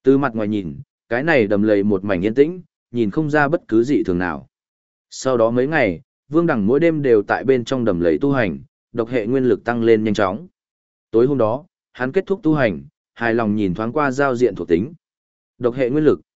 Từ mặt ngoài nhìn, cái này đầm lầy một mảnh yên tĩnh, nhìn không ra bất cứ dị thường nào. Sau đó mấy ngày, Vương Đằng mỗi đêm đều tại bên trong đầm lầy tu hành, độc hệ nguyên lực tăng lên nhanh chóng. Tối hôm đó, hắn kết thúc tu hành, hài lòng nhìn thoáng qua giao diện thuộc tính. Độc hệ nguyên lực,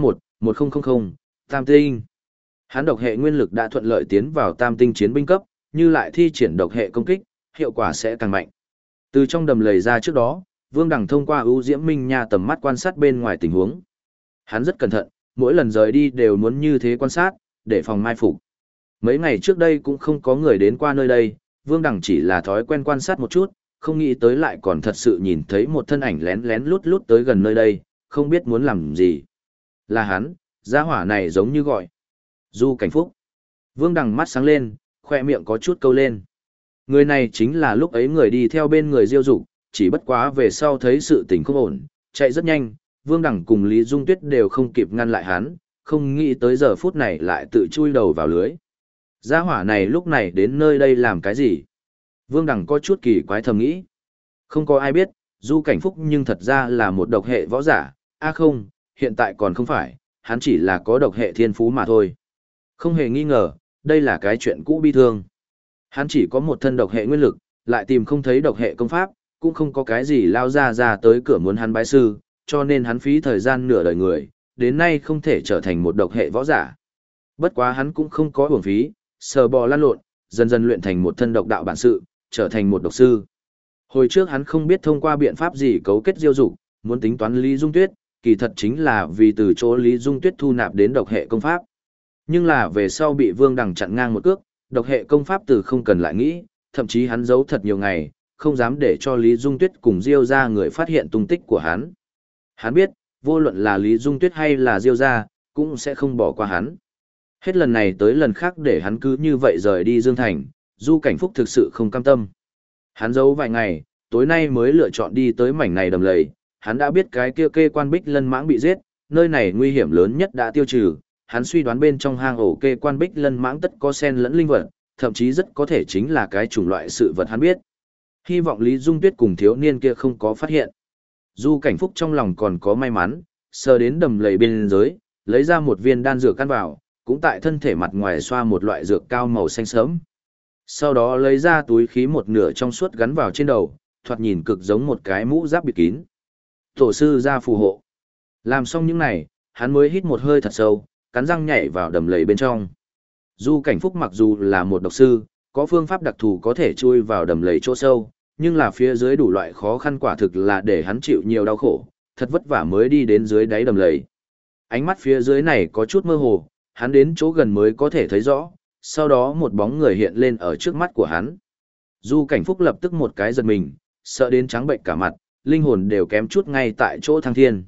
151-1000, tam tinh. Hắn độc hệ nguyên lực đã thuận lợi tiến vào tam tinh chiến binh cấp, như lại thi triển độc hệ công kích, hiệu quả sẽ càng mạnh. Từ trong đầm lầy ra trước đó, Vương Đằng thông qua ưu diễm minh nha tầm mắt quan sát bên ngoài tình huống. Hắn rất cẩn thận, mỗi lần rời đi đều muốn như thế quan sát, để phòng mai phục. Mấy ngày trước đây cũng không có người đến qua nơi đây, Vương Đằng chỉ là thói quen quan sát một chút, không nghĩ tới lại còn thật sự nhìn thấy một thân ảnh lén lén lút lút tới gần nơi đây, không biết muốn làm gì. Là hắn, gia hỏa này giống như gọi Du Cảnh Phúc. Vương Đằng mắt sáng lên, khoe miệng có chút câu lên. Người này chính là lúc ấy người đi theo bên người Diêu Dục, chỉ bất quá về sau thấy sự tình không ổn, chạy rất nhanh, Vương Đằng cùng Lý Dung Tuyết đều không kịp ngăn lại hắn, không nghĩ tới giờ phút này lại tự chui đầu vào lưới. Gia hỏa này lúc này đến nơi đây làm cái gì? Vương Đằng có chút kỳ quái thầm nghĩ. Không có ai biết, Du Cảnh Phúc nhưng thật ra là một độc hệ võ giả, không, hiện tại còn không phải, hắn chỉ là có độc hệ thiên phú mà thôi. Không hề nghi ngờ, đây là cái chuyện cũ bi thương. Hắn chỉ có một thân độc hệ nguyên lực, lại tìm không thấy độc hệ công pháp, cũng không có cái gì lao ra tới cửa muốn hắn bái sư, cho nên hắn phí thời gian nửa đời người, đến nay không thể trở thành một độc hệ võ giả. Bất quá hắn cũng không có uổng phí, sờ bò lăn lộn, dần dần luyện thành một thân độc đạo bản sự, trở thành một độc sư. Hồi trước hắn không biết thông qua biện pháp gì cấu kết Diêu Dục, muốn tính toán Lý Dung Tuyết, kỳ thật chính là vì từ chỗ Lý Dung Tuyết thu nạp đến độc hệ công pháp. Nhưng là về sau bị Vương Đằng chặn ngang một cước, độc hệ công pháp từ không cần lại nghĩ, thậm chí hắn giấu thật nhiều ngày, không dám để cho Lý Dung Tuyết cùng Diêu gia người phát hiện tung tích của hắn. Hắn biết, vô luận là Lý Dung Tuyết hay là Diêu gia, cũng sẽ không bỏ qua hắn. Hết lần này tới lần khác để hắn cứ như vậy rời đi Dương Thành, Du Cảnh Phúc thực sự không cam tâm. Hắn giấu vài ngày, tối nay mới lựa chọn đi tới mảnh này đầm lầy, hắn đã biết cái kia kê quan bích lân mãng bị giết, nơi này nguy hiểm lớn nhất đã tiêu trừ, hắn suy đoán bên trong hang ổ kê quan bích lân mãng tất có sen lẫn linh vật, thậm chí rất có thể chính là cái chủng loại sự vật hắn biết. Hy vọng Lý Dung Tuyết cùng thiếu niên kia không có phát hiện. Du Cảnh Phúc trong lòng còn có may mắn, sờ đến đầm lầy bên dưới, lấy ra một viên đan dược căn vào, cũng tại thân thể mặt ngoài xoa một loại dược cao màu xanh sớm. Sau đó lấy ra túi khí một nửa trong suốt gắn vào trên đầu, thoạt nhìn cực giống một cái mũ giáp bịt kín. Tổ sư ra phù hộ. Làm xong những này, hắn mới hít một hơi thật sâu, cắn răng nhảy vào đầm lầy bên trong. Du Cảnh Phúc mặc dù là một độc sư, có phương pháp đặc thù có thể chui vào đầm lầy chỗ sâu, nhưng là phía dưới đủ loại khó khăn quả thực là để hắn chịu nhiều đau khổ, thật vất vả mới đi đến dưới đáy đầm lầy. Ánh mắt phía dưới này có chút mơ hồ, hắn đến chỗ gần mới có thể thấy rõ, sau đó một bóng người hiện lên ở trước mắt của hắn. Du Cảnh Phúc lập tức một cái giật mình, sợ đến trắng bệnh cả mặt, linh hồn đều kém chút ngay tại chỗ thăng thiên.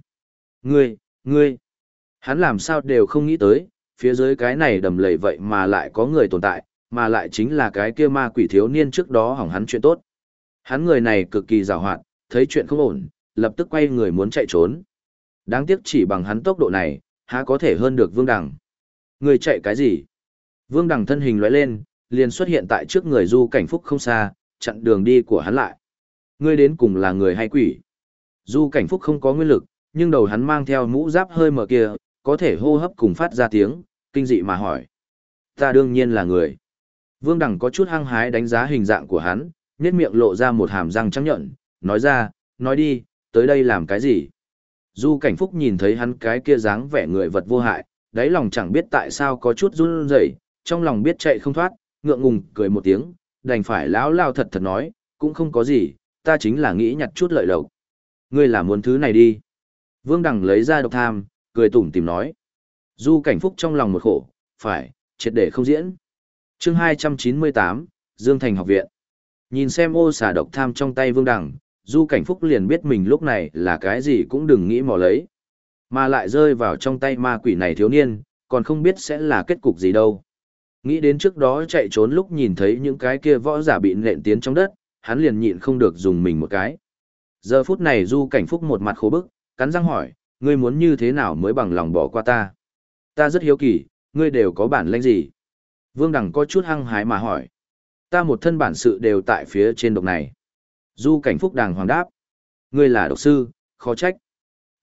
Ngươi, hắn làm sao đều không nghĩ tới, phía dưới cái này đầm lầy vậy mà lại có người tồn tại, mà lại chính là cái kia ma quỷ thiếu niên trước đó hỏng hắn chuyện tốt. Hắn người này cực kỳ giàu hoạt, thấy chuyện không ổn, lập tức quay người muốn chạy trốn. Đáng tiếc chỉ bằng hắn tốc độ này, há có thể hơn được Vương Đằng. Ngươi chạy cái gì? Vương Đằng thân hình lóe lên, liền xuất hiện tại trước người Du Cảnh Phúc không xa, chặn đường đi của hắn lại. Ngươi đến cùng là người hay quỷ? Du Cảnh Phúc không có nguyên lực, nhưng đầu hắn mang theo mũ giáp hơi mở kia, có thể hô hấp cùng phát ra tiếng, kinh dị mà hỏi. Ta đương nhiên là người. Vương Đằng có chút hăng hái đánh giá hình dạng của hắn, nhếch miệng lộ ra một hàm răng trắng nhợt, nói ra, nói đi, tới đây làm cái gì? Du Cảnh Phúc nhìn thấy hắn cái kia dáng vẻ người vật vô hại, đáy lòng chẳng biết tại sao có chút run rẩy, trong lòng biết chạy không thoát, ngượng ngùng cười một tiếng, đành phải lão lao thật thật nói, cũng không có gì, ta chính là nghĩ nhặt chút lợi lộc. Ngươi là muốn thứ này đi. Vương Đằng lấy ra độc tham, cười tủm tỉm nói. Du Cảnh Phúc trong lòng một khổ, phải, triệt để không diễn. Chương 298, Dương Thành học viện. Nhìn xem ô xả độc tham trong tay Vương Đằng, Du Cảnh Phúc liền biết mình lúc này là cái gì cũng đừng nghĩ mò lấy. Mà lại rơi vào trong tay ma quỷ này thiếu niên, còn không biết sẽ là kết cục gì đâu. Nghĩ đến trước đó chạy trốn lúc nhìn thấy những cái kia võ giả bị nện tiến trong đất, hắn liền nhịn không được dùng mình một cái. Giờ phút này Du Cảnh Phúc một mặt khổ bức, cắn răng hỏi, ngươi muốn như thế nào mới bằng lòng bỏ qua ta? Ta rất hiếu kỳ, ngươi đều có bản lĩnh gì? Vương Đằng có chút hăng hái mà hỏi. Ta một thân bản sự đều tại phía trên độc này. Du Cảnh Phúc đàng hoàng đáp. Ngươi là độc sư, khó trách.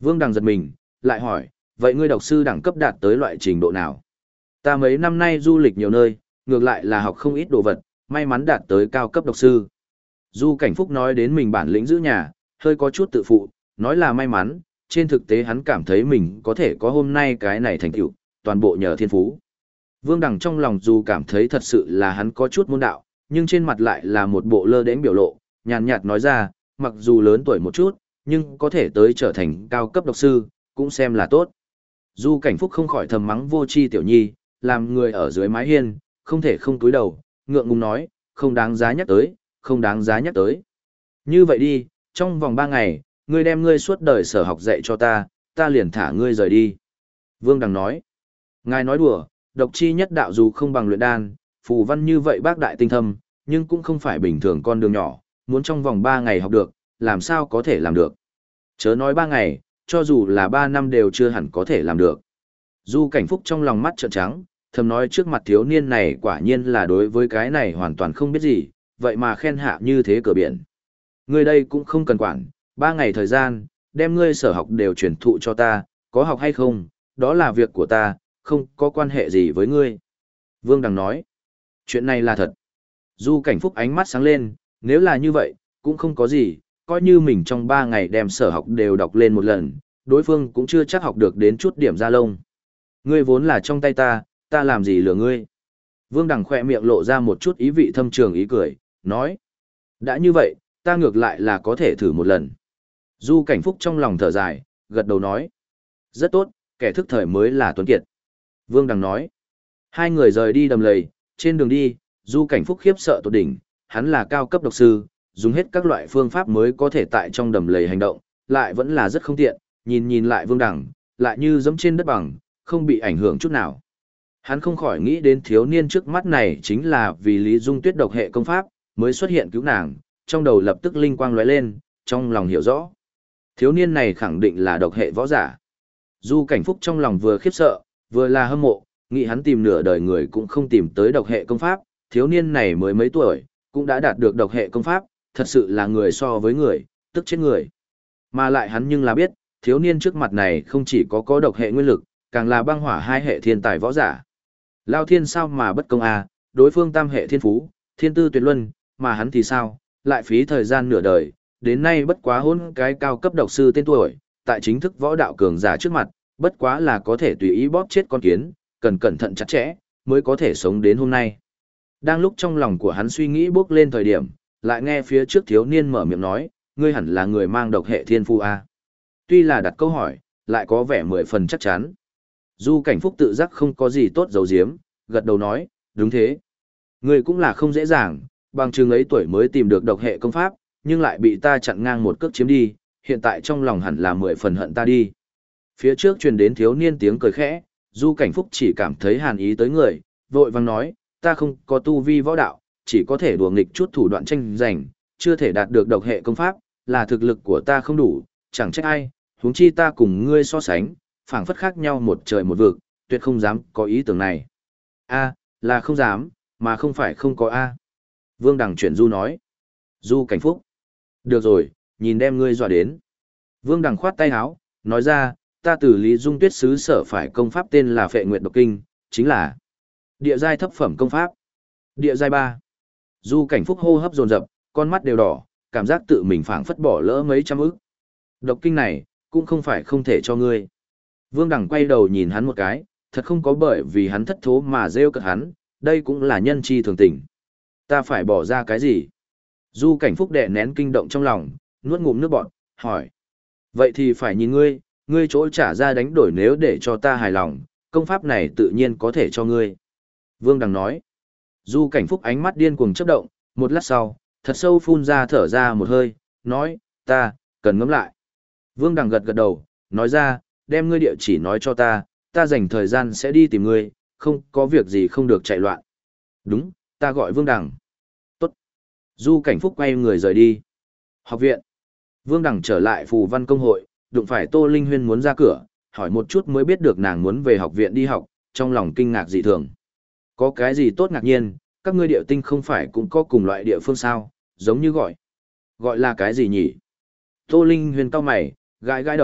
Vương Đằng giật mình, lại hỏi, vậy ngươi độc sư đẳng cấp đạt tới loại trình độ nào? Ta mấy năm nay du lịch nhiều nơi, ngược lại là học không ít đồ vật, may mắn đạt tới cao cấp độc sư. Du Cảnh Phúc nói đến mình bản lĩnh giữ nhà, hơi có chút tự phụ, nói là may mắn, trên thực tế hắn cảm thấy mình có thể có hôm nay cái này thành tựu, toàn bộ nhờ thiên phú. Vương Đằng trong lòng dù cảm thấy thật sự là hắn có chút môn đạo, nhưng trên mặt lại là một bộ lơ đễnh biểu lộ, nhàn nhạt nói ra, mặc dù lớn tuổi một chút, nhưng có thể tới trở thành cao cấp độc sư, cũng xem là tốt. Du Cảnh Phúc không khỏi thầm mắng vô tri tiểu nhi, làm người ở dưới mái hiên, không thể không cúi đầu, ngượng ngùng nói, không đáng giá nhắc tới, không đáng giá nhắc tới. Như vậy đi, trong vòng 3 ngày, ngươi đem ngươi suốt đời sở học dạy cho ta, ta liền thả ngươi rời đi. Vương Đằng nói, ngài nói đùa, độc chi nhất đạo dù không bằng luyện đan, phù văn như vậy bác đại tinh thâm, nhưng cũng không phải bình thường con đường nhỏ, muốn trong vòng 3 ngày học được, làm sao có thể làm được. Chớ nói 3 ngày, cho dù là 3 năm đều chưa hẳn có thể làm được. Du Cảnh Phúc trong lòng mắt trợn trắng, thầm nói trước mặt thiếu niên này quả nhiên là đối với cái này hoàn toàn không biết gì, vậy mà khen hạ như thế cửa biển. Ngươi đây cũng không cần quản, 3 ngày thời gian, đem ngươi sở học đều truyền thụ cho ta, có học hay không, đó là việc của ta, không có quan hệ gì với ngươi. Vương Đằng nói, chuyện này là thật. Du Cảnh Phúc ánh mắt sáng lên, nếu là như vậy, cũng không có gì, coi như mình trong 3 ngày đem sở học đều đọc lên một lần, đối phương cũng chưa chắc học được đến chút điểm ra lông. Ngươi vốn là trong tay ta, ta làm gì lừa ngươi. Vương Đằng khỏe miệng lộ ra một chút ý vị thâm trường ý cười, nói. Đã như vậy, ta ngược lại là có thể thử một lần. Du Cảnh Phúc trong lòng thở dài, gật đầu nói. Rất tốt, kẻ thức thời mới là tuấn kiệt. Vương Đằng nói. Hai người rời đi đầm lầy, trên đường đi, Du Cảnh Phúc khiếp sợ tột đỉnh, hắn là cao cấp độc sư, dùng hết các loại phương pháp mới có thể tại trong đầm lầy hành động, lại vẫn là rất không tiện, nhìn lại Vương Đằng, lại như giẫm trên đất bằng, không bị ảnh hưởng chút nào. Hắn không khỏi nghĩ đến thiếu niên trước mắt này chính là vì Lý Dung Tuyết độc hệ công pháp, mới xuất hiện cứu nàng, trong đầu lập tức linh quang lóe lên, trong lòng hiểu rõ. Thiếu niên này khẳng định là độc hệ võ giả. Du Cảnh Phúc trong lòng vừa khiếp sợ, vừa là hâm mộ, nghĩ hắn tìm nửa đời người cũng không tìm tới độc hệ công pháp, thiếu niên này mới mấy tuổi, cũng đã đạt được độc hệ công pháp, thật sự là người so với người, tức chết người. Mà lại hắn nhưng là biết, thiếu niên trước mặt này không chỉ có độc hệ nguyên lực, càng là băng hỏa hai hệ thiên tài võ giả. Lao thiên sao mà bất công à, đối phương tam hệ thiên phú, thiên tư tuyệt luân, mà hắn thì sao, lại phí thời gian nửa đời, đến nay bất quá hôn cái cao cấp độc sư tên tuổi, tại chính thức võ đạo cường giả trước mặt, bất quá là có thể tùy ý bóp chết con kiến, cần cẩn thận chặt chẽ, mới có thể sống đến hôm nay. Đang lúc trong lòng của hắn suy nghĩ bước lên thời điểm, lại nghe phía trước thiếu niên mở miệng nói, ngươi hẳn là người mang độc hệ thiên phú à. Tuy là đặt câu hỏi, lại có vẻ 10 phần chắc chắn. Du Cảnh Phúc tự giác không có gì tốt giấu giếm, gật đầu nói, đúng thế. Ngươi cũng là không dễ dàng, bằng chừng ấy tuổi mới tìm được độc hệ công pháp, nhưng lại bị ta chặn ngang một cước chiếm đi, hiện tại trong lòng hẳn là 10 phần hận ta đi. Phía trước truyền đến thiếu niên tiếng cười khẽ, Du Cảnh Phúc chỉ cảm thấy hàn ý tới người, vội vàng nói, ta không có tu vi võ đạo, chỉ có thể đùa nghịch chút thủ đoạn tranh giành, chưa thể đạt được độc hệ công pháp, là thực lực của ta không đủ, chẳng trách ai, huống chi ta cùng ngươi so sánh, phảng phất khác nhau một trời một vực, tuyệt không dám có ý tưởng này. A, là không dám, mà không phải không có A. Vương Đằng chuyển Du nói. Du Cảnh Phúc. Được rồi, nhìn đem ngươi dọa đến. Vương Đằng khoát tay áo, nói ra, ta từ Lý Dung Tuyết xứ sở phải công pháp tên là Phệ Nguyệt Độc Kinh, chính là địa giai thấp phẩm công pháp. Địa giai 3. Du Cảnh Phúc hô hấp dồn dập, con mắt đều đỏ, cảm giác tự mình phảng phất bỏ lỡ mấy trăm ức. Độc kinh này, cũng không phải không thể cho ngươi. Vương Đằng quay đầu nhìn hắn một cái, thật không có bởi vì hắn thất thố mà rêu cợt hắn, đây cũng là nhân chi thường tình. Ta phải bỏ ra cái gì? Du Cảnh Phúc đè nén kinh động trong lòng, nuốt ngụm nước bọt, hỏi. Vậy thì phải nhìn ngươi, ngươi chỗ trả ra đánh đổi nếu để cho ta hài lòng, công pháp này tự nhiên có thể cho ngươi. Vương Đằng nói. Du Cảnh Phúc ánh mắt điên cuồng chớp động, một lát sau, thật sâu phun ra thở ra một hơi, nói, ta, cần ngẫm lại. Vương Đằng gật gật đầu, nói ra, đem ngươi địa chỉ nói cho ta, ta dành thời gian sẽ đi tìm ngươi, không có việc gì không được chạy loạn. Đúng, ta gọi Vương Đằng. Tốt. Du Cảnh Phúc quay người rời đi. Học viện. Vương Đằng trở lại phù văn công hội, đụng phải Tô Linh Huyên muốn ra cửa, hỏi một chút mới biết được nàng muốn về học viện đi học, trong lòng kinh ngạc dị thường. Có cái gì tốt ngạc nhiên, các ngươi địa tinh không phải cũng có cùng loại địa phương sao, giống như gọi. Gọi là cái gì nhỉ? Tô Linh Huyên cau mày, gãi gãi đầu,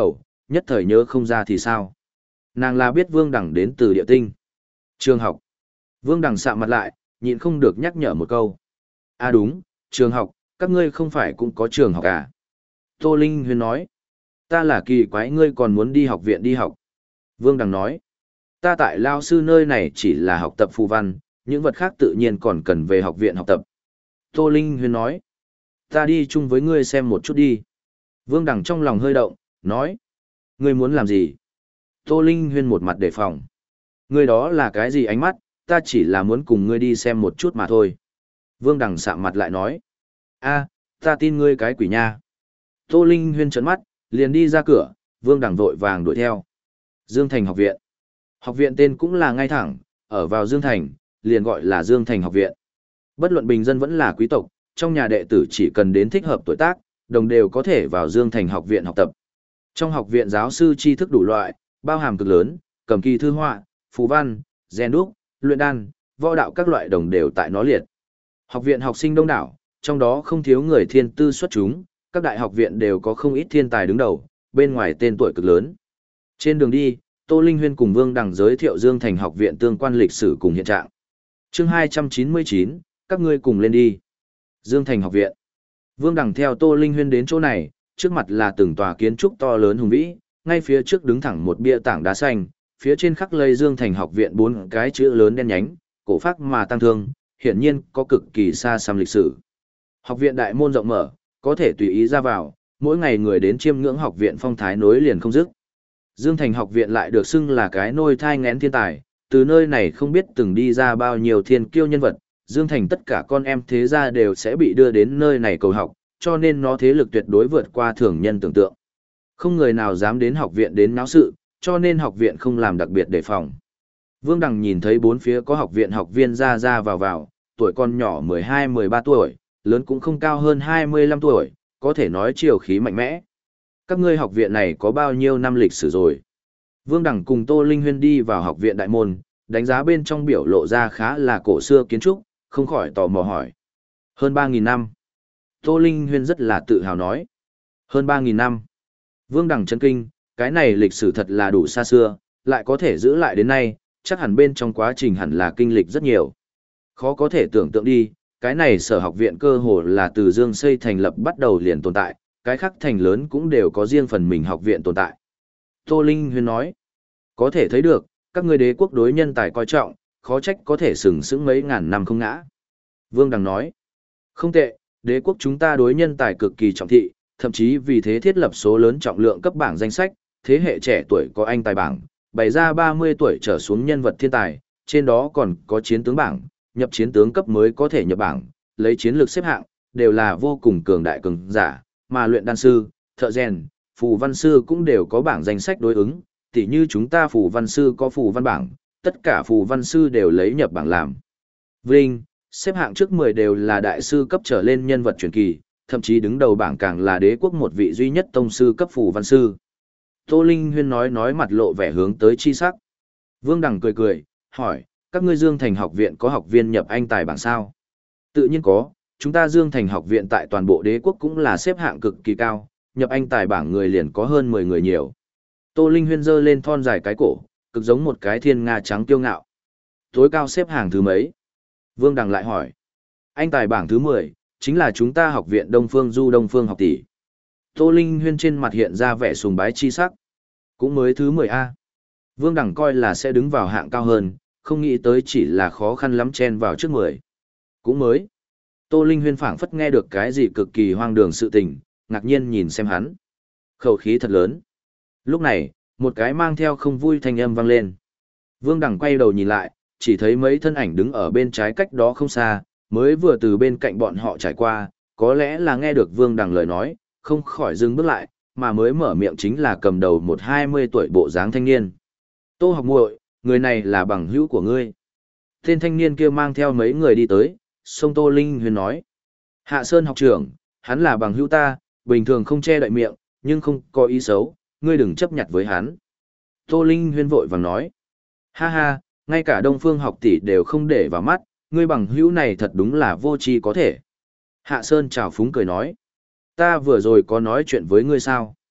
nhất thời nhớ không ra thì sao? Nàng là biết Vương Đằng đến từ địa tinh. Trường học. Vương Đằng sạm mặt lại, nhịn không được nhắc nhở một câu. À đúng, trường học, các ngươi không phải cũng có trường học à? Tô Linh Huyên nói. Ta là kỳ quái ngươi còn muốn đi học viện đi học. Vương Đằng nói. Ta tại lao sư nơi này chỉ là học tập phù văn, những vật khác tự nhiên còn cần về học viện học tập. Tô Linh Huyên nói. Ta đi chung với ngươi xem một chút đi. Vương Đằng trong lòng hơi động, nói. Ngươi muốn làm gì? Tô Linh Huyên một mặt đề phòng. Ngươi đó là cái gì ánh mắt, ta chỉ là muốn cùng ngươi đi xem một chút mà thôi. Vương Đằng sạm mặt lại nói. A, ta tin ngươi cái quỷ nha. Tô Linh Huyên trợn mắt, liền đi ra cửa, Vương Đằng vội vàng đuổi theo. Dương Thành học viện. Học viện tên cũng là ngay thẳng, ở vào Dương Thành, liền gọi là Dương Thành học viện. Bất luận bình dân vẫn là quý tộc, trong nhà đệ tử chỉ cần đến thích hợp tuổi tác, đồng đều có thể vào Dương Thành học viện học tập. Trong học viện giáo sư tri thức đủ loại, bao hàm cực lớn, cầm kỳ thư họa, phù văn, rèn đúc, luyện đan, võ đạo các loại đồng đều tại nó liệt. Học viện học sinh đông đảo, trong đó không thiếu người thiên tư xuất chúng, các đại học viện đều có không ít thiên tài đứng đầu, bên ngoài tên tuổi cực lớn. Trên đường đi, Tô Linh Huyên cùng Vương Đằng giới thiệu Dương Thành học viện tương quan lịch sử cùng hiện trạng. Chương 299, các ngươi cùng lên đi. Dương Thành học viện. Vương Đằng theo Tô Linh Huyên đến chỗ này, trước mặt là từng tòa kiến trúc to lớn hùng vĩ, ngay phía trước đứng thẳng một bia tảng đá xanh, phía trên khắc lây Dương Thành học viện 4 cái chữ lớn đen nhánh, cổ phác mà tăng thương, hiển nhiên có cực kỳ xa xăm lịch sử. Học viện đại môn rộng mở, có thể tùy ý ra vào, mỗi ngày người đến chiêm ngưỡng học viện phong thái nối liền không dứt. Dương Thành học viện lại được xưng là cái nôi thai nghén thiên tài, từ nơi này không biết từng đi ra bao nhiêu thiên kiêu nhân vật, Dương Thành tất cả con em thế gia đều sẽ bị đưa đến nơi này cầu học, cho nên nó thế lực tuyệt đối vượt qua thường nhân tưởng tượng. Không người nào dám đến học viện đến náo sự, cho nên học viện không làm đặc biệt đề phòng. Vương Đằng nhìn thấy bốn phía có học viện học viên ra ra vào vào, tuổi con nhỏ 12-13 tuổi, lớn cũng không cao hơn 25 tuổi, có thể nói triều khí mạnh mẽ. Các ngươi học viện này có bao nhiêu năm lịch sử rồi? Vương Đằng cùng Tô Linh Huyên đi vào học viện đại môn, đánh giá bên trong biểu lộ ra khá là cổ xưa kiến trúc, không khỏi tò mò hỏi. Hơn 3.000 năm. Tô Linh Huyên rất là tự hào nói. Hơn 3.000 năm. Vương Đằng chấn kinh, cái này lịch sử thật là đủ xa xưa, lại có thể giữ lại đến nay, chắc hẳn bên trong quá trình hẳn là kinh lịch rất nhiều. Khó có thể tưởng tượng đi, cái này sở học viện cơ hồ là từ Dương xây thành lập bắt đầu liền tồn tại, cái khác thành lớn cũng đều có riêng phần mình học viện tồn tại. Tô Linh Huyên nói, có thể thấy được, các ngươi đế quốc đối nhân tài coi trọng, khó trách có thể sừng sững mấy ngàn năm không ngã. Vương Đằng nói, không tệ, đế quốc chúng ta đối nhân tài cực kỳ trọng thị, thậm chí vì thế thiết lập số lớn trọng lượng cấp bảng danh sách, thế hệ trẻ tuổi có anh tài bảng, bày ra 30 tuổi trở xuống nhân vật thiên tài, trên đó còn có chiến tướng bảng, nhập chiến tướng cấp mới có thể nhập bảng, lấy chiến lược xếp hạng, đều là vô cùng cường đại cường giả, mà luyện đan sư, thợ rèn, phù văn sư cũng đều có bảng danh sách đối ứng, tỉ như chúng ta phù văn sư có phù văn bảng, tất cả phù văn sư đều lấy nhập bảng làm. Vinh, xếp hạng trước 10 đều là đại sư cấp trở lên nhân vật truyền kỳ, thậm chí đứng đầu bảng càng là đế quốc một vị duy nhất tông sư cấp phù văn sư. Tô Linh Huyên nói mặt lộ vẻ hướng tới chi sắc. Vương Đằng cười cười, hỏi, các ngươi Dương Thành học viện có học viên nhập anh tài bảng sao? Tự nhiên có, chúng ta Dương Thành học viện tại toàn bộ đế quốc cũng là xếp hạng cực kỳ cao, nhập anh tài bảng người liền có hơn 10 người nhiều. Tô Linh Huyên giơ lên thon dài cái cổ, cực giống một cái thiên nga trắng kiêu ngạo. Tối cao xếp hàng thứ mấy? Vương Đằng lại hỏi. Anh tài bảng thứ 10, chính là chúng ta học viện Đông Phương Du Đông Phương học tỷ. Tô Linh Huyên trên mặt hiện ra vẻ sùng bái chi sắc. Cũng mới thứ 10A. Vương Đằng coi là sẽ đứng vào hạng cao hơn, không nghĩ tới chỉ là khó khăn lắm chen vào trước 10. Cũng mới. Tô Linh Huyên phảng phất nghe được cái gì cực kỳ hoang đường sự tình, ngạc nhiên nhìn xem hắn. Khẩu khí thật lớn. Lúc này, một cái mang theo không vui thanh âm vang lên. Vương Đằng quay đầu nhìn lại, chỉ thấy mấy thân ảnh đứng ở bên trái cách đó không xa, mới vừa từ bên cạnh bọn họ trải qua, có lẽ là nghe được Vương Đằng lời nói, không khỏi dừng bước lại, mà mới mở miệng chính là cầm đầu một 20 tuổi bộ dáng thanh niên. Tô Học Muội, người này là bằng hữu của ngươi. Tên thanh niên kia mang theo mấy người đi tới, sông Tô Linh Huyên nói. Hạ Sơn học trưởng, hắn là bằng hữu ta, bình thường không che đậy miệng, nhưng không có ý xấu, ngươi đừng chấp nhặt với hắn. Tô Linh Huyên vội vàng nói. Ha ha, ngay cả Đông Phương học tỷ đều không để vào mắt, ngươi bằng hữu này thật đúng là vô tri có thể. Hạ Sơn chào phúng cười nói. Ta vừa rồi có nói chuyện với ngươi sao?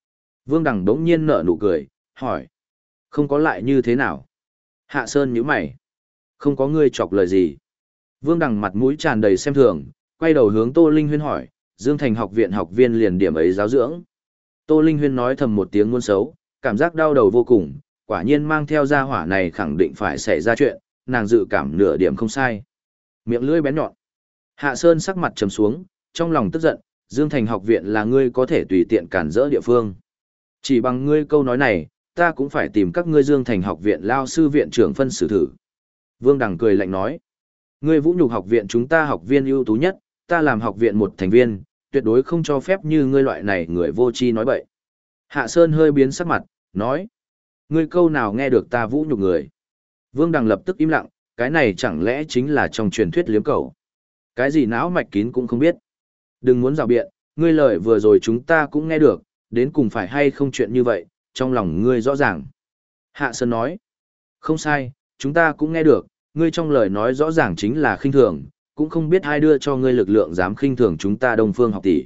Vương Đằng đống nhiên nở nụ cười, hỏi. Không có lại như thế nào? Hạ Sơn nhíu mày. Không có ngươi chọc lời gì. Vương Đằng mặt mũi tràn đầy xem thường, quay đầu hướng Tô Linh Huyên hỏi, Dương Thành học viện học viên liền điểm ấy giáo dưỡng. Tô Linh Huyên nói thầm một tiếng muôn xấu, cảm giác đau đầu vô cùng, quả nhiên mang theo gia hỏa này khẳng định phải xảy ra chuyện, nàng dự cảm nửa điểm không sai. Miệng lưỡi bén nhọn. Hạ Sơn sắc mặt trầm xuống, trong lòng tức giận, Dương Thành học viện là ngươi có thể tùy tiện cản rỡ địa phương. Chỉ bằng ngươi câu nói này, ta cũng phải tìm các ngươi Dương Thành học viện lao sư viện trưởng phân xử thử. Vương Đằng cười lạnh nói, ngươi vũ nhục học viện chúng ta học viên ưu tú nhất, ta làm học viện một thành viên, tuyệt đối không cho phép như ngươi loại này người vô tri nói bậy. Hạ Sơn hơi biến sắc mặt, nói, ngươi câu nào nghe được ta vũ nhục người. Vương Đằng lập tức im lặng, cái này chẳng lẽ chính là trong truyền thuyết liếm cầu. Cái gì não mạch kín cũng không biết. Đừng muốn rào biện, ngươi lời vừa rồi chúng ta cũng nghe được, đến cùng phải hay không chuyện như vậy, trong lòng ngươi rõ ràng. Hạ Sơn nói, không sai, chúng ta cũng nghe được, ngươi trong lời nói rõ ràng chính là khinh thường, cũng không biết ai đưa cho ngươi lực lượng dám khinh thường chúng ta Đông Phương học tỷ.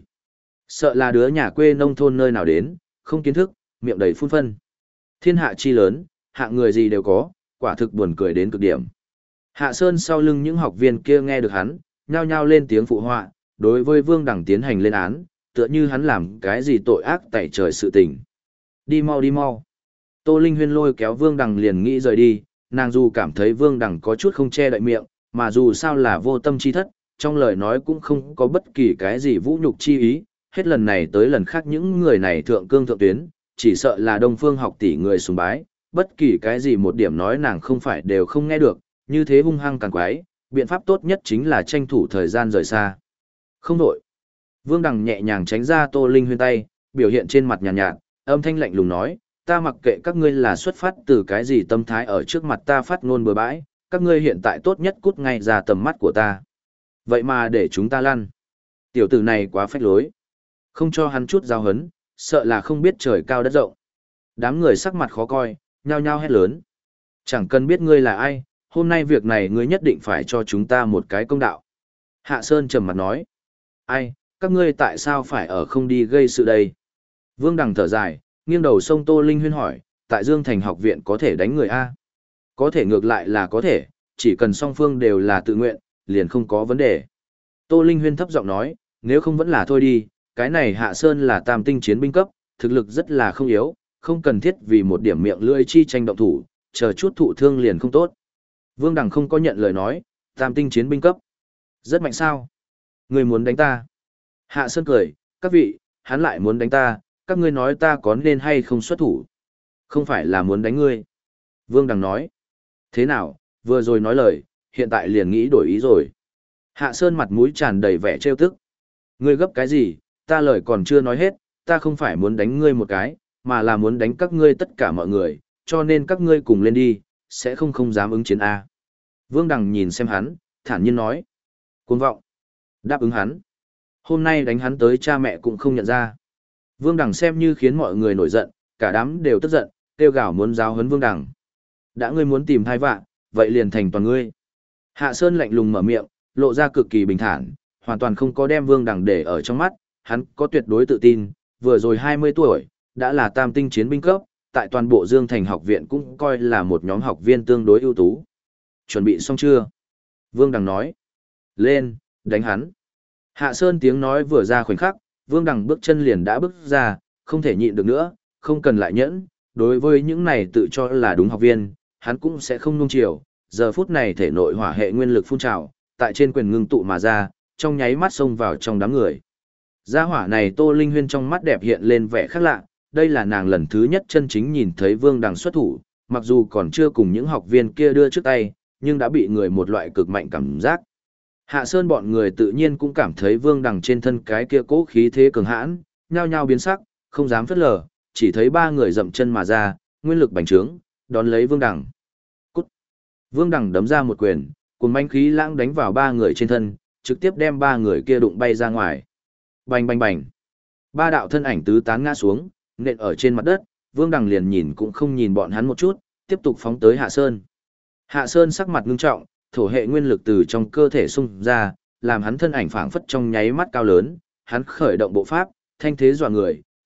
Sợ là đứa nhà quê nông thôn nơi nào đến, không kiến thức, miệng đầy phun phân. Thiên hạ chi lớn, hạng người gì đều có, quả thực buồn cười đến cực điểm. Hạ Sơn sau lưng những học viên kia nghe được hắn, nhao nhao lên tiếng phụ họa, đối với Vương Đằng tiến hành lên án, tựa như hắn làm cái gì tội ác tẩy trời sự tình. Đi mau đi mau. Tô Linh Huyên lôi kéo Vương Đằng liền nghĩ rời đi, nàng dù cảm thấy Vương Đằng có chút không che đậy miệng, mà dù sao là vô tâm chi thất, trong lời nói cũng không có bất kỳ cái gì vũ nhục chi ý, hết lần này tới lần khác những người này thượng cương thượng tuyến, chỉ sợ là Đông Phương học tỷ người sùng bái, bất kỳ cái gì một điểm nói nàng không phải đều không nghe được, như thế hung hăng càng quái, biện pháp tốt nhất chính là tranh thủ thời gian rời xa. Không đổi. Vương Đằng nhẹ nhàng tránh ra Tô Linh Huyên tay, biểu hiện trên mặt nhàn nhạt, âm thanh lạnh lùng nói, ta mặc kệ các ngươi là xuất phát từ cái gì tâm thái ở trước mặt ta phát ngôn bừa bãi, các ngươi hiện tại tốt nhất cút ngay ra tầm mắt của ta. Vậy mà để chúng ta lăn. Tiểu tử này quá phách lối. Không cho hắn chút giao hấn, sợ là không biết trời cao đất rộng. Đám người sắc mặt khó coi, nhao nhao hét lớn. Chẳng cần biết ngươi là ai, hôm nay việc này ngươi nhất định phải cho chúng ta một cái công đạo. Hạ Sơn trầm mặt nói. Ai, các ngươi tại sao phải ở không đi gây sự đây? Vương Đằng thở dài, nghiêng đầu sông Tô Linh Huyên hỏi, tại Dương Thành học viện có thể đánh người A? Có thể ngược lại là có thể, chỉ cần song phương đều là tự nguyện, liền không có vấn đề. Tô Linh Huyên thấp giọng nói, nếu không vẫn là thôi đi, cái này Hạ Sơn là tam tinh chiến binh cấp, thực lực rất là không yếu, không cần thiết vì một điểm miệng lưỡi chi tranh động thủ, chờ chút thụ thương liền không tốt. Vương Đằng không có nhận lời nói, tam tinh chiến binh cấp. Rất mạnh sao? Người muốn đánh ta? Hạ Sơn cười, các vị, hắn lại muốn đánh ta, các ngươi nói ta có nên hay không xuất thủ? Không phải là muốn đánh ngươi. Vương Đằng nói, thế nào, vừa rồi nói lời, hiện tại liền nghĩ đổi ý rồi. Hạ Sơn mặt mũi tràn đầy vẻ trêu tức. Ngươi gấp cái gì, ta lời còn chưa nói hết, ta không phải muốn đánh ngươi một cái, mà là muốn đánh các ngươi tất cả mọi người, cho nên các ngươi cùng lên đi, sẽ không dám ứng chiến A. Vương Đằng nhìn xem hắn, thản nhiên nói. Cuồng vọng. Đáp ứng hắn. Hôm nay đánh hắn tới cha mẹ cũng không nhận ra. Vương Đằng xem như khiến mọi người nổi giận, cả đám đều tức giận, kêu gào muốn giáo huấn Vương Đằng. Đã ngươi muốn tìm thai vạ, vậy liền thành toàn ngươi. Hạ Sơn lạnh lùng mở miệng, lộ ra cực kỳ bình thản, hoàn toàn không có đem Vương Đằng để ở trong mắt, hắn có tuyệt đối tự tin, vừa rồi 20 tuổi, đã là tam tinh chiến binh cấp, tại toàn bộ Dương Thành học viện cũng coi là một nhóm học viên tương đối ưu tú. Chuẩn bị xong chưa? Vương Đằng nói. Lên, đánh hắn. Hạ Sơn tiếng nói vừa ra khoảnh khắc, Vương Đằng bước chân liền đã bước ra, không thể nhịn được nữa, không cần lại nhẫn, đối với những này tự cho là đúng học viên, hắn cũng sẽ không nung chiều, giờ phút này thể nội hỏa hệ nguyên lực phun trào, tại trên quyền ngưng tụ mà ra, trong nháy mắt xông vào trong đám người. Gia hỏa này Tô Linh Huyên trong mắt đẹp hiện lên vẻ khác lạ, đây là nàng lần thứ nhất chân chính nhìn thấy Vương Đằng xuất thủ, mặc dù còn chưa cùng những học viên kia đưa trước tay, nhưng đã bị người một loại cực mạnh cảm giác. Hạ Sơn bọn người tự nhiên cũng cảm thấy Vương Đằng trên thân cái kia cố khí thế cường hãn, nhao nhao biến sắc, không dám phất lờ, chỉ thấy ba người dậm chân mà ra, nguyên lực bành trướng, đón lấy Vương Đằng. Cút! Vương Đằng đấm ra một quyền, cùng manh khí lãng đánh vào ba người trên thân, trực tiếp đem ba người kia đụng bay ra ngoài. Bành bành bành! Ba đạo thân ảnh tứ tán ngã xuống, nện ở trên mặt đất, Vương Đằng liền nhìn cũng không nhìn bọn hắn một chút, tiếp tục phóng tới Hạ Sơn. Hạ Sơn sắc mặt ngưng trọng, thổ hệ nguyên lực từ trong cơ thể xung ra, làm hắn thân ảnh phảng phất trong nháy mắt cao lớn, hắn khởi động bộ pháp, thanh thế dọa người,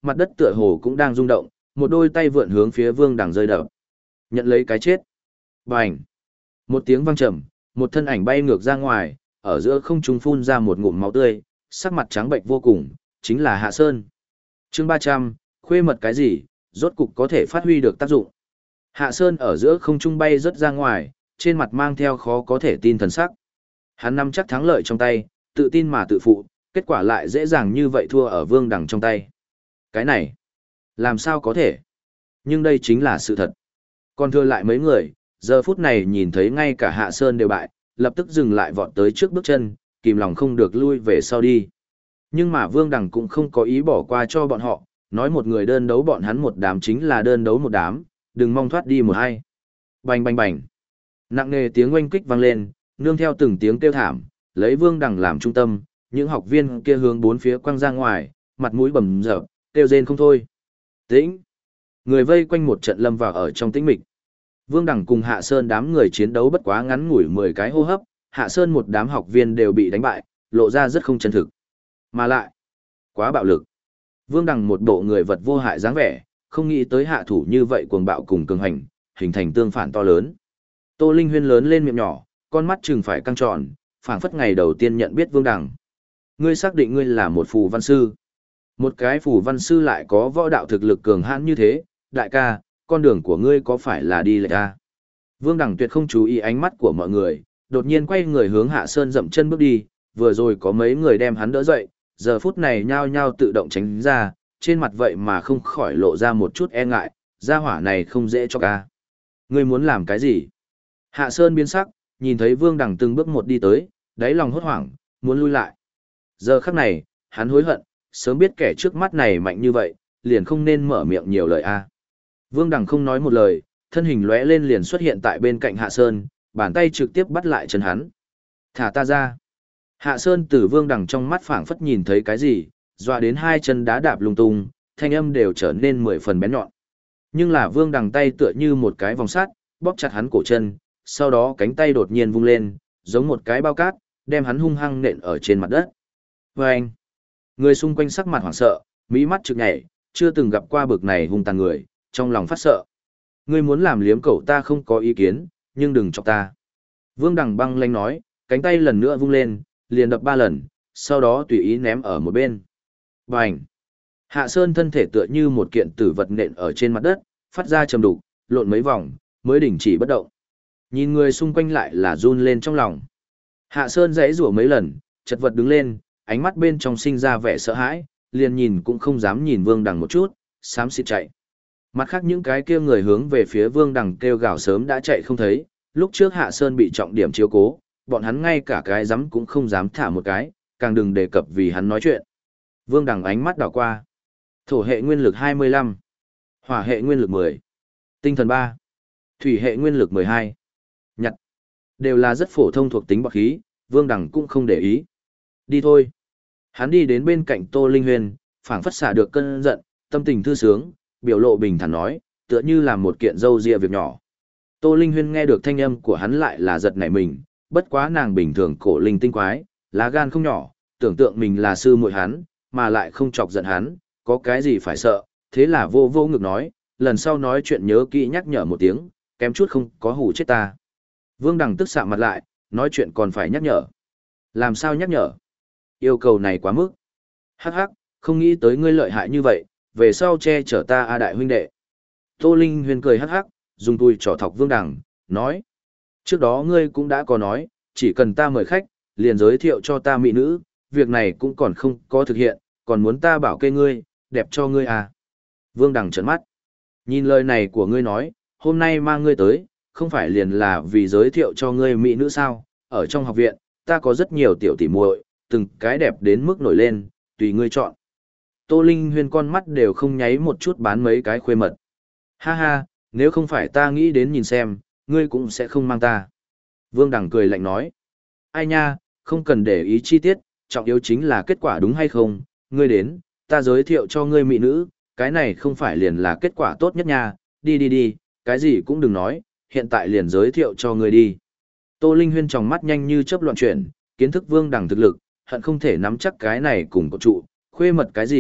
mặt đất tựa hồ cũng đang rung động, một đôi tay vượn hướng phía Vương Đằng rơi đập. Nhận lấy cái chết. Bành! Một tiếng vang trầm, một thân ảnh bay ngược ra ngoài, ở giữa không trung phun ra một ngụm máu tươi, sắc mặt trắng bệnh vô cùng, chính là Hạ Sơn. Chương 300, khuê mật cái gì, rốt cục có thể phát huy được tác dụng. Hạ Sơn ở giữa không trung bay rất ra ngoài, trên mặt mang theo khó có thể tin thần sắc. Hắn nắm chắc thắng lợi trong tay, tự tin mà tự phụ, kết quả lại dễ dàng như vậy thua ở Vương Đằng trong tay. Cái này, làm sao có thể? Nhưng đây chính là sự thật. Còn thưa lại mấy người, giờ phút này nhìn thấy ngay cả Hạ Sơn đều bại, lập tức dừng lại vọt tới trước bước chân, kìm lòng không được lui về sau đi. Nhưng mà Vương Đằng cũng không có ý bỏ qua cho bọn họ, nói một người đơn đấu bọn hắn một đám chính là đơn đấu một đám, đừng mong thoát đi một hay. Bành bành bành. Nặng nề tiếng oanh kích vang lên, nương theo từng tiếng kêu thảm, lấy Vương Đằng làm trung tâm, những học viên kia hướng bốn phía quăng ra ngoài, mặt mũi bầm dập, kêu rên không thôi. Tĩnh. Người vây quanh một trận lâm vào ở trong tĩnh mịch. Vương Đằng cùng Hạ Sơn đám người chiến đấu bất quá ngắn ngủi 10 cái hô hấp, Hạ Sơn một đám học viên đều bị đánh bại, lộ ra rất không chân thực. Mà lại, quá bạo lực. Vương Đằng một bộ người vật vô hại dáng vẻ, không nghĩ tới hạ thủ như vậy cuồng bạo cùng cường hành, hình thành tương phản to lớn. Tô Linh Huyên lớn lên miệng nhỏ, con mắt trừng phải căng tròn, phảng phất ngày đầu tiên nhận biết Vương Đằng. Ngươi xác định ngươi là một phù văn sư. Một cái phù văn sư lại có võ đạo thực lực cường hãn như thế, đại ca, con đường của ngươi có phải là đi lệch ra? Vương Đằng tuyệt không chú ý ánh mắt của mọi người, đột nhiên quay người hướng Hạ Sơn dậm chân bước đi, vừa rồi có mấy người đem hắn đỡ dậy, giờ phút này nhao nhao tự động tránh ra, trên mặt vậy mà không khỏi lộ ra một chút e ngại, gia hỏa này không dễ cho ca. Ngươi muốn làm cái gì? Hạ Sơn biến sắc, nhìn thấy Vương Đằng từng bước một đi tới, đáy lòng hốt hoảng, muốn lui lại. Giờ khắc này, hắn hối hận, sớm biết kẻ trước mắt này mạnh như vậy, liền không nên mở miệng nhiều lời a. Vương Đằng không nói một lời, thân hình lóe lên liền xuất hiện tại bên cạnh Hạ Sơn, bàn tay trực tiếp bắt lại chân hắn. Thả ta ra. Hạ Sơn từ Vương Đằng trong mắt phảng phất nhìn thấy cái gì, dọa đến hai chân đá đạp lung tung, thanh âm đều trở nên 10 phần bén nhọn. Nhưng là Vương Đằng tay tựa như một cái vòng sắt, bóp chặt hắn cổ chân, sau đó cánh tay đột nhiên vung lên, giống một cái bao cát, đem hắn hung hăng nện ở trên mặt đất. Vâng! Người xung quanh sắc mặt hoảng sợ, mỹ mắt trực nhảy, chưa từng gặp qua bực này hung tàn người, trong lòng phát sợ. Ngươi muốn làm liếm cẩu ta không có ý kiến, nhưng đừng chọc ta. Vương Đằng băng lanh nói, cánh tay lần nữa vung lên, liền đập 3 lần, sau đó tùy ý ném ở một bên. Bành! Hạ Sơn thân thể tựa như một kiện tử vật nện ở trên mặt đất, phát ra trầm đục, lộn mấy vòng, mới đình chỉ bất động. Nhìn người xung quanh lại là run lên trong lòng. Hạ Sơn giãy giụa mấy lần, chật vật đứng lên, ánh mắt bên trong sinh ra vẻ sợ hãi, liền nhìn cũng không dám nhìn Vương Đằng một chút, xám xịt chạy. Mặt khác những cái kia người hướng về phía Vương Đằng kêu gào sớm đã chạy không thấy, lúc trước Hạ Sơn bị trọng điểm chiếu cố, bọn hắn ngay cả cái dám cũng không dám thả một cái, càng đừng đề cập vì hắn nói chuyện. Vương Đằng ánh mắt đảo qua. Thổ hệ nguyên lực 25, hỏa hệ nguyên lực 10, tinh thần 3, thủy hệ nguyên lực 12. Nhặt. Đều là rất phổ thông thuộc tính bậc khí, Vương Đằng cũng không để ý. Đi thôi. Hắn đi đến bên cạnh Tô Linh Huyên, phảng phất xả được cơn giận, tâm tình thư sướng, biểu lộ bình thản nói, tựa như là một kiện dâu ria việc nhỏ. Tô Linh Huyên nghe được thanh âm của hắn lại là giật nảy mình, bất quá nàng bình thường cổ linh tinh quái, lá gan không nhỏ, tưởng tượng mình là sư muội hắn, mà lại không chọc giận hắn, có cái gì phải sợ, thế là vô vô ngực nói, lần sau nói chuyện nhớ kỹ nhắc nhở một tiếng, kém chút không có hù chết ta. Vương Đằng tức sạm mặt lại, nói chuyện còn phải nhắc nhở. Làm sao nhắc nhở? Yêu cầu này quá mức. Hắc hắc, không nghĩ tới ngươi lợi hại như vậy, về sau che chở ta a đại huynh đệ. Tô Linh Huyên cười hắc hắc, dùng tùi trỏ thọc Vương Đằng, nói. Trước đó ngươi cũng đã có nói, chỉ cần ta mời khách, liền giới thiệu cho ta mỹ nữ, việc này cũng còn không có thực hiện, còn muốn ta bảo kê ngươi, đẹp cho ngươi à. Vương Đằng trợn mắt. Nhìn lời này của ngươi nói, hôm nay mang ngươi tới, không phải liền là vì giới thiệu cho ngươi mỹ nữ sao, ở trong học viện, ta có rất nhiều tiểu tỉ muội, từng cái đẹp đến mức nổi lên, tùy ngươi chọn. Tô Linh Huyên con mắt đều không nháy một chút bán mấy cái khuê mật. Ha ha, nếu không phải ta nghĩ đến nhìn xem, ngươi cũng sẽ không mang ta. Vương Đằng cười lạnh nói. Ai nha, không cần để ý chi tiết, trọng yếu chính là kết quả đúng hay không, ngươi đến, ta giới thiệu cho ngươi mỹ nữ, cái này không phải liền là kết quả tốt nhất nha, đi đi đi, cái gì cũng đừng nói, hiện tại liền giới thiệu cho ngươi đi. Tô Linh Huyên trong mắt nhanh như chớp loạn chuyển, kiến thức Vương Đằng thực lực, hận không thể nắm chắc cái này cùng cột trụ, khuê mật cái gì,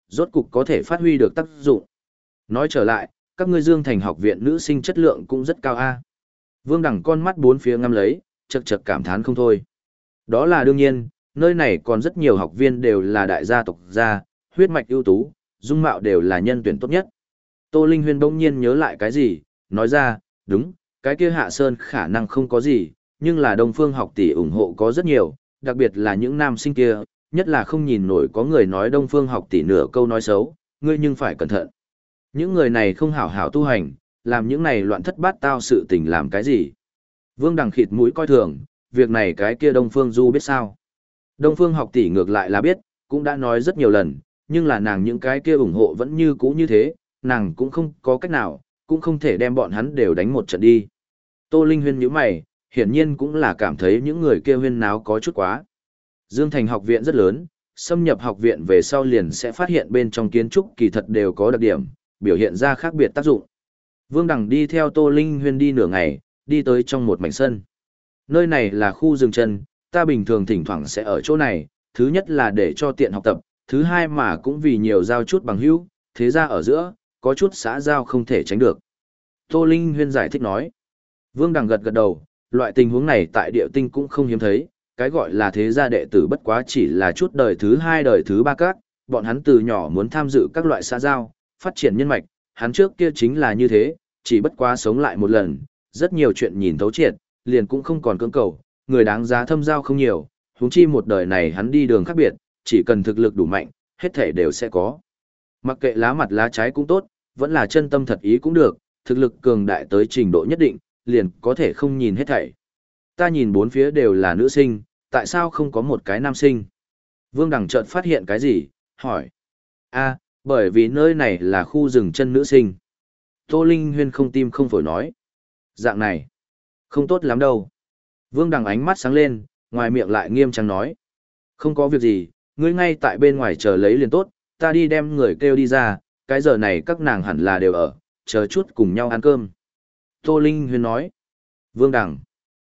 rốt cục có thể phát huy được tác dụng. Nói trở lại, các ngươi Dương Thành học viện nữ sinh chất lượng cũng rất cao a. Vương Đằng con mắt bốn phía ngắm lấy, chật chật cảm thán không thôi. Đó là đương nhiên, nơi này còn rất nhiều học viên đều là đại gia tộc gia, huyết mạch ưu tú, dung mạo đều là nhân tuyển tốt nhất. Tô Linh Huyên bỗng nhiên nhớ lại cái gì, nói ra, đúng, cái kia Hạ Sơn khả năng không có gì, nhưng là Đông Phương học tỷ ủng hộ có rất nhiều, đặc biệt là những nam sinh kia, nhất là không nhìn nổi có người nói Đông Phương học tỷ nửa câu nói xấu, ngươi nhưng phải cẩn thận. Những người này không hảo hảo tu hành, làm những này loạn thất bát tao sự tình làm cái gì. Vương Đằng khịt mũi coi thường, việc này cái kia Đông Phương Du biết sao. Đông Phương học tỷ ngược lại là biết, cũng đã nói rất nhiều lần, nhưng là nàng những cái kia ủng hộ vẫn như cũ như thế, nàng cũng không có cách nào, cũng không thể đem bọn hắn đều đánh một trận đi. Tô Linh Huyên nhíu mày, hiển nhiên cũng là cảm thấy những người kia huyên náo có chút quá. Dương Thành học viện rất lớn, xâm nhập học viện về sau liền sẽ phát hiện bên trong kiến trúc kỳ thật đều có đặc điểm, biểu hiện ra khác biệt tác dụng. Vương Đằng đi theo Tô Linh Huyên đi nửa ngày, đi tới trong một mảnh sân. Nơi này là khu rừng chân, ta bình thường thỉnh thoảng sẽ ở chỗ này, thứ nhất là để cho tiện học tập, thứ hai mà cũng vì nhiều giao chút bằng hữu, thế ra ở giữa, có chút xã giao không thể tránh được. Tô Linh Huyên giải thích nói. Vương Đằng gật gật đầu, loại tình huống này tại địa tinh cũng không hiếm thấy, cái gọi là thế gia đệ tử bất quá chỉ là chút đời thứ hai đời thứ ba các, bọn hắn từ nhỏ muốn tham dự các loại xã giao, phát triển nhân mạch, hắn trước kia chính là như thế, chỉ bất quá sống lại một lần, rất nhiều chuyện nhìn thấu triệt, liền cũng không còn cưỡng cầu, người đáng giá thâm giao không nhiều, huống chi một đời này hắn đi đường khác biệt, chỉ cần thực lực đủ mạnh, hết thể đều sẽ có. Mặc kệ lá mặt lá trái cũng tốt, vẫn là chân tâm thật ý cũng được, thực lực cường đại tới trình độ nhất định, liền có thể không nhìn hết thảy. Ta nhìn bốn phía đều là nữ sinh, tại sao không có một cái nam sinh? Vương Đằng chợt phát hiện cái gì, hỏi. A, bởi vì nơi này là khu rừng chân nữ sinh. Tô Linh Huyên không tim không phổi nói. Dạng này, không tốt lắm đâu. Vương Đằng ánh mắt sáng lên, ngoài miệng lại nghiêm trang nói. Không có việc gì, ngươi ngay tại bên ngoài chờ lấy liền tốt, ta đi đem người kêu đi ra, cái giờ này các nàng hẳn là đều ở, chờ chút cùng nhau ăn cơm. Tô Linh Huyên nói. Vương Đằng.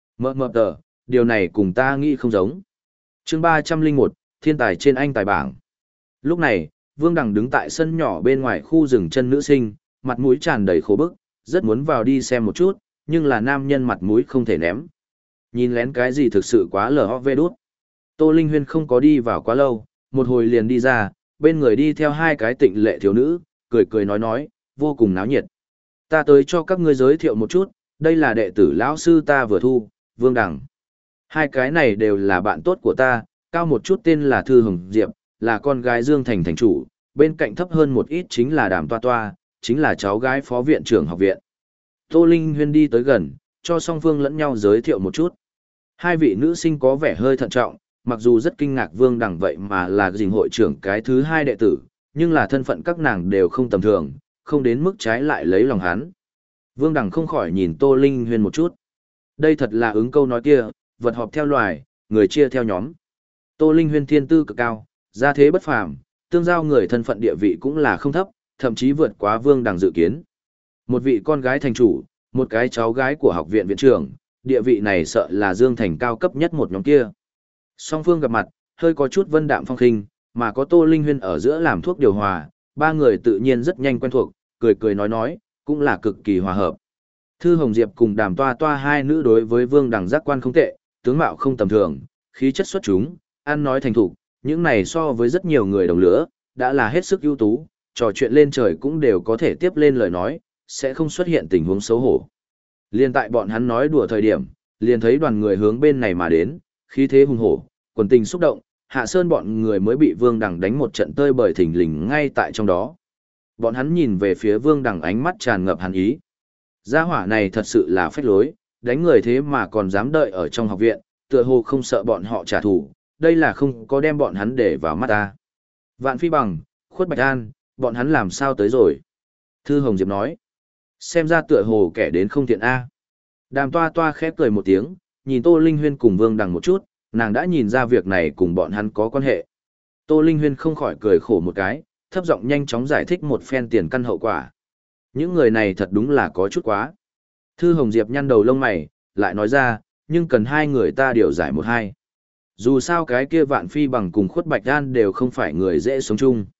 Mờ tờ, điều này cùng ta nghĩ không giống. Chương 301, thiên tài trên anh tài bảng. Lúc này, Vương Đằng đứng tại sân nhỏ bên ngoài khu rừng chân nữ sinh, mặt mũi tràn đầy khổ bức, rất muốn vào đi xem một chút, nhưng là nam nhân mặt mũi không thể ném. Nhìn lén cái gì thực sự quá lờ vê đút. Tô Linh Huyên không có đi vào quá lâu, một hồi liền đi ra, bên người đi theo hai cái tịnh lệ thiếu nữ, cười cười nói, vô cùng náo nhiệt. Ta tới cho các ngươi giới thiệu một chút, đây là đệ tử lão sư ta vừa thu, Vương Đằng. Hai cái này đều là bạn tốt của ta, cao một chút tên là Thư Hồng Diệp, là con gái Dương Thành thành chủ, bên cạnh thấp hơn một ít chính là Đàm Toa Toa, chính là cháu gái phó viện trưởng học viện. Tô Linh Huyên đi tới gần, cho song phương lẫn nhau giới thiệu một chút. Hai vị nữ sinh có vẻ hơi thận trọng, mặc dù rất kinh ngạc Vương Đằng vậy mà là dình hội trưởng cái thứ hai đệ tử, nhưng là thân phận các nàng đều không tầm thường, không đến mức trái lại lấy lòng hắn. Vương Đằng không khỏi nhìn Tô Linh Huyên một chút. Đây thật là ứng câu nói kia, vật họp theo loài, người chia theo nhóm. Tô Linh Huyên thiên tư cực cao, gia thế bất phàm, tương giao người thân phận địa vị cũng là không thấp, thậm chí vượt quá Vương Đằng dự kiến. Một vị con gái thành chủ, một cái cháu gái của học viện viện trưởng, địa vị này sợ là Dương Thành cao cấp nhất một nhóm kia. Song phương gặp mặt, hơi có chút vân đạm phong khinh, mà có Tô Linh Huyên ở giữa làm thuốc điều hòa, ba người tự nhiên rất nhanh quen thuộc, cười cười nói, cũng là cực kỳ hòa hợp. Thư Hồng Diệp cùng Đàm Toa Toa hai nữ đối với Vương Đằng giác quan không tệ, tướng mạo không tầm thường, khí chất xuất chúng, ăn nói thành thục, những này so với rất nhiều người đồng lứa, đã là hết sức ưu tú, trò chuyện lên trời cũng đều có thể tiếp lên lời nói, sẽ không xuất hiện tình huống xấu hổ. Liên tại bọn hắn nói đùa thời điểm, liền thấy đoàn người hướng bên này mà đến, khí thế hùng hổ, quần tình xúc động, Hạ Sơn bọn người mới bị Vương Đằng đánh một trận tơi bời thình lình ngay tại trong đó. Bọn hắn nhìn về phía Vương Đằng ánh mắt tràn ngập hàn ý. Gia hỏa này thật sự là phách lối, đánh người thế mà còn dám đợi ở trong học viện, tựa hồ không sợ bọn họ trả thù, đây là không có đem bọn hắn để vào mắt ta. Vạn Phi Bằng, Khuất Bạch An, bọn hắn làm sao tới rồi? Thư Hồng Diệp nói. Xem ra tựa hồ kẻ đến không thiện A. Đàm Toa Toa khép cười một tiếng, nhìn Tô Linh Huyên cùng Vương Đằng một chút, nàng đã nhìn ra việc này cùng bọn hắn có quan hệ. Tô Linh Huyên không khỏi cười khổ một cái, thấp giọng nhanh chóng giải thích một phen tiền căn hậu quả. Những người này thật đúng là có chút quá. Thư Hồng Diệp nhăn đầu lông mày, lại nói ra, nhưng cần hai người ta điều giải một hai. Dù sao cái kia Vạn Phi Bằng cùng Khuất Bạch An đều không phải người dễ sống chung.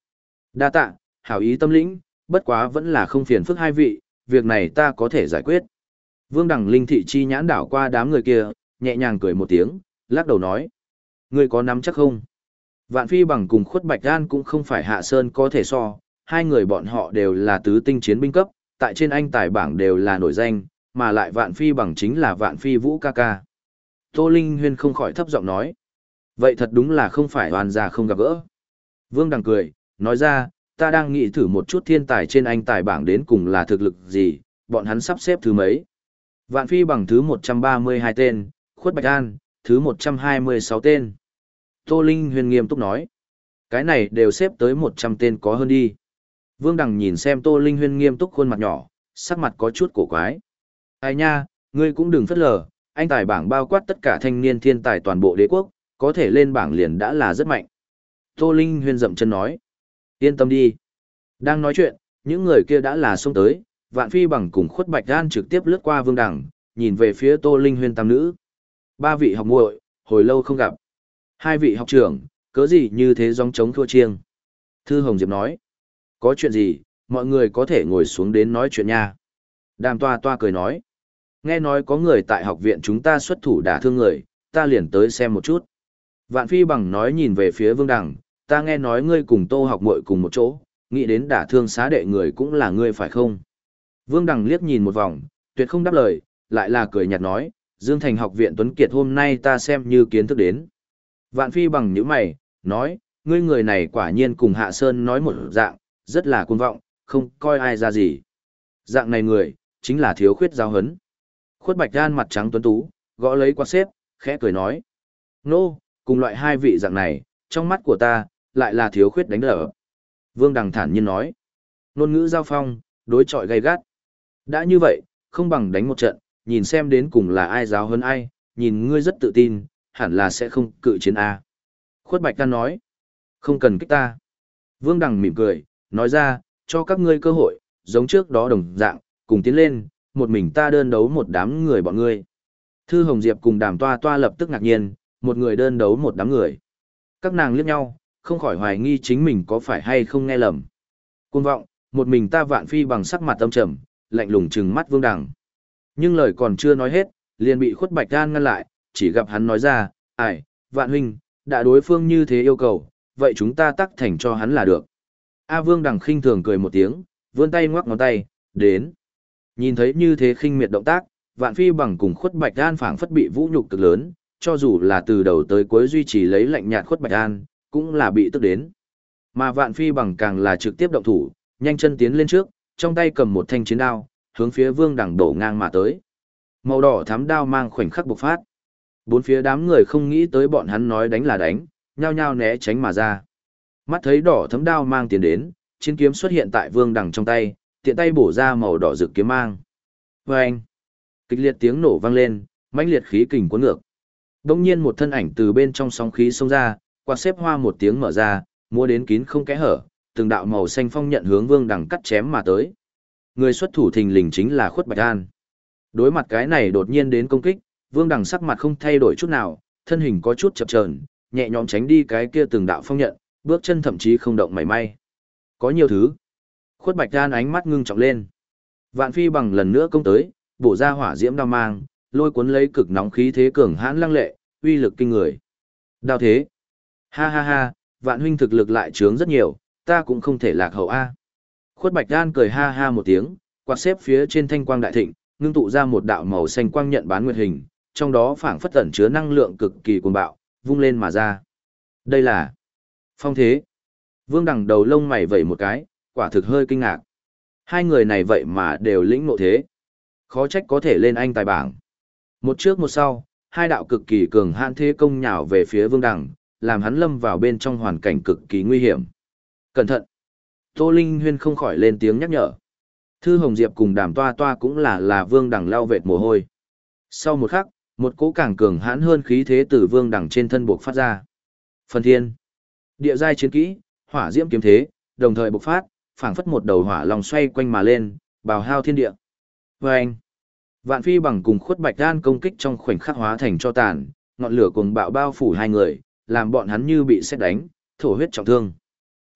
Đa tạ, hảo ý tâm lĩnh, bất quá vẫn là không phiền phức hai vị, việc này ta có thể giải quyết. Vương Đằng Linh thị chi nhãn đảo qua đám người kia, nhẹ nhàng cười một tiếng, lắc đầu nói. Ngươi có nắm chắc không? Vạn Phi Bằng cùng Khuất Bạch Đan cũng không phải Hạ Sơn có thể so, hai người bọn họ đều là tứ tinh chiến binh cấp, tại trên anh tài bảng đều là nổi danh, mà lại Vạn Phi Bằng chính là Vạn Phi Vũ ca ca. Tô Linh Huyên không khỏi thấp giọng nói. Vậy thật đúng là không phải hoàn gia không gặp gỡ. Vương Đằng cười, nói ra, ta đang nghĩ thử một chút thiên tài trên anh tài bảng đến cùng là thực lực gì, bọn hắn sắp xếp thứ mấy. Vạn Phi Bằng thứ 132 tên, Khuất Bạch An, thứ 126 tên. Tô Linh Huyên nghiêm túc nói. Cái này đều xếp tới 100 tên có hơn đi. Vương Đằng nhìn xem Tô Linh Huyên nghiêm túc khuôn mặt nhỏ, sắc mặt có chút cổ quái. Ai nha, ngươi cũng đừng phất lờ, anh tài bảng bao quát tất cả thanh niên thiên tài toàn bộ đế quốc, có thể lên bảng liền đã là rất mạnh. Tô Linh Huyên dậm chân nói. Yên tâm đi. Đang nói chuyện, những người kia đã là xông tới, Vạn Phi Bằng cùng Khuất Bạch Đan trực tiếp lướt qua Vương Đằng, nhìn về phía Tô Linh Huyên tam nữ. Ba vị học muội, hồi lâu không gặp. Hai vị học trưởng, cớ gì như thế gióng trống thua chiêng. Thư Hồng Diệp nói. Có chuyện gì, mọi người có thể ngồi xuống đến nói chuyện nha. Đàm Toa Toa cười nói. Nghe nói có người tại học viện chúng ta xuất thủ đả thương người, ta liền tới xem một chút. Vạn Phi Bằng nói nhìn về phía Vương Đằng, ta nghe nói ngươi cùng Tô học muội cùng một chỗ, nghĩ đến đả thương xá đệ người cũng là ngươi phải không? Vương Đằng liếc nhìn một vòng, tuyệt không đáp lời, lại là cười nhạt nói, Dương Thành học viện Tuấn Kiệt hôm nay ta xem như kiến thức đến. Vạn Phi Bằng nhíu mày, nói, ngươi người này quả nhiên cùng Hạ Sơn nói một dạng, rất là cuồng vọng, không coi ai ra gì. Dạng này người, chính là thiếu khuyết giáo hấn. Khuất Bạch Đan mặt trắng tuấn tú, gõ lấy quạt xếp, khẽ cười nói. Nô, cùng loại hai vị dạng này, trong mắt của ta, lại là thiếu khuyết đánh đỡ. Vương Đằng thản nhiên nói. Ngôn ngữ giao phong, đối chọi gay gắt. Đã như vậy, không bằng đánh một trận, nhìn xem đến cùng là ai giáo hơn ai, nhìn ngươi rất tự tin, hẳn là sẽ không cự chiến A. Khuất Bạch Đan nói. Không cần kích ta. Vương Đằng mỉm cười, nói ra, cho các ngươi cơ hội, giống trước đó đồng dạng, cùng tiến lên, một mình ta đơn đấu một đám người bọn ngươi. Thư Hồng Diệp cùng Đàm Toa Toa lập tức ngạc nhiên, một người đơn đấu một đám người. Các nàng liếc nhau, không khỏi hoài nghi chính mình có phải hay không nghe lầm. Cuồng vọng, một mình ta Vạn Phi Bằng sắc mặt âm trầm, lạnh lùng trừng mắt Vương Đằng. Nhưng lời còn chưa nói hết, liền bị Khuất Bạch Đan ngăn lại, chỉ gặp hắn nói ra, ai, Vạn huynh, đã đối phương như thế yêu cầu, vậy chúng ta tắc thành cho hắn là được. A Vương Đằng khinh thường cười một tiếng, vươn tay ngoắc ngón tay, đến. Nhìn thấy như thế khinh miệt động tác, Vạn Phi Bằng cùng Khuất Bạch Đan phảng phất bị vũ nhục cực lớn, cho dù là từ đầu tới cuối duy trì lấy lạnh nhạt Khuất Bạch Đan, cũng là bị tức đến. Mà Vạn Phi Bằng càng là trực tiếp động thủ, nhanh chân tiến lên trước, trong tay cầm một thanh chiến đao, hướng phía Vương Đằng đổ ngang mà tới. Màu đỏ thắm đao mang khoảnh khắc bộc phát. Bốn phía đám người không nghĩ tới bọn hắn nói đánh là đánh, nhao nhao né tránh mà ra. Mắt thấy đỏ thấm đao mang tiến đến, chiến kiếm xuất hiện tại Vương Đằng trong tay, tiện tay bổ ra màu đỏ rực kiếm mang. Vâng! Kịch liệt tiếng nổ vang lên, mãnh liệt khí kình cuốn ngược. Đông nhiên một thân ảnh từ bên trong sóng khí xông ra, quạt xếp hoa một tiếng mở ra, múa đến kín không kẽ hở, từng đạo màu xanh phong nhận hướng Vương Đằng cắt chém mà tới. Người xuất thủ thình lình chính là Khuất Bạch Đan. Đối mặt cái này đột nhiên đến công kích, Vương Đằng sắc mặt không thay đổi chút nào, thân hình có chút chập chờn, nhẹ nhõm tránh đi cái kia từng đạo phong nhận, bước chân thậm chí không động mảy may. Có nhiều thứ. Khuất Bạch Đan ánh mắt ngưng trọng lên. Vạn Phi Bằng lần nữa công tới, bổ ra hỏa diễm đao mang, lôi cuốn lấy cực nóng khí thế cường hãn lăng lệ, uy lực kinh người. Đao thế. Ha ha ha, Vạn huynh thực lực lại trướng rất nhiều, ta cũng không thể lạc hậu a. Khuất Bạch Đan cười ha ha một tiếng, quạt xếp phía trên thanh quang đại thịnh, ngưng tụ ra một đạo màu xanh quang nhận bán nguyệt hình, trong đó phảng phất tẩn chứa năng lượng cực kỳ cuồng bạo, vung lên mà ra. Đây là phong thế. Vương Đằng đầu lông mày vẩy một cái, quả thực hơi kinh ngạc. Hai người này vậy mà đều lĩnh ngộ thế. Khó trách có thể lên anh tài bảng. Một trước một sau, hai đạo cực kỳ cường hãn thế công nhào về phía Vương Đằng, làm hắn lâm vào bên trong hoàn cảnh cực kỳ nguy hiểm. Cẩn thận! Tô Linh Huyên không khỏi lên tiếng nhắc nhở. Thư Hồng Diệp cùng Đàm Toa Toa cũng là Vương Đằng lao vệt mồ hôi. Sau một khắc, một cỗ càng cường hãn hơn khí thế từ Vương Đằng trên thân buộc phát ra. Phần thiên, địa giai chiến kỹ, hỏa diễm kiếm thế, đồng thời bộc phát, phảng phất một đầu hỏa long xoay quanh mà lên, bào hao thiên địa. Vâng! Vạn Phi Bằng cùng Khuất Bạch Đan công kích trong khoảnh khắc hóa thành cho tàn, ngọn lửa cuồng bạo bao phủ hai người, làm bọn hắn như bị sét đánh, thổ huyết trọng thương.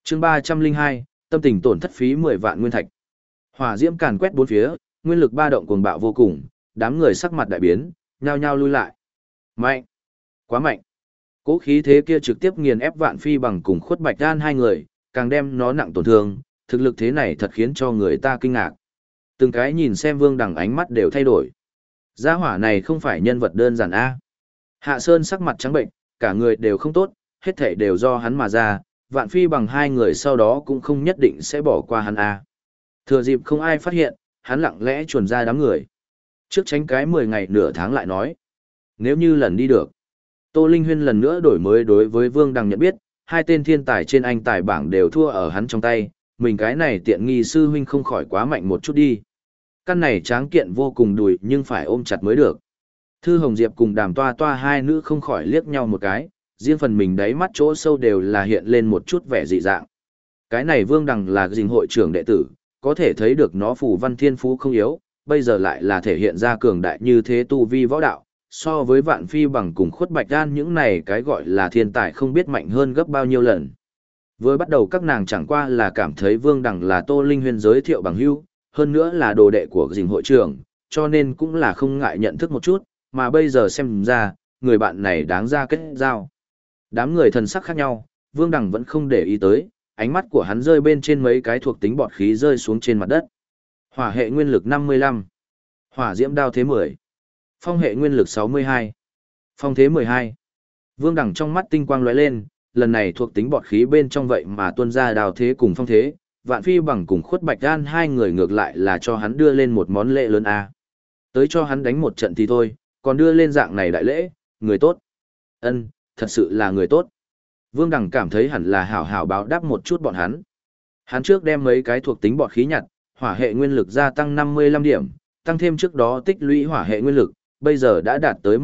Chương 302, tâm tình tổn thất phí 10 vạn nguyên thạch. Hỏa diễm càn quét bốn phía, nguyên lực ba động cuồng bạo vô cùng, đám người sắc mặt đại biến, nhao nhao lui lại. Mạnh! Quá mạnh! Cố khí thế kia trực tiếp nghiền ép Vạn Phi Bằng cùng Khuất Bạch Đan hai người, càng đem nó nặng tổn thương, thực lực thế này thật khiến cho người ta kinh ngạc. Từng cái nhìn xem Vương Đằng ánh mắt đều thay đổi. Gia hỏa này không phải nhân vật đơn giản a. Hạ Sơn sắc mặt trắng bệnh, cả người đều không tốt, hết thảy đều do hắn mà ra, Vạn Phi Bằng hai người sau đó cũng không nhất định sẽ bỏ qua hắn a. Thừa dịp không ai phát hiện, hắn lặng lẽ chuồn ra đám người. Trước tránh cái 10 ngày nửa tháng lại nói. Nếu như lần đi được. Tô Linh Huyên lần nữa đổi mới đối với Vương Đằng nhận biết, hai tên thiên tài trên anh tài bảng đều thua ở hắn trong tay, mình cái này tiện nghi sư huynh không khỏi quá mạnh một chút đi. Căn này tráng kiện vô cùng đùi nhưng phải ôm chặt mới được. Thư Hồng Diệp cùng Đàm Toa Toa hai nữ không khỏi liếc nhau một cái, riêng phần mình đáy mắt chỗ sâu đều là hiện lên một chút vẻ dị dạng. Cái này Vương Đằng là dình hội trưởng đệ tử, có thể thấy được nó phù văn thiên phú không yếu, bây giờ lại là thể hiện ra cường đại như thế tu vi võ đạo, so với Vạn Phi Bằng cùng Khuất Bạch Đan những này cái gọi là thiên tài không biết mạnh hơn gấp bao nhiêu lần. Vừa bắt đầu các nàng chẳng qua là cảm thấy Vương Đằng là Tô Linh Huyên giới thiệu bằng hữu, hơn nữa là đồ đệ của dình hội trưởng, cho nên cũng là không ngại nhận thức một chút, mà bây giờ xem ra, người bạn này đáng ra kết giao. Đám người thần sắc khác nhau, Vương Đằng vẫn không để ý tới, ánh mắt của hắn rơi bên trên mấy cái thuộc tính bọt khí rơi xuống trên mặt đất. Hỏa hệ nguyên lực 55, hỏa diễm đao thế 10, phong hệ nguyên lực 62, phong thế 12. Vương Đằng trong mắt tinh quang lóe lên, lần này thuộc tính bọt khí bên trong vậy mà tuôn ra đao thế cùng phong thế, Vạn Phi Bằng cùng Khuất Bạch Đan hai người ngược lại là cho hắn đưa lên một món lễ lớn a. Tới cho hắn đánh một trận thì thôi, còn đưa lên dạng này đại lễ, người tốt. Ân, thật sự là người tốt. Vương Đằng cảm thấy hẳn là hảo hảo báo đáp một chút bọn hắn. Hắn trước đem mấy cái thuộc tính bọt khí nhặt, hỏa hệ nguyên lực gia tăng 55 điểm, tăng thêm trước đó tích lũy hỏa hệ nguyên lực, bây giờ đã đạt tới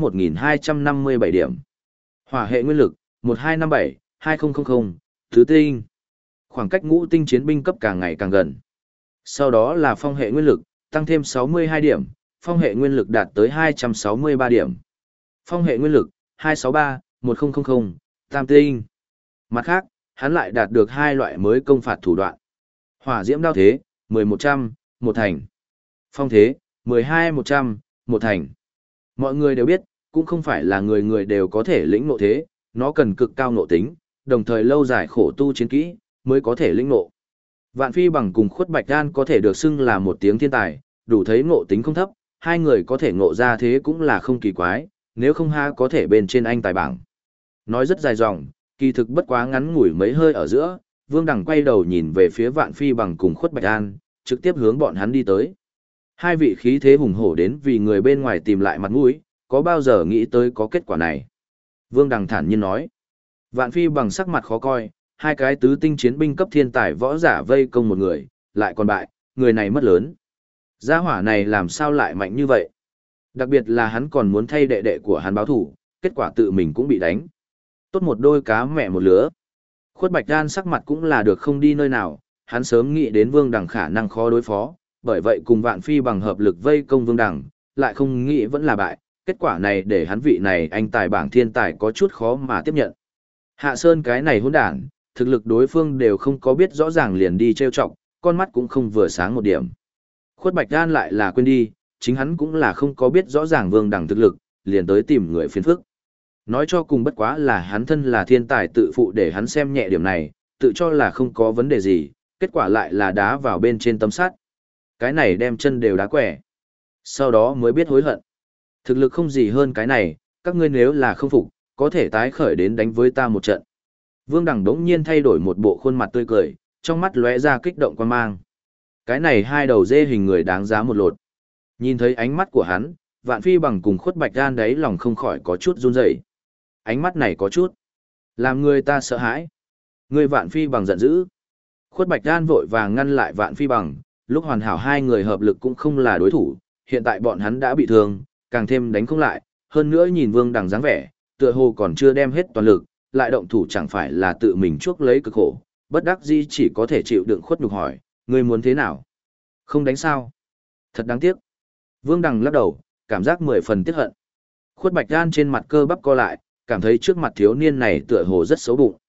1257 điểm. Hỏa hệ nguyên lực 1257, 2000, thứ tinh. Khoảng cách ngũ tinh chiến binh cấp càng ngày càng gần. Sau đó là phong hệ nguyên lực, tăng thêm 62 điểm, phong hệ nguyên lực đạt tới 263 điểm. Phong hệ nguyên lực 263, 1000, tam tinh. Mặt khác, hắn lại đạt được hai loại mới công phạt thủ đoạn. Hỏa diễm đao thế, 1100, một thành. Phong thế, 12100, một thành. Mọi người đều biết, cũng không phải là người người đều có thể lĩnh ngộ thế, nó cần cực cao ngộ tính, đồng thời lâu dài khổ tu chiến kỹ, mới có thể lĩnh ngộ. Vạn Phi Bằng cùng Khuất Bạch Đan có thể được xưng là một tiếng thiên tài, đủ thấy ngộ tính không thấp, hai người có thể ngộ ra thế cũng là không kỳ quái, nếu không ha có thể bên trên anh tài bảng. Nói rất dài dòng, kỳ thực bất quá ngắn ngủi mấy hơi ở giữa, Vương Đằng quay đầu nhìn về phía Vạn Phi Bằng cùng Khuất Bạch Đan, trực tiếp hướng bọn hắn đi tới. Hai vị khí thế hùng hổ đến vì người bên ngoài tìm lại mặt mũi, có bao giờ nghĩ tới có kết quả này? Vương Đằng thản nhiên nói. Vạn Phi Bằng sắc mặt khó coi, hai cái tứ tinh chiến binh cấp thiên tài võ giả vây công một người, lại còn bại, người này mất lớn. Gia hỏa này làm sao lại mạnh như vậy? Đặc biệt là hắn còn muốn thay đệ đệ của hắn báo thủ, kết quả tự mình cũng bị đánh. Tốt một đôi cá mẹ một lứa. Khuất Bạch Đan sắc mặt cũng là được không đi nơi nào, hắn sớm nghĩ đến Vương Đằng khả năng khó đối phó, bởi vậy cùng Vạn Phi Bằng hợp lực vây công Vương Đằng, lại không nghĩ vẫn là bại, kết quả này để hắn vị này anh tài bảng thiên tài có chút khó mà tiếp nhận. Hạ Sơn cái này hỗn đản, thực lực đối phương đều không có biết rõ ràng liền đi trêu chọc, con mắt cũng không vừa sáng một điểm. Khuất Bạch Đan lại là quên đi, chính hắn cũng là không có biết rõ ràng Vương Đằng thực lực, liền tới tìm người phiền phức. Nói cho cùng bất quá là hắn thân là thiên tài tự phụ để hắn xem nhẹ điểm này, tự cho là không có vấn đề gì, kết quả lại là đá vào bên trên tấm sắt. Cái này đem chân đều đá quẻ. Sau đó mới biết hối hận. Thực lực không gì hơn cái này, các ngươi nếu là không phục, có thể tái khởi đến đánh với ta một trận. Vương Đằng đống nhiên thay đổi một bộ khuôn mặt tươi cười, trong mắt lóe ra kích động quan mang. Cái này hai đầu dê hình người đáng giá một lột. Nhìn thấy ánh mắt của hắn, Vạn Phi Bằng cùng Khuất Bạch Đan đấy lòng không khỏi có chút run rẩy. Ánh mắt này có chút làm người ta sợ hãi. Người Vạn Phi Bằng giận dữ. Khuất Bạch Đan vội vàng ngăn lại Vạn Phi Bằng, lúc hoàn hảo hai người hợp lực cũng không là đối thủ, hiện tại bọn hắn đã bị thương, càng thêm đánh không lại, hơn nữa nhìn Vương Đằng dáng vẻ, tựa hồ còn chưa đem hết toàn lực, lại động thủ chẳng phải là tự mình chuốc lấy cực khổ, bất đắc dĩ chỉ có thể chịu đựng khuất nhục hỏi, ngươi muốn thế nào? Không đánh sao? Thật đáng tiếc. Vương Đằng lắc đầu, cảm giác 10 phần tiếc hận. Khuất Bạch Đan trên mặt cơ bắp co lại, cảm thấy trước mặt thiếu niên này tựa hồ rất xấu bụng.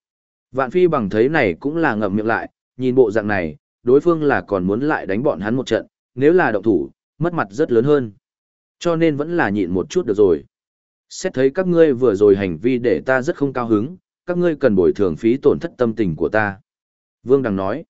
Vạn Phi Bằng thấy này cũng là ngậm miệng lại, nhìn bộ dạng này, đối phương là còn muốn lại đánh bọn hắn một trận, nếu là động thủ, mất mặt rất lớn hơn. Cho nên vẫn là nhịn một chút được rồi. Xét thấy các ngươi vừa rồi hành vi để ta rất không cao hứng, các ngươi cần bồi thường phí tổn thất tâm tình của ta. Vương Đằng nói.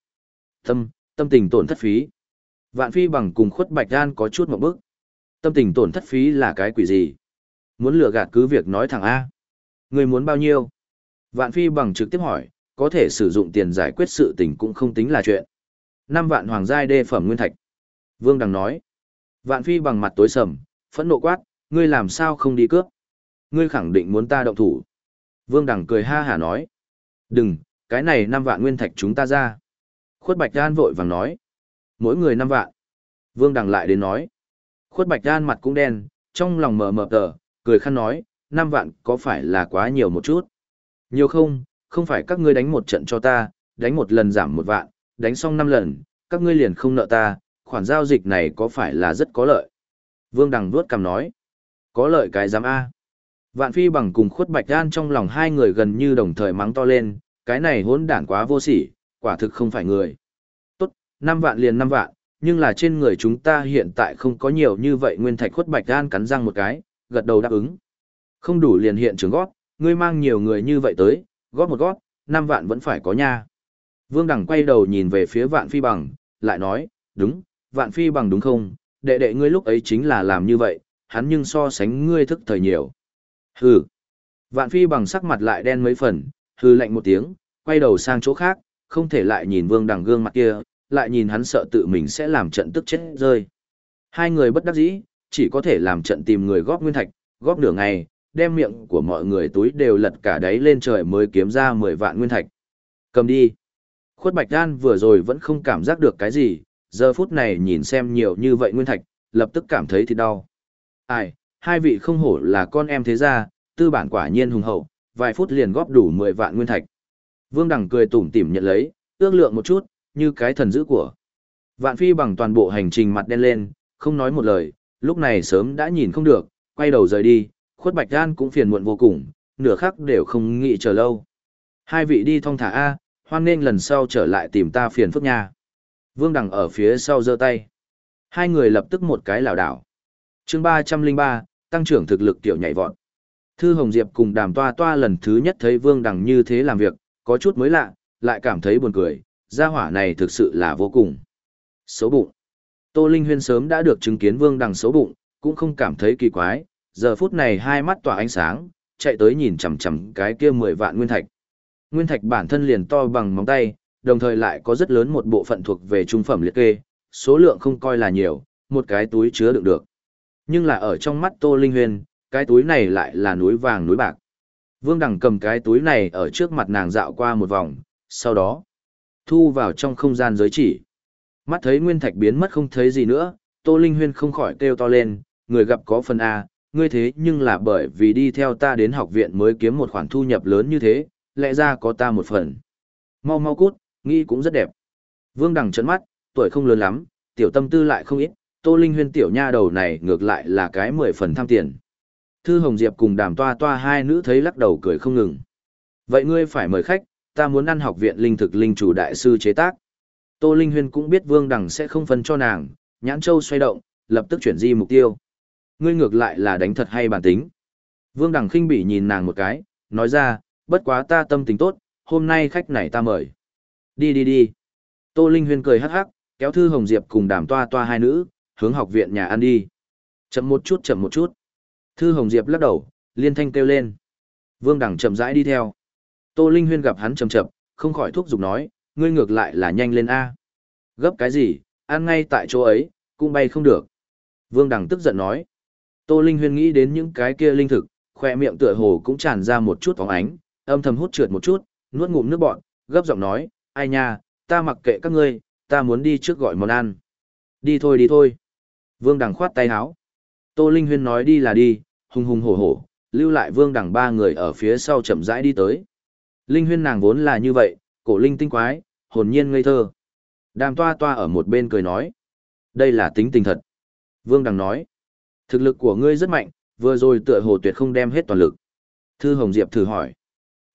Tâm tình tổn thất phí. Vạn Phi Bằng cùng Khuất Bạch Đan có chút một bức. Tâm tình tổn thất phí là cái quỷ gì? Muốn lừa gạt cứ việc nói thẳng A. Ngươi muốn bao nhiêu? Vạn Phi Bằng trực tiếp hỏi, có thể sử dụng tiền giải quyết sự tình cũng không tính là chuyện. 5 vạn hoàng giai đê phẩm nguyên thạch. Vương Đằng nói. Vạn Phi Bằng mặt tối sầm, phẫn nộ quát, ngươi làm sao không đi cướp? Ngươi khẳng định muốn ta động thủ. Vương Đằng cười ha hả nói. Đừng, cái này 5 vạn nguyên thạch chúng ta ra. Khuất Bạch Đan vội vàng nói. Mỗi người 5 vạn. Vương Đằng lại đến nói. Khuất Bạch Đan mặt cũng đen, trong lòng mờ mờ tờ, cười khăn nói, 5 vạn có phải là quá nhiều một chút? Nhiều không phải các ngươi đánh một trận cho ta, đánh một lần giảm 1 vạn, đánh xong 5 lần, các ngươi liền không nợ ta, khoản giao dịch này có phải là rất có lợi? Vương Đằng vuốt cằm nói. Có lợi cái giám A. Vạn Phi Bằng cùng Khuất Bạch Đan trong lòng hai người gần như đồng thời mắng to lên, cái này hỗn đản quá vô sỉ, quả thực không phải người. Tốt, 5 vạn liền 5 vạn, nhưng là trên người chúng ta hiện tại không có nhiều như vậy. Nguyên thạch. Khuất Bạch Đan cắn răng một cái, gật đầu đáp ứng. Không đủ liền hiện trường gót, ngươi mang nhiều người như vậy tới, gót một gót, 5 vạn vẫn phải có nha. Vương Đằng quay đầu nhìn về phía Vạn Phi Bằng, lại nói, đúng, Vạn Phi Bằng đúng không, đệ đệ ngươi lúc ấy chính là làm như vậy, hắn nhưng so sánh ngươi thức thời nhiều. Hừ. Vạn Phi Bằng sắc mặt lại đen mấy phần, hừ lạnh một tiếng, quay đầu sang chỗ khác, không thể lại nhìn Vương Đằng gương mặt kia, lại nhìn hắn sợ tự mình sẽ làm trận tức chết rơi. Hai người bất đắc dĩ, chỉ có thể làm trận tìm người góp nguyên thạch, góp nửa ngày, đem miệng của mọi người túi đều lật cả đáy lên trời mới kiếm ra 10 vạn nguyên thạch. Cầm đi. Khuất Bạch Đan vừa rồi vẫn không cảm giác được cái gì, giờ phút này nhìn xem nhiều như vậy nguyên thạch, lập tức cảm thấy thì đau. Ai, hai vị không hổ là con em thế gia, tư bản quả nhiên hùng hậu, vài phút liền góp đủ 10 vạn nguyên thạch. Vương Đằng cười tủm tỉm nhận lấy, ước lượng một chút, như cái thần dữ của. Vạn Phi Bằng toàn bộ hành trình mặt đen lên, không nói một lời, lúc này sớm đã nhìn không được, quay đầu rời đi, Khuất Bạch Đan cũng phiền muộn vô cùng, nửa khắc đều không nghĩ chờ lâu. Hai vị đi thong thả A, hoan nên lần sau trở lại tìm ta phiền phức nha. Vương Đằng ở phía sau giơ tay. Hai người lập tức một cái lảo đảo. Chương 303, tăng trưởng thực lực tiểu nhảy vọt. Thư Hồng Diệp cùng Đàm Toa Toa lần thứ nhất thấy Vương Đằng như thế làm việc, có chút mới lạ, lại cảm thấy buồn cười, gia hỏa này thực sự là vô cùng xấu bụng. Tô Linh Huyên sớm đã được chứng kiến Vương Đằng xấu bụng, cũng không cảm thấy kỳ quái, giờ phút này hai mắt tỏa ánh sáng, chạy tới nhìn chằm chằm cái kia 10 vạn nguyên thạch. Nguyên thạch bản thân liền to bằng móng tay, đồng thời lại có rất lớn một bộ phận thuộc về trung phẩm liệt kê, số lượng không coi là nhiều, một cái túi chứa đựng được. Nhưng là ở trong mắt Tô Linh Huyên, cái túi này lại là núi vàng núi bạc. Vương Đằng cầm cái túi này ở trước mặt nàng dạo qua một vòng, sau đó thu vào trong không gian giới chỉ. Mắt thấy nguyên thạch biến mất không thấy gì nữa, Tô Linh Huyên không khỏi kêu to lên, người gặp có phần A, ngươi thế nhưng là bởi vì đi theo ta đến học viện mới kiếm một khoản thu nhập lớn như thế, lẽ ra có ta một phần. Mau mau cút, nghĩ cũng rất đẹp. Vương Đằng trợn mắt, tuổi không lớn lắm, tiểu tâm tư lại không ít, Tô Linh Huyên tiểu nha đầu này ngược lại là cái 10 phần tham tiền. Thư Hồng Diệp cùng Đàm Toa Toa hai nữ thấy lắc đầu cười không ngừng. Vậy ngươi phải mời khách, ta muốn ăn học viện linh thực linh chủ đại sư chế tác. Tô Linh Huyên cũng biết Vương Đằng sẽ không phân cho nàng, nhãn châu xoay động, lập tức chuyển di mục tiêu. Ngươi ngược lại là đánh thật hay bản tính. Vương Đằng khinh bỉ nhìn nàng một cái, nói ra, bất quá ta tâm tình tốt, hôm nay khách này ta mời. Đi đi đi. Tô Linh Huyên cười hắc hắc, kéo Thư Hồng Diệp cùng Đàm Toa Toa hai nữ, hướng học viện nhà ăn đi. Chậm một chút chậm một chút. Thư Hồng Diệp lắc đầu, liên thanh kêu lên. Vương Đằng chậm rãi đi theo. Tô Linh Huyên gặp hắn chậm chậm, không khỏi thúc giục nói, ngươi ngược lại là nhanh lên A. Gấp cái gì, ăn ngay tại chỗ ấy, cũng bay không được. Vương Đằng tức giận nói. Tô Linh Huyên nghĩ đến những cái kia linh thực, khoe miệng tựa hồ cũng tràn ra một chút phóng ánh, âm thầm hút trượt một chút, nuốt ngụm nước bọt, gấp giọng nói, ai nha, ta mặc kệ các ngươi, ta muốn đi trước gọi món ăn. Đi thôi đi thôi. Vương Đằng khoát tay áo. Tô Linh Huyên nói đi là đi, hùng hùng hổ hổ, lưu lại Vương Đằng ba người ở phía sau chậm rãi đi tới. Linh Huyên nàng vốn là như vậy, cổ linh tinh quái, hồn nhiên ngây thơ. Đàm Toa Toa ở một bên cười nói. Đây là tính tình thật. Vương Đằng nói. Thực lực của ngươi rất mạnh, vừa rồi tựa hồ tuyệt không đem hết toàn lực. Thư Hồng Diệp thử hỏi.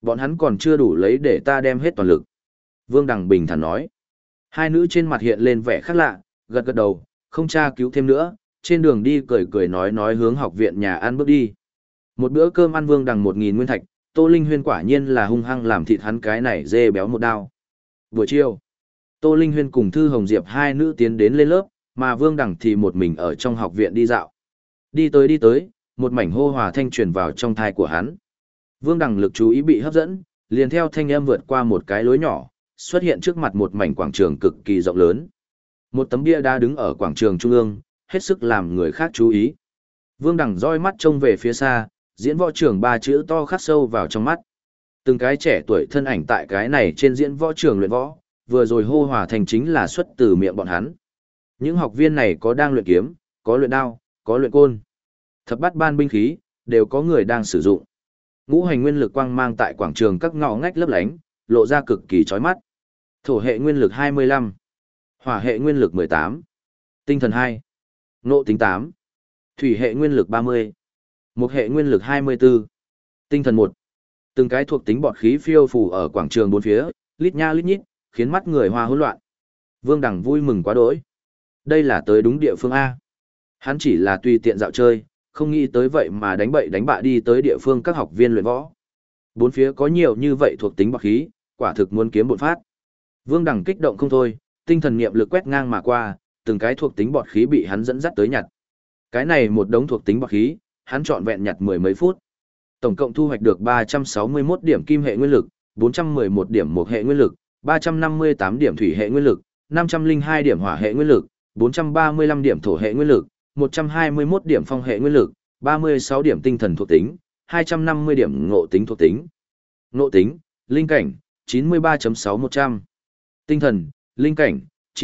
Bọn hắn còn chưa đủ lấy để ta đem hết toàn lực. Vương Đằng bình thản nói. Hai nữ trên mặt hiện lên vẻ khác lạ, gật gật đầu, không tra cứu thêm nữa, trên đường đi cười cười nói hướng học viện nhà ăn bước đi. Một bữa cơm ăn Vương Đằng 1.000 nguyên thạch, Tô Linh Huyên quả nhiên là hung hăng làm thịt hắn cái này dê béo một đao. Buổi chiều, Tô Linh Huyên cùng Thư Hồng Diệp hai nữ tiến đến lên lớp, mà Vương Đằng thì một mình ở trong học viện đi dạo. Đi tới, một mảnh hô hòa thanh truyền vào trong thai của hắn. Vương Đằng lực chú ý bị hấp dẫn, liền theo thanh âm vượt qua một cái lối nhỏ, xuất hiện trước mặt một mảnh quảng trường cực kỳ rộng lớn. Một tấm bia đá đứng ở quảng trường trung ương, hết sức làm người khác chú ý. Vương Đằng roi mắt trông về phía xa, diễn võ trường ba chữ to khắc sâu vào trong mắt. Từng cái trẻ tuổi thân ảnh tại cái này trên diễn võ trường luyện võ, vừa rồi hô hòa thành chính là xuất từ miệng bọn hắn. Những học viên này có đang luyện kiếm, có luyện đao, có luyện côn. Thập bát ban binh khí, đều có người đang sử dụng. Ngũ hành nguyên lực quang mang tại quảng trường các ngõ ngách lấp lánh, lộ ra cực kỳ chói mắt. Thổ hệ nguyên lực 25, hỏa hệ nguyên lực 18, tinh thần 2, ngộ tính 8, thủy hệ nguyên lực 30, mộc hệ nguyên lực 24, tinh thần 1. Từng cái thuộc tính bọt khí phiêu phù ở quảng trường bốn phía, lít nha lít nhít, khiến mắt người hoa hỗn loạn. Vương Đằng vui mừng quá đỗi. Đây là tới đúng địa phương A. Hắn chỉ là tùy tiện dạo chơi, không nghĩ tới vậy mà đánh bậy đánh bạ đi tới địa phương các học viên luyện võ. Bốn phía có nhiều như vậy thuộc tính bọt khí, quả thực muốn kiếm bột phát. Vương Đằng kích động không thôi, tinh thần niệm lực quét ngang mà qua, từng cái thuộc tính bọt khí bị hắn dẫn dắt tới nhặt. Cái này một đống thuộc tính bọt khí, hắn trọn vẹn nhặt mười mấy phút. Tổng cộng thu hoạch được 361 điểm kim hệ nguyên lực, 411 điểm mộc hệ nguyên lực, 358 điểm thủy hệ nguyên lực, 502 điểm hỏa hệ nguyên lực, 435 điểm thổ hệ nguyên lực, 121 điểm phong hệ nguyên lực, 36 điểm tinh thần thuộc tính, 250 điểm ngộ tính thuộc tính. Ngộ tính, linh cảnh, 93.6100. Tinh thần, linh cảnh,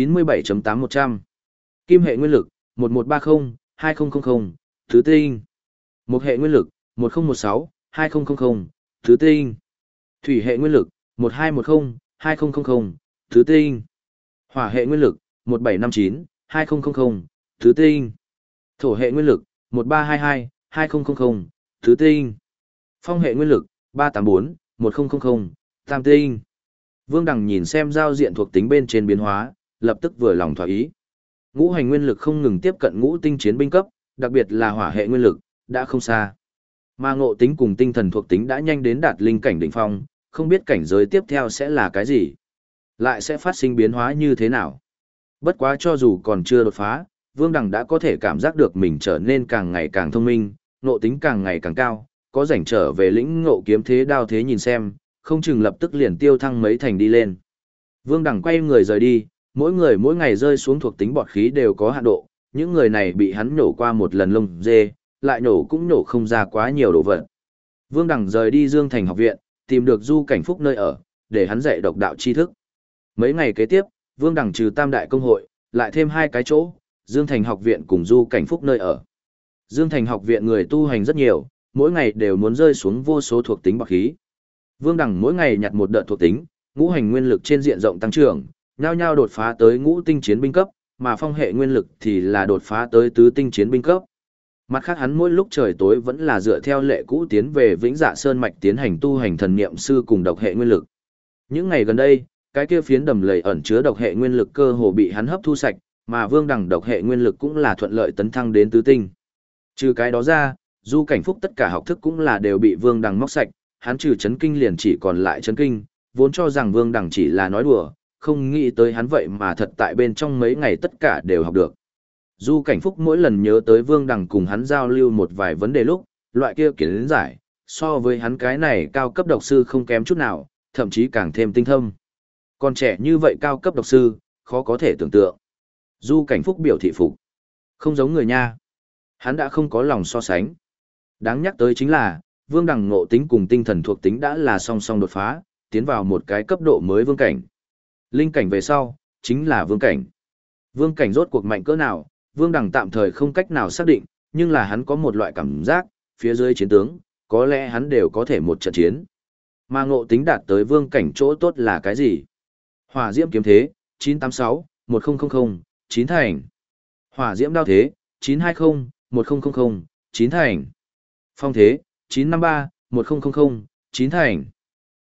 97.8100. Kim hệ nguyên lực, 1130, 2000, thứ tinh. Mộc hệ nguyên lực, 1016, 2000, thứ tinh. Thủy hệ nguyên lực, 1210, 2000, thứ tinh. Hỏa hệ nguyên lực, 1759, 2000, thứ tinh. Thổ hệ nguyên lực, 1322, 2000, thứ tinh. Phong hệ nguyên lực, 384, 1000, tam tinh. Vương Đằng nhìn xem giao diện thuộc tính bên trên biến hóa, lập tức vừa lòng thỏa ý. Ngũ hành nguyên lực không ngừng tiếp cận ngũ tinh chiến binh cấp, đặc biệt là hỏa hệ nguyên lực, đã không xa. Mà ngộ tính cùng tinh thần thuộc tính đã nhanh đến đạt linh cảnh đỉnh phong, không biết cảnh giới tiếp theo sẽ là cái gì, lại sẽ phát sinh biến hóa như thế nào. Bất quá cho dù còn chưa đột phá, Vương Đằng đã có thể cảm giác được mình trở nên càng ngày càng thông minh, ngộ tính càng ngày càng cao, có rảnh trở về lĩnh ngộ kiếm thế đao thế nhìn xem, không chừng lập tức liền tiêu thăng mấy thành đi lên. Vương Đằng quay người rời đi, mỗi người mỗi ngày rơi xuống thuộc tính bọt khí đều có hạn độ, những người này bị hắn nhổ qua một lần lông dê, lại nhổ cũng nhổ không ra quá nhiều đồ vật. Vương Đằng rời đi Dương Thành học viện, tìm được Du Cảnh Phúc nơi ở, để hắn dạy độc đạo tri thức. Mấy ngày kế tiếp, Vương Đằng trừ Tam Đại Công hội, lại thêm hai cái chỗ, Dương Thành học viện cùng Du Cảnh Phúc nơi ở. Dương Thành học viện người tu hành rất nhiều, mỗi ngày đều muốn rơi xuống vô số thuộc tính bọt khí. Vương Đằng mỗi ngày nhặt một đợt thuộc tính, ngũ hành nguyên lực trên diện rộng tăng trưởng, nhao nhao đột phá tới ngũ tinh chiến binh cấp, mà phong hệ nguyên lực thì là đột phá tới tứ tinh chiến binh cấp. Mặt khác hắn mỗi lúc trời tối vẫn là dựa theo lệ cũ tiến về Vĩnh Dạ Sơn mạch tiến hành tu hành thần niệm sư cùng độc hệ nguyên lực. Những ngày gần đây, cái kia phiến đầm lầy ẩn chứa độc hệ nguyên lực cơ hồ bị hắn hấp thu sạch, mà Vương Đằng độc hệ nguyên lực cũng là thuận lợi tấn thăng đến tứ tinh. Trừ cái đó ra, Du Cảnh Phúc tất cả học thức cũng là đều bị Vương Đằng móc sạch, hắn trừ chấn kinh liền chỉ còn lại chấn kinh, vốn cho rằng Vương Đằng chỉ là nói đùa, không nghĩ tới hắn vậy mà thật tại bên trong mấy ngày tất cả đều học được. Du Cảnh Phúc mỗi lần nhớ tới Vương Đằng cùng hắn giao lưu một vài vấn đề lúc, loại kia kiến giải, so với hắn cái này cao cấp độc sư không kém chút nào, thậm chí càng thêm tinh thâm. Còn trẻ như vậy cao cấp độc sư, khó có thể tưởng tượng. Du Cảnh Phúc biểu thị phục. Không giống người nha. Hắn đã không có lòng so sánh. Đáng nhắc tới chính là, Vương Đằng ngộ tính cùng tinh thần thuộc tính đã là song song đột phá, tiến vào một cái cấp độ mới vương cảnh. Linh cảnh về sau, chính là vương cảnh. Vương cảnh rốt cuộc mạnh cỡ nào, Vương Đằng tạm thời không cách nào xác định, nhưng là hắn có một loại cảm giác, phía dưới chiến tướng, có lẽ hắn đều có thể một trận chiến. Mà ngộ tính đạt tới vương cảnh chỗ tốt là cái gì? Hỏa diễm kiếm thế, 986, 1000, 9 thành. Hỏa diễm đao thế, 920, 1000, 9 thành. Phong thế, 953, 1000, 9 thành.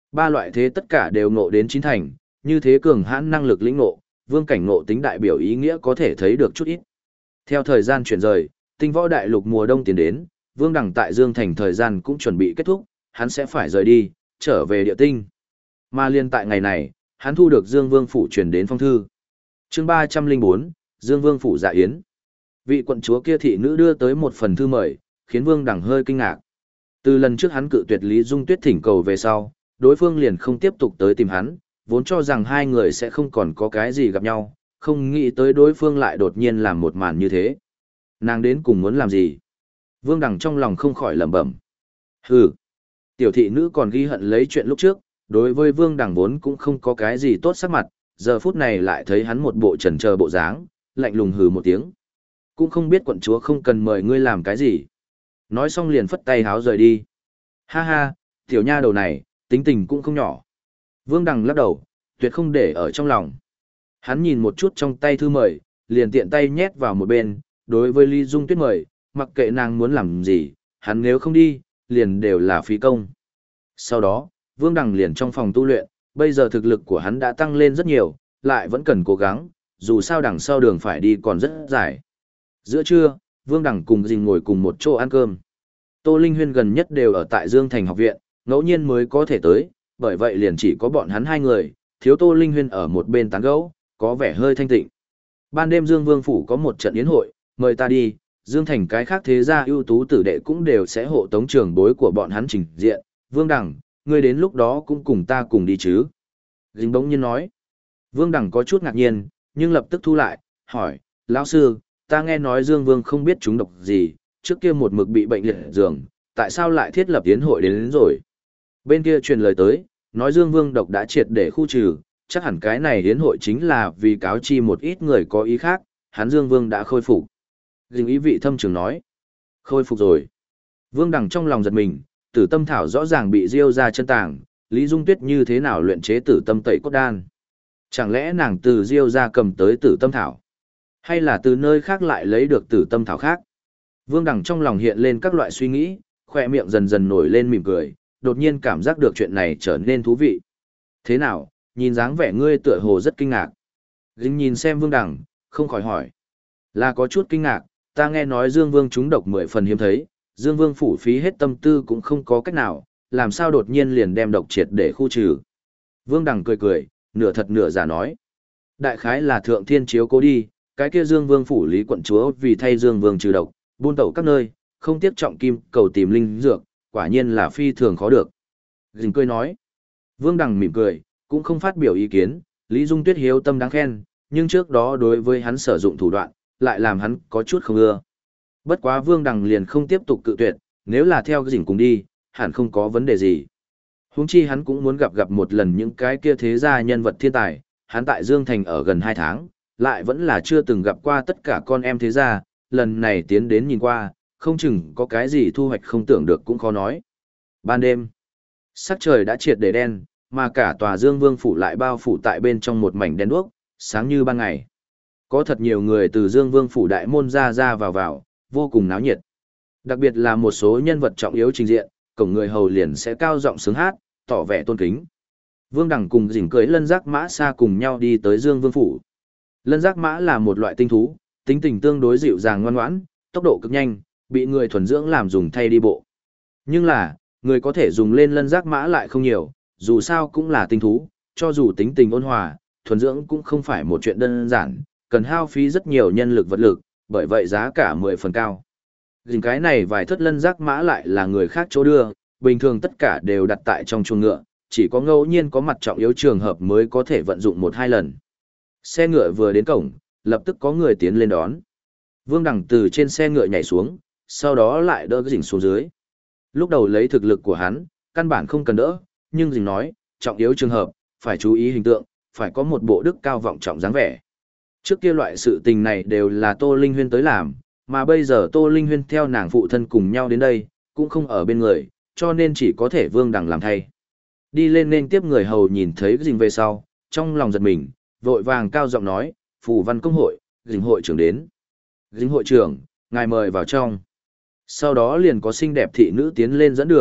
Ba loại thế tất cả đều ngộ đến chín thành, như thế cường hãn năng lực lĩnh ngộ, vương cảnh ngộ tính đại biểu ý nghĩa có thể thấy được chút ít. Theo thời gian chuyển rời, tinh võ đại lục mùa đông tiến đến, vương đẳng tại Dương Thành thời gian cũng chuẩn bị kết thúc, hắn sẽ phải rời đi, trở về địa tinh. Mà liên tại ngày này, hắn thu được Dương Vương phủ truyền đến phong thư. Chương 304, Dương Vương phủ dạ yến. Vị quận chúa kia thị nữ đưa tới một phần thư mời, khiến Vương Đằng hơi kinh ngạc. Từ lần trước hắn cự tuyệt Lý Dung Tuyết thỉnh cầu về sau, đối phương liền không tiếp tục tới tìm hắn, vốn cho rằng hai người sẽ không còn có cái gì gặp nhau, không nghĩ tới đối phương lại đột nhiên làm một màn như thế. Nàng đến cùng muốn làm gì? Vương Đằng trong lòng không khỏi lẩm bẩm. Hừ. Tiểu thị nữ còn ghi hận lấy chuyện lúc trước, đối với Vương Đằng vốn cũng không có cái gì tốt sắc mặt, giờ phút này lại thấy hắn một bộ chần chờ bộ dáng, lạnh lùng hừ một tiếng. Cũng không biết quận chúa không cần mời ngươi làm cái gì. Nói xong liền phất tay háo rời đi. Ha ha, tiểu nha đầu này, tính tình cũng không nhỏ. Vương Đằng lắc đầu, tuyệt không để ở trong lòng. Hắn nhìn một chút trong tay thư mời, liền tiện tay nhét vào một bên, đối với Lý Dung Tuyết mời, mặc kệ nàng muốn làm gì, hắn nếu không đi, liền đều là phí công. Sau đó, Vương Đằng liền trong phòng tu luyện, bây giờ thực lực của hắn đã tăng lên rất nhiều, lại vẫn cần cố gắng, dù sao đằng sau đường phải đi còn rất dài. Giữa trưa, Vương Đằng cùng Dình ngồi cùng một chỗ ăn cơm. Tô Linh Huyên gần nhất đều ở tại Dương Thành học viện, ngẫu nhiên mới có thể tới, bởi vậy liền chỉ có bọn hắn hai người, thiếu Tô Linh Huyên ở một bên tán gẫu, có vẻ hơi thanh tịnh. Ban đêm Dương Vương phủ có một trận yến hội, mời ta đi, Dương Thành cái khác thế gia ưu tú tử đệ cũng đều sẽ hộ tống trưởng bối của bọn hắn trình diện. Vương Đằng, ngươi đến lúc đó cũng cùng ta cùng đi chứ? Dình bỗng nhiên nói. Vương Đằng có chút ngạc nhiên, nhưng lập tức thu lại, hỏi, lão sư, ta nghe nói Dương Vương không biết chúng độc gì, trước kia một mực bị bệnh liệt giường, tại sao lại thiết lập yến hội đến rồi? Bên kia truyền lời tới, nói Dương Vương độc đã triệt để khu trừ, chắc hẳn cái này yến hội chính là vì cáo chi một ít người có ý khác, hắn Dương Vương đã khôi phục. Dình ý vị thâm trường nói, khôi phục rồi. Vương Đằng trong lòng giật mình, tử tâm thảo rõ ràng bị diêu ra chân tàng, Lý Dung Tuyết như thế nào luyện chế tử tâm tẩy cốt đan? Chẳng lẽ nàng từ diêu ra cầm tới tử tâm thảo? Hay là từ nơi khác lại lấy được tử tâm thảo khác? Vương Đằng trong lòng hiện lên các loại suy nghĩ, khoe miệng dần dần nổi lên mỉm cười, đột nhiên cảm giác được chuyện này trở nên thú vị. Thế nào, nhìn dáng vẻ ngươi tựa hồ rất kinh ngạc. Dính nhìn xem Vương Đằng, không khỏi hỏi. Là có chút kinh ngạc, ta nghe nói Dương Vương trúng độc 10 phần hiếm thấy, Dương Vương phủ phí hết tâm tư cũng không có cách nào, làm sao đột nhiên liền đem độc triệt để khu trừ. Vương Đằng cười cười, nửa thật nửa giả nói. Đại khái là thượng thiên chiếu cố đi, cái kia Dương Vương phủ lý quận chúa vì thay Dương Vương trừ độc, buôn tẩu các nơi, không tiếc trọng kim cầu tìm linh dược, quả nhiên là phi thường khó được. Dình cười nói. Vương Đằng mỉm cười, cũng không phát biểu ý kiến, Lý Dung Tuyết hiếu tâm đáng khen, nhưng trước đó đối với hắn sử dụng thủ đoạn, lại làm hắn có chút không ưa. Bất quá Vương Đằng liền không tiếp tục cự tuyệt, nếu là theo Dình cùng đi, hẳn không có vấn đề gì. Huống chi hắn cũng muốn gặp một lần những cái kia thế gia nhân vật thiên tài, hắn tại Dương Thành ở gần 2 tháng, lại vẫn là chưa từng gặp qua tất cả con em thế gia, lần này tiến đến nhìn qua, không chừng có cái gì thu hoạch không tưởng được cũng khó nói. Ban đêm, sắc trời đã triệt để đen, mà cả tòa Dương Vương phủ lại bao phủ tại bên trong một mảnh đen đuốc, sáng như ban ngày. Có thật nhiều người từ Dương Vương phủ đại môn ra vào, vô cùng náo nhiệt. Đặc biệt là một số nhân vật trọng yếu trình diện, cổng người hầu liền sẽ cao giọng sướng hát, tỏ vẻ tôn kính. Vương Đằng cùng Dình cưỡi lân giác mã xa cùng nhau đi tới Dương Vương phủ. Lân giác mã là một loại tinh thú, tính tình tương đối dịu dàng ngoan ngoãn, tốc độ cực nhanh, bị người thuần dưỡng làm dùng thay đi bộ. Nhưng là, người có thể dùng lên lân giác mã lại không nhiều, dù sao cũng là tinh thú, cho dù tính tình ôn hòa, thuần dưỡng cũng không phải một chuyện đơn giản, cần hao phí rất nhiều nhân lực vật lực, bởi vậy giá cả 10 phần cao. Dình cái này vài thất lân giác mã lại là người khác chỗ đưa, bình thường tất cả đều đặt tại trong chuồng ngựa, chỉ có ngẫu nhiên có mặt trọng yếu trường hợp mới có thể vận dụng 1-2 lần. Xe ngựa vừa đến cổng, lập tức có người tiến lên đón. Vương Đằng từ trên xe ngựa nhảy xuống, sau đó lại đỡ Dình xuống dưới. Lúc đầu lấy thực lực của hắn, căn bản không cần đỡ, nhưng Dình nói, trọng yếu trường hợp, phải chú ý hình tượng, phải có một bộ đức cao vọng trọng dáng vẻ. Trước kia loại sự tình này đều là Tô Linh Huyên tới làm, mà bây giờ Tô Linh Huyên theo nàng phụ thân cùng nhau đến đây, cũng không ở bên người, cho nên chỉ có thể Vương Đằng làm thay. Đi lên nên tiếp người hầu nhìn thấy Dình về sau, trong lòng giật mình, vội vàng cao giọng nói, Phù Văn Công hội, Dình hội trưởng đến. Dình hội trưởng, ngài mời vào trong. Sau đó liền có xinh đẹp thị nữ tiến lên dẫn đường,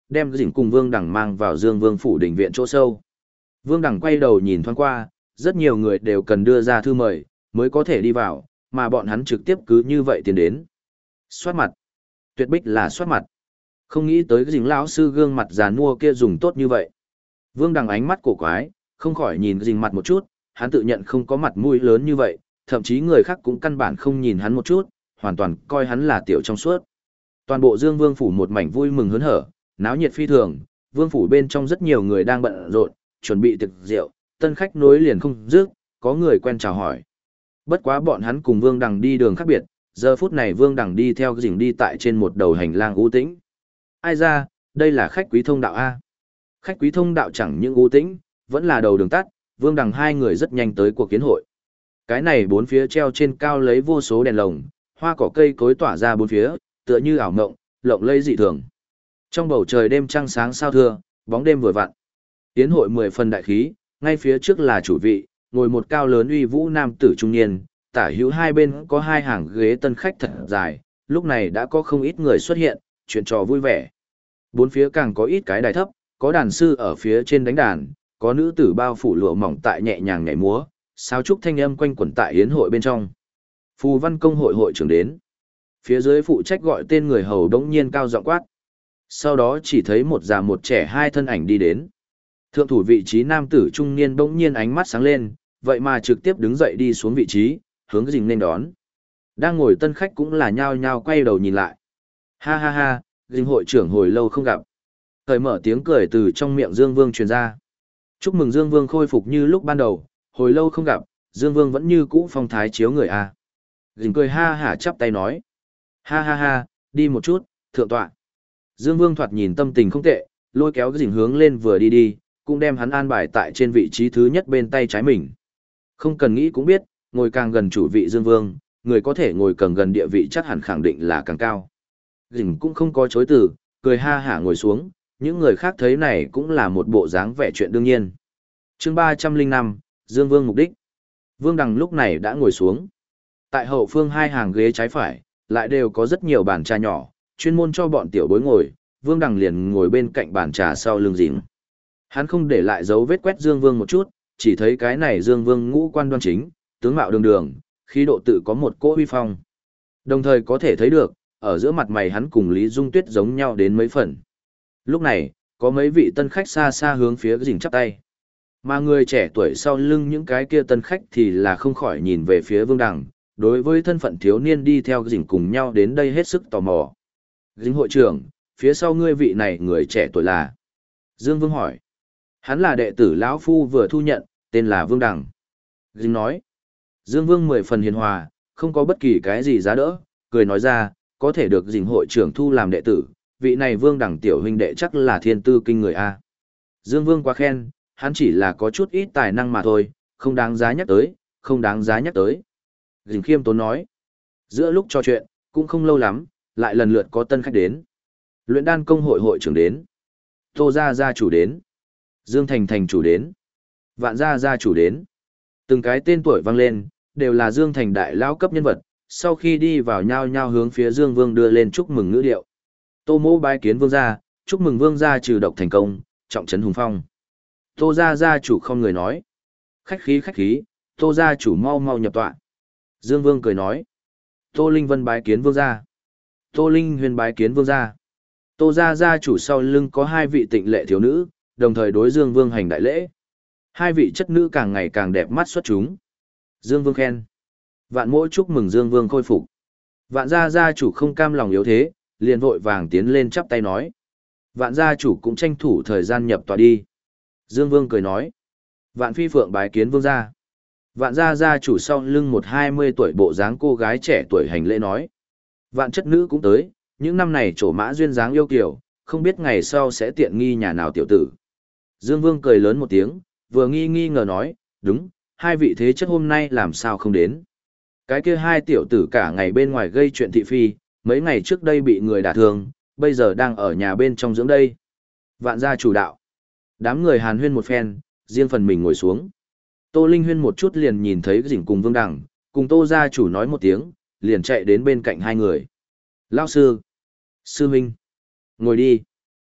đem Dĩnh cùng Vương Đằng mang vào Dương Vương phủ đình viện chỗ sâu. Vương Đằng quay đầu nhìn thoáng qua, rất nhiều người đều cần đưa ra thư mời, mới có thể đi vào, mà bọn hắn trực tiếp cứ như vậy tiến đến. Xoát mặt. Tuyệt bích là xoát mặt. Không nghĩ tới cái Dĩnh lão sư gương mặt già nua kia dùng tốt như vậy. Vương Đằng ánh mắt cổ quái, không khỏi nhìn Dĩnh mặt một chút, hắn tự nhận không có mặt mũi lớn như vậy, thậm chí người khác cũng căn bản không nhìn hắn một chút, hoàn toàn coi hắn là tiểu trong suốt. Toàn bộ Dương Vương phủ một mảnh vui mừng hớn hở, náo nhiệt phi thường, vương phủ bên trong rất nhiều người đang bận rộn, chuẩn bị tiệc rượu, tân khách nối liền không dứt, có người quen chào hỏi. Bất quá bọn hắn cùng Vương Đằng đi đường khác biệt, giờ phút này Vương Đằng đi theo Dĩnh đi tại trên một đầu hành lang u tĩnh. Ai ra, đây là khách quý thông đạo a. Khách quý thông đạo chẳng những u tĩnh, vẫn là đầu đường tắt, Vương Đằng hai người rất nhanh tới cuộc kiến hội. Cái này bốn phía treo trên cao lấy vô số đèn lồng, hoa cỏ cây cối tỏa ra bốn phía, tựa như ảo ngộng, lộng lẫy dị thường. Trong bầu trời đêm trăng sáng sao thưa, bóng đêm vừa vặn. Yến hội 10 phần đại khí, ngay phía trước là chủ vị, ngồi một cao lớn uy vũ nam tử trung niên, tả hữu hai bên có hai hàng ghế tân khách thật dài, lúc này đã có không ít người xuất hiện, chuyện trò vui vẻ. Bốn phía càng có ít cái đài thấp, có đàn sư ở phía trên đánh đàn, có nữ tử bao phủ lụa mỏng tại nhẹ nhàng nhảy múa, sáo trúc thanh âm quanh quẩn tại yến hội bên trong. Phù văn công hội hội trưởng đến. Phía dưới phụ trách gọi tên người hầu đống nhiên cao giọng quát. Sau đó chỉ thấy một già một trẻ hai thân ảnh đi đến. Thượng thủ vị trí nam tử trung niên bỗng nhiên ánh mắt sáng lên, vậy mà trực tiếp đứng dậy đi xuống vị trí, hướng Dĩnh nên đón. Đang ngồi tân khách cũng là nhao nhao quay đầu nhìn lại. Ha ha ha, Dĩnh hội trưởng hồi lâu không gặp. Thời mở tiếng cười từ trong miệng Dương Vương truyền ra. Chúc mừng Dương Vương khôi phục như lúc ban đầu, hồi lâu không gặp, Dương Vương vẫn như cũ phong thái chiếu người a. Dĩnh cười ha hả chắp tay nói. Ha ha ha, đi một chút, thượng tọa. Dương Vương thoạt nhìn tâm tình không tệ, lôi kéo Dĩnh hướng lên vừa đi đi, cũng đem hắn an bài tại trên vị trí thứ nhất bên tay trái mình. Không cần nghĩ cũng biết, ngồi càng gần chủ vị Dương Vương, người có thể ngồi càng gần địa vị chắc hẳn khẳng định là càng cao. Dĩnh cũng không có chối từ, cười ha hả ngồi xuống, những người khác thấy này cũng là một bộ dáng vẻ chuyện đương nhiên. Chương 305, Dương Vương mục đích. Vương Đằng lúc này đã ngồi xuống. Tại hậu phương hai hàng ghế trái phải, lại đều có rất nhiều bàn trà nhỏ, chuyên môn cho bọn tiểu bối ngồi, Vương Đằng liền ngồi bên cạnh bàn trà sau lưng Dĩnh. Hắn không để lại dấu vết quét Dương Vương một chút, chỉ thấy cái này Dương Vương ngũ quan đoan chính, tướng mạo đường đường, khí độ tự có một cỗ uy phong. Đồng thời có thể thấy được, ở giữa mặt mày hắn cùng Lý Dung Tuyết giống nhau đến mấy phần. Lúc này, có mấy vị tân khách xa xa hướng phía Dĩnh chắp tay. Mà người trẻ tuổi sau lưng những cái kia tân khách thì là không khỏi nhìn về phía Vương Đằng, đối với thân phận thiếu niên đi theo Dĩnh cùng nhau đến đây hết sức tò mò. Dĩnh hội trưởng, phía sau ngươi vị này người trẻ tuổi là? Dương Vương hỏi. Hắn là đệ tử lão phu vừa thu nhận, tên là Vương Đằng. Dĩnh nói. Dương Vương 10 phần hiền hòa, không có bất kỳ cái gì giá đỡ, cười nói ra, có thể được Dĩnh hội trưởng thu làm đệ tử, vị này Vương Đằng tiểu huynh đệ chắc là thiên tư kinh người a. Dương Vương quá khen, hắn chỉ là có chút ít tài năng mà thôi, không đáng giá nhắc tới, không đáng giá nhắc tới. Dĩnh khiêm tốn nói. Giữa lúc trò chuyện, cũng không lâu lắm, lại lần lượt có tân khách đến. Luyện đan công hội hội trưởng đến. Tô Gia Gia chủ đến. Dương Thành Thành chủ đến. Vạn Gia Gia chủ đến. Từng cái tên tuổi vang lên, đều là Dương Thành đại lão cấp nhân vật, sau khi đi vào nhao nhao hướng phía Dương Vương đưa lên chúc mừng ngữ điệu. Tô Mỗ bái kiến Vương gia, chúc mừng Vương gia trừ độc thành công, trọng trấn hùng phong. Tô Gia Gia chủ không người nói. Khách khí, Tô Gia chủ mau mau nhập tọa. Dương Vương cười nói. Tô Linh Vân bái kiến Vương gia. Tô Linh Huyền bái kiến Vương gia. Tô Gia Gia chủ sau lưng có hai vị tịnh lệ thiếu nữ, đồng thời đối Dương Vương hành đại lễ. Hai vị chất nữ càng ngày càng đẹp mắt xuất chúng. Dương Vương khen. Vạn Mỗ chúc mừng Dương Vương khôi phục. Vạn Gia Gia chủ không cam lòng yếu thế, liền vội vàng tiến lên chắp tay nói. Vạn Gia chủ cũng tranh thủ thời gian nhập tọa đi. Dương Vương cười nói. Vạn Phi Phượng bái kiến Vương gia. Vạn Gia Gia chủ sau lưng một 20 tuổi bộ dáng cô gái trẻ tuổi hành lễ nói. Vạn chất nữ cũng tới, những năm này trổ mã duyên dáng yêu kiều, không biết ngày sau sẽ tiện nghi nhà nào tiểu tử. Dương Vương cười lớn một tiếng, vừa nghi ngờ nói, đúng, hai vị thế chất hôm nay làm sao không đến. Cái kia hai tiểu tử cả ngày bên ngoài gây chuyện thị phi, mấy ngày trước đây bị người đả thương, bây giờ đang ở nhà bên trong dưỡng đây. Vạn gia chủ đạo. Đám người hàn huyên một phen, riêng phần mình ngồi xuống. Tô Linh Huyên một chút liền nhìn thấy Dĩnh cùng Vương Đằng, cùng Tô gia chủ nói một tiếng, liền chạy đến bên cạnh hai người. Lão sư, sư huynh, ngồi đi.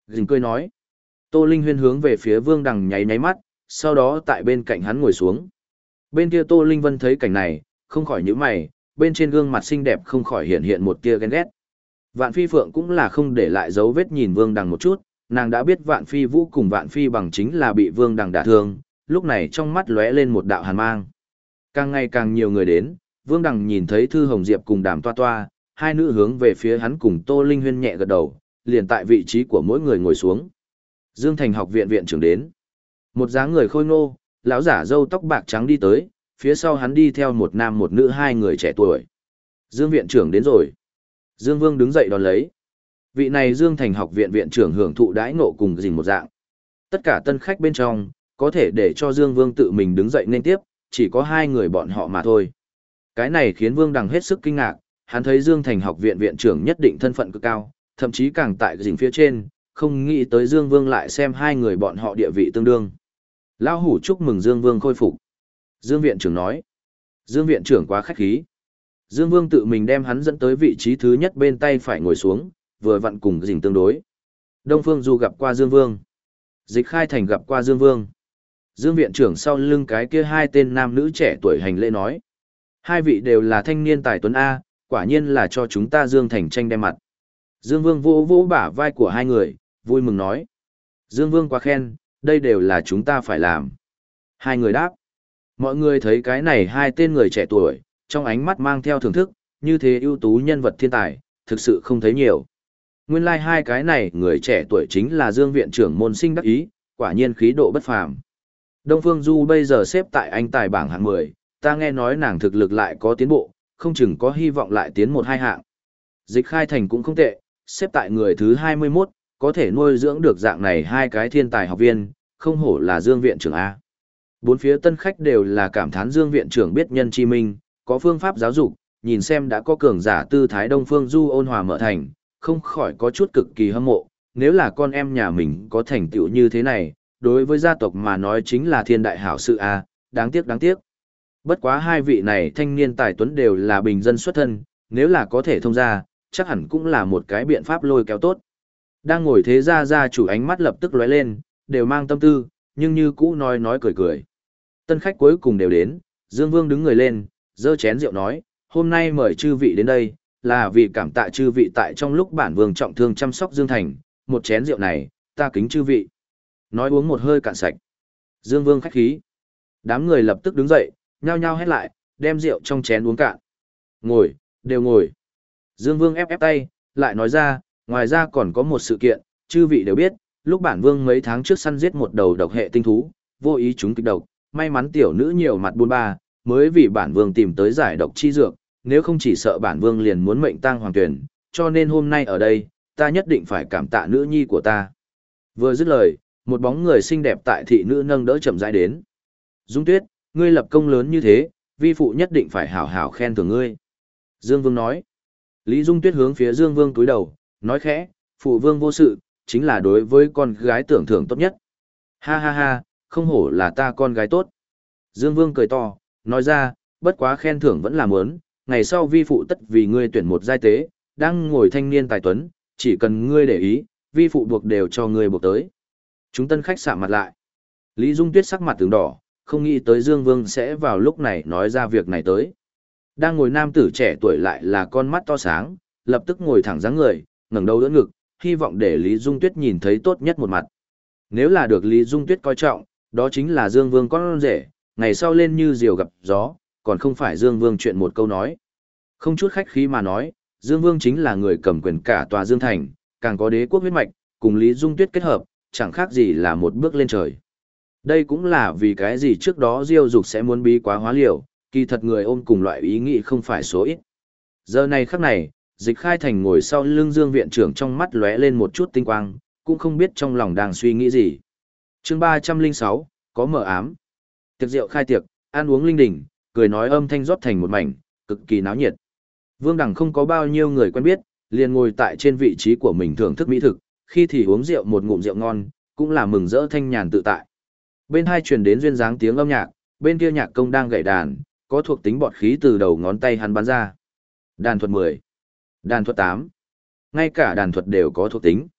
Dình cười nói. Tô Linh Huyên hướng về phía Vương Đằng nháy nháy mắt, sau đó tại bên cạnh hắn ngồi xuống. Bên kia Tô Linh Vân thấy cảnh này, không khỏi nhíu mày, bên trên gương mặt xinh đẹp không khỏi hiện hiện một tia ghen ghét. Vạn Phi Phượng cũng là không để lại dấu vết nhìn Vương Đằng một chút, nàng đã biết Vạn Phi Vũ cùng Vạn Phi Bằng chính là bị Vương Đằng đả thương, lúc này trong mắt lóe lên một đạo hàn mang. Càng ngày càng nhiều người đến, Vương Đằng nhìn thấy Thư Hồng Diệp cùng Đàm Toa Toa, hai nữ hướng về phía hắn cùng Tô Linh Huyên nhẹ gật đầu, liền tại vị trí của mỗi người ngồi xuống. Dương Thành học viện viện trưởng đến. Một dáng người khôi ngô, lão giả râu tóc bạc trắng đi tới, phía sau hắn đi theo một nam một nữ hai người trẻ tuổi. Dương viện trưởng đến rồi. Dương Vương đứng dậy đón lấy. Vị này Dương Thành học viện viện trưởng hưởng thụ đãi ngộ cùng gìn một dạng. Tất cả tân khách bên trong, có thể để cho Dương Vương tự mình đứng dậy nên tiếp, chỉ có hai người bọn họ mà thôi. Cái này khiến Vương Đằng hết sức kinh ngạc, hắn thấy Dương Thành học viện viện trưởng nhất định thân phận cực cao, thậm chí càng tại gìn phía trên, không nghĩ tới Dương Vương lại xem hai người bọn họ địa vị tương đương. Lão hủ chúc mừng Dương Vương khôi phục. Dương viện trưởng nói. Dương viện trưởng quá khách khí. Dương Vương tự mình đem hắn dẫn tới vị trí thứ nhất bên tay phải ngồi xuống, vừa vặn cùng gìn tương đối. Đông Phương Du gặp qua Dương Vương. Dịch Khai Thành gặp qua Dương Vương. Dương viện trưởng sau lưng cái kia hai tên nam nữ trẻ tuổi hành lễ nói. Hai vị đều là thanh niên tài tuấn A, quả nhiên là cho chúng ta Dương Thành tranh đem mặt. Dương Vương vỗ vỗ bả vai của hai người, vui mừng nói. Dương Vương quá khen, đây đều là chúng ta phải làm. Hai người đáp. Mọi người thấy cái này hai tên người trẻ tuổi, trong ánh mắt mang theo thưởng thức, như thế ưu tú nhân vật thiên tài, thực sự không thấy nhiều. Nguyên lai hai cái này người trẻ tuổi chính là Dương viện trưởng môn sinh đắc ý, quả nhiên khí độ bất phàm. Đông Phương Du bây giờ xếp tại anh tài bảng hạng 10, ta nghe nói nàng thực lực lại có tiến bộ, không chừng có hy vọng lại tiến một hai hạng. Dịch Khai Thành cũng không tệ, xếp tại người thứ 21, có thể nuôi dưỡng được dạng này hai cái thiên tài học viên, không hổ là Dương viện trưởng A. Bốn phía tân khách đều là cảm thán Dương viện trưởng biết nhân chi minh, có phương pháp giáo dục, nhìn xem đã có cường giả tư thái Đông Phương Du ôn hòa mở thành, không khỏi có chút cực kỳ hâm mộ, nếu là con em nhà mình có thành tựu như thế này, đối với gia tộc mà nói chính là thiên đại hảo sự A, đáng tiếc đáng tiếc. Bất quá hai vị này thanh niên tài tuấn đều là bình dân xuất thân, nếu là có thể thông ra, chắc hẳn cũng là một cái biện pháp lôi kéo tốt. Đang ngồi thế gia chủ ánh mắt lập tức lóe lên, đều mang tâm tư, nhưng như cũ nói cười cười. Tân khách cuối cùng đều đến, Dương Vương đứng người lên, giơ chén rượu nói, hôm nay mời chư vị đến đây, là vì cảm tạ chư vị tại trong lúc bản vương trọng thương chăm sóc Dương Thành, một chén rượu này, ta kính chư vị. Nói uống một hơi cạn sạch. Dương Vương khách khí. Đám người lập tức đứng dậy, nhao nhao hét lại, đem rượu trong chén uống cạn. Ngồi, đều ngồi. Dương Vương ép tay, lại nói ra, ngoài ra còn có một sự kiện, chư vị đều biết, lúc bản vương mấy tháng trước săn giết một đầu độc hệ tinh thú, vô ý chúng kịch độc, may mắn tiểu nữ nhiều mặt buôn ba, mới vì bản vương tìm tới giải độc chi dược, nếu không chỉ sợ bản vương liền muốn mệnh tang hoàng tuyển, cho nên hôm nay ở đây, ta nhất định phải cảm tạ nữ nhi của ta. Vừa dứt lời, một bóng người xinh đẹp tại thị nữ nâng đỡ chậm rãi đến. Dung Tuyết, ngươi lập công lớn như thế, vi phụ nhất định phải hảo hảo khen thưởng ngươi. Dương Vương nói. Lý Dung Tuyết hướng phía Dương Vương cúi đầu, nói khẽ, phụ vương vô sự, chính là đối với con gái tưởng thưởng tốt nhất. Ha ha ha, không hổ là ta con gái tốt. Dương Vương cười to, nói ra, bất quá khen thưởng vẫn là muốn, ngày sau vi phụ tất vì ngươi tuyển một giai tế, đang ngồi thanh niên tài tuấn, chỉ cần ngươi để ý, vi phụ buộc đều cho ngươi buộc tới. Chúng tân khách sạm mặt lại. Lý Dung Tuyết sắc mặt tướng đỏ, không nghĩ tới Dương Vương sẽ vào lúc này nói ra việc này tới. Đang ngồi nam tử trẻ tuổi lại là con mắt to sáng, lập tức ngồi thẳng dáng người, ngẩng đầu đỡ ngực, hy vọng để Lý Dung Tuyết nhìn thấy tốt nhất một mặt. Nếu là được Lý Dung Tuyết coi trọng, đó chính là Dương Vương con rể, ngày sau lên như diều gặp gió, còn không phải Dương Vương chuyện một câu nói. Không chút khách khí mà nói, Dương Vương chính là người cầm quyền cả tòa Dương Thành, càng có đế quốc huyết mạch, cùng Lý Dung Tuyết kết hợp, chẳng khác gì là một bước lên trời. Đây cũng là vì cái gì trước đó Diêu Dục sẽ muốn bí quá hóa liều, kỳ thật người ôm cùng loại ý nghĩ không phải số ít. Giờ này khắc này, Dịch Khai Thành ngồi sau lưng Dương viện trưởng trong mắt lóe lên một chút tinh quang, cũng không biết trong lòng đang suy nghĩ gì. Chương 306, có mở ám. Tiệc rượu khai tiệc, ăn uống linh đình, cười nói âm thanh rót thành một mảnh, cực kỳ náo nhiệt. Vương Đằng không có bao nhiêu người quen biết, liền ngồi tại trên vị trí của mình thưởng thức mỹ thực, khi thì uống rượu một ngụm rượu ngon, cũng là mừng rỡ thanh nhàn tự tại. Bên hai truyền đến duyên dáng tiếng âm nhạc, bên kia nhạc công đang gảy đàn, có thuộc tính bọt khí từ đầu ngón tay hắn bắn ra. Đàn thuật 10, đàn thuật 8, ngay cả đàn thuật đều có thuộc tính.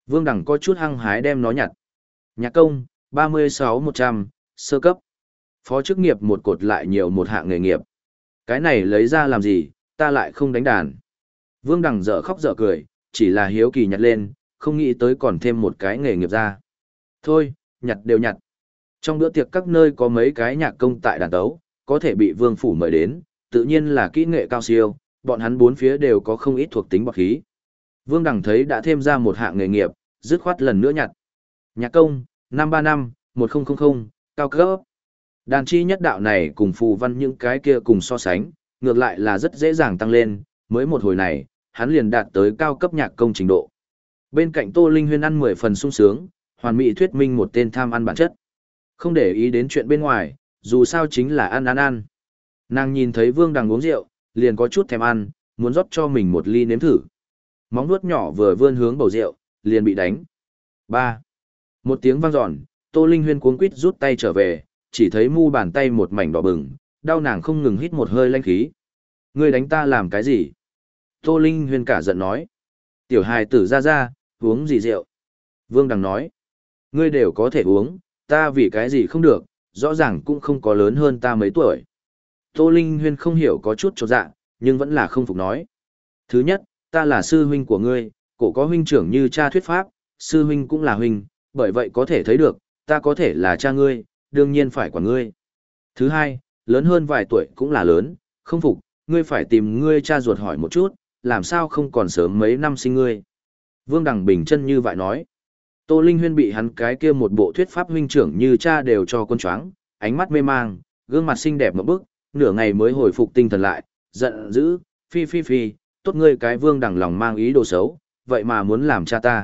Vương Đằng có chút hăng hái đem nó nhặt. Nhạc công, 36-100, sơ cấp. Phó chức nghiệp một cột lại nhiều một hạng nghề nghiệp. Cái này lấy ra làm gì, ta lại không đánh đàn. Vương Đằng dở khóc dở cười, chỉ là hiếu kỳ nhặt lên, không nghĩ tới còn thêm một cái nghề nghiệp ra. Thôi, nhặt đều nhặt. Trong bữa tiệc các nơi có mấy cái nhạc công tại đàn tấu, có thể bị vương phủ mời đến, tự nhiên là kỹ nghệ cao siêu, bọn hắn bốn phía đều có không ít thuộc tính bậc khí. Vương Đằng thấy đã thêm ra một hạng nghề nghiệp, dứt khoát lần nữa nhặt. Nhạc công, 535-1000, cao cấp. Đàn chi nhất đạo này cùng phù văn những cái kia cùng so sánh, ngược lại là rất dễ dàng tăng lên, mới một hồi này, hắn liền đạt tới cao cấp nhạc công trình độ. Bên cạnh Tô Linh Huyên ăn 10 phần sung sướng, hoàn mỹ thuyết minh một tên tham ăn bản chất. Không để ý đến chuyện bên ngoài, dù sao chính là ăn. Nàng nhìn thấy Vương Đằng uống rượu, liền có chút thèm ăn, muốn rót cho mình một ly nếm thử. Móng vuốt nhỏ vừa vươn hướng bầu rượu, liền bị đánh. 3. Một tiếng vang dọn, Tô Linh Huyên cuống quýt rút tay trở về, chỉ thấy mu bàn tay một mảnh đỏ bừng, đau nàng không ngừng hít một hơi lanh khí. Ngươi đánh ta làm cái gì? Tô Linh Huyên cả giận nói. Tiểu hài tử ra, uống gì rượu? Vương Đằng nói. Ngươi đều có thể uống, ta vì cái gì không được, rõ ràng cũng không có lớn hơn ta mấy tuổi. Tô Linh Huyên không hiểu có chút chột dạ, nhưng vẫn là không phục nói. Thứ nhất, ta là sư huynh của ngươi, cổ có huynh trưởng như cha thuyết pháp, sư huynh cũng là huynh, bởi vậy có thể thấy được, ta có thể là cha ngươi, đương nhiên phải quản ngươi. Thứ hai, lớn hơn vài tuổi cũng là lớn, không phục, ngươi phải tìm ngươi cha ruột hỏi một chút, làm sao không còn sớm mấy năm sinh ngươi. Vương Đằng bình chân như vậy nói. Tô Linh Huyên bị hắn cái kia một bộ thuyết pháp huynh trưởng như cha đều cho con choáng, ánh mắt mê mang, gương mặt xinh đẹp một bức, nửa ngày mới hồi phục tinh thần lại, giận dữ, phi, tốt ngươi cái Vương Đằng lòng mang ý đồ xấu, vậy mà muốn làm cha ta.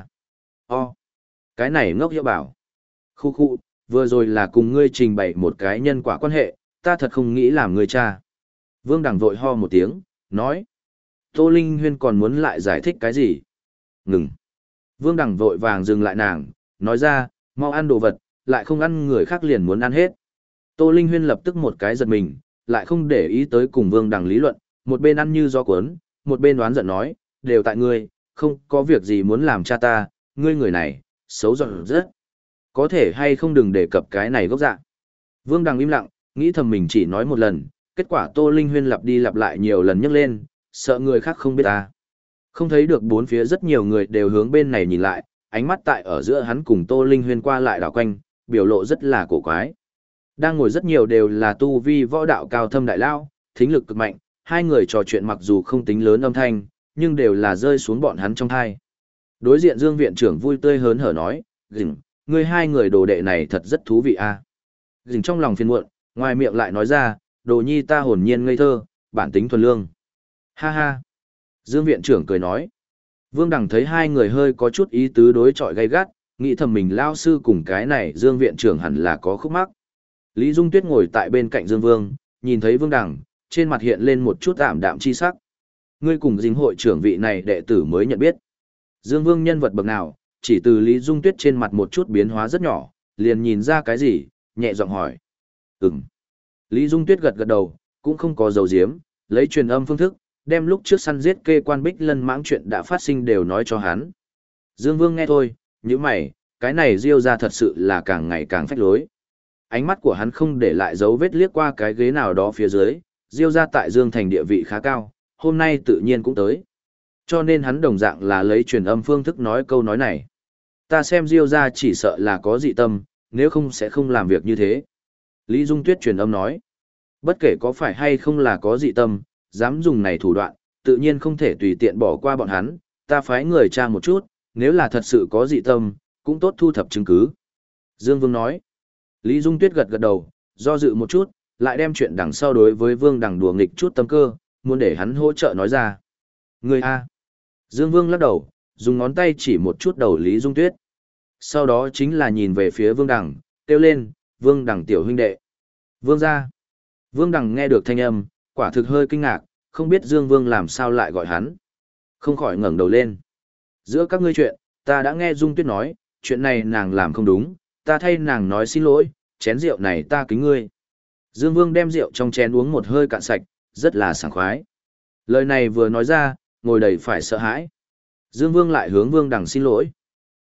Cái này ngốc hiệu bảo. Khu, vừa rồi là cùng ngươi trình bày một cái nhân quả quan hệ, ta thật không nghĩ làm ngươi cha. Vương Đằng vội ho một tiếng, nói. Tô Linh Huyên còn muốn lại giải thích cái gì? Ngừng. Vương Đằng vội vàng dừng lại nàng, nói ra, mau ăn đồ vật, lại không ăn người khác liền muốn ăn hết. Tô Linh Huyên lập tức một cái giật mình, lại không để ý tới cùng Vương Đằng lý luận, một bên ăn như gió cuốn, một bên đoán giận nói, đều tại ngươi, không có việc gì muốn làm cha ta, ngươi người này, xấu giận rất. Có thể hay không đừng đề cập cái này gốc dạ. Vương Đằng im lặng, nghĩ thầm mình chỉ nói một lần, kết quả Tô Linh Huyên lặp đi lặp lại nhiều lần nhắc lên, sợ người khác không biết ta. Không thấy được bốn phía rất nhiều người đều hướng bên này nhìn lại, ánh mắt tại ở giữa hắn cùng Tô Linh Huyên qua lại đảo quanh, biểu lộ rất là cổ quái. Đang ngồi rất nhiều đều là tu vi võ đạo cao thâm đại lao, thính lực cực mạnh, hai người trò chuyện mặc dù không tính lớn âm thanh, nhưng đều là rơi xuống bọn hắn trong thai. Đối diện Dương viện trưởng vui tươi hớn hở nói, "Dình, ngươi hai người đồ đệ này thật rất thú vị a." Dình trong lòng phiền muộn, ngoài miệng lại nói ra, "Đồ nhi ta hồn nhiên ngây thơ, bản tính thuần lương." Ha ha. Dương viện trưởng cười nói. Vương Đằng thấy hai người hơi có chút ý tứ đối chọi gay gắt, nghĩ thầm mình lao sư cùng cái này Dương viện trưởng hẳn là có khúc mắc. Lý Dung Tuyết ngồi tại bên cạnh Dương Vương, nhìn thấy Vương Đằng, trên mặt hiện lên một chút ảm đạm chi sắc. Ngươi cùng dính hội trưởng vị này đệ tử mới nhận biết. Dương Vương nhân vật bậc nào, chỉ từ Lý Dung Tuyết trên mặt một chút biến hóa rất nhỏ, liền nhìn ra cái gì, nhẹ giọng hỏi. Lý Dung Tuyết gật gật đầu, cũng không có dầu diếm, lấy truyền âm phương thức, đem lúc trước săn giết kê quan Bích Lân mãng chuyện đã phát sinh đều nói cho hắn. Dương Vương nghe thôi, như mày, cái này Diêu ra thật sự là càng ngày càng phách lối. Ánh mắt của hắn không để lại dấu vết liếc qua cái ghế nào đó phía dưới, Diêu ra tại Dương Thành địa vị khá cao, hôm nay tự nhiên cũng tới. Cho nên hắn đồng dạng là lấy truyền âm phương thức nói câu nói này. Ta xem Diêu ra chỉ sợ là có dị tâm, nếu không sẽ không làm việc như thế. Lý Dung Tuyết truyền âm nói. Bất kể có phải hay không là có dị tâm, dám dùng này thủ đoạn, tự nhiên không thể tùy tiện bỏ qua bọn hắn, ta phái người tra một chút, nếu là thật sự có dị tâm, cũng tốt thu thập chứng cứ. Dương Vương nói. Lý Dung Tuyết gật gật đầu, do dự một chút, lại đem chuyện đằng sau đối với Vương Đằng đùa nghịch chút tâm cơ, muốn để hắn hỗ trợ nói ra. Người A. Dương Vương lắc đầu, dùng ngón tay chỉ một chút đầu Lý Dung Tuyết. Sau đó chính là nhìn về phía Vương Đằng, kêu lên, Vương Đằng tiểu huynh đệ. Vương gia. Vương Đằng nghe được thanh âm, quả thực hơi kinh ngạc, không biết Dương Vương làm sao lại gọi hắn. Không khỏi ngẩng đầu lên. Giữa các ngươi chuyện, ta đã nghe Dung Tuyết nói, chuyện này nàng làm không đúng, ta thay nàng nói xin lỗi, chén rượu này ta kính ngươi. Dương Vương đem rượu trong chén uống một hơi cạn sạch, rất là sảng khoái. Lời này vừa nói ra, ngồi đầy phải sợ hãi. Dương Vương lại hướng Vương Đằng xin lỗi.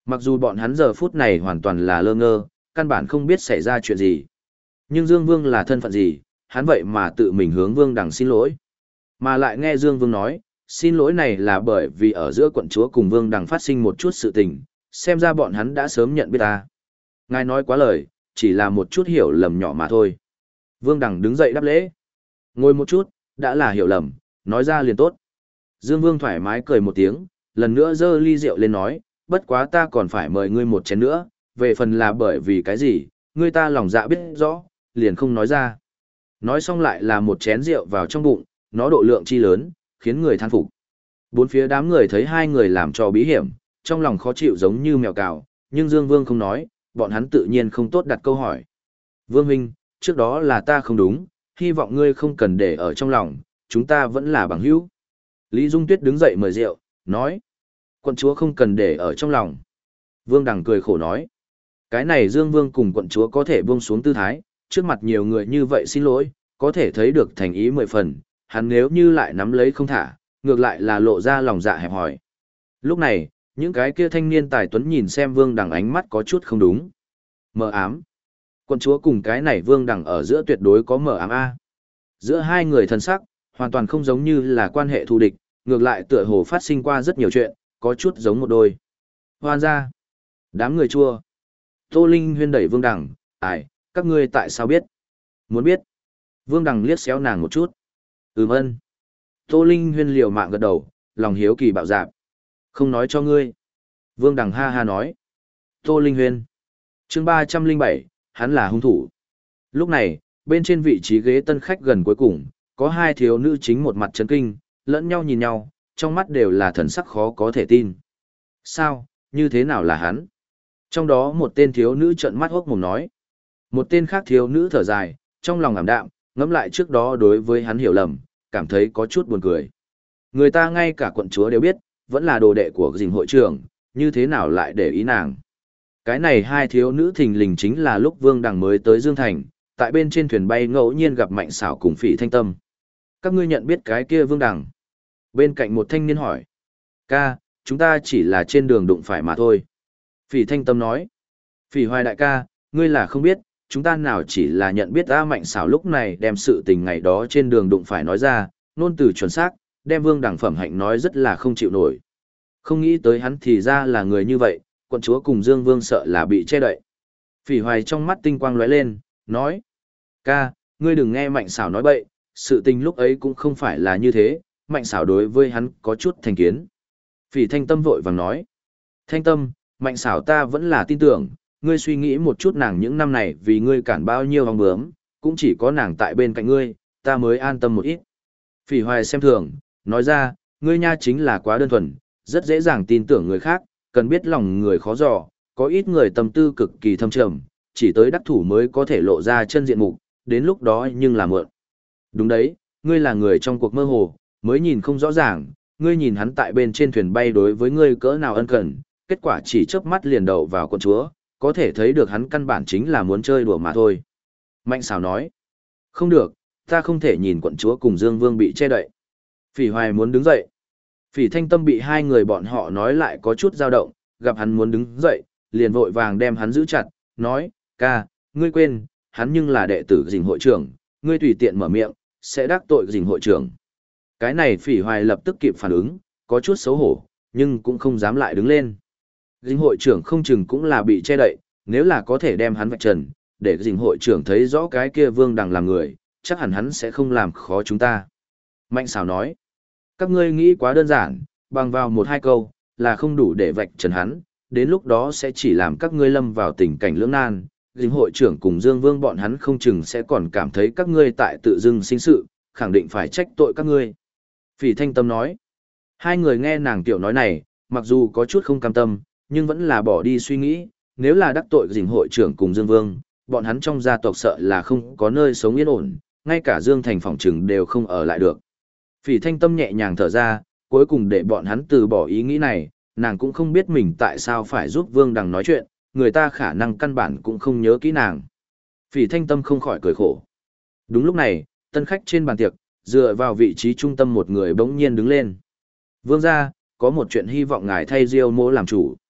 Mặc dù bọn hắn giờ phút này hoàn toàn là lơ ngơ, căn bản không biết xảy ra chuyện gì. Nhưng Dương Vương là thân phận gì, hắn vậy mà tự mình hướng Vương Đằng xin lỗi. Mà lại nghe Dương Vương nói, xin lỗi này là bởi vì ở giữa quận chúa cùng Vương Đằng phát sinh một chút sự tình, xem ra bọn hắn đã sớm nhận biết ta. Ngài nói quá lời, chỉ là một chút hiểu lầm nhỏ mà thôi. Vương Đằng đứng dậy đáp lễ. Ngồi một chút, đã là hiểu lầm, nói ra liền tốt. Dương Vương thoải mái cười một tiếng, lần nữa giơ ly rượu lên nói, bất quá ta còn phải mời ngươi một chén nữa, về phần là bởi vì cái gì, ngươi ta lòng dạ biết rõ, liền không nói ra. Nói xong lại là một chén rượu vào trong bụng, nó độ lượng chi lớn, khiến người than phục. Bốn phía đám người thấy hai người làm trò bí hiểm, trong lòng khó chịu giống như mèo cào, nhưng Dương Vương không nói, bọn hắn tự nhiên không tốt đặt câu hỏi. Vương huynh, trước đó là ta không đúng, hy vọng ngươi không cần để ở trong lòng, chúng ta vẫn là bằng hữu. Lý Dung Tuyết đứng dậy mời rượu, nói. Quận chúa không cần để ở trong lòng. Vương Đằng cười khổ nói. Cái này Dương Vương cùng quận chúa có thể buông xuống tư thái, trước mặt nhiều người như vậy xin lỗi, có thể thấy được thành ý 10 phần, hắn nếu như lại nắm lấy không thả, ngược lại là lộ ra lòng dạ hẹp hòi. Lúc này, những cái kia thanh niên tài tuấn nhìn xem Vương Đằng ánh mắt có chút không đúng. Mờ ám. Quận chúa cùng cái này Vương Đằng ở giữa tuyệt đối có mờ ám A. Giữa hai người thân sắc, hoàn toàn không giống như là quan hệ thù địch, ngược lại tựa hồ phát sinh qua rất nhiều chuyện, có chút giống một đôi. Hoan ra. Đám người chua. Tô Linh Huyên đẩy Vương Đằng, ai, các ngươi tại sao biết? Muốn biết. Vương Đằng liếc xéo nàng một chút. Ơn. Tô Linh Huyên liều mạng gật đầu, lòng hiếu kỳ bạo dạp. Không nói cho ngươi. Vương Đằng ha ha nói. Tô Linh Huyên. Chương 307, hắn là hung thủ. Lúc này, bên trên vị trí ghế tân khách gần cuối cùng, có hai thiếu nữ chính một mặt chấn kinh, lẫn nhau nhìn nhau, trong mắt đều là thần sắc khó có thể tin. Sao, như thế nào là hắn? Trong đó một tên thiếu nữ trợn mắt hốc mồm nói. Một tên khác thiếu nữ thở dài, trong lòng ảm đạm, ngẫm lại trước đó đối với hắn hiểu lầm, cảm thấy có chút buồn cười. Người ta ngay cả quận chúa đều biết, vẫn là đồ đệ của dình hội trưởng, như thế nào lại để ý nàng. Cái này hai thiếu nữ thình lình chính là lúc Vương Đằng mới tới Dương Thành, tại bên trên thuyền bay ngẫu nhiên gặp Mạnh Xảo cùng Phỉ Thanh Tâm. Các ngươi nhận biết cái kia Vương Đằng? Bên cạnh một thanh niên hỏi. Ca, chúng ta chỉ là trên đường đụng phải mà thôi. Phỉ Thanh Tâm nói. Phỉ Hoài đại ca, ngươi là không biết, chúng ta nào chỉ là nhận biết A Mạnh Xảo lúc này đem sự tình ngày đó trên đường đụng phải nói ra, nôn từ chuẩn xác, đem Vương Đằng phẩm hạnh nói rất là không chịu nổi. Không nghĩ tới hắn thì ra là người như vậy, quận chúa cùng Dương Vương sợ là bị che đậy. Phỉ Hoài trong mắt tinh quang lóe lên, nói. Ca, ngươi đừng nghe Mạnh Xảo nói bậy, sự tình lúc ấy cũng không phải là như thế, Mạnh Xảo đối với hắn có chút thành kiến. Phỉ Thanh Tâm vội vàng nói. Thanh Tâm, Mạnh Xảo ta vẫn là tin tưởng, ngươi suy nghĩ một chút nàng những năm này vì ngươi cản bao nhiêu vòng bướm, cũng chỉ có nàng tại bên cạnh ngươi, ta mới an tâm một ít. Phỉ Hoài xem thường, nói ra, ngươi nha chính là quá đơn thuần, rất dễ dàng tin tưởng người khác, cần biết lòng người khó dò, có ít người tâm tư cực kỳ thâm trầm, chỉ tới đắc thủ mới có thể lộ ra chân diện mục, đến lúc đó nhưng là mượn. Đúng đấy, ngươi là người trong cuộc mơ hồ, mới nhìn không rõ ràng, ngươi nhìn hắn tại bên trên thuyền bay đối với ngươi cỡ nào ân cần, kết quả chỉ chớp mắt liền đậu vào quận chúa, có thể thấy được hắn căn bản chính là muốn chơi đùa mà thôi. Mạnh Xảo nói, không được, ta không thể nhìn quận chúa cùng Dương Vương bị che đậy. Phỉ Hoài muốn đứng dậy. Phỉ Thanh Tâm bị hai người bọn họ nói lại có chút dao động, gặp hắn muốn đứng dậy, liền vội vàng đem hắn giữ chặt, nói, ca, ngươi quên, hắn nhưng là đệ tử dình hội trưởng, ngươi tùy tiện mở miệng, sẽ đắc tội dình hội trưởng. Cái này Phỉ Hoài lập tức kịp phản ứng, có chút xấu hổ, nhưng cũng không dám lại đứng lên. Dình hội trưởng không chừng cũng là bị che đậy, nếu là có thể đem hắn vạch trần, để dình hội trưởng thấy rõ cái kia Vương Đằng làm người, chắc hẳn hắn sẽ không làm khó chúng ta. Mạnh Xảo nói, các ngươi nghĩ quá đơn giản, bằng vào một hai câu, là không đủ để vạch trần hắn, đến lúc đó sẽ chỉ làm các ngươi lâm vào tình cảnh lưỡng nan, dình hội trưởng cùng Dương Vương bọn hắn không chừng sẽ còn cảm thấy các ngươi tại tự dưng sinh sự, khẳng định phải trách tội các ngươi. Phỉ Thanh Tâm nói, hai người nghe nàng tiểu nói này, mặc dù có chút không cam tâm, nhưng vẫn là bỏ đi suy nghĩ, nếu là đắc tội dình hội trưởng cùng Dương Vương, bọn hắn trong gia tộc sợ là không có nơi sống yên ổn, ngay cả Dương Thành phòng trừng đều không ở lại được. Phỉ Thanh Tâm nhẹ nhàng thở ra, cuối cùng để bọn hắn từ bỏ ý nghĩ này, nàng cũng không biết mình tại sao phải giúp Vương Đằng nói chuyện, người ta khả năng căn bản cũng không nhớ kỹ nàng. Phỉ Thanh Tâm không khỏi cười khổ. Đúng lúc này, tân khách trên bàn tiệc, dựa vào vị trí trung tâm một người bỗng nhiên đứng lên. Vương gia, có một chuyện hy vọng ngài thay Diêu Mỗ làm chủ.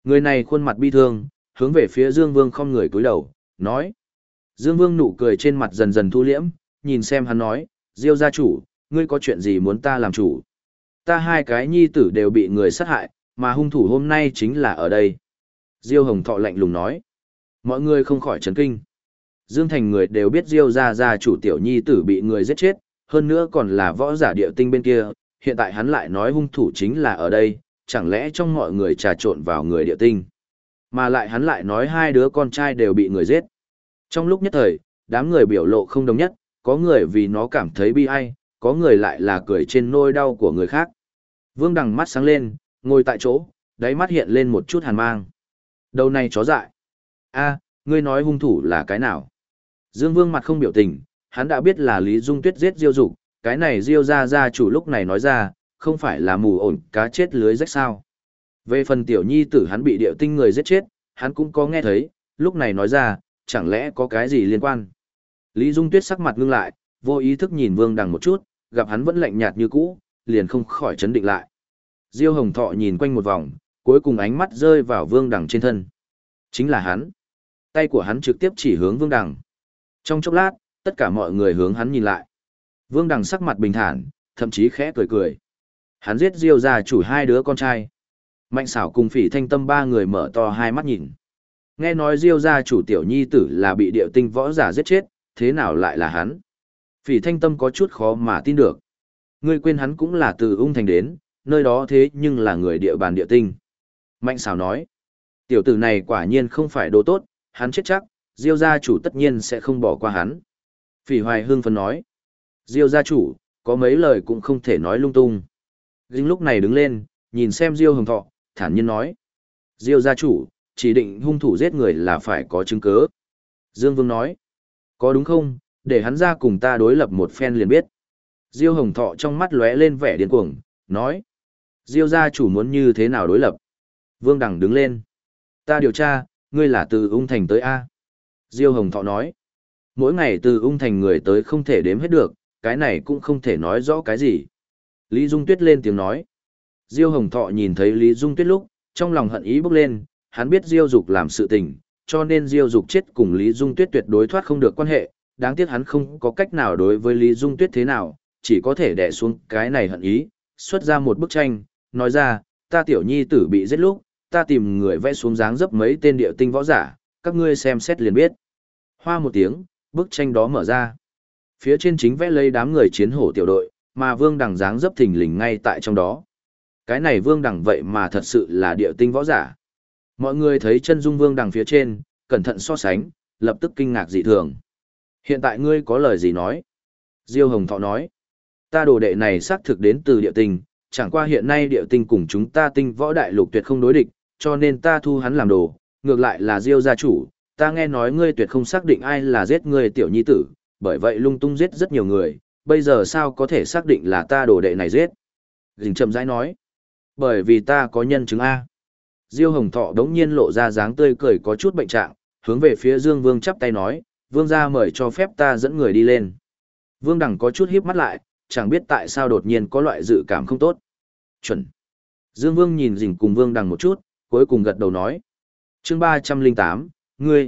Người này khuôn mặt bi thương, hướng về phía Dương Vương không người cúi đầu, nói. Dương Vương nụ cười trên mặt dần dần thu liễm, nhìn xem hắn nói, Diêu gia chủ, ngươi có chuyện gì muốn ta làm chủ? Ta hai cái nhi tử đều bị người sát hại, mà hung thủ hôm nay chính là ở đây. Diêu Hồng Thọ lạnh lùng nói. Mọi người không khỏi chấn kinh. Dương Thành người đều biết Diêu gia chủ tiểu nhi tử bị người giết chết, hơn nữa còn là võ giả địa tinh bên kia, hiện tại hắn lại nói hung thủ chính là ở đây, chẳng lẽ trong mọi người trà trộn vào người địa tinh. Mà lại hắn lại nói hai đứa con trai đều bị người giết. Trong lúc nhất thời, đám người biểu lộ không đồng nhất, có người vì nó cảm thấy bi ai, có người lại là cười trên nỗi đau của người khác. Vương Đằng mắt sáng lên, ngồi tại chỗ, đáy mắt hiện lên một chút hàn mang. Đầu này chó dại. A, ngươi nói hung thủ là cái nào? Dương Vương mặt không biểu tình, hắn đã biết là Lý Dung Tuyết giết Diêu Dục, cái này Diêu gia chủ lúc này nói ra, không phải là mù ổn cá chết lưới rách sao. Về phần tiểu nhi tử hắn bị điệu tinh người giết chết, hắn cũng có nghe thấy, lúc này nói ra, chẳng lẽ có cái gì liên quan. Lý Dung Tuyết sắc mặt ngưng lại, vô ý thức nhìn Vương Đằng một chút, gặp hắn vẫn lạnh nhạt như cũ, liền không khỏi chấn định lại. Diêu Hồng Thọ nhìn quanh một vòng, cuối cùng ánh mắt rơi vào Vương Đằng trên thân. Chính là hắn. Tay của hắn trực tiếp chỉ hướng Vương Đằng. Trong chốc lát, tất cả mọi người hướng hắn nhìn lại. Vương Đằng sắc mặt bình thản, thậm chí khẽ cười cười. Hắn giết Diêu gia chủ hai đứa con trai. Mạnh Xảo cùng Phỉ Thanh Tâm ba người mở to hai mắt nhìn. Nghe nói Diêu gia chủ tiểu nhi tử là bị điệu tinh võ giả giết chết, thế nào lại là hắn? Phỉ Thanh Tâm có chút khó mà tin được. Ngươi quên hắn cũng là từ Ung Thành đến, nơi đó thế nhưng là người địa bàn địa tinh. Mạnh Xảo nói, tiểu tử này quả nhiên không phải đồ tốt, hắn chết chắc, Diêu gia chủ tất nhiên sẽ không bỏ qua hắn. Phỉ Hoài hưng phấn nói, Diêu gia chủ, có mấy lời cũng không thể nói lung tung. Dinh lúc này đứng lên, nhìn xem Diêu Hồng Thọ, thản nhiên nói, Diêu gia chủ, chỉ định hung thủ giết người là phải có chứng cứ. Dương Vương nói, có đúng không, để hắn ra cùng ta đối lập một phen liền biết. Diêu Hồng Thọ trong mắt lóe lên vẻ điên cuồng, nói, Diêu gia chủ muốn như thế nào đối lập. Vương Đằng đứng lên, ta điều tra, ngươi là từ Ung Thành tới A. Diêu Hồng Thọ nói, mỗi ngày từ Ung Thành người tới không thể đếm hết được, cái này cũng không thể nói rõ cái gì. Lý Dung Tuyết lên tiếng nói, Diêu Hồng Thọ nhìn thấy Lý Dung Tuyết lúc, trong lòng hận ý bốc lên, hắn biết Diêu Dục làm sự tình, cho nên Diêu Dục chết cùng Lý Dung Tuyết tuyệt đối thoát không được quan hệ, đáng tiếc hắn không có cách nào đối với Lý Dung Tuyết thế nào, chỉ có thể đè xuống cái này hận ý, xuất ra một bức tranh, nói ra, ta tiểu nhi tử bị giết lúc, ta tìm người vẽ xuống dáng dấp mấy tên địa tinh võ giả, các ngươi xem xét liền biết. Hoa một tiếng, bức tranh đó mở ra. Phía trên chính vẽ lấy đám người chiến hổ tiểu đội, mà Vương Đằng dáng dấp thình lình ngay tại trong đó. Cái này Vương Đằng vậy mà thật sự là địa tinh võ giả. Mọi người thấy chân dung Vương Đằng phía trên, cẩn thận so sánh, lập tức kinh ngạc dị thường. Hiện tại ngươi có lời gì nói? Diêu Hồng Thọ nói, ta đồ đệ này xác thực đến từ địa tinh, chẳng qua hiện nay địa tinh cùng chúng ta tinh võ đại lục tuyệt không đối địch, cho nên ta thu hắn làm đồ, ngược lại là Diêu gia chủ, ta nghe nói ngươi tuyệt không xác định ai là giết ngươi tiểu nhi tử, bởi vậy lung tung giết rất nhiều người, bây giờ sao có thể xác định là ta đồ đệ này giết? Dình chậm rãi nói, bởi vì ta có nhân chứng A. Diêu Hồng Thọ đống nhiên lộ ra dáng tươi cười có chút bệnh trạng, hướng về phía Dương Vương chắp tay nói, Vương gia mời cho phép ta dẫn người đi lên. Vương Đằng có chút híp mắt lại, chẳng biết tại sao đột nhiên có loại dự cảm không tốt. Chuẩn. Dương Vương nhìn Dình cùng Vương Đằng một chút, cuối cùng gật đầu nói. Chương 308, ngươi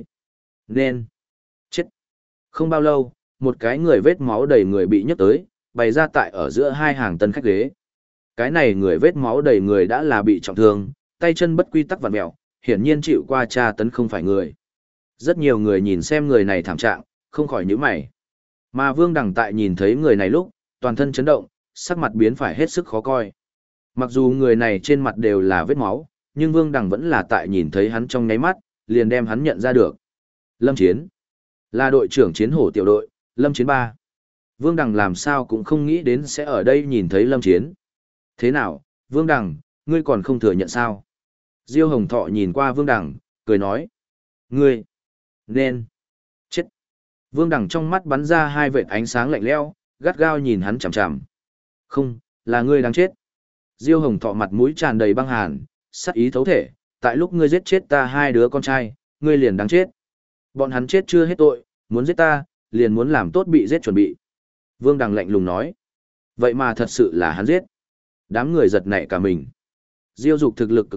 nên chết. Không bao lâu, một cái người vết máu đầy người bị nhấc tới, bày ra tại ở giữa hai hàng tân khách ghế. Cái này người vết máu đầy người đã là bị trọng thương, tay chân bất quy tắc vặn mèo, hiển nhiên chịu qua tra tấn không phải người. Rất nhiều người nhìn xem người này thảm trạng, không khỏi nhíu mày. Mà Vương Đằng tại nhìn thấy người này lúc, toàn thân chấn động, sắc mặt biến phải hết sức khó coi. Mặc dù người này trên mặt đều là vết máu, nhưng Vương Đằng vẫn là tại nhìn thấy hắn trong nháy mắt, liền đem hắn nhận ra được. Lâm Chiến là đội trưởng chiến hổ tiểu đội, Lâm Chiến 3. Vương Đằng làm sao cũng không nghĩ đến sẽ ở đây nhìn thấy Lâm Chiến. Thế nào, Vương Đằng, ngươi còn không thừa nhận sao? Diêu Hồng Thọ nhìn qua Vương Đằng, cười nói. Ngươi nên chết. Vương Đằng trong mắt bắn ra hai vệt ánh sáng lạnh lẽo, gắt gao nhìn hắn chằm chằm. Không, là ngươi đáng chết. Diêu Hồng Thọ mặt mũi tràn đầy băng hàn, sát ý thấu thể, tại lúc ngươi giết chết ta hai đứa con trai, ngươi liền đáng chết. Bọn hắn chết chưa hết tội, muốn giết ta, liền muốn làm tốt bị giết chuẩn bị. Vương Đằng lạnh lùng nói. Vậy mà thật sự là hắn giết. Đám người giật nảy cả mình. Diêu Dục thực lực cực mạnh,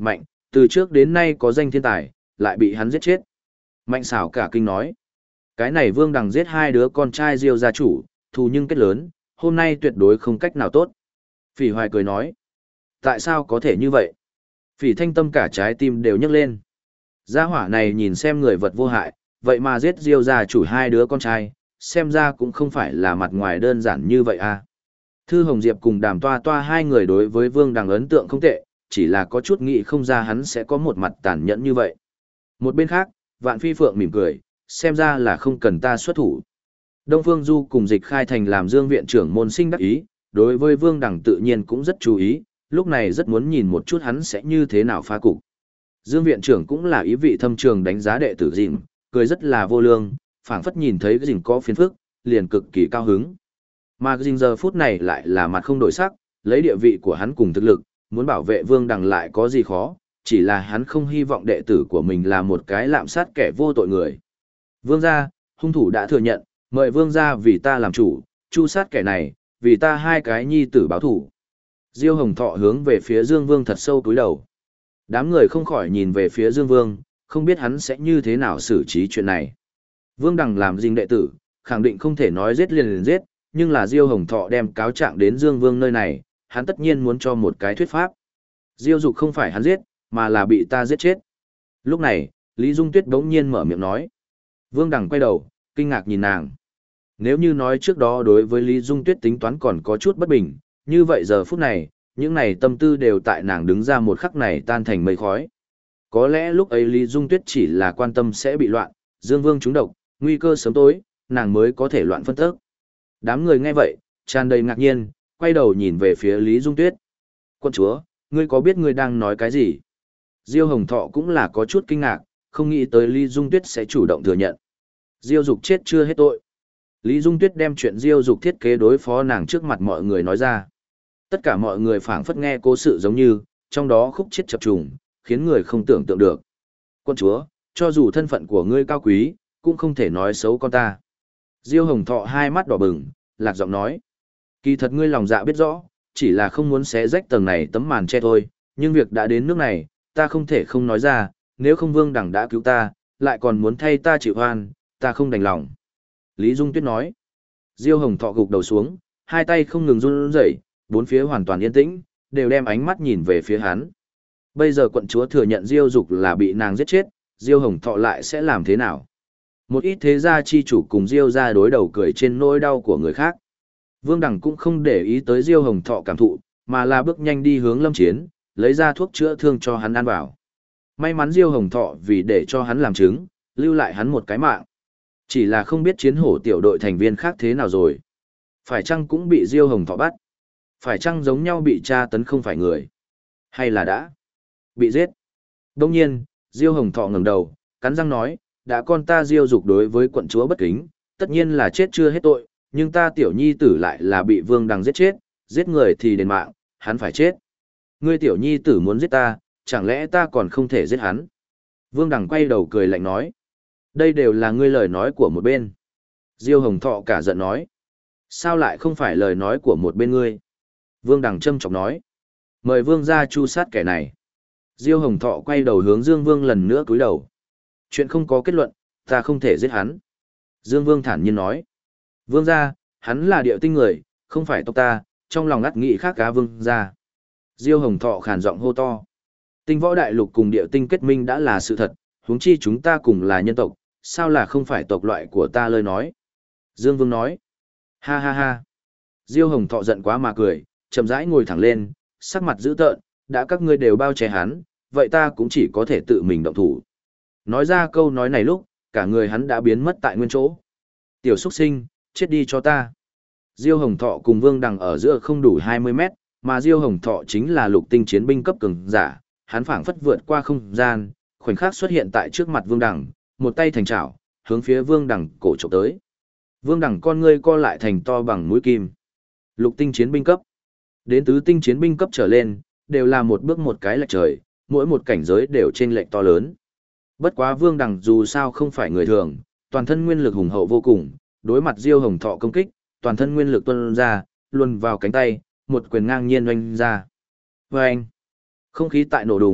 từ trước đến nay có danh thiên tài, lại bị hắn giết chết. Mạnh xảo cả kinh nói. Cái này Vương Đằng giết hai đứa con trai Diêu gia chủ, thù nhưng kết lớn, hôm nay tuyệt đối không cách nào tốt. Phỉ Hoài cười nói. Tại sao có thể như vậy? Phỉ Thanh Tâm cả trái tim đều nhấc lên. Gia hỏa này nhìn xem người vật vô hại, vậy mà giết Diêu gia chủ hai đứa con trai, xem ra cũng không phải là mặt ngoài đơn giản như vậy à. Thư Hồng Diệp cùng Đàm Toa Toa hai người đối với Vương Đằng ấn tượng không tệ, chỉ là có chút nghĩ không ra hắn sẽ có một mặt tàn nhẫn như vậy. Một bên khác, Vạn Phi Phượng mỉm cười, xem ra là không cần ta xuất thủ. Đông Phương Du cùng Dịch Khai Thành làm Dương viện trưởng môn sinh đắc ý, đối với Vương Đằng tự nhiên cũng rất chú ý, lúc này rất muốn nhìn một chút hắn sẽ như thế nào phá cục. Dương viện trưởng cũng là ý vị thâm trường đánh giá đệ tử Dìm, cười rất là vô lương, phảng phất nhìn thấy Dìm có phiền phức, liền cực kỳ cao hứng. Mà Dìm giờ phút này lại là mặt không đổi sắc, lấy địa vị của hắn cùng thực lực, muốn bảo vệ Vương Đằng lại có gì khó, chỉ là hắn không hy vọng đệ tử của mình là một cái lạm sát kẻ vô tội người. Vương gia, hung thủ đã thừa nhận, mời Vương gia vì ta làm chủ, chu sát kẻ này, vì ta hai cái nhi tử báo thủ. Diêu Hồng Thọ hướng về phía Dương Vương thật sâu cúi đầu. Đám người không khỏi nhìn về phía Dương Vương, không biết hắn sẽ như thế nào xử trí chuyện này. Vương Đằng làm dinh đệ tử, khẳng định không thể nói giết liền giết, nhưng là Diêu Hồng Thọ đem cáo trạng đến Dương Vương nơi này, hắn tất nhiên muốn cho một cái thuyết pháp. Diêu Dục không phải hắn giết, mà là bị ta giết chết. Lúc này, Lý Dung Tuyết bỗng nhiên mở miệng nói. Vương Đằng quay đầu, kinh ngạc nhìn nàng. Nếu như nói trước đó đối với Lý Dung Tuyết tính toán còn có chút bất bình, như vậy giờ phút này, những này tâm tư đều tại nàng đứng ra một khắc này tan thành mây khói. Có lẽ lúc ấy Lý Dung Tuyết chỉ là quan tâm sẽ bị loạn, Dương Vương trúng độc, nguy cơ sớm tối, nàng mới có thể loạn phân tức. Đám người nghe vậy, tràn đầy ngạc nhiên, quay đầu nhìn về phía Lý Dung Tuyết. Quân chúa, ngươi có biết ngươi đang nói cái gì? Diêu Hồng Thọ cũng là có chút kinh ngạc, không nghĩ tới Lý Dung Tuyết sẽ chủ động thừa nhận. Diêu Dục chết chưa hết tội. Lý Dung Tuyết đem chuyện Diêu Dục thiết kế đối phó nàng trước mặt mọi người nói ra. Tất cả mọi người phảng phất nghe cố sự giống như, trong đó khúc chiết chập trùng, khiến người không tưởng tượng được. Quân chúa, cho dù thân phận của ngươi cao quý, cũng không thể nói xấu con ta. Diêu Hồng Thọ hai mắt đỏ bừng, lạc giọng nói. Kỳ thật ngươi lòng dạ biết rõ, chỉ là không muốn xé rách tầng này tấm màn che thôi, nhưng việc đã đến nước này, ta không thể không nói ra, nếu không Vương Đằng đã cứu ta, lại còn muốn thay ta chịu oan, ta không đành lòng. Lý Dung Tuyết nói. Diêu Hồng Thọ gục đầu xuống, hai tay không ngừng run rẩy, bốn phía hoàn toàn yên tĩnh, đều đem ánh mắt nhìn về phía hắn. Bây giờ quận chúa thừa nhận Diêu Dục là bị nàng giết chết, Diêu Hồng Thọ lại sẽ làm thế nào? Một ít thế gia chi chủ cùng Diêu gia đối đầu cười trên nỗi đau của người khác. Vương Đằng cũng không để ý tới Diêu Hồng Thọ cảm thụ, mà là bước nhanh đi hướng Lâm Chiến, lấy ra thuốc chữa thương cho hắn ăn vào. May mắn Diêu Hồng Thọ vì để cho hắn làm chứng, lưu lại hắn một cái mạng. Chỉ là không biết chiến hổ tiểu đội thành viên khác thế nào rồi. Phải chăng cũng bị Diêu Hồng Thọ bắt? Phải chăng giống nhau bị tra tấn không phải người? Hay là đã bị giết? Đông nhiên, Diêu Hồng Thọ ngẩng đầu, cắn răng nói, đã con ta Diêu Dục đối với quận chúa bất kính, tất nhiên là chết chưa hết tội, nhưng ta tiểu nhi tử lại là bị Vương Đằng giết chết, giết người thì đền mạng, hắn phải chết. Ngươi tiểu nhi tử muốn giết ta, chẳng lẽ ta còn không thể giết hắn? Vương Đằng quay đầu cười lạnh nói. Đây đều là ngươi lời nói của một bên. Diêu Hồng Thọ cả giận nói. Sao lại không phải lời nói của một bên ngươi? Vương Đằng châm chọc nói. Mời Vương ra chu sát kẻ này. Diêu Hồng Thọ quay đầu hướng Dương Vương lần nữa cúi đầu. Chuyện không có kết luận, ta không thể giết hắn. Dương Vương thản nhiên nói. Vương ra, hắn là điệu tinh người, không phải tộc ta, trong lòng ngắt nghĩ khác cá Vương ra. Diêu Hồng Thọ khàn giọng hô to. Tinh võ đại lục cùng điệu tinh kết minh đã là sự thật, huống chi chúng ta cùng là nhân tộc, sao là không phải tộc loại của ta lời nói. Dương Vương nói. Ha ha ha. Diêu Hồng Thọ giận quá mà cười, chậm rãi ngồi thẳng lên, sắc mặt dữ tợn, đã các ngươi đều bao che hắn, vậy ta cũng chỉ có thể tự mình động thủ. Nói ra câu nói này lúc, cả người hắn đã biến mất tại nguyên chỗ. Tiểu xuất sinh, chết đi cho ta. Diêu Hồng Thọ cùng Vương Đằng ở giữa không đủ 20 mét, mà Diêu Hồng Thọ chính là lục tinh chiến binh cấp cường giả, hắn phảng phất vượt qua không gian, khoảnh khắc xuất hiện tại trước mặt Vương Đằng, một tay thành chảo, hướng phía Vương Đằng cổ chụp tới. Vương Đằng con ngươi co lại thành to bằng mũi kim. Lục tinh chiến binh cấp, đến tứ tinh chiến binh cấp trở lên, đều là một bước một cái lệch trời, mỗi một cảnh giới đều chênh lệch to lớn. Bất quá Vương Đằng dù sao không phải người thường, toàn thân nguyên lực hùng hậu vô cùng, đối mặt Diêu Hồng Thọ công kích, toàn thân nguyên lực tuôn ra, luồn vào cánh tay, một quyền ngang nhiên oanh ra. Oanh! Không khí tại nổ đùng,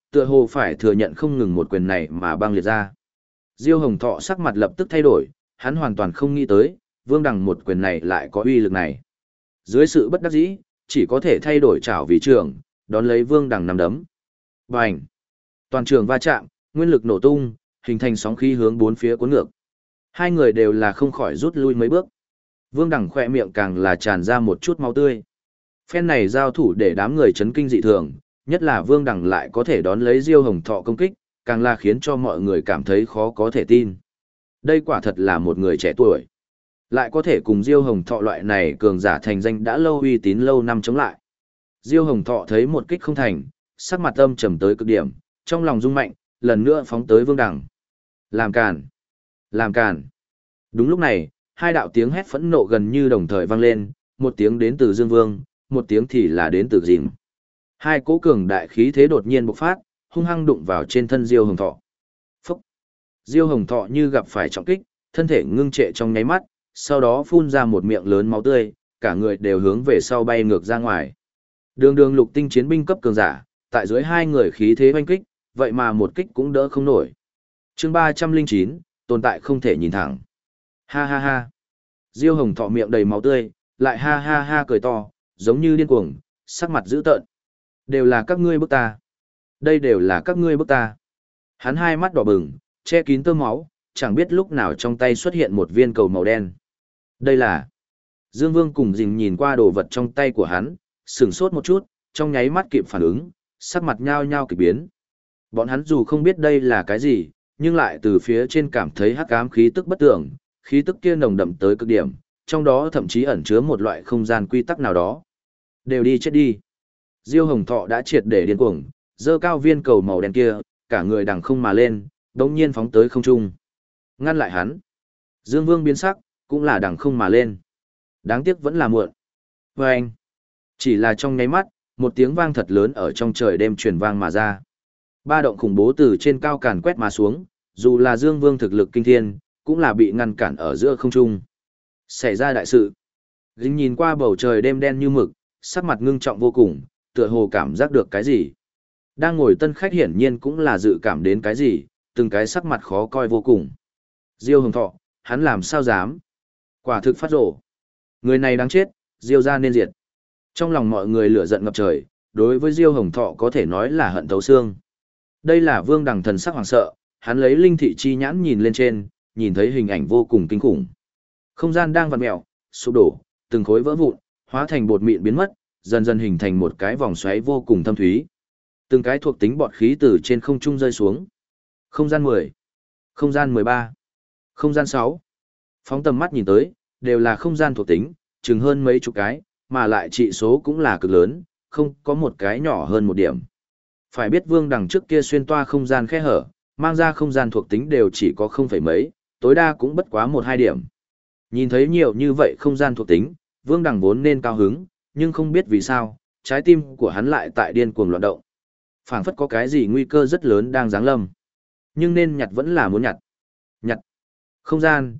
tựa hồ phải thừa nhận không ngừng một quyền này mà băng liệt ra. Diêu Hồng Thọ sắc mặt lập tức thay đổi, hắn hoàn toàn không nghĩ tới, Vương Đằng một quyền này lại có uy lực này. Dưới sự bất đắc dĩ, chỉ có thể thay đổi chảo vì trường, đón lấy Vương Đằng nắm đấm. Bành! Toàn trường va chạm, nguyên lực nổ tung, hình thành sóng khí hướng bốn phía cuốn ngược. Hai người đều là không khỏi rút lui mấy bước. Vương Đằng khỏe miệng càng là tràn ra một chút máu tươi. Phen này giao thủ để đám người chấn kinh dị thường, nhất là Vương Đằng lại có thể đón lấy Diêu Hồng Thọ công kích, càng là khiến cho mọi người cảm thấy khó có thể tin. Đây quả thật là một người trẻ tuổi, lại có thể cùng Diêu Hồng Thọ loại này cường giả thành danh đã lâu uy tín lâu năm chống lại. Diêu Hồng Thọ thấy một kích không thành, sắc mặt âm trầm tới cực điểm, trong lòng rung mạnh, lần nữa phóng tới Vương Đằng. Làm càn! Làm càn! Đúng lúc này, hai đạo tiếng hét phẫn nộ gần như đồng thời vang lên, một tiếng đến từ Dương Vương, một tiếng thì là đến từ Dìm. Hai cỗ cường đại khí thế đột nhiên bộc phát, hung hăng đụng vào trên thân Diêu Hồng Thọ. Phúc! Diêu Hồng Thọ như gặp phải trọng kích, thân thể ngưng trệ trong nháy mắt, sau đó phun ra một miệng lớn máu tươi, cả người đều hướng về sau bay ngược ra ngoài. Đường đường lục tinh chiến binh cấp cường giả, tại dưới hai người khí thế oanh kích, vậy mà một kích cũng đỡ không nổi. Chương 309, tồn tại không thể nhìn thẳng. Ha ha ha. Diêu Hồng Thọ miệng đầy máu tươi, lại ha ha ha cười to, giống như điên cuồng, sắc mặt dữ tợn. Đều là các ngươi bức ta. Đây đều là các ngươi bức ta. Hắn hai mắt đỏ bừng, che kín tơ máu, chẳng biết lúc nào trong tay xuất hiện một viên cầu màu đen. Đây là... Dương Vương cùng Dình nhìn qua đồ vật trong tay của hắn, sửng sốt một chút, trong nháy mắt kịp phản ứng, sắc mặt nhao nhao kỳ biến. Bọn hắn dù không biết đây là cái gì, nhưng lại từ phía trên cảm thấy hắc ám khí tức bất tưởng, khí tức kia nồng đậm tới cực điểm, trong đó thậm chí ẩn chứa một loại không gian quy tắc nào đó. Đều đi chết đi. Diêu Hồng Thọ đã triệt để điên cuồng, giơ cao viên cầu màu đen kia, cả người đằng không mà lên, đống nhiên phóng tới không trung. Ngăn lại hắn. Dương Vương biến sắc, cũng là đằng không mà lên. Đáng tiếc vẫn là muộn. Và anh. Chỉ là trong nháy mắt, một tiếng vang thật lớn ở trong trời đêm truyền vang mà ra. Ba động khủng bố từ trên cao càn quét mà xuống, dù là Dương Vương thực lực kinh thiên, cũng là bị ngăn cản ở giữa không trung. Xảy ra đại sự. Dính nhìn qua bầu trời đêm đen như mực, sắc mặt ngưng trọng vô cùng, tựa hồ cảm giác được cái gì. Đang ngồi tân khách hiển nhiên cũng là dự cảm đến cái gì, từng cái sắc mặt khó coi vô cùng. Diêu Hồng Thọ, hắn làm sao dám? Quả thực phát rổ. Người này đáng chết, Diêu gia nên diệt. Trong lòng mọi người lửa giận ngập trời, đối với Diêu Hồng Thọ có thể nói là hận thấu xương. Đây là Vương Đằng thần sắc hoảng sợ, hắn lấy linh thị chi nhãn nhìn lên trên, nhìn thấy hình ảnh vô cùng kinh khủng. Không gian đang vặn mèo, sụp đổ, từng khối vỡ vụn, hóa thành bột mịn biến mất, dần dần hình thành một cái vòng xoáy vô cùng thâm thúy. Từng cái thuộc tính bọt khí từ trên không trung rơi xuống. Không gian 10, không gian 13, không gian 6. Phóng tầm mắt nhìn tới, đều là không gian thuộc tính, chừng hơn mấy chục cái, mà lại trị số cũng là cực lớn, không có một cái nhỏ hơn một điểm. Phải biết Vương Đằng trước kia xuyên toa không gian khe hở, mang ra không gian thuộc tính đều chỉ có không phẩy mấy, tối đa cũng bất quá 1-2 điểm. Nhìn thấy nhiều như vậy không gian thuộc tính, Vương Đằng vốn nên cao hứng, nhưng không biết vì sao, trái tim của hắn lại tại điên cuồng loạn động. Phảng phất có cái gì nguy cơ rất lớn đang giáng lâm. Nhưng nên nhặt vẫn là muốn nhặt. Nhặt. Không gian,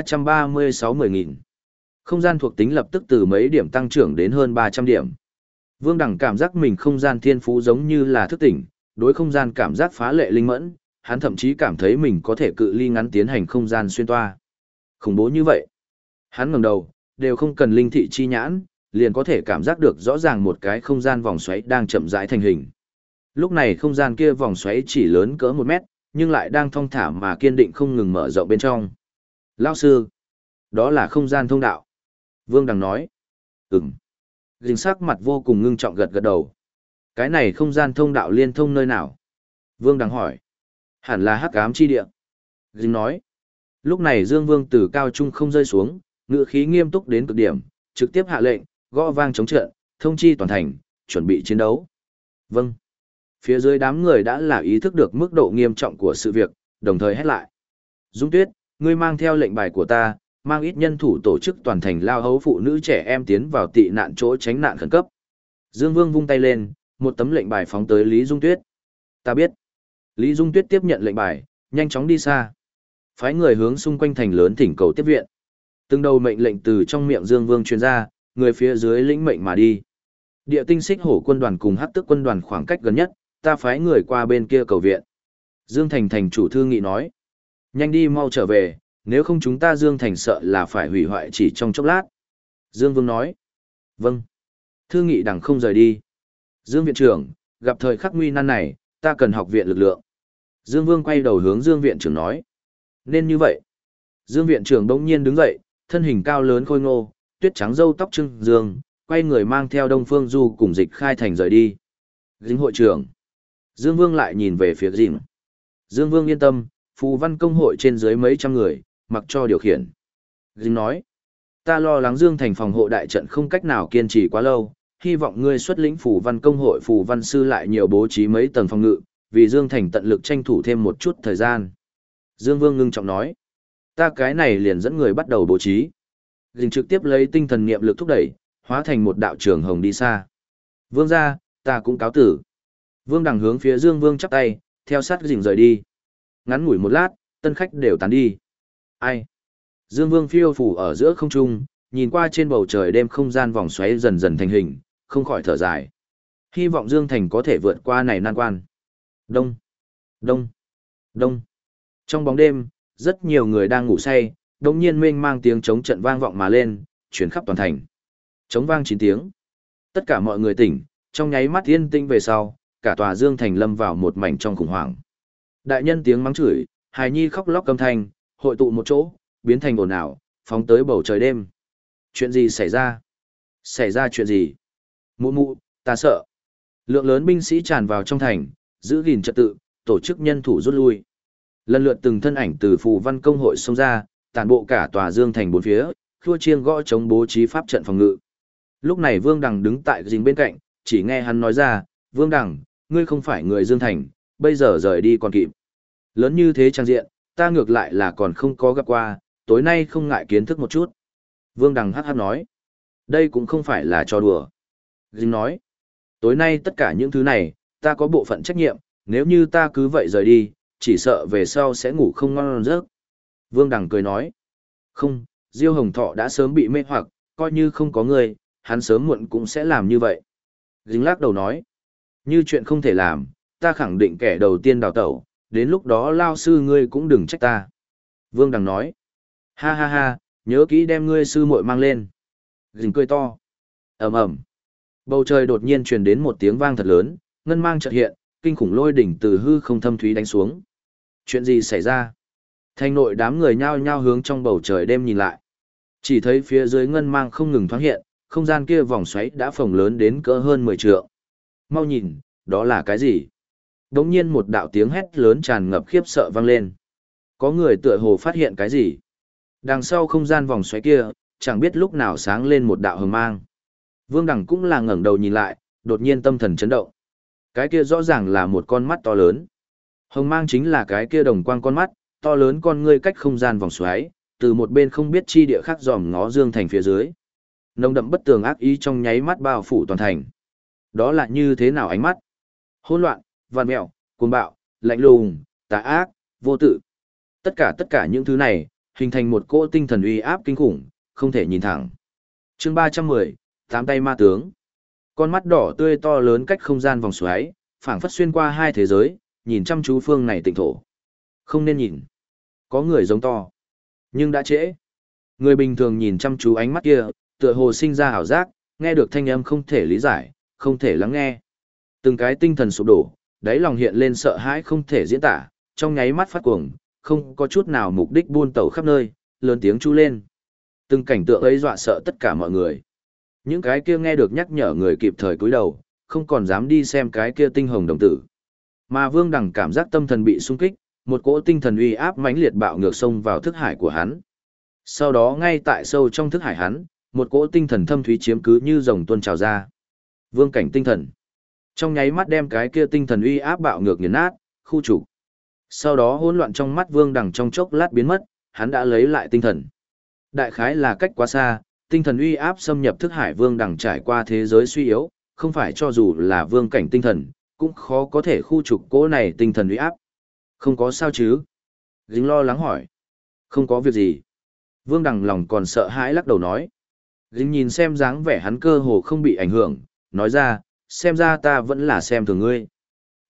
336-10.000. Không gian thuộc tính lập tức từ mấy điểm tăng trưởng đến hơn 300 điểm. Vương Đằng cảm giác mình không gian thiên phú giống như là thức tỉnh, đối không gian cảm giác phá lệ linh mẫn, hắn thậm chí cảm thấy mình có thể cự ly ngắn tiến hành không gian xuyên toa. Khủng bố như vậy. Hắn ngẩng đầu, đều không cần linh thị chi nhãn, liền có thể cảm giác được rõ ràng một cái không gian vòng xoáy đang chậm rãi thành hình. Lúc này không gian kia vòng xoáy chỉ lớn cỡ 1 mét, nhưng lại đang thong thả mà kiên định không ngừng mở rộng bên trong. Lão sư, đó là không gian thông đạo. Vương Đằng nói. Dính sắc mặt vô cùng ngưng trọng gật gật đầu. Cái này không gian thông đạo liên thông nơi nào? Vương Đằng hỏi. Hẳn là hắc ám chi địa. Dính nói. Lúc này Dương Vương từ cao trung không rơi xuống, ngữ khí nghiêm túc đến cực điểm, trực tiếp hạ lệnh, gõ vang chống trận, thông chi toàn thành, chuẩn bị chiến đấu. Vâng. Phía dưới đám người đã là ý thức được mức độ nghiêm trọng của sự việc, đồng thời hét lại. Dung Tuyết, ngươi mang theo lệnh bài của ta, mang ít nhân thủ tổ chức toàn thành lao hấu phụ nữ trẻ em tiến vào tị nạn chỗ tránh nạn khẩn cấp. Dương Vương vung tay lên, một tấm lệnh bài phóng tới Lý Dung Tuyết. Ta biết. Lý Dung Tuyết tiếp nhận lệnh bài, nhanh chóng đi xa. Phái người hướng xung quanh thành lớn thỉnh cầu tiếp viện. Từng đầu mệnh lệnh từ trong miệng Dương Vương truyền ra, người phía dưới lĩnh mệnh mà đi. Địa tinh xích hổ quân đoàn cùng hắc tức quân đoàn khoảng cách gần nhất, ta phái người qua bên kia cầu viện. Dương Thành thành chủ thư nghị nói. Nhanh đi mau trở về, nếu không chúng ta Dương Thành sợ là phải hủy hoại chỉ trong chốc lát. Dương Vương nói. Vâng. Thư nghị đằng không rời đi. Dương viện trưởng, gặp thời khắc nguy nan này, ta cần học viện lực lượng. Dương Vương quay đầu hướng Dương viện trưởng nói. Nên như vậy. Dương viện trưởng đống nhiên đứng dậy, thân hình cao lớn khôi ngô, tuyết trắng râu tóc trưng dương, quay người mang theo Đông Phương Du cùng Dịch Khai Thành rời đi. Dĩnh hội trưởng. Dương Vương lại nhìn về phía Dĩnh. Dương Vương yên tâm, phù văn công hội trên dưới mấy trăm người, mặc cho điều khiển. Dĩnh nói. Ta lo lắng Dương Thành phòng hộ đại trận không cách nào kiên trì quá lâu, hy vọng ngươi xuất lĩnh phù văn công hội phù văn sư lại nhiều bố trí mấy tầng phòng ngự, vì Dương Thành tận lực tranh thủ thêm một chút thời gian. Dương Vương ngưng trọng nói. Ta cái này liền dẫn người bắt đầu bố trí. Dĩnh trực tiếp lấy tinh thần niệm lực thúc đẩy, hóa thành một đạo trường hồng đi xa. Vương ra, ta cũng cáo tử. Vương đằng hướng phía Dương Vương chắp tay, theo sát Dĩnh rời đi. Ngắn ngủi một lát, tân khách đều tán đi. Ai? Dương Vương phiêu phủ ở giữa không trung, nhìn qua trên bầu trời đêm không gian vòng xoáy dần dần thành hình, không khỏi thở dài. Hy vọng Dương Thành có thể vượt qua này nan quan. Đông, đông, đông. Trong bóng đêm, rất nhiều người đang ngủ say, đột nhiên mênh mang tiếng trống trận vang vọng mà lên, chuyển khắp toàn thành. Trống vang 9 tiếng. Tất cả mọi người tỉnh, trong nháy mắt yên tĩnh về sau, cả tòa Dương Thành lâm vào một mảnh trong khủng hoảng. Đại nhân tiếng mắng chửi, hài nhi khóc lóc âm thanh, hội tụ một chỗ, biến thành ồn ào, phóng tới bầu trời đêm. Chuyện gì xảy ra? Xảy ra chuyện gì? Mụ mụ, ta sợ. Lượng lớn binh sĩ tràn vào trong thành, giữ gìn trật tự, tổ chức nhân thủ rút lui. Lần lượt từng thân ảnh từ phù văn công hội xông ra, tản bộ cả tòa Dương Thành bốn phía, khua chiêng gõ chống bố trí pháp trận phòng ngự. Lúc này Vương Đằng đứng tại dính bên cạnh, chỉ nghe hắn nói ra, Vương Đằng, ngươi không phải người Dương Thành, bây giờ rời đi còn kịp. Lớn như thế trang diện, ta ngược lại là còn không có gặp qua, tối nay không ngại kiến thức một chút. Vương Đằng hắc hắc nói, đây cũng không phải là trò đùa. Dính nói, tối nay tất cả những thứ này, ta có bộ phận trách nhiệm, nếu như ta cứ vậy rời đi, chỉ sợ về sau sẽ ngủ không ngon giấc. Vương Đằng cười nói, không, Diêu Hồng Thọ đã sớm bị mê hoặc, coi như không có ngươi, hắn sớm muộn cũng sẽ làm như vậy. Dính lắc đầu nói, như chuyện không thể làm, ta khẳng định kẻ đầu tiên đào tẩu, đến lúc đó lao sư ngươi cũng đừng trách ta. Vương Đằng nói, ha ha ha, nhớ kỹ đem ngươi sư muội mang lên. Dính cười to, ầm ầm. Bầu trời đột nhiên truyền đến một tiếng vang thật lớn, ngân mang chợt hiện, kinh khủng lôi đỉnh từ hư không thâm thúy đánh xuống. Chuyện gì xảy ra? Thành nội đám người nhao nhao hướng trong bầu trời đêm nhìn lại. Chỉ thấy phía dưới ngân mang không ngừng thoáng hiện, không gian kia vòng xoáy đã phồng lớn đến cỡ hơn 10 trượng. Mau nhìn, đó là cái gì? Đống nhiên một đạo tiếng hét lớn tràn ngập khiếp sợ vang lên. Có người tựa hồ phát hiện cái gì? Đằng sau không gian vòng xoáy kia, chẳng biết lúc nào sáng lên một đạo hồng mang. Vương Đằng cũng là ngẩng đầu nhìn lại, đột nhiên tâm thần chấn động. Cái kia rõ ràng là một con mắt to lớn. Hồng mang chính là cái kia đồng quang con mắt, to lớn con ngươi cách không gian vòng xoáy, từ một bên không biết chi địa khác dòm ngó Dương Thành phía dưới. Nồng đậm bất tường ác ý trong nháy mắt bao phủ toàn thành. Đó là như thế nào ánh mắt? Hỗn loạn, vằn mẹo, cuồng bạo, lạnh lùng, tà ác, vô tự. Tất cả những thứ này, hình thành một cỗ tinh thần uy áp kinh khủng, không thể nhìn thẳng. Chương 310, tám tay ma tướng. Con mắt đỏ tươi to lớn cách không gian vòng xoáy, phảng phất xuyên qua hai thế giới, nhìn chăm chú phương này tịnh thổ. Không nên nhìn. Có người giống to. Nhưng đã trễ. Người bình thường nhìn chăm chú ánh mắt kia, tựa hồ sinh ra ảo giác, nghe được thanh âm không thể lý giải, không thể lắng nghe. Từng cái tinh thần sụp đổ, đáy lòng hiện lên sợ hãi không thể diễn tả, trong nháy mắt phát cuồng, không có chút nào mục đích buôn tẩu khắp nơi, lớn tiếng chu lên. Từng cảnh tượng ấy dọa sợ tất cả mọi người. Những cái kia nghe được nhắc nhở người kịp thời cúi đầu, không còn dám đi xem cái kia tinh hồng đồng tử. Mà Vương Đằng cảm giác tâm thần bị sung kích, một cỗ tinh thần uy áp mãnh liệt bạo ngược xông vào thức hải của hắn. Sau đó ngay tại sâu trong thức hải hắn, một cỗ tinh thần thâm thúy chiếm cứ như dòng tuôn trào ra. Vương cảnh tinh thần. Trong nháy mắt đem cái kia tinh thần uy áp bạo ngược nghiền nát, khu trục. Sau đó hỗn loạn trong mắt Vương Đằng trong chốc lát biến mất, hắn đã lấy lại tinh thần. Đại khái là cách quá xa, tinh thần uy áp xâm nhập thức hải Vương Đằng trải qua thế giới suy yếu, không phải cho dù là vương cảnh tinh thần, cũng khó có thể khu trục cỗ này tinh thần uy áp. Không có sao chứ? Dính lo lắng hỏi. Không có việc gì. Vương Đằng lòng còn sợ hãi lắc đầu nói. Dính nhìn xem dáng vẻ hắn cơ hồ không bị ảnh hưởng, nói ra, xem ra ta vẫn là xem thường ngươi.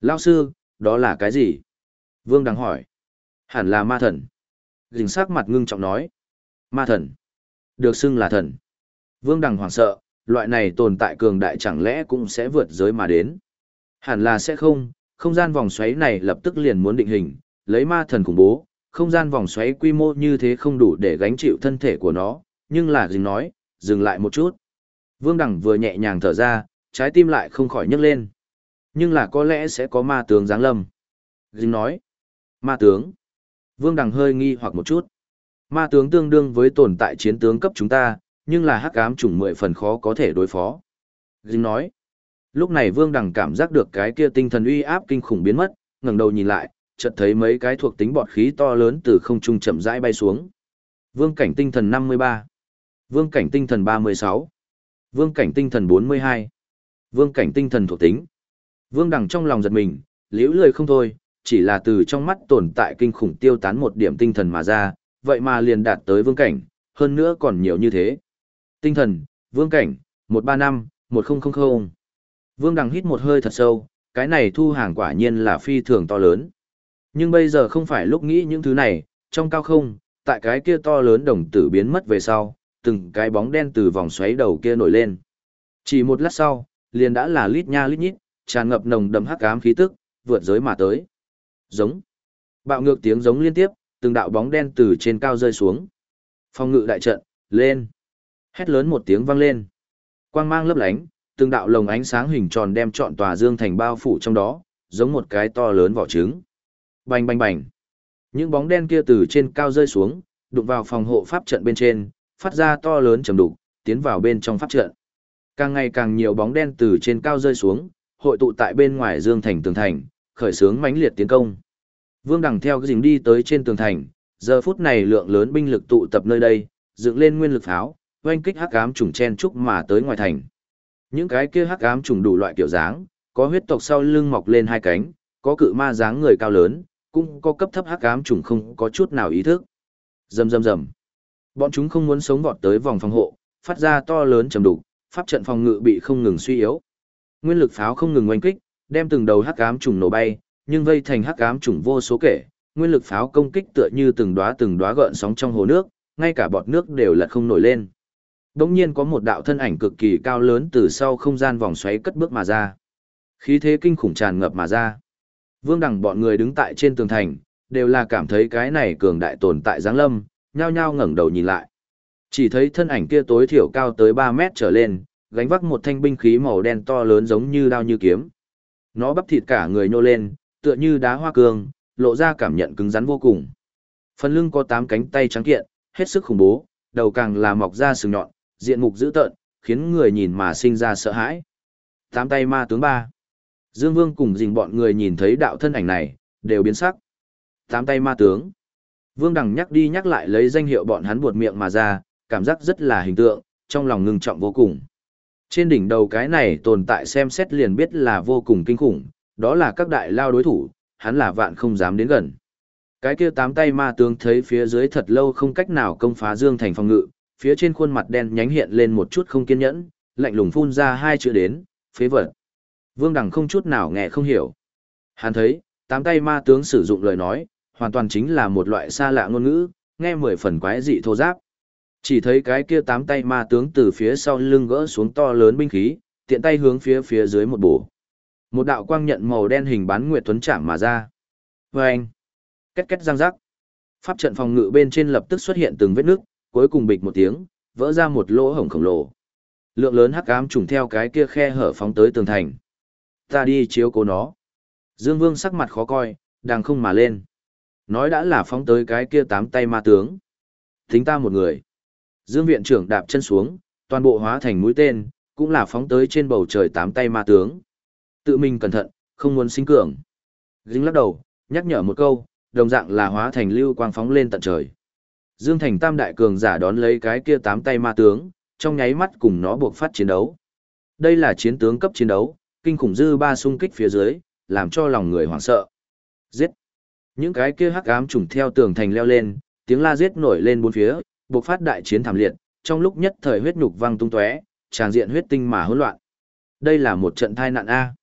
Lao sư, đó là cái gì? Vương Đằng hỏi. Hẳn là ma thần. Dình sắc mặt ngưng trọng nói. Ma thần. Được xưng là thần. Vương Đằng hoảng sợ, loại này tồn tại cường đại chẳng lẽ cũng sẽ vượt giới mà đến. Hẳn là sẽ không, không gian vòng xoáy này lập tức liền muốn định hình, lấy ma thần khủng bố, không gian vòng xoáy quy mô như thế không đủ để gánh chịu thân thể của nó, nhưng là Dình nói, dừng lại một chút. Vương Đằng vừa nhẹ nhàng thở ra, trái tim lại không khỏi nhấc lên. Nhưng là có lẽ sẽ có ma tướng giáng lâm. Dình nói, ma tướng. Vương Đằng hơi nghi hoặc một chút. Ma tướng tương đương với tồn tại chiến tướng cấp chúng ta, nhưng là hắc ám chủng 10 phần khó có thể đối phó. Dình nói, lúc này Vương Đằng cảm giác được cái kia tinh thần uy áp kinh khủng biến mất, ngẩng đầu nhìn lại, chợt thấy mấy cái thuộc tính bọt khí to lớn từ không trung chậm rãi bay xuống. Vương cảnh tinh thần 53, Vương cảnh tinh thần 36, Vương cảnh tinh thần 42, Vương cảnh tinh thần thuộc tính. Vương Đằng trong lòng giật mình, liễu lười không thôi, chỉ là từ trong mắt tồn tại kinh khủng tiêu tán một điểm tinh thần mà ra, vậy mà liền đạt tới vương cảnh, hơn nữa còn nhiều như thế. Tinh thần, vương cảnh, 135, 1000. Vương Đằng hít một hơi thật sâu, cái này thu hàng quả nhiên là phi thường to lớn. Nhưng bây giờ không phải lúc nghĩ những thứ này, trong cao không, tại cái kia to lớn đồng tử biến mất về sau, từng cái bóng đen từ vòng xoáy đầu kia nổi lên. Chỉ một lát sau, liền đã là lít nha lít nhít, tràn ngập nồng đậm hắc ám khí tức, vượt giới mà tới. Giống. Bạo ngược tiếng giống liên tiếp, từng đạo bóng đen từ trên cao rơi xuống. Phòng ngự đại trận, lên. Hét lớn một tiếng vang lên. Quang mang lấp lánh, từng đạo lồng ánh sáng hình tròn đem trọn tòa dương thành bao phủ trong đó, giống một cái to lớn vỏ trứng. Bành bành bành. Những bóng đen kia từ trên cao rơi xuống, đụng vào phòng hộ pháp trận bên trên, phát ra to lớn trầm đục, tiến vào bên trong pháp trận. Càng ngày càng nhiều bóng đen từ trên cao rơi xuống, hội tụ tại bên ngoài dương thành tường thành, khởi xướng mãnh liệt tiến công. Vương Đằng theo cái dính đi tới trên tường thành, giờ phút này lượng lớn binh lực tụ tập nơi đây, dựng lên nguyên lực pháo, oanh kích hắc ám trùng chen trúc mà tới ngoài thành. Những cái kia hắc ám trùng đủ loại kiểu dáng, có huyết tộc sau lưng mọc lên hai cánh, có cự ma dáng người cao lớn, cũng có cấp thấp hắc ám trùng không có chút nào ý thức. Rầm rầm rầm. Bọn chúng không muốn sống vọt tới vòng phòng hộ, phát ra to lớn trầm đục, pháp trận phòng ngự bị không ngừng suy yếu. Nguyên lực pháo không ngừng oanh kích, đem từng đầu hắc ám trùng nổ bay, nhưng vây thành hắc ám trùng vô số kể, nguyên lực pháo công kích tựa như từng đóa gợn sóng trong hồ nước, ngay cả bọt nước đều lật không nổi lên. Đống nhiên có một đạo thân ảnh cực kỳ cao lớn từ sau không gian vòng xoáy cất bước mà ra. Khí thế kinh khủng tràn ngập mà ra. Vương Đằng bọn người đứng tại trên tường thành, đều là cảm thấy cái này cường đại tồn tại giáng lâm, nhao nhao ngẩng đầu nhìn lại. Chỉ thấy thân ảnh kia tối thiểu cao tới 3 mét trở lên, gánh vác một thanh binh khí màu đen to lớn giống như đao như kiếm. Nó bắp thịt cả người nhô lên, tựa như đá hoa cương, lộ ra cảm nhận cứng rắn vô cùng. Phần lưng có 8 cánh tay trắng kiện, hết sức khủng bố, đầu càng là mọc ra sừng nhọn, diện mục dữ tợn, khiến người nhìn mà sinh ra sợ hãi. 8 tay ma tướng 3. Dương Vương cùng Dình bọn người nhìn thấy đạo thân ảnh này, đều biến sắc. 8 tay ma tướng. Vương Đằng nhắc đi nhắc lại lấy danh hiệu bọn hắn buột miệng mà ra, cảm giác rất là hình tượng, trong lòng ngưng trọng vô cùng. Trên đỉnh đầu cái này tồn tại xem xét liền biết là vô cùng kinh khủng, đó là các đại lao đối thủ, hắn là vạn không dám đến gần. Cái kia 8 tay ma tướng thấy phía dưới thật lâu không cách nào công phá Dương thành phòng ngự, phía trên khuôn mặt đen nhánh hiện lên một chút không kiên nhẫn, lạnh lùng phun ra 2 chữ đến, phế vật. Vương Đằng không chút nào nghe không hiểu. Hắn thấy, 8 tay ma tướng sử dụng lời nói, hoàn toàn chính là một loại xa lạ ngôn ngữ, nghe 10 phần quái dị thô giáp. Chỉ thấy cái kia 8 tay ma tướng từ phía sau lưng gỡ xuống to lớn binh khí, tiện tay hướng phía dưới một bổ. Một đạo quang nhận màu đen hình bán nguyệt tuấn chạm mà ra. Vâng! Két két răng rắc. Pháp trận phòng ngự bên trên lập tức xuất hiện từng vết nước, cuối cùng bịch một tiếng, vỡ ra một lỗ hổng khổng lồ. Lượng lớn hắc ám trùng theo cái kia khe hở phóng tới tường thành. Ta đi chiếu cố nó. Dương Vương sắc mặt khó coi, đang không mà lên. Nói đã là phóng tới cái kia 8 tay ma tướng. Tính ta một người. Dương viện trưởng đạp chân xuống, toàn bộ hóa thành mũi tên, cũng là phóng tới trên bầu trời 8 tay ma tướng. Tự mình cẩn thận, không muốn sinh cường. Dính lắc đầu, nhắc nhở một câu, đồng dạng là hóa thành lưu quang phóng lên tận trời. Dương thành tam đại cường giả đón lấy cái kia 8 tay ma tướng, trong nháy mắt cùng nó buộc phát chiến đấu. Đây là chiến tướng cấp chiến đấu, kinh khủng dư ba xung kích phía dưới, làm cho lòng người hoảng sợ. Giết! Những cái kia hắc ám trùng theo tường thành leo lên, tiếng la giết nổi lên bốn phía, buộc phát đại chiến thảm liệt, trong lúc nhất thời huyết nhục văng tung tóe, tràn diện huyết tinh mà hỗn loạn. Đây là một trận tai nạn a.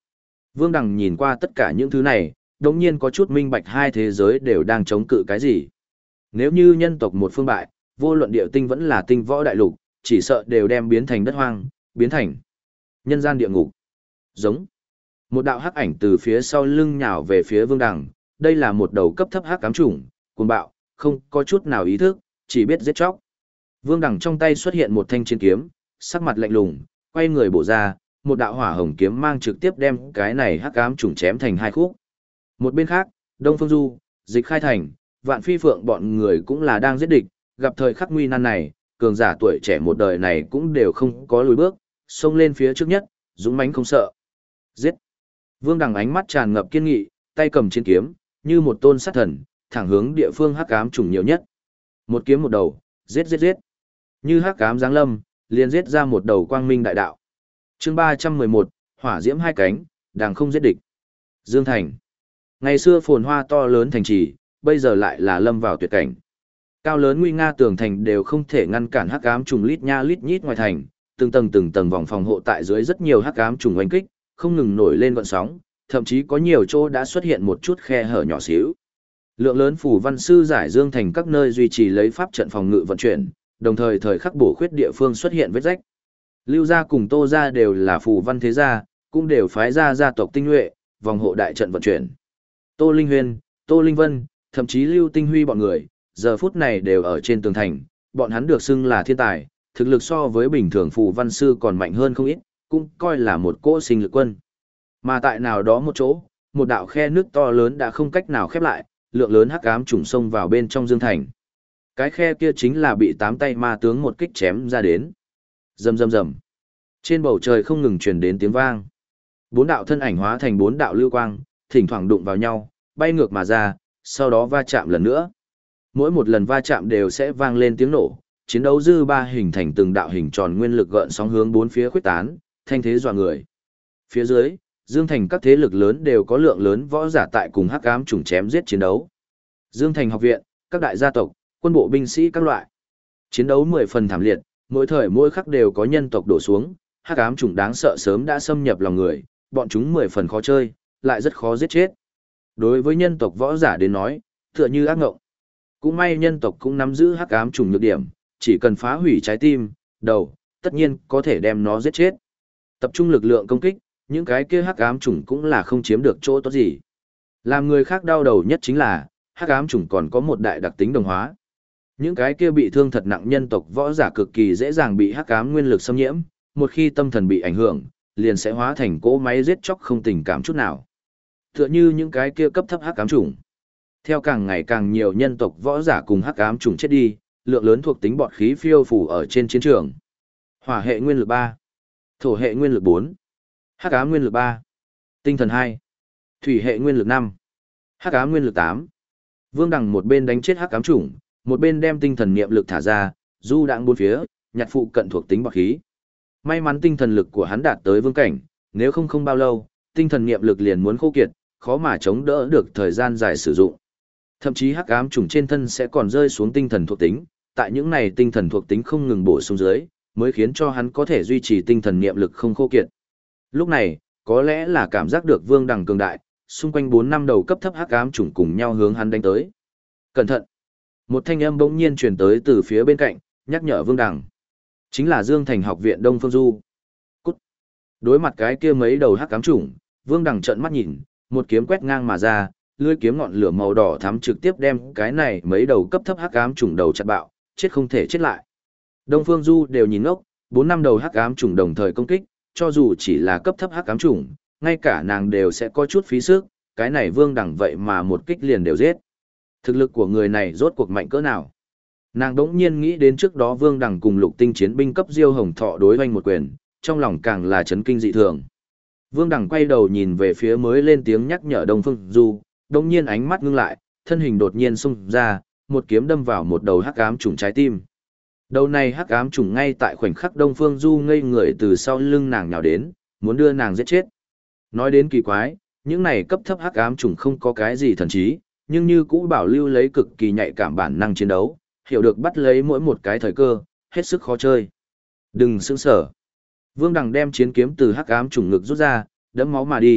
Vương Đằng nhìn qua tất cả những thứ này, đồng nhiên có chút minh bạch hai thế giới đều đang chống cự cái gì. Nếu như nhân tộc một phương bại, vô luận địa tinh vẫn là tinh võ đại lục, chỉ sợ đều đem biến thành đất hoang, biến thành nhân gian địa ngục. Giống. Một đạo hắc ảnh từ phía sau lưng nhào về phía Vương Đằng, đây là một đầu cấp thấp hắc ám chủng, cuồng bạo, không có chút nào ý thức, chỉ biết giết chóc. Vương Đằng trong tay xuất hiện một thanh chiến kiếm, sắc mặt lạnh lùng, quay người bổ ra, một đạo hỏa hồng kiếm mang trực tiếp đem cái này hắc ám chủng chém thành hai khúc. Một bên khác, Đông Phương Du, Dịch Khai Thành, Vạn Phi Phượng bọn người cũng là đang giết địch, gặp thời khắc nguy nan này, cường giả tuổi trẻ một đời này cũng đều không có lùi bước, xông lên phía trước nhất, dũng mãnh không sợ. Giết! Vương Đằng ánh mắt tràn ngập kiên nghị, tay cầm chiến kiếm, như một tôn sát thần, thẳng hướng địa phương hắc ám trùng nhiều nhất. Một kiếm một đầu, giết giết giết. Như hắc ám giáng lâm, liền giết ra một đầu quang minh đại đạo. Chương 311, hỏa diễm hai cánh, đàng không giết địch. Dương Thành. Ngày xưa phồn hoa to lớn thành trì, bây giờ lại là lâm vào tuyệt cảnh. Cao lớn nguy nga tường thành đều không thể ngăn cản hắc ám trùng lít nha lít nhít ngoài thành, từng tầng vòng phòng hộ tại dưới rất nhiều hắc ám trùng oanh kích, không ngừng nổi lên gợn sóng, thậm chí có nhiều chỗ đã xuất hiện một chút khe hở nhỏ xíu. Lượng lớn phù văn sư giải Dương Thành các nơi duy trì lấy pháp trận phòng ngự vận chuyển, đồng thời thời khắc bổ khuyết địa phương xuất hiện vết rách. Lưu gia cùng Tô gia đều là phù văn thế gia, cũng đều phái ra gia tộc tinh nhuệ, vòng hộ đại trận vận chuyển. Tô Linh Huyên, Tô Linh Vân, thậm chí Lưu Tinh Huy bọn người, giờ phút này đều ở trên tường thành, bọn hắn được xưng là thiên tài, thực lực so với bình thường phù văn sư còn mạnh hơn không ít, cũng coi là một cỗ sinh lực quân. Mà tại nào đó một chỗ, một đạo khe nước to lớn đã không cách nào khép lại, lượng lớn hắc ám trùng xông vào bên trong Dương Thành. Cái khe kia chính là bị 8 tay ma tướng một kích chém ra đến. Rầm rầm rầm. Trên bầu trời không ngừng truyền đến tiếng vang. 4 đạo thân ảnh hóa thành 4 đạo lưu quang, thỉnh thoảng đụng vào nhau, bay ngược mà ra, sau đó va chạm lần nữa. Mỗi một lần va chạm đều sẽ vang lên tiếng nổ, chiến đấu dư ba hình thành từng đạo hình tròn nguyên lực gợn sóng hướng bốn phía khuếch tán, thanh thế dọa người. Phía dưới, Dương Thành các thế lực lớn đều có lượng lớn võ giả tại cùng hắc ám trùng chém giết chiến đấu. Dương Thành học viện, các đại gia tộc, quân bộ binh sĩ các loại. Chiến đấu 10 phần thảm liệt, mỗi thời mỗi khắc đều có nhân tộc đổ xuống, hắc ám trùng đáng sợ sớm đã xâm nhập lòng người, bọn chúng 10 phần khó chơi, lại rất khó giết chết. Đối với nhân tộc võ giả đến nói, tựa như ác ngộng. Cũng may nhân tộc cũng nắm giữ hắc ám trùng nhược điểm, chỉ cần phá hủy trái tim, đầu, tất nhiên có thể đem nó giết chết. Tập trung lực lượng công kích, những cái kia hắc ám trùng cũng là không chiếm được chỗ tốt gì. Làm người khác đau đầu nhất chính là, hắc ám trùng còn có một đại đặc tính đồng hóa. Những cái kia bị thương thật nặng nhân tộc võ giả cực kỳ dễ dàng bị hắc ám nguyên lực xâm nhiễm, một khi tâm thần bị ảnh hưởng, liền sẽ hóa thành cỗ máy giết chóc không tình cảm chút nào. Tựa như những cái kia cấp thấp hắc ám trùng. Theo càng ngày càng nhiều nhân tộc võ giả cùng hắc ám trùng chết đi, lượng lớn thuộc tính bọt khí phiêu phủ ở trên chiến trường. Hỏa hệ nguyên lực 3, thổ hệ nguyên lực 4, hắc ám nguyên lực 3, tinh thần 2, thủy hệ nguyên lực 5, hắc ám nguyên lực 8. Vương Đằng một bên đánh chết hắc ám chủng, một bên đem tinh thần niệm lực thả ra, du đãng bốn phía, nhặt phụ cận thuộc tính bọt khí. May mắn tinh thần lực của hắn đạt tới vương cảnh, nếu không bao lâu, tinh thần niệm lực liền muốn khô kiệt, khó mà chống đỡ được thời gian dài sử dụng. Thậm chí hắc ám trùng trên thân sẽ còn rơi xuống tinh thần thuộc tính, tại những này tinh thần thuộc tính không ngừng bổ sung dưới, mới khiến cho hắn có thể duy trì tinh thần niệm lực không khô kiệt. Lúc này, có lẽ là cảm giác được Vương Đằng cường đại, xung quanh 4 năm đầu cấp thấp hắc ám trùng cùng nhau hướng hắn đánh tới. Cẩn thận! Một thanh âm bỗng nhiên truyền tới từ phía bên cạnh, nhắc nhở Vương Đằng. Chính là Dương Thành học viện Đông Phương Du. Cút! Đối mặt cái kia mấy đầu hắc ám trùng, Vương Đằng trợn mắt nhìn, một kiếm quét ngang mà ra, lưỡi kiếm ngọn lửa màu đỏ thắm trực tiếp đem cái này mấy đầu cấp thấp hắc ám trùng đầu chặt bạo, chết không thể chết lại. Đông Phương Du đều nhìn ngốc, 4 năm đầu hắc ám trùng đồng thời công kích, cho dù chỉ là cấp thấp hắc ám trùng, ngay cả nàng đều sẽ có chút phí sức, cái này Vương Đằng vậy mà một kích liền đều giết. Thực lực của người này rốt cuộc mạnh cỡ nào? Nàng đỗng nhiên nghĩ đến trước đó Vương Đằng cùng Lục Tinh chiến binh cấp Diêu Hồng Thọ đối oanh một quyền, trong lòng càng là chấn kinh dị thường. Vương Đằng quay đầu nhìn về phía mới lên tiếng nhắc nhở Đông Phương Du, đột nhiên ánh mắt ngưng lại, thân hình đột nhiên xung ra, một kiếm đâm vào một đầu hắc ám trùng trái tim. Đầu này hắc ám trùng ngay tại khoảnh khắc Đông Phương Du ngây người từ sau lưng nàng nhào đến, muốn đưa nàng giết chết. Nói đến kỳ quái, những này cấp thấp hắc ám trùng không có cái gì thần trí, nhưng như cũ bảo lưu lấy cực kỳ nhạy cảm bản năng chiến đấu, hiểu được bắt lấy mỗi một cái thời cơ, hết sức khó chơi. Đừng sững sở. Vương Đằng đem chiến kiếm từ hắc ám trùng ngực rút ra, đẫm máu mà đi,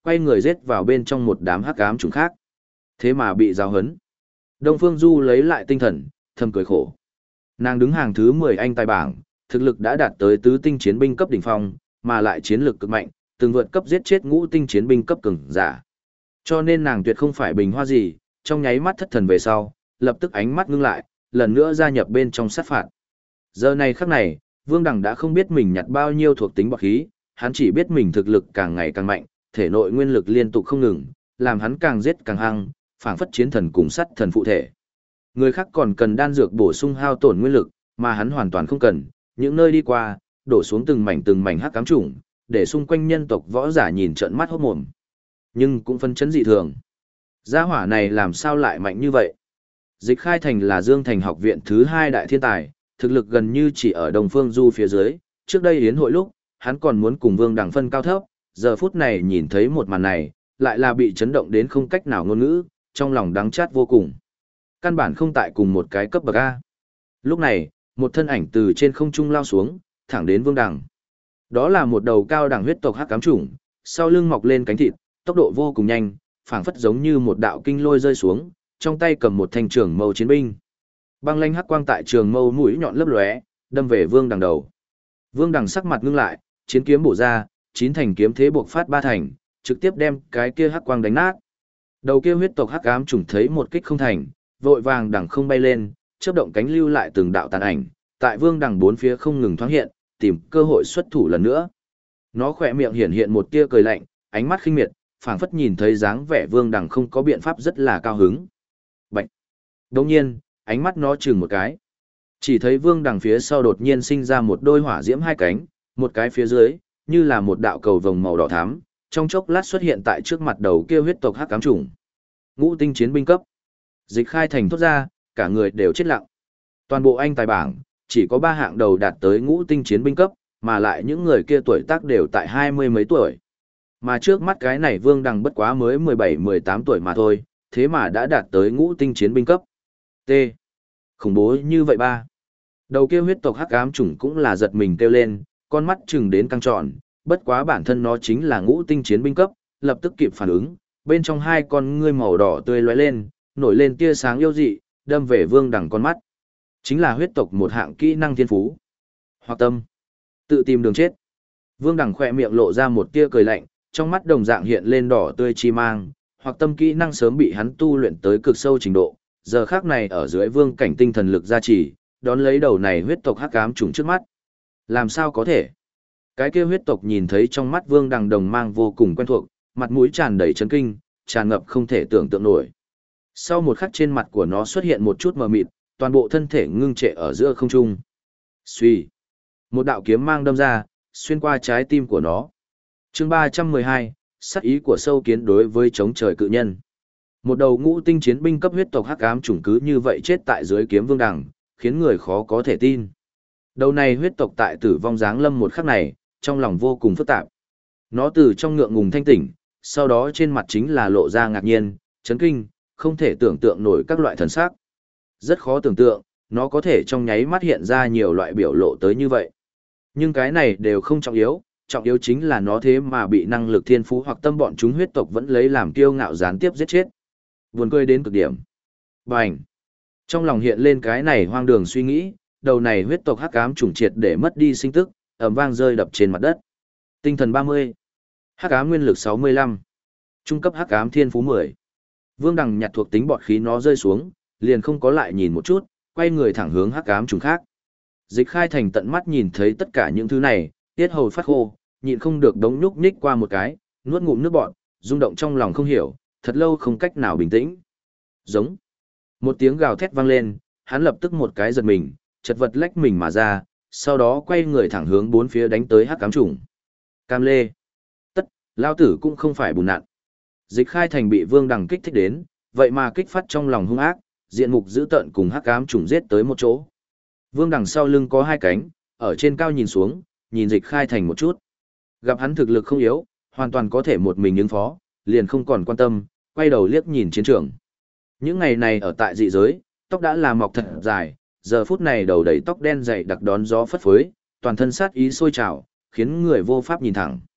quay người giết vào bên trong một đám hắc ám trùng khác. Thế mà bị giáo hấn. Đông Phương Du lấy lại tinh thần, thầm cười khổ. Nàng đứng hàng thứ 10 anh tài bảng, thực lực đã đạt tới tứ tinh chiến binh cấp đỉnh phong, mà lại chiến lực cực mạnh, từng vượt cấp giết chết ngũ tinh chiến binh cấp cường giả. Cho nên nàng tuyệt không phải bình hoa gì, trong nháy mắt thất thần về sau, lập tức ánh mắt ngưng lại, lần nữa gia nhập bên trong sát phạt. Giờ này khắc này, Vương Đằng đã không biết mình nhặt bao nhiêu thuộc tính bạc khí, hắn chỉ biết mình thực lực càng ngày càng mạnh, thể nội nguyên lực liên tục không ngừng, làm hắn càng giết càng hăng, phảng phất chiến thần cùng sắt thần phụ thể. Người khác còn cần đan dược bổ sung hao tổn nguyên lực, mà hắn hoàn toàn không cần, những nơi đi qua, đổ xuống từng mảnh hắc ám trùng, để xung quanh nhân tộc võ giả nhìn trợn mắt hốt mồm. Nhưng cũng phân chấn dị thường. Gia hỏa này làm sao lại mạnh như vậy? Dịch Khai Thành là Dương Thành học viện thứ 2 đại thiên tài, thực lực gần như chỉ ở Đông Phương Du phía dưới, trước đây yến hội lúc, hắn còn muốn cùng Vương Đằng phân cao thấp, giờ phút này nhìn thấy một màn này, lại là bị chấn động đến không cách nào ngôn ngữ, trong lòng đắng chát vô cùng. Căn bản không tại cùng một cái cấp bậc A. Lúc này, một thân ảnh từ trên không trung lao xuống, thẳng đến Vương Đằng. Đó là một đầu cao đẳng huyết tộc hắc ám chủng, sau lưng mọc lên cánh thịt, tốc độ vô cùng nhanh, phảng phất giống như một đạo kinh lôi rơi xuống, trong tay cầm một thanh trường mâu chiến binh. Băng lanh hắc quang tại trường mâu mũi nhọn lấp lóe, đâm về Vương Đằng đầu. Vương Đằng sắc mặt ngưng lại, chiến kiếm bổ ra, 9 thành kiếm thế buộc phát 3 thành, trực tiếp đem cái kia hắc quang đánh nát. Đầu kia huyết tộc hắc ám chủng thấy một kích không thành, vội vàng đằng không bay lên, chớp động cánh lưu lại từng đạo tàn ảnh, tại Vương Đằng bốn phía không ngừng thoáng hiện, tìm cơ hội xuất thủ lần nữa. Nó khỏe miệng hiện hiện một tia cười lạnh, ánh mắt khinh miệt, phảng phất nhìn thấy dáng vẻ Vương Đằng không có biện pháp rất là cao hứng. Bạch. Đồng nhiên, ánh mắt nó chừng một cái. Chỉ thấy Vương Đằng phía sau đột nhiên sinh ra một đôi hỏa diễm hai cánh, một cái phía dưới, như là một đạo cầu vồng màu đỏ thắm, trong chốc lát xuất hiện tại trước mặt đầu kia huyết tộc hắc ám chủng. Ngũ tinh chiến binh cấp. Dịch Khai Thành thốt ra, cả người đều chết lặng. Toàn bộ anh tài bảng, chỉ có 3 hạng đầu đạt tới ngũ tinh chiến binh cấp, mà lại những người kia tuổi tác đều tại 20 mấy tuổi. Mà trước mắt cái này Vương Đằng bất quá mới 17-18 tuổi mà thôi, thế mà đã đạt tới ngũ tinh chiến binh cấp. T. Khủng bố như vậy ba. Đầu kia huyết tộc hắc ám chủng cũng là giật mình kêu lên, con mắt chừng đến căng tròn, bất quá bản thân nó chính là ngũ tinh chiến binh cấp, lập tức kịp phản ứng, bên trong hai con ngươi màu đỏ tươi lóe lên, nổi lên tia sáng yêu dị, đâm về Vương Đằng con mắt. Chính là huyết tộc một hạng kỹ năng thiên phú. Hoặc tâm. Tự tìm đường chết. Vương Đằng khỏe miệng lộ ra một tia cười lạnh, trong mắt đồng dạng hiện lên đỏ tươi chi mang, hoặc tâm kỹ năng sớm bị hắn tu luyện tới cực sâu trình độ, giờ khác này ở dưới vương cảnh tinh thần lực gia trì, đón lấy đầu này huyết tộc hắc ám trùng trước mắt. Làm sao có thể? Cái kia huyết tộc nhìn thấy trong mắt Vương Đằng đồng mang vô cùng quen thuộc, mặt mũi tràn đầy chấn kinh, tràn ngập không thể tưởng tượng nổi. Sau một khắc trên mặt của nó xuất hiện một chút mờ mịt, toàn bộ thân thể ngưng trệ ở giữa không trung. Xuy. Một đạo kiếm mang đâm ra, xuyên qua trái tim của nó. Chương 312, sát ý của sâu kiến đối với chống trời cự nhân. Một đầu ngũ tinh chiến binh cấp huyết tộc hắc ám chủng cứ như vậy chết tại dưới kiếm Vương Đằng, khiến người khó có thể tin. Đầu này huyết tộc tại tử vong giáng lâm một khắc này, trong lòng vô cùng phức tạp. Nó từ trong ngượng ngùng thanh tỉnh, sau đó trên mặt chính là lộ ra ngạc nhiên, chấn kinh, không thể tưởng tượng nổi các loại thần sắc. Rất khó tưởng tượng, nó có thể trong nháy mắt hiện ra nhiều loại biểu lộ tới như vậy. Nhưng cái này đều không trọng yếu chính là nó thế mà bị năng lực thiên phú hoặc tâm bọn chúng huyết tộc vẫn lấy làm kiêu ngạo gián tiếp giết chết. Buồn cười đến cực điểm. Bành! Trong lòng hiện lên cái này hoang đường suy nghĩ, đầu này huyết tộc hắc ám chủng triệt để mất đi sinh tức, ầm vang rơi đập trên mặt đất. Tinh thần 30. Hắc ám nguyên lực 65. Trung cấp hắc ám thiên phú 10. Vương Đằng nhặt thuộc tính bọt khí nó rơi xuống, liền không có lại nhìn một chút, quay người thẳng hướng hắc ám trùng khác. Dịch Khai Thành tận mắt nhìn thấy tất cả những thứ này, tiết hầu phát khô, nhịn không được đống nhúc nhích qua một cái, nuốt ngụm nước bọt, rung động trong lòng không hiểu, thật lâu không cách nào bình tĩnh. Giống. Một tiếng gào thét vang lên, hắn lập tức một cái giật mình, chật vật lách mình mà ra, sau đó quay người thẳng hướng bốn phía đánh tới hắc ám trùng. Cam lê. Tất, lao tử cũng không phải bùn nặn. Dịch Khai Thành bị Vương Đằng kích thích đến, vậy mà kích phát trong lòng hung ác, diện mục dữ tợn cùng hắc ám trùng giết tới một chỗ. Vương Đằng sau lưng có hai cánh, ở trên cao nhìn xuống, nhìn Dịch Khai Thành một chút. Gặp hắn thực lực không yếu, hoàn toàn có thể một mình ứng phó, liền không còn quan tâm, quay đầu liếc nhìn chiến trường. Những ngày này ở tại dị giới, tóc đã là mọc thật dài, giờ phút này đầu đầy tóc đen dày đặc đón gió phất phới, toàn thân sát ý sôi trào, khiến người vô pháp nhìn thẳng.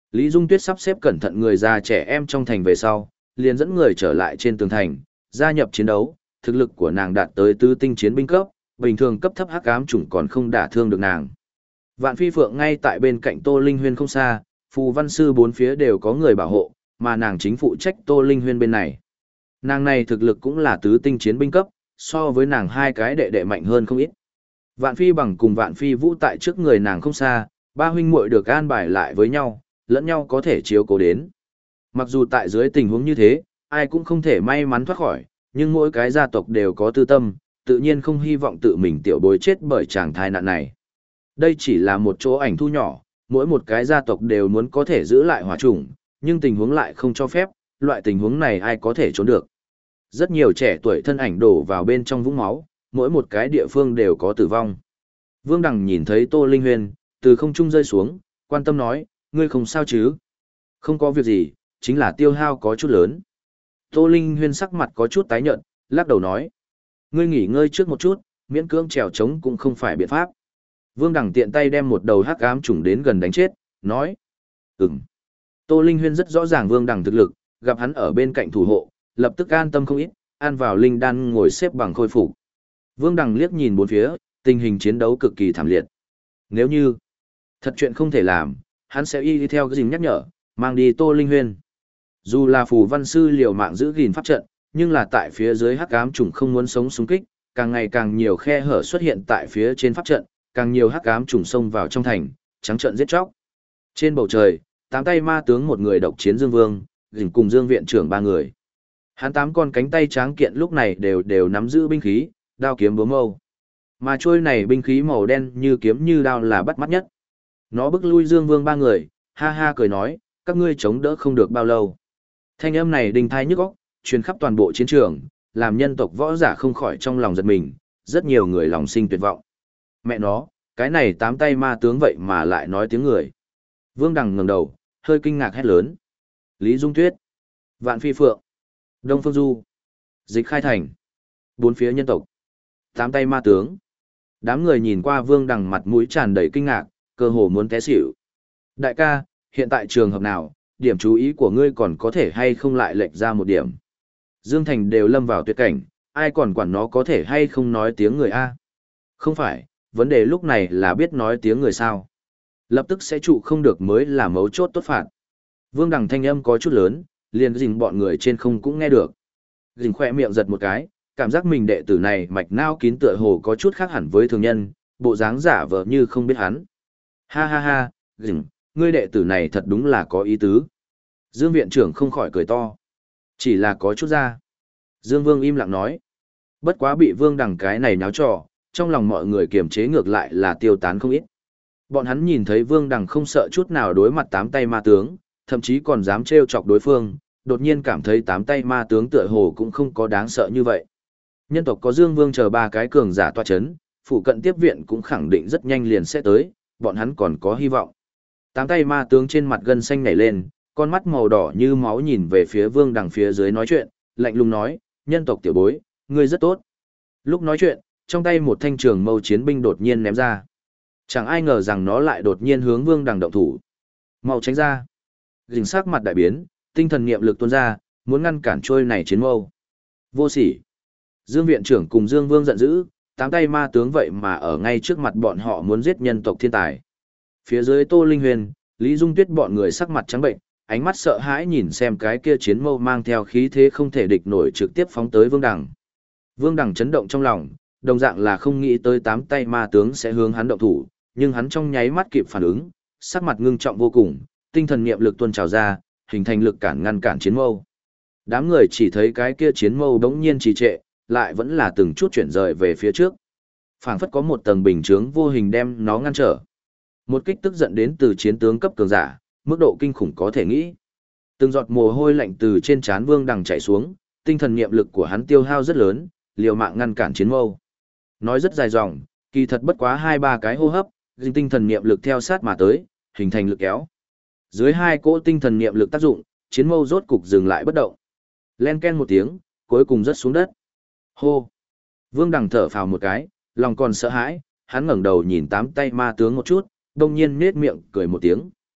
Lý Dung Tuyết sắp xếp cẩn thận người già trẻ em trong thành về sau, liền dẫn người trở lại trên tường thành, gia nhập chiến đấu, thực lực của nàng đạt tới tứ tinh chiến binh cấp, bình thường cấp thấp hắc ám chủng còn không đả thương được nàng. Vạn Phi Phượng ngay tại bên cạnh Tô Linh Huyên không xa, phù văn sư bốn phía đều có người bảo hộ, mà nàng chính phụ trách Tô Linh Huyên bên này. Nàng này thực lực cũng là tứ tinh chiến binh cấp, so với nàng hai cái đệ đệ mạnh hơn không ít. Vạn Phi Bằng cùng Vạn Phi Vũ tại trước người nàng không xa, ba huynh muội được an bài lại với nhau, lẫn nhau có thể chiếu cố đến. Mặc dù tại dưới tình huống như thế, ai cũng không thể may mắn thoát khỏi, nhưng mỗi cái gia tộc đều có tư tâm, tự nhiên không hy vọng tự mình tiểu bối chết bởi chàng thai nạn này. Đây chỉ là một chỗ ảnh thu nhỏ, mỗi một cái gia tộc đều muốn có thể giữ lại hỏa chủng, nhưng tình huống lại không cho phép, loại tình huống này ai có thể trốn được. Rất nhiều trẻ tuổi thân ảnh đổ vào bên trong vũng máu, mỗi một cái địa phương đều có tử vong. Vương Đằng nhìn thấy Tô Linh Huyên, từ không trung rơi xuống, quan tâm nói, ngươi không sao chứ? Không có việc gì, chính là tiêu hao có chút lớn. Tô Linh Huyên sắc mặt có chút tái nhợt, lắc đầu nói, ngươi nghỉ ngơi trước một chút, miễn cưỡng trèo trống cũng không phải biện pháp. Vương Đằng tiện tay đem một đầu hắc ám trùng đến gần đánh chết, nói, Tô Linh Huyên rất rõ ràng Vương Đằng thực lực, gặp hắn ở bên cạnh thủ hộ, lập tức an tâm không ít, an vào linh đan ngồi xếp bằng khôi phục. Vương Đằng liếc nhìn bốn phía, tình hình chiến đấu cực kỳ thảm liệt. Nếu như thật chuyện không thể làm, hắn sẽ y theo cái gì nhắc nhở, mang đi Tô Linh Huyên. Dù là phù văn sư liều mạng giữ gìn pháp trận, nhưng là tại phía dưới hắc ám trùng không muốn sống xung kích, càng ngày càng nhiều khe hở xuất hiện tại phía trên pháp trận, càng nhiều hắc ám trùng xông vào trong thành, trắng trợn giết chóc. Trên bầu trời, tám tay ma tướng một người độc chiến Dương Vương, gìn cùng Dương viện trưởng ba người. Hắn tám con cánh tay tráng kiện lúc này đều nắm giữ binh khí, đao kiếm búa mâu. Mà trôi này binh khí màu đen như kiếm như đao là bắt mắt nhất. Nó bức lui Dương Vương ba người, ha ha cười nói, các ngươi chống đỡ không được bao lâu. Thanh âm này đinh thai nhức óc, truyền khắp toàn bộ chiến trường, làm nhân tộc võ giả không khỏi trong lòng giật mình, rất nhiều người lòng sinh tuyệt vọng. Mẹ nó, cái này tám tay ma tướng vậy mà lại nói tiếng người. Vương Đằng ngẩng đầu, hơi kinh ngạc hét lớn. Lý Dung Tuyết, Vạn Phi Phượng, Đông Phương Du, Dịch Khai Thành, bốn phía nhân tộc, tám tay ma tướng. Đám người nhìn qua Vương Đằng mặt mũi tràn đầy kinh ngạc, cơ hồ muốn té xỉu. Đại ca, hiện tại trường hợp nào, điểm chú ý của ngươi còn có thể hay không lại lệch ra một điểm. Dương Thành đều lâm vào tuyệt cảnh, ai còn quản nó có thể hay không nói tiếng người A. Không phải, vấn đề lúc này là biết nói tiếng người sao. Lập tức sẽ trụ không được mới là mấu chốt tốt phạt. Vương Đằng thanh âm có chút lớn, liền dình bọn người trên không cũng nghe được. Dình khoe miệng giật một cái, cảm giác mình đệ tử này mạch não kín tựa hồ có chút khác hẳn với thường nhân, bộ dáng giả vờ như không biết hắn. Ha ha ha, dình, ngươi đệ tử này thật đúng là có ý tứ. Dương viện trưởng không khỏi cười to. Chỉ là có chút ra. Dương Vương im lặng nói. Bất quá bị Vương Đằng cái này náo trò, trong lòng mọi người kiềm chế ngược lại là tiêu tán không ít. Bọn hắn nhìn thấy Vương Đằng không sợ chút nào đối mặt tám tay ma tướng, thậm chí còn dám trêu chọc đối phương, đột nhiên cảm thấy tám tay ma tướng tựa hồ cũng không có đáng sợ như vậy. Nhân tộc có Dương Vương chờ ba cái cường giả tọa chấn, phụ cận tiếp viện cũng khẳng định rất nhanh liền sẽ tới, bọn hắn còn có hy vọng. Tám tay ma tướng trên mặt gân xanh nảy lên, con mắt màu đỏ như máu nhìn về phía Vương Đằng phía dưới nói chuyện, lạnh lùng nói, nhân tộc tiểu bối, ngươi rất tốt. Lúc nói chuyện, trong tay một thanh trường mâu chiến binh đột nhiên ném ra. Chẳng ai ngờ rằng nó lại đột nhiên hướng Vương Đằng động thủ. Mau tránh ra. Dình sắc mặt đại biến, tinh thần niệm lực tuôn ra, muốn ngăn cản trôi này chiến mâu. Vô sỉ. Dương viện trưởng cùng Dương Vương giận dữ, tám tay ma tướng vậy mà ở ngay trước mặt bọn họ muốn giết nhân tộc thiên tài. Phía dưới Tô Linh Huyền, Lý Dung Tuyết bọn người sắc mặt trắng bệnh, ánh mắt sợ hãi nhìn xem cái kia chiến mâu mang theo khí thế không thể địch nổi trực tiếp phóng tới Vương Đằng. Vương Đằng chấn động trong lòng, đồng dạng là không nghĩ tới tám tay ma tướng sẽ hướng hắn động thủ, nhưng hắn trong nháy mắt kịp phản ứng, sắc mặt ngưng trọng vô cùng, tinh thần niệm lực tuôn trào ra, hình thành lực cản ngăn cản chiến mâu. Đám người chỉ thấy cái kia chiến mâu đống nhiên trì trệ, lại vẫn là từng chút chuyển rời về phía trước. Phảng phất có một tầng bình chướng vô hình đem nó ngăn trở. Một kích tức giận đến từ chiến tướng cấp cường giả, mức độ kinh khủng có thể nghĩ. Từng giọt mồ hôi lạnh từ trên trán Vương Đằng chảy xuống, tinh thần niệm lực của hắn tiêu hao rất lớn, liều mạng ngăn cản chiến mâu. Nói rất dài dòng, kỳ thật bất quá 2-3 cái hô hấp, tinh thần niệm lực theo sát mà tới, hình thành lực kéo. Dưới hai cỗ tinh thần niệm lực tác dụng, chiến mâu rốt cục dừng lại bất động. Len ken một tiếng, cuối cùng rớt xuống đất. Hô! Vương Đằng thở phào một cái, lòng còn sợ hãi, hắn ngẩng đầu nhìn tám tay ma tướng một chút, đông nhiên nết miệng cười một tiếng.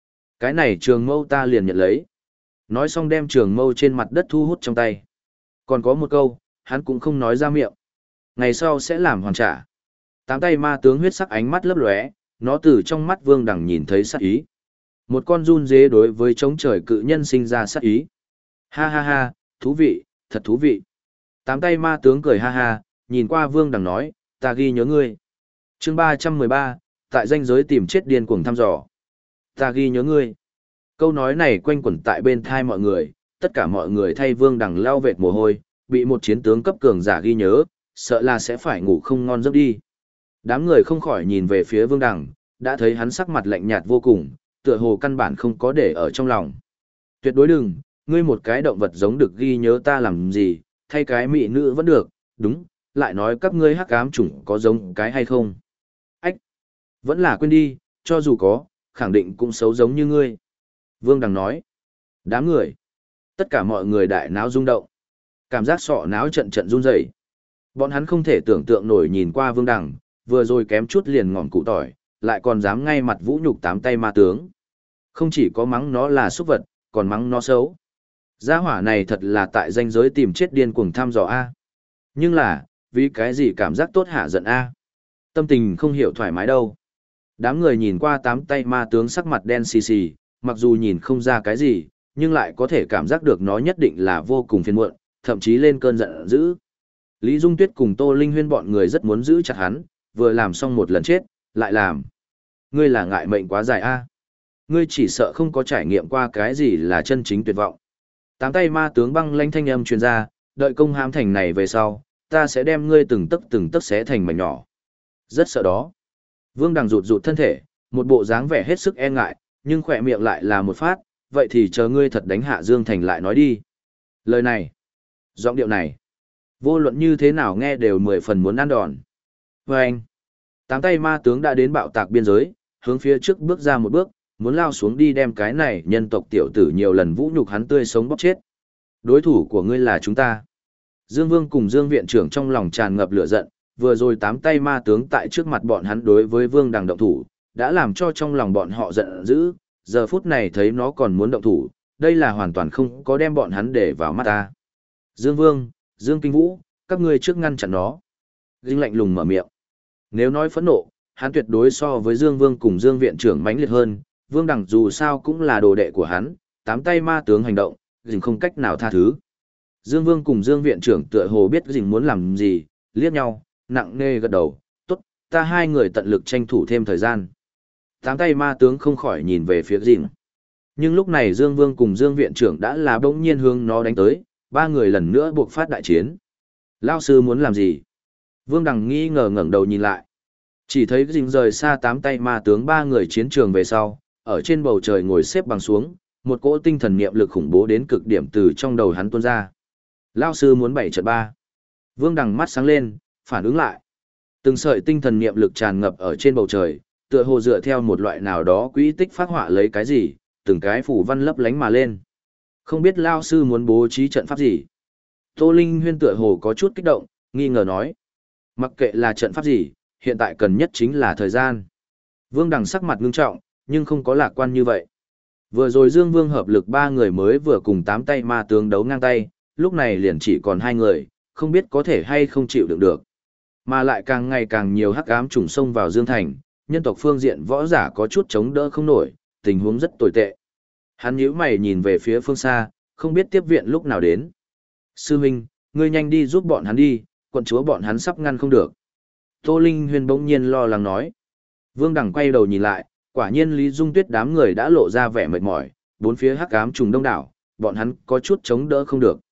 Cái này trường mâu ta liền nhận lấy. Nói xong đem trường mâu trên mặt đất thu hút trong tay. Còn có một câu, hắn cũng không nói ra miệng. Ngày sau sẽ làm hoàn trả. Tám tay ma tướng huyết sắc ánh mắt lấp lóe, nó từ trong mắt Vương Đằng nhìn thấy sát ý. Một con run dế đối với chống trời cự nhân sinh ra sát ý. Ha ha ha, thú vị, thật thú vị. Tám tay ma tướng cười ha ha, nhìn qua Vương Đằng nói, ta ghi nhớ ngươi. Chương 313, tại ranh giới tìm chết điên cuồng thăm dò. Ta ghi nhớ ngươi. Câu nói này quanh quẩn tại bên thai mọi người, tất cả mọi người thay Vương Đằng lao vệt mồ hôi, bị một chiến tướng cấp cường giả ghi nhớ, sợ là sẽ phải ngủ không ngon giấc đi. Đám người không khỏi nhìn về phía Vương Đằng, đã thấy hắn sắc mặt lạnh nhạt vô cùng, tựa hồ căn bản không có để ở trong lòng. Tuyệt đối đừng, ngươi một cái động vật giống được ghi nhớ ta làm gì, thay cái mỹ nữ vẫn được, đúng, lại nói các ngươi hắc ám chủng có giống cái hay không. Ách, vẫn là quên đi, cho dù có, khẳng định cũng xấu giống như ngươi. Vương Đằng nói, đám người, tất cả mọi người đại náo rung động, cảm giác sọ náo trận trận run rẩy. Bọn hắn không thể tưởng tượng nổi nhìn qua Vương Đằng, vừa rồi kém chút liền ngọn cụ tỏi, lại còn dám ngay mặt vũ nhục tám tay ma tướng. Không chỉ có mắng nó là súc vật, còn mắng nó xấu. Gia hỏa này thật là tại ranh giới tìm chết điên cuồng thăm dò A. Nhưng là, vì cái gì cảm giác tốt hạ giận A. Tâm tình không hiểu thoải mái đâu. Đám người nhìn qua tám tay ma tướng sắc mặt đen xì xì, mặc dù nhìn không ra cái gì, nhưng lại có thể cảm giác được nó nhất định là vô cùng phiền muộn, thậm chí lên cơn giận dữ. Lý Dung Tuyết cùng Tô Linh Huyên bọn người rất muốn giữ chặt hắn, vừa làm xong một lần chết, lại làm. Ngươi là ngại mệnh quá dài a. Ngươi chỉ sợ không có trải nghiệm qua cái gì là chân chính tuyệt vọng. Tám tay ma tướng băng lanh thanh âm truyền ra, đợi công hãm thành này về sau, ta sẽ đem ngươi từng tấc xé thành mảnh nhỏ. Rất sợ đó. Vương Đằng rụt rụt thân thể, một bộ dáng vẻ hết sức e ngại, nhưng khỏe miệng lại là một phát, vậy thì chờ ngươi thật đánh hạ Dương Thành lại nói đi. Lời này, giọng điệu này, vô luận như thế nào nghe đều 10 phần muốn ăn đòn. Và anh, tám tay ma tướng đã đến bạo tạc biên giới, hướng phía trước bước ra một bước, muốn lao xuống đi đem cái này nhân tộc tiểu tử nhiều lần vũ nhục hắn tươi sống bóc chết. Đối thủ của ngươi là chúng ta. Dương Vương cùng Dương Viện trưởng trong lòng tràn ngập lửa giận, vừa rồi tám tay ma tướng tại trước mặt bọn hắn đối với Vương Đằng động thủ, đã làm cho trong lòng bọn họ giận dữ, giờ phút này thấy nó còn muốn động thủ, đây là hoàn toàn không có đem bọn hắn để vào mắt ta. Dương Vương, Dương Kinh Vũ, các ngươi trước ngăn chặn nó. Dinh lạnh lùng mở miệng. Nếu nói phẫn nộ, hắn tuyệt đối so với Dương Vương cùng Dương Viện trưởng mãnh liệt hơn, Vương Đằng dù sao cũng là đồ đệ của hắn, tám tay ma tướng hành động, Dinh không cách nào tha thứ. Dương Vương cùng Dương Viện trưởng tựa hồ biết Dinh muốn làm gì, liếc nhau, nặng nề gật đầu, tốt, ta hai người tận lực tranh thủ thêm thời gian. Tám tay ma tướng không khỏi nhìn về phía Dinh. Nhưng lúc này Dương Vương cùng Dương Viện trưởng đã là bỗng nhiên hướng nó đánh tới, ba người lần nữa buộc phát đại chiến. Lao sư muốn làm gì? Vương Đằng nghi ngờ ngẩng đầu nhìn lại. Chỉ thấy Dinh rời xa tám tay ma tướng ba người chiến trường về sau, ở trên bầu trời ngồi xếp bằng xuống, một cỗ tinh thần niệm lực khủng bố đến cực điểm từ trong đầu hắn tuôn ra. Lao sư muốn 7 trận 3. Vương Đằng mắt sáng lên, phản ứng lại. Từng sợi tinh thần niệm lực tràn ngập ở trên bầu trời, tựa hồ dựa theo một loại nào đó quỹ tích phát họa lấy cái gì, từng cái phủ văn lấp lánh mà lên. Không biết Lao sư muốn bố trí trận pháp gì? Tô Linh Huyên tựa hồ có chút kích động, nghi ngờ nói. Mặc kệ là trận pháp gì, hiện tại cần nhất chính là thời gian. Vương Đằng sắc mặt ngưng trọng, nhưng không có lạc quan như vậy. Vừa rồi Dương Vương hợp lực ba người mới vừa cùng tám tay ma tướng đấu ngang tay, lúc này liền chỉ còn hai người, không biết có thể hay không chịu đựng được. Mà lại càng ngày càng nhiều hắc ám trùng xông vào Dương Thành, nhân tộc phương diện võ giả có chút chống đỡ không nổi, tình huống rất tồi tệ. Hắn nhíu mày nhìn về phía phương xa, không biết tiếp viện lúc nào đến. Sư huynh, ngươi nhanh đi giúp bọn hắn đi, quận chúa bọn hắn sắp ngăn không được. Tô Linh Huyên bỗng nhiên lo lắng nói. Vương Đằng quay đầu nhìn lại, quả nhiên Lý Dung Tuyết đám người đã lộ ra vẻ mệt mỏi, bốn phía hắc ám trùng đông đảo, bọn hắn có chút chống đỡ không được.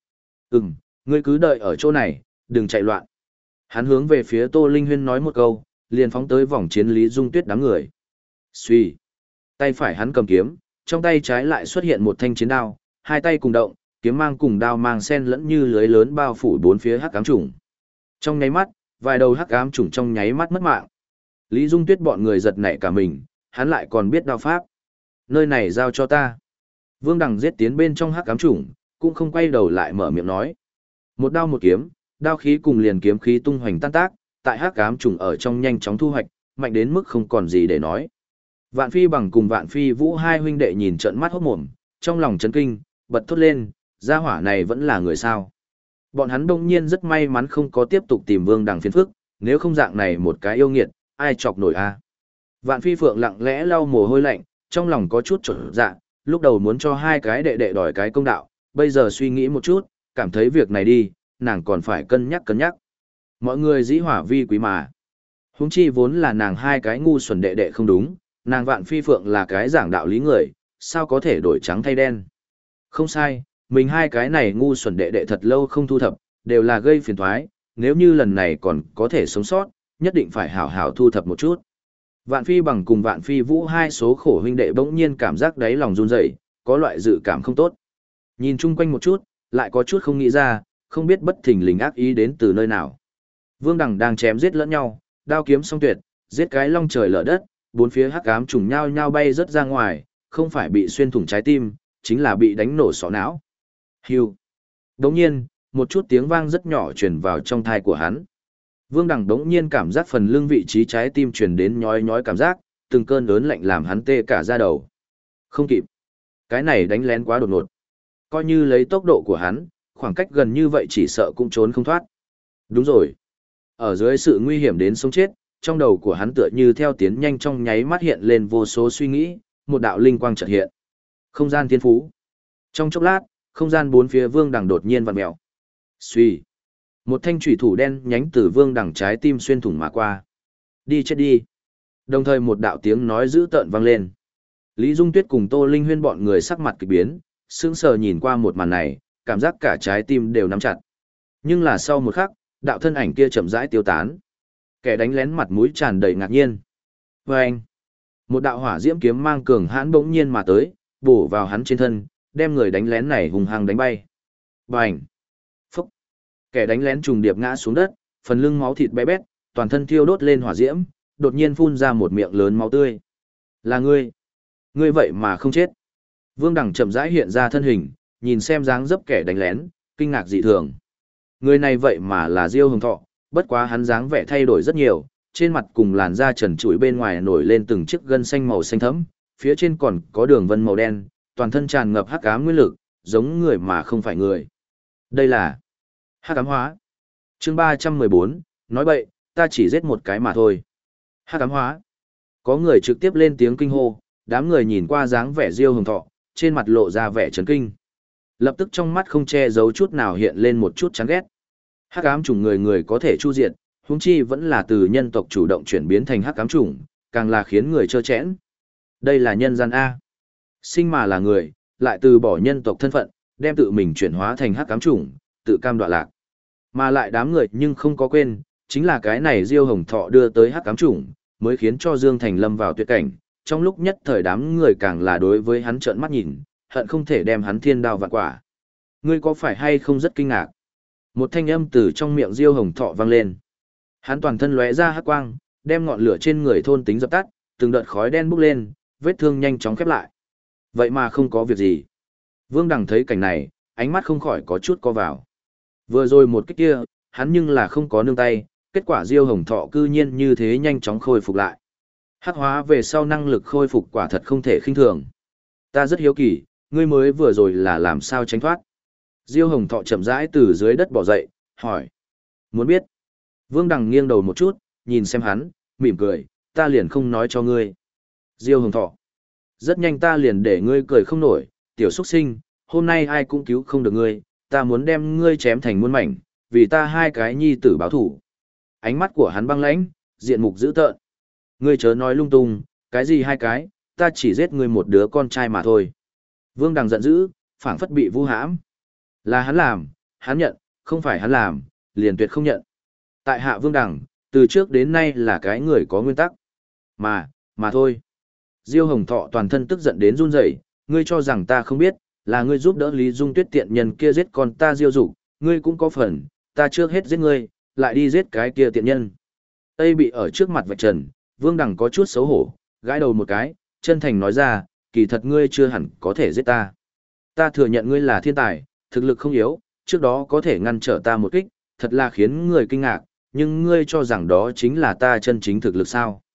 Ngươi cứ đợi ở chỗ này, đừng chạy loạn. Hắn hướng về phía Tô Linh Huyên nói một câu, liền phóng tới vòng chiến Lý Dung Tuyết đám người. Xuy. Tay phải hắn cầm kiếm, trong tay trái lại xuất hiện một thanh chiến đao, hai tay cùng động, kiếm mang cùng đao mang xen lẫn như lưới lớn bao phủ bốn phía hắc ám trùng. Trong nháy mắt, vài đầu hắc ám trùng trong nháy mắt mất mạng. Lý Dung Tuyết bọn người giật nảy cả mình, hắn lại còn biết đao pháp. Nơi này giao cho ta. Vương Đằng giết tiến bên trong hắc ám trùng, cũng không quay đầu lại mở miệng nói. Một đao một kiếm, đao khí cùng liền kiếm khí tung hoành tan tác, tại hắc ám trùng ở trong nhanh chóng thu hoạch, mạnh đến mức không còn gì để nói. Vạn Phi Bằng cùng Vạn Phi Vũ hai huynh đệ nhìn trợn mắt hốt mồm, trong lòng chấn kinh, bật thốt lên, gia hỏa này vẫn là người sao. Bọn hắn đông nhiên rất may mắn không có tiếp tục tìm Vương Đằng phiền phức, nếu không dạng này một cái yêu nghiệt, ai chọc nổi a. Vạn Phi Phượng lặng lẽ lau mồ hôi lạnh, trong lòng có chút chột dạ, lúc đầu muốn cho hai cái đệ đệ đòi cái công đạo, bây giờ suy nghĩ một chút, cảm thấy việc này đi, nàng còn phải cân nhắc cân nhắc. Mọi người dĩ hỏa vi quý mà. Huống chi vốn là nàng hai cái ngu xuẩn đệ đệ không đúng, nàng Vạn Phi Phượng là cái giảng đạo lý người, sao có thể đổi trắng thay đen. Không sai, mình hai cái này ngu xuẩn đệ đệ thật lâu không thu thập, đều là gây phiền toái, nếu như lần này còn có thể sống sót, nhất định phải hảo hảo thu thập một chút. Vạn Phi Bằng cùng Vạn Phi Vũ hai số khổ huynh đệ bỗng nhiên cảm giác đáy lòng run rẩy, có loại dự cảm không tốt. Nhìn chung quanh một chút, lại có chút không nghĩ ra, không biết bất thình lình ác ý đến từ nơi nào. Vương Đằng đang chém giết lẫn nhau, đao kiếm song tuyệt, giết cái long trời lở đất, bốn phía hắc ám trùng nhao nhao bay rất ra ngoài, không phải bị xuyên thủng trái tim, chính là bị đánh nổ sọ não. Hưu. Đống nhiên, một chút tiếng vang rất nhỏ truyền vào trong thai của hắn. Vương Đằng đống nhiên cảm giác phần lưng vị trí trái tim truyền đến nhói nhói cảm giác, từng cơn đớn lạnh làm hắn tê cả da đầu. Không kịp. Cái này đánh lén quá đột ngột. Coi như lấy tốc độ của hắn, khoảng cách gần như vậy chỉ sợ cũng trốn không thoát. Đúng rồi. Ở dưới sự nguy hiểm đến sống chết, trong đầu của hắn tựa như theo tiến nhanh trong nháy mắt hiện lên vô số suy nghĩ, một đạo linh quang chợt hiện. Không gian thiên phú. Trong chốc lát, không gian bốn phía Vương Đằng đột nhiên vặn mèo. Suy. Một thanh chủy thủ đen nhánh từ Vương Đằng trái tim xuyên thủng mà qua. Đi chết đi. Đồng thời một đạo tiếng nói dữ tợn vang lên. Lý Dung Tuyết cùng Tô Linh Huyên bọn người sắc mặt kỳ biến, sững sờ nhìn qua một màn này, cảm giác cả trái tim đều nắm chặt. Nhưng là sau một khắc, đạo thân ảnh kia chậm rãi tiêu tán. Kẻ đánh lén mặt mũi tràn đầy ngạc nhiên. Và anh, một đạo hỏa diễm kiếm mang cường hãn bỗng nhiên mà tới, bổ vào hắn trên thân, đem người đánh lén này hùng hăng đánh bay. Bành! Phúc! Kẻ đánh lén trùng điệp ngã xuống đất, phần lưng máu thịt bé bét, toàn thân thiêu đốt lên hỏa diễm, đột nhiên phun ra một miệng lớn máu tươi. Là ngươi! Ngươi vậy mà không chết. Vương Đằng chậm rãi hiện ra thân hình, nhìn xem dáng dấp kẻ đánh lén, kinh ngạc dị thường. Người này vậy mà là Diêu Hồng Thọ, bất quá hắn dáng vẻ thay đổi rất nhiều, trên mặt cùng làn da trần trụi bên ngoài nổi lên từng chiếc gân xanh màu xanh thẫm, phía trên còn có đường vân màu đen, toàn thân tràn ngập hắc ám nguyên lực, giống người mà không phải người. Đây là hắc ám hóa. Chương 314, nói bậy, ta chỉ giết một cái mà thôi. Hắc ám hóa. Có người trực tiếp lên tiếng kinh hô, đám người nhìn qua dáng vẻ Diêu Hồng Thọ, trên mặt lộ ra vẻ chấn kinh. Lập tức trong mắt không che giấu chút nào hiện lên một chút chán ghét. Hắc ám chủng người người có thể chu diệt, huống chi vẫn là từ nhân tộc chủ động chuyển biến thành hắc ám chủng, càng là khiến người trơ chẽn. Đây là nhân gian A. Sinh mà là người, lại từ bỏ nhân tộc thân phận, đem tự mình chuyển hóa thành hắc ám chủng, tự cam đoạ lạc. Mà lại đám người nhưng không có quên, chính là cái này Diêu Hồng Thọ đưa tới hắc ám chủng, mới khiến cho Dương Thành lâm vào tuyệt cảnh. Trong lúc nhất thời đám người càng là đối với hắn trợn mắt nhìn, hận không thể đem hắn thiên đao vạn quả. Ngươi có phải hay không rất kinh ngạc? Một thanh âm từ trong miệng Diêu Hồng Thọ vang lên. Hắn toàn thân lóe ra hắc quang, đem ngọn lửa trên người thôn tính dập tắt, từng đợt khói đen bốc lên, vết thương nhanh chóng khép lại. Vậy mà không có việc gì. Vương Đằng thấy cảnh này, ánh mắt không khỏi có chút co vào. Vừa rồi một cái kia, hắn nhưng là không có nương tay, kết quả Diêu Hồng Thọ cư nhiên như thế nhanh chóng khôi phục lại. Hắc hóa về sau năng lực khôi phục quả thật không thể khinh thường. Ta rất hiếu kỳ, ngươi mới vừa rồi là làm sao tránh thoát? Diêu Hồng Thọ chậm rãi từ dưới đất bò dậy, hỏi. Muốn biết? Vương Đằng nghiêng đầu một chút, nhìn xem hắn, mỉm cười, ta liền không nói cho ngươi. Diêu Hồng Thọ. Rất nhanh ta liền để ngươi cười không nổi, tiểu xuất sinh, hôm nay ai cũng cứu không được ngươi, ta muốn đem ngươi chém thành muôn mảnh, vì ta hai cái nhi tử báo thủ. Ánh mắt của hắn băng lãnh, diện mục dữ tợn. Ngươi chớ nói lung tung, cái gì hai cái, ta chỉ giết ngươi một đứa con trai mà thôi. Vương Đằng giận dữ, phảng phất bị vu hãm. Là hắn làm, hắn nhận, không phải hắn làm, liền tuyệt không nhận. Tại hạ Vương Đằng, từ trước đến nay là cái người có nguyên tắc. Mà thôi. Diêu Hồng Thọ toàn thân tức giận đến run rẩy, ngươi cho rằng ta không biết, là ngươi giúp đỡ Lý Dung Tuyết tiện nhân kia giết con ta Diêu Dục, ngươi cũng có phần, ta trước hết giết ngươi, lại đi giết cái kia tiện nhân. Tây bị ở trước mặt vạch trần, Vương Đằng có chút xấu hổ, gãi đầu một cái, chân thành nói ra, kỳ thật ngươi chưa hẳn có thể giết ta. Ta thừa nhận ngươi là thiên tài, thực lực không yếu, trước đó có thể ngăn trở ta một kích, thật là khiến người kinh ngạc, nhưng ngươi cho rằng đó chính là ta chân chính thực lực sao.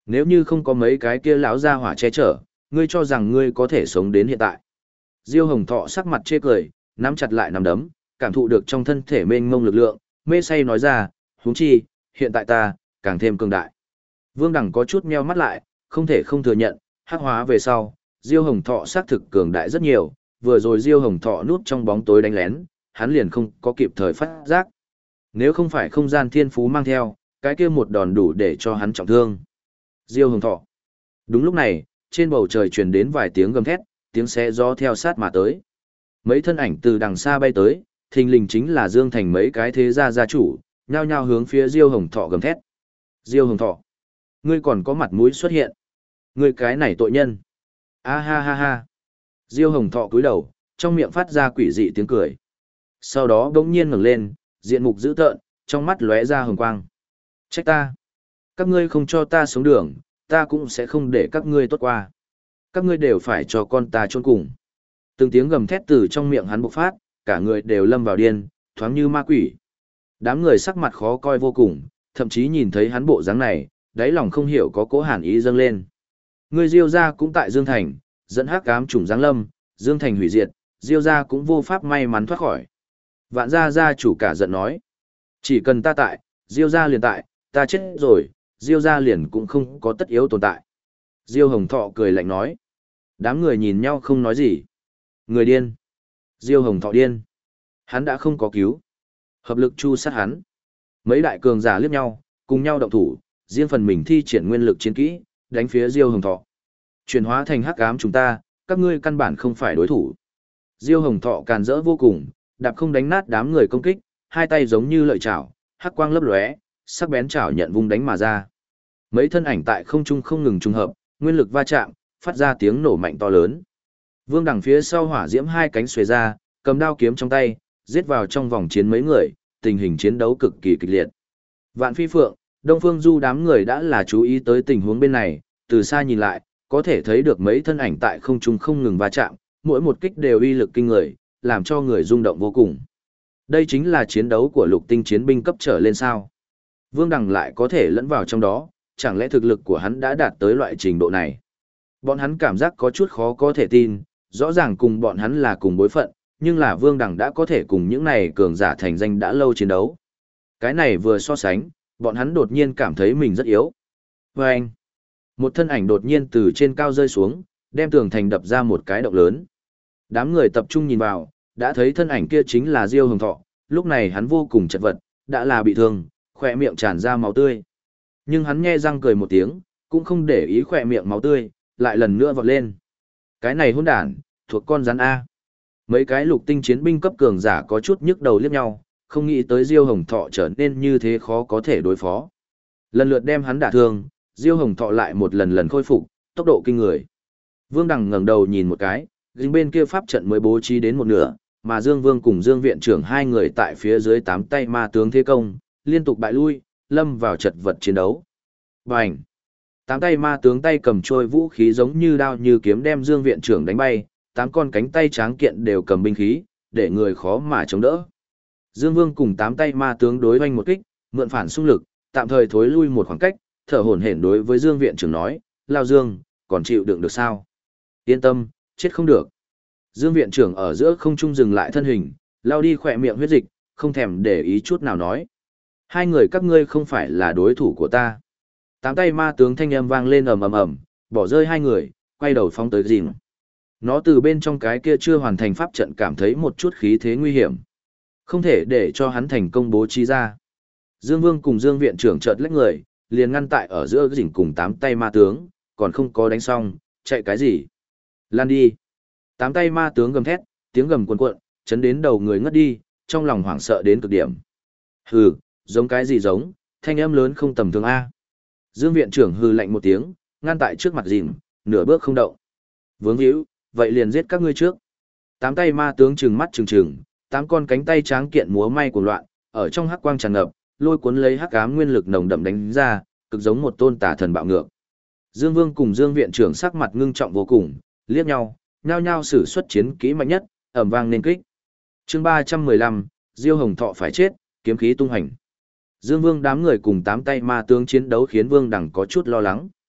Nếu như không có mấy cái kia lão gia hỏa che chở, ngươi cho rằng ngươi có thể sống đến hiện tại. Diêu Hồng Thọ sắc mặt chê cười, nắm chặt lại nắm đấm, cảm thụ được trong thân thể mênh mông lực lượng, mê say nói ra, huống chi, hiện tại ta, càng thêm cường đại. Vương Đằng có chút meo mắt lại, không thể không thừa nhận, hắc hóa về sau, Diêu Hồng Thọ xác thực cường đại rất nhiều, vừa rồi Diêu Hồng Thọ núp trong bóng tối đánh lén, hắn liền không có kịp thời phát giác. Nếu không phải không gian thiên phú mang theo, cái kia một đòn đủ để cho hắn trọng thương. Diêu Hồng Thọ. Đúng lúc này, trên bầu trời truyền đến vài tiếng gầm thét, tiếng xé gió theo sát mà tới. Mấy thân ảnh từ đằng xa bay tới, thình lình chính là Dương Thành mấy cái thế gia gia chủ, nhao nhao hướng phía Diêu Hồng Thọ gầm thét. Diêu Hồng Thọ, ngươi còn có mặt mũi xuất hiện. Ngươi cái này tội nhân. A ha ha ha. Diêu Hồng Thọ cúi đầu, trong miệng phát ra quỷ dị tiếng cười. Sau đó đống nhiên ngẩng lên, diện mục dữ tợn, trong mắt lóe ra hồng quang. Trách ta. Các ngươi không cho ta sống đường, ta cũng sẽ không để các ngươi tốt qua. Các ngươi đều phải cho con ta chôn cùng. Từng tiếng gầm thét từ trong miệng hắn bộc phát, cả người đều lâm vào điên, thoáng như ma quỷ. Đám người sắc mặt khó coi vô cùng, thậm chí nhìn thấy hắn bộ dáng này, đáy lòng không hiểu có cố hàn ý dâng lên. Người Diêu gia cũng tại Dương Thành, dẫn hắc ám trùng giáng lâm, Dương Thành hủy diệt, Diêu gia cũng vô pháp may mắn thoát khỏi. Vạn gia gia chủ cả giận nói, chỉ cần ta tại, Diêu gia liền tại, ta chết rồi, Diêu gia liền cũng không có tất yếu tồn tại. Diêu Hồng Thọ cười lạnh nói. Đám người nhìn nhau không nói gì. Người điên. Diêu Hồng Thọ điên. Hắn đã không có cứu. Hợp lực chu sát hắn. Mấy đại cường giả liếc nhau, cùng nhau động thủ, riêng phần mình thi triển nguyên lực chiến kỹ, đánh phía Diêu Hồng Thọ. Chuyển hóa thành hắc ám chúng ta, các ngươi căn bản không phải đối thủ. Diêu Hồng Thọ càn rỡ vô cùng, đạp không đánh nát đám người công kích, hai tay giống như lợi chảo, hắc quang lấp lóe, sắc bén chảo nhận vung đánh mà ra. Mấy thân ảnh tại không trung không ngừng trùng hợp, nguyên lực va chạm, phát ra tiếng nổ mạnh to lớn. Vương Đằng phía sau hỏa diễm hai cánh xuề ra, cầm đao kiếm trong tay, giết vào trong vòng chiến mấy người, tình hình chiến đấu cực kỳ kịch liệt. Vạn Phi Phượng, Đông Phương Du đám người đã là chú ý tới tình huống bên này, từ xa nhìn lại, có thể thấy được mấy thân ảnh tại không trung không ngừng va chạm, mỗi một kích đều uy lực kinh người, làm cho người rung động vô cùng. Đây chính là chiến đấu của lục tinh chiến binh cấp trở lên sao. Vương Đằng lại có thể lẫn vào trong đó, chẳng lẽ thực lực của hắn đã đạt tới loại trình độ này. Bọn hắn cảm giác có chút khó có thể tin, rõ ràng cùng bọn hắn là cùng bối phận, nhưng là Vương Đằng đã có thể cùng những này cường giả thành danh đã lâu chiến đấu. Cái này vừa so sánh, bọn hắn đột nhiên cảm thấy mình rất yếu. Và anh, một thân ảnh đột nhiên từ trên cao rơi xuống, đem tường thành đập ra một cái động lớn. Đám người tập trung nhìn vào, đã thấy thân ảnh kia chính là Diêu Hồng Thọ, lúc này hắn vô cùng chật vật, đã là bị thương, khỏe miệng tràn ra máu tươi. Nhưng hắn nhe răng cười một tiếng, cũng không để ý khỏe miệng máu tươi, lại lần nữa vọt lên. Cái này hỗn đản, thuộc con rắn A. Mấy cái lục tinh chiến binh cấp cường giả có chút nhức đầu liếc nhau, không nghĩ tới Diêu Hồng Thọ trở nên như thế khó có thể đối phó. Lần lượt đem hắn đả thương, Diêu Hồng Thọ lại một lần lần khôi phục, tốc độ kinh người. Vương Đằng ngẩng đầu nhìn một cái, dính bên kia pháp trận mới bố trí đến một nửa, mà Dương Vương cùng Dương viện trưởng hai người tại phía dưới tám tay ma tướng thế công, liên tục bại lui, lâm vào chật vật chiến đấu. Bành! Tám tay ma tướng tay cầm trôi vũ khí giống như đao như kiếm đem Dương viện trưởng đánh bay, tám con cánh tay tráng kiện đều cầm binh khí, để người khó mà chống đỡ. Dương Vương cùng tám tay ma tướng đối hoành một kích, mượn phản xung lực, tạm thời thối lui một khoảng cách, thở hổn hển đối với Dương viện trưởng nói, Lao Dương, còn chịu đựng được sao? Yên tâm, chết không được. Dương viện trưởng ở giữa không trung dừng lại thân hình, lao đi khỏe miệng huyết dịch, không thèm để ý chút nào nói. Hai người các ngươi không phải là đối thủ của ta. Tám tay ma tướng thanh âm vang lên ầm ầm ầm, bỏ rơi hai người, quay đầu phóng tới Dìm. Nó từ bên trong cái kia chưa hoàn thành pháp trận cảm thấy một chút khí thế nguy hiểm. Không thể để cho hắn thành công bố trí ra. Dương Vương cùng Dương viện trưởng chợt lách người, liền ngăn tại ở giữa Dìm cùng tám tay ma tướng, còn không có đánh xong, chạy cái gì? Lan đi. Tám tay ma tướng gầm thét, tiếng gầm cuồn cuộn, chấn đến đầu người ngất đi, trong lòng hoảng sợ đến cực điểm. Hừ, giống cái gì giống, thanh âm lớn không tầm thường A. Dương viện trưởng hừ lạnh một tiếng, ngăn tại trước mặt Dìm, nửa bước không động. Vướng hữu, vậy liền giết các ngươi trước. Tám tay ma tướng trừng mắt trừng, tám con cánh tay tráng kiện múa may cuồng loạn, ở trong hắc quang tràn ngập, lôi cuốn lấy hắc ám nguyên lực nồng đậm đánh ra, cực giống một tôn tà thần bạo ngược. Dương Vương cùng Dương viện trưởng sắc mặt ngưng trọng vô cùng, liếc nhau, nhao nhao sử xuất chiến kỹ mạnh nhất, ầm vang nên kích. Chương 315, Diêu Hồng Thọ phải chết, kiếm khí tung hành. Dương Vương đám người cùng tám tay ma tướng chiến đấu khiến Vương Đằng có chút lo lắng.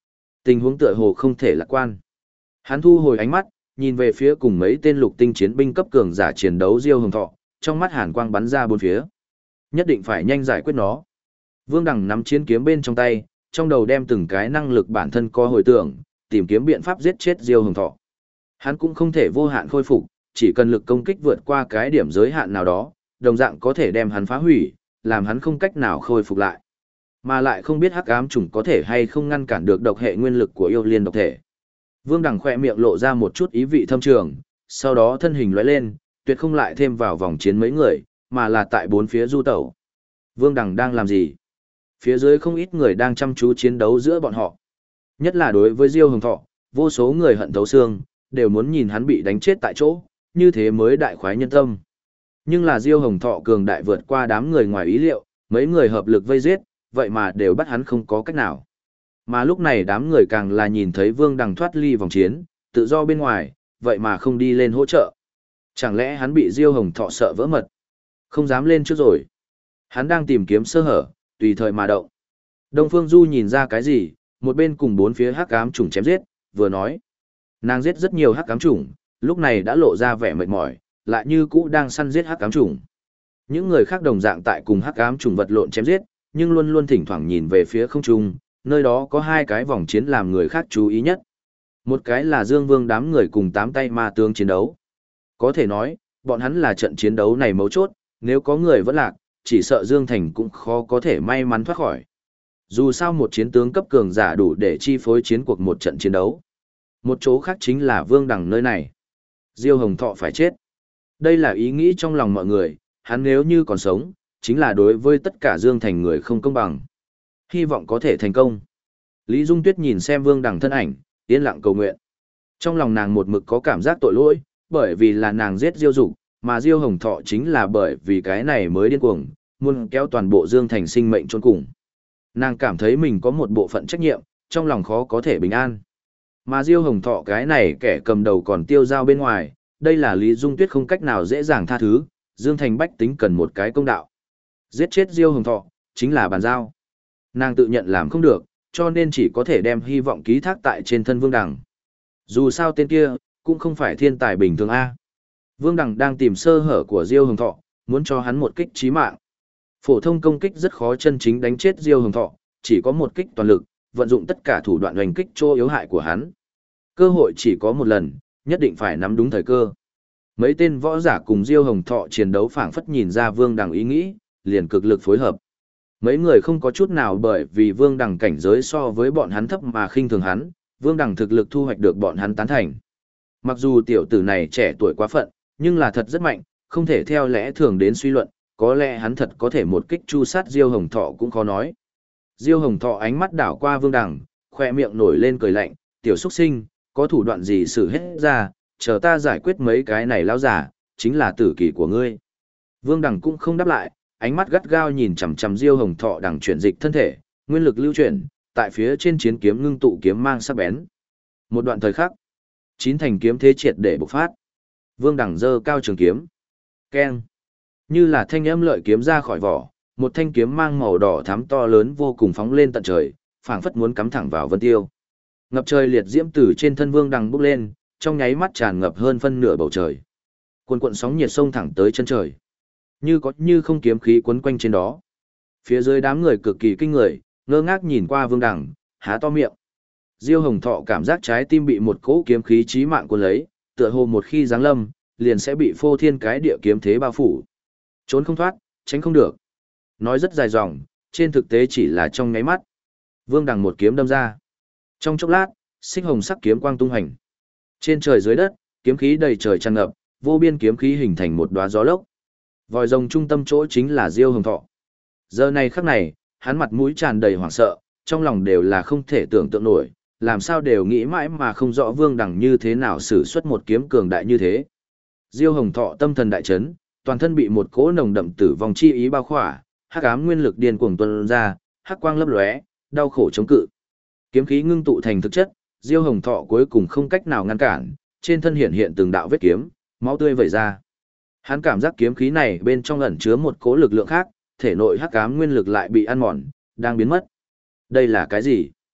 Tình huống tựa hồ không thể lạc quan. Hắn thu hồi ánh mắt, nhìn về phía cùng mấy tên lục tinh chiến binh cấp cường giả chiến đấu Diêu Hồng Thọ, trong mắt hàn quang bắn ra bốn phía. Nhất định phải nhanh giải quyết nó. Vương Đằng nắm chiến kiếm bên trong tay, trong đầu đem từng cái năng lực bản thân có hồi tưởng, tìm kiếm biện pháp giết chết Diêu Hồng Thọ. Hắn cũng không thể vô hạn khôi phục, chỉ cần lực công kích vượt qua cái điểm giới hạn nào đó, đồng dạng có thể đem hắn phá hủy, làm hắn không cách nào khôi phục lại. Mà lại không biết hắc ám trùng có thể hay không ngăn cản được độc hệ nguyên lực của yêu liên độc thể. Vương Đằng khỏe miệng lộ ra một chút ý vị thâm trường, sau đó thân hình lóe lên, tuyệt không lại thêm vào vòng chiến mấy người, mà là tại bốn phía du tẩu. Vương Đằng đang làm gì? Phía dưới không ít người đang chăm chú chiến đấu giữa bọn họ. Nhất là đối với Diêu Hồng Thọ, vô số người hận thấu xương, đều muốn nhìn hắn bị đánh chết tại chỗ, như thế mới đại khoái nhân tâm. Nhưng là Diêu Hồng Thọ cường đại vượt qua đám người ngoài ý liệu, mấy người hợp lực vây giết, vậy mà đều bắt hắn không có cách nào. Mà lúc này đám người càng là nhìn thấy Vương Đằng thoát ly vòng chiến, tự do bên ngoài, vậy mà không đi lên hỗ trợ. Chẳng lẽ hắn bị Diêu Hồng Thọ sợ vỡ mật? Không dám lên trước rồi. Hắn đang tìm kiếm sơ hở, tùy thời mà động. Đông Phương Du nhìn ra cái gì, một bên cùng bốn phía hắc ám trùng chém giết, vừa nói. Nàng giết rất nhiều hắc ám trùng, lúc này đã lộ ra vẻ mệt mỏi, lại như cũ đang săn giết hắc ám trùng. Những người khác đồng dạng tại cùng hắc ám trùng vật lộn chém giết, nhưng luôn luôn thỉnh thoảng nhìn về phía không trung, nơi đó có hai cái vòng chiến làm người khác chú ý nhất. Một cái là Dương Vương đám người cùng tám tay ma tướng chiến đấu. Có thể nói, bọn hắn là trận chiến đấu này mấu chốt, nếu có người vẫn lạc, chỉ sợ Dương Thành cũng khó có thể may mắn thoát khỏi. Dù sao một chiến tướng cấp cường giả đủ để chi phối chiến cuộc một trận chiến đấu. Một chỗ khác chính là Vương Đằng nơi này. Diêu Hồng Thọ phải chết. Đây là ý nghĩ trong lòng mọi người, hắn nếu như còn sống, chính là đối với tất cả Dương Thành người không công bằng. Hy vọng có thể thành công. Lý Dung Tuyết nhìn xem Vương Đằng thân ảnh, yên lặng cầu nguyện. Trong lòng nàng một mực có cảm giác tội lỗi, bởi vì là nàng giết Diêu Dục, mà Diêu Hồng Thọ chính là bởi vì cái này mới điên cuồng, muốn kéo toàn bộ Dương Thành sinh mệnh chôn cùng. Nàng cảm thấy mình có một bộ phận trách nhiệm, trong lòng khó có thể bình an. Mà Diêu Hồng Thọ cái này kẻ cầm đầu còn tiêu dao bên ngoài, đây là Lý Dung Tuyết không cách nào dễ dàng tha thứ, Dương Thành bách tính cần một cái công đạo. Giết chết Diêu Hồng Thọ, chính là bàn giao. Nàng tự nhận làm không được, cho nên chỉ có thể đem hy vọng ký thác tại trên thân Vương Đằng. Dù sao tên kia, cũng không phải thiên tài bình thường A. Vương Đằng đang tìm sơ hở của Diêu Hồng Thọ, muốn cho hắn một kích chí mạng. Phổ thông công kích rất khó chân chính đánh chết Diêu Hồng Thọ, chỉ có một kích toàn lực, vận dụng tất cả thủ đoạn hoành kích chỗ yếu hại của hắn. Cơ hội chỉ có một lần, nhất định phải nắm đúng thời cơ. Mấy tên võ giả cùng Diêu Hồng Thọ chiến đấu phảng phất nhìn ra Vương Đằng ý nghĩ, liền cực lực phối hợp. Mấy người không có chút nào bởi vì Vương Đằng cảnh giới so với bọn hắn thấp mà khinh thường hắn, Vương Đằng thực lực thu hoạch được bọn hắn tán thành. Mặc dù tiểu tử này trẻ tuổi quá phận, nhưng là thật rất mạnh, không thể theo lẽ thường đến suy luận, có lẽ hắn thật có thể một kích chu sát Diêu Hồng Thọ cũng khó nói. Diêu Hồng Thọ ánh mắt đảo qua Vương Đằng, khoe miệng nổi lên cười lạnh, tiểu xuất sinh, có thủ đoạn gì xử hết ra, chờ ta giải quyết mấy cái này lão giả, chính là tử kỳ của ngươi. Vương Đằng cũng không đáp lại, ánh mắt gắt gao nhìn chằm chằm Diêu Hồng Thọ đang chuyển dịch thân thể, nguyên lực lưu chuyển, tại phía trên chiến kiếm ngưng tụ kiếm mang sắc bén. Một đoạn thời khắc, chín thành kiếm thế triệt để bộc phát. Vương Đằng giơ cao trường kiếm. Keng. Như là thanh âm lợi kiếm ra khỏi vỏ, một thanh kiếm mang màu đỏ thắm to lớn vô cùng phóng lên tận trời, phảng phất muốn cắm thẳng vào vân tiêu. Ngập trời liệt diễm từ trên thân Vương Đằng bốc lên, trong nháy mắt tràn ngập hơn phân nửa bầu trời. Cuồn cuộn sóng nhiệt sông thẳng tới chân trời. Như có như không kiếm khí quấn quanh trên đó. Phía dưới đám người cực kỳ kinh người, ngơ ngác nhìn qua Vương Đằng, há to miệng. Diêu Hồng Thọ cảm giác trái tim bị một cỗ kiếm khí chí mạng cuốn lấy, tựa hồ một khi giáng lâm, liền sẽ bị phô thiên cái địa kiếm thế bao phủ. Trốn không thoát, tránh không được. Nói rất dài dòng, trên thực tế chỉ là trong nháy mắt. Vương Đằng một kiếm đâm ra. Trong chốc lát, xích hồng sắc kiếm quang tung hành. Trên trời dưới đất, kiếm khí đầy trời tràn ngập, vô biên kiếm khí hình thành một đóa gió lốc. Vòi rồng trung tâm chỗ chính là Diêu Hồng Thọ. Giờ này khắc này, hắn mặt mũi tràn đầy hoảng sợ, trong lòng đều là không thể tưởng tượng nổi, làm sao đều nghĩ mãi mà không rõ Vương Đằng như thế nào sử xuất một kiếm cường đại như thế. Diêu Hồng Thọ tâm thần đại chấn, toàn thân bị một cỗ nồng đậm tử vong chi ý bao khỏa, hắc ám nguyên lực điên cuồng tuôn ra, hắc quang lấp lóe, đau khổ chống cự. Kiếm khí ngưng tụ thành thực chất, Diêu Hồng Thọ cuối cùng không cách nào ngăn cản, trên thân hiện hiện từng đạo vết kiếm, máu tươi vẩy ra. Hắn cảm giác kiếm khí này bên trong ẩn chứa một cỗ lực lượng khác, thể nội hắc ám nguyên lực lại bị ăn mòn, đang biến mất. Đây là cái gì?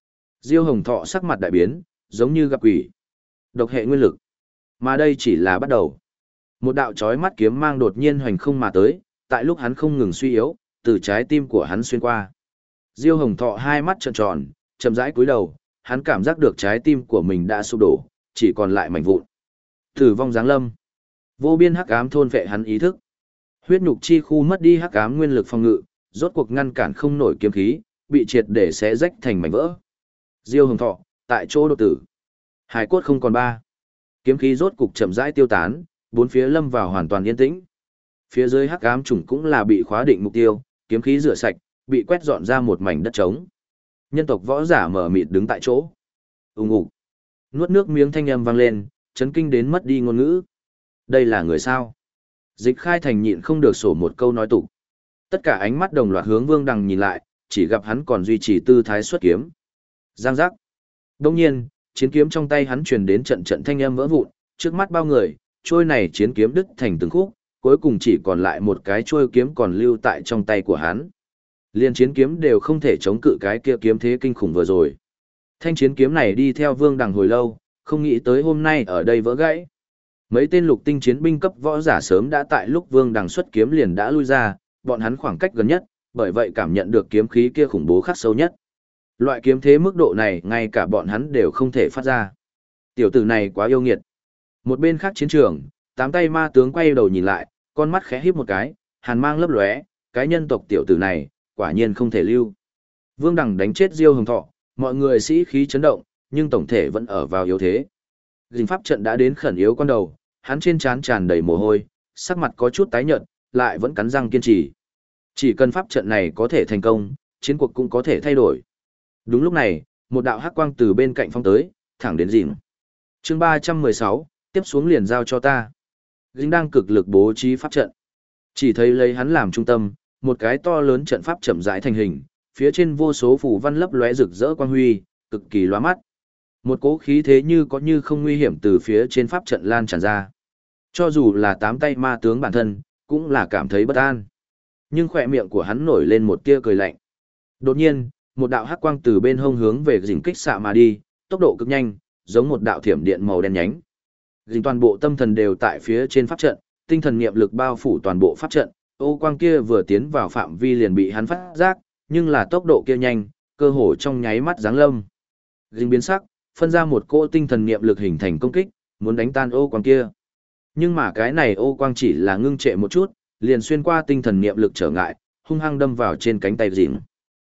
Diêu Hồng Thọ sắc mặt đại biến, giống như gặp quỷ. Độc hệ nguyên lực. Mà đây chỉ là bắt đầu. Một đạo chói mắt kiếm mang đột nhiên hoành không mà tới, tại lúc hắn không ngừng suy yếu, từ trái tim của hắn xuyên qua. Diêu Hồng Thọ hai mắt trợn tròn, chậm rãi cúi đầu, hắn cảm giác được trái tim của mình đã sụp đổ, chỉ còn lại mảnh vụn. Tử vong giáng lâm. Vô biên hắc ám thôn vệ hắn ý thức. Huyết nhục chi khu mất đi hắc ám nguyên lực phòng ngự, rốt cuộc ngăn cản không nổi kiếm khí, bị triệt để xé rách thành mảnh vỡ. Diêu Hồng Thọ, tại chỗ đột tử. Hải cốt không còn ba. Kiếm khí rốt cục chậm rãi tiêu tán, bốn phía lâm vào hoàn toàn yên tĩnh. Phía dưới hắc ám trùng cũng là bị khóa định mục tiêu, kiếm khí rửa sạch, bị quét dọn ra một mảnh đất trống. Nhân tộc võ giả mở mịt đứng tại chỗ. Ùng ục. Nuốt nước miếng thanh âm vang lên, chấn kinh đến mất đi ngôn ngữ. Đây là người sao? Dịch Khai Thành nhịn không được sổ một câu nói tục. Tất cả ánh mắt đồng loạt hướng Vương Đằng nhìn lại, chỉ gặp hắn còn duy trì tư thái xuất kiếm. Giang giác. Đông nhiên, chiến kiếm trong tay hắn truyền đến trận trận thanh âm vỡ vụn, trước mắt bao người, trôi này chiến kiếm đứt thành từng khúc, cuối cùng chỉ còn lại một cái trôi kiếm còn lưu tại trong tay của hắn. Liên chiến kiếm đều không thể chống cự cái kia kiếm thế kinh khủng vừa rồi. Thanh chiến kiếm này đi theo Vương Đằng hồi lâu, không nghĩ tới hôm nay ở đây vỡ gãy. Mấy tên lục tinh chiến binh cấp võ giả sớm đã tại lúc Vương Đằng xuất kiếm liền đã lui ra, bọn hắn khoảng cách gần nhất, bởi vậy cảm nhận được kiếm khí kia khủng bố khắc sâu nhất. Loại kiếm thế mức độ này ngay cả bọn hắn đều không thể phát ra. Tiểu tử này quá yêu nghiệt. Một bên khác chiến trường, tám tay ma tướng quay đầu nhìn lại, con mắt khẽ híp một cái, hàn mang lấp lóe, cái nhân tộc tiểu tử này, quả nhiên không thể lưu. Vương Đằng đánh chết Diêu Hồng Thọ, mọi người sĩ khí chấn động, nhưng tổng thể vẫn ở vào yếu thế. Dình pháp trận đã đến khẩn yếu con đầu, hắn trên trán tràn đầy mồ hôi, sắc mặt có chút tái nhợt, lại vẫn cắn răng kiên trì. Chỉ cần pháp trận này có thể thành công, chiến cuộc cũng có thể thay đổi. Đúng lúc này, một đạo hắc quang từ bên cạnh phong tới, thẳng đến Dình. Chương 316, tiếp xuống liền giao cho ta. Dình đang cực lực bố trí pháp trận. Chỉ thấy lấy hắn làm trung tâm, một cái to lớn trận pháp chậm rãi thành hình, phía trên vô số phù văn lấp lóe rực rỡ quang huy, cực kỳ lóa mắt. Một cỗ khí thế như có như không nguy hiểm từ phía trên pháp trận lan tràn ra. Cho dù là tám tay ma tướng bản thân, cũng là cảm thấy bất an. Nhưng khỏe miệng của hắn nổi lên một tia cười lạnh. Đột nhiên, một đạo hắc quang từ bên hông hướng về Dình kích xạ mà đi, tốc độ cực nhanh, giống một đạo thiểm điện màu đen nhánh. Dình toàn bộ tâm thần đều tại phía trên pháp trận, tinh thần niệm lực bao phủ toàn bộ pháp trận, ô quang kia vừa tiến vào phạm vi liền bị hắn phát giác, nhưng là tốc độ kia nhanh, cơ hồ trong nháy mắt giáng lâm. Dình biến sắc, phân ra một cỗ tinh thần niệm lực hình thành công kích, muốn đánh tan ô quang kia. Nhưng mà cái này ô quang chỉ là ngưng trệ một chút, liền xuyên qua tinh thần niệm lực trở ngại, hung hăng đâm vào trên cánh tay Dình.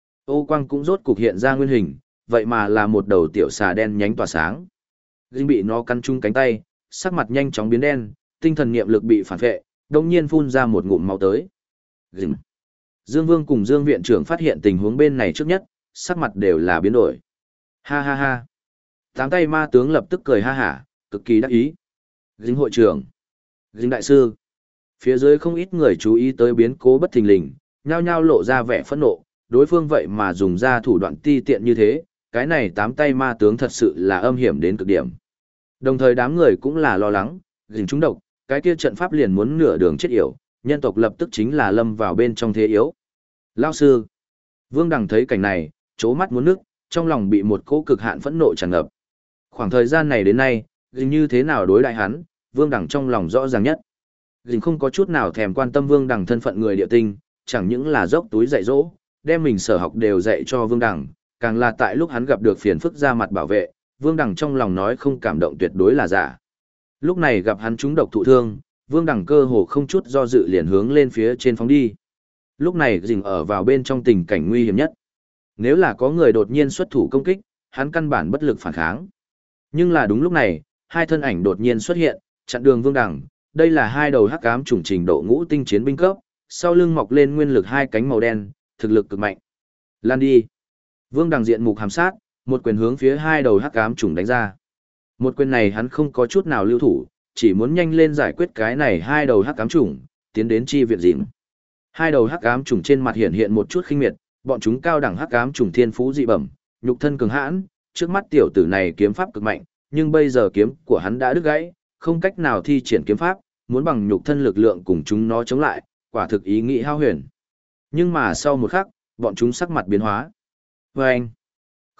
Ô quang cũng rốt cục hiện ra nguyên hình, vậy mà là một đầu tiểu xà đen nhánh tỏa sáng. Dình bị nó cắn trúng cánh tay, sắc mặt nhanh chóng biến đen, tinh thần niệm lực bị phản phệ, đột nhiên phun ra một ngụm máu tới. Dình. Dương Vương cùng Dương viện trưởng phát hiện tình huống bên này trước nhất, sắc mặt đều là biến đổi. Ha ha ha. Tám tay ma tướng lập tức cười ha hả, cực kỳ đắc ý. Dình hội trưởng, Dình đại sư. Phía dưới không ít người chú ý tới biến cố bất thình lình, nhao nhao lộ ra vẻ phẫn nộ, đối phương vậy mà dùng ra thủ đoạn ti tiện như thế, cái này tám tay ma tướng thật sự là âm hiểm đến cực điểm. Đồng thời đám người cũng là lo lắng, Dình trúng độc, cái kia trận pháp liền muốn nửa đường chết yểu, nhân tộc lập tức chính là lâm vào bên trong thế yếu. Lao sư. Vương Đằng thấy cảnh này, chố mắt muốn nước, trong lòng bị một cỗ cực hạn phẫn nộ tràn ngập. Khoảng thời gian này đến nay, Dình như thế nào đối đại hắn, Vương Đằng trong lòng rõ ràng nhất. Dình không có chút nào thèm quan tâm Vương Đằng thân phận người địa tinh, chẳng những là dốc túi dạy dỗ, đem mình sở học đều dạy cho Vương Đằng, càng là tại lúc hắn gặp được phiền phức ra mặt bảo vệ, Vương Đằng trong lòng nói không cảm động tuyệt đối là giả. Lúc này gặp hắn trúng độc thụ thương, Vương Đằng cơ hồ không chút do dự liền hướng lên phía trên phóng đi. Lúc này Dình ở vào bên trong tình cảnh nguy hiểm nhất. Nếu là có người đột nhiên xuất thủ công kích, hắn căn bản bất lực phản kháng. Nhưng là đúng lúc này, hai thân ảnh đột nhiên xuất hiện, chặn đường Vương Đằng. Đây là hai đầu hắc ám chủng trình độ ngũ tinh chiến binh cấp, sau lưng mọc lên nguyên lực hai cánh màu đen, thực lực cực mạnh. Lan đi. Vương Đằng diện mục hàm sát, một quyền hướng phía hai đầu hắc ám chủng đánh ra. Một quyền này hắn không có chút nào lưu thủ, chỉ muốn nhanh lên giải quyết cái này hai đầu hắc ám chủng, tiến đến chi viện Dình. Hai đầu hắc ám chủng trên mặt hiện hiện một chút khinh miệt, bọn chúng cao đẳng hắc ám chủng thiên phú dị bẩm, nhục thân cường hãn, trước mắt tiểu tử này kiếm pháp cực mạnh, nhưng bây giờ kiếm của hắn đã đứt gãy, không cách nào thi triển kiếm pháp, muốn bằng nhục thân lực lượng cùng chúng nó chống lại, quả thực ý nghĩ hao huyền. Nhưng mà sau một khắc, bọn chúng sắc mặt biến hóa. Vâng!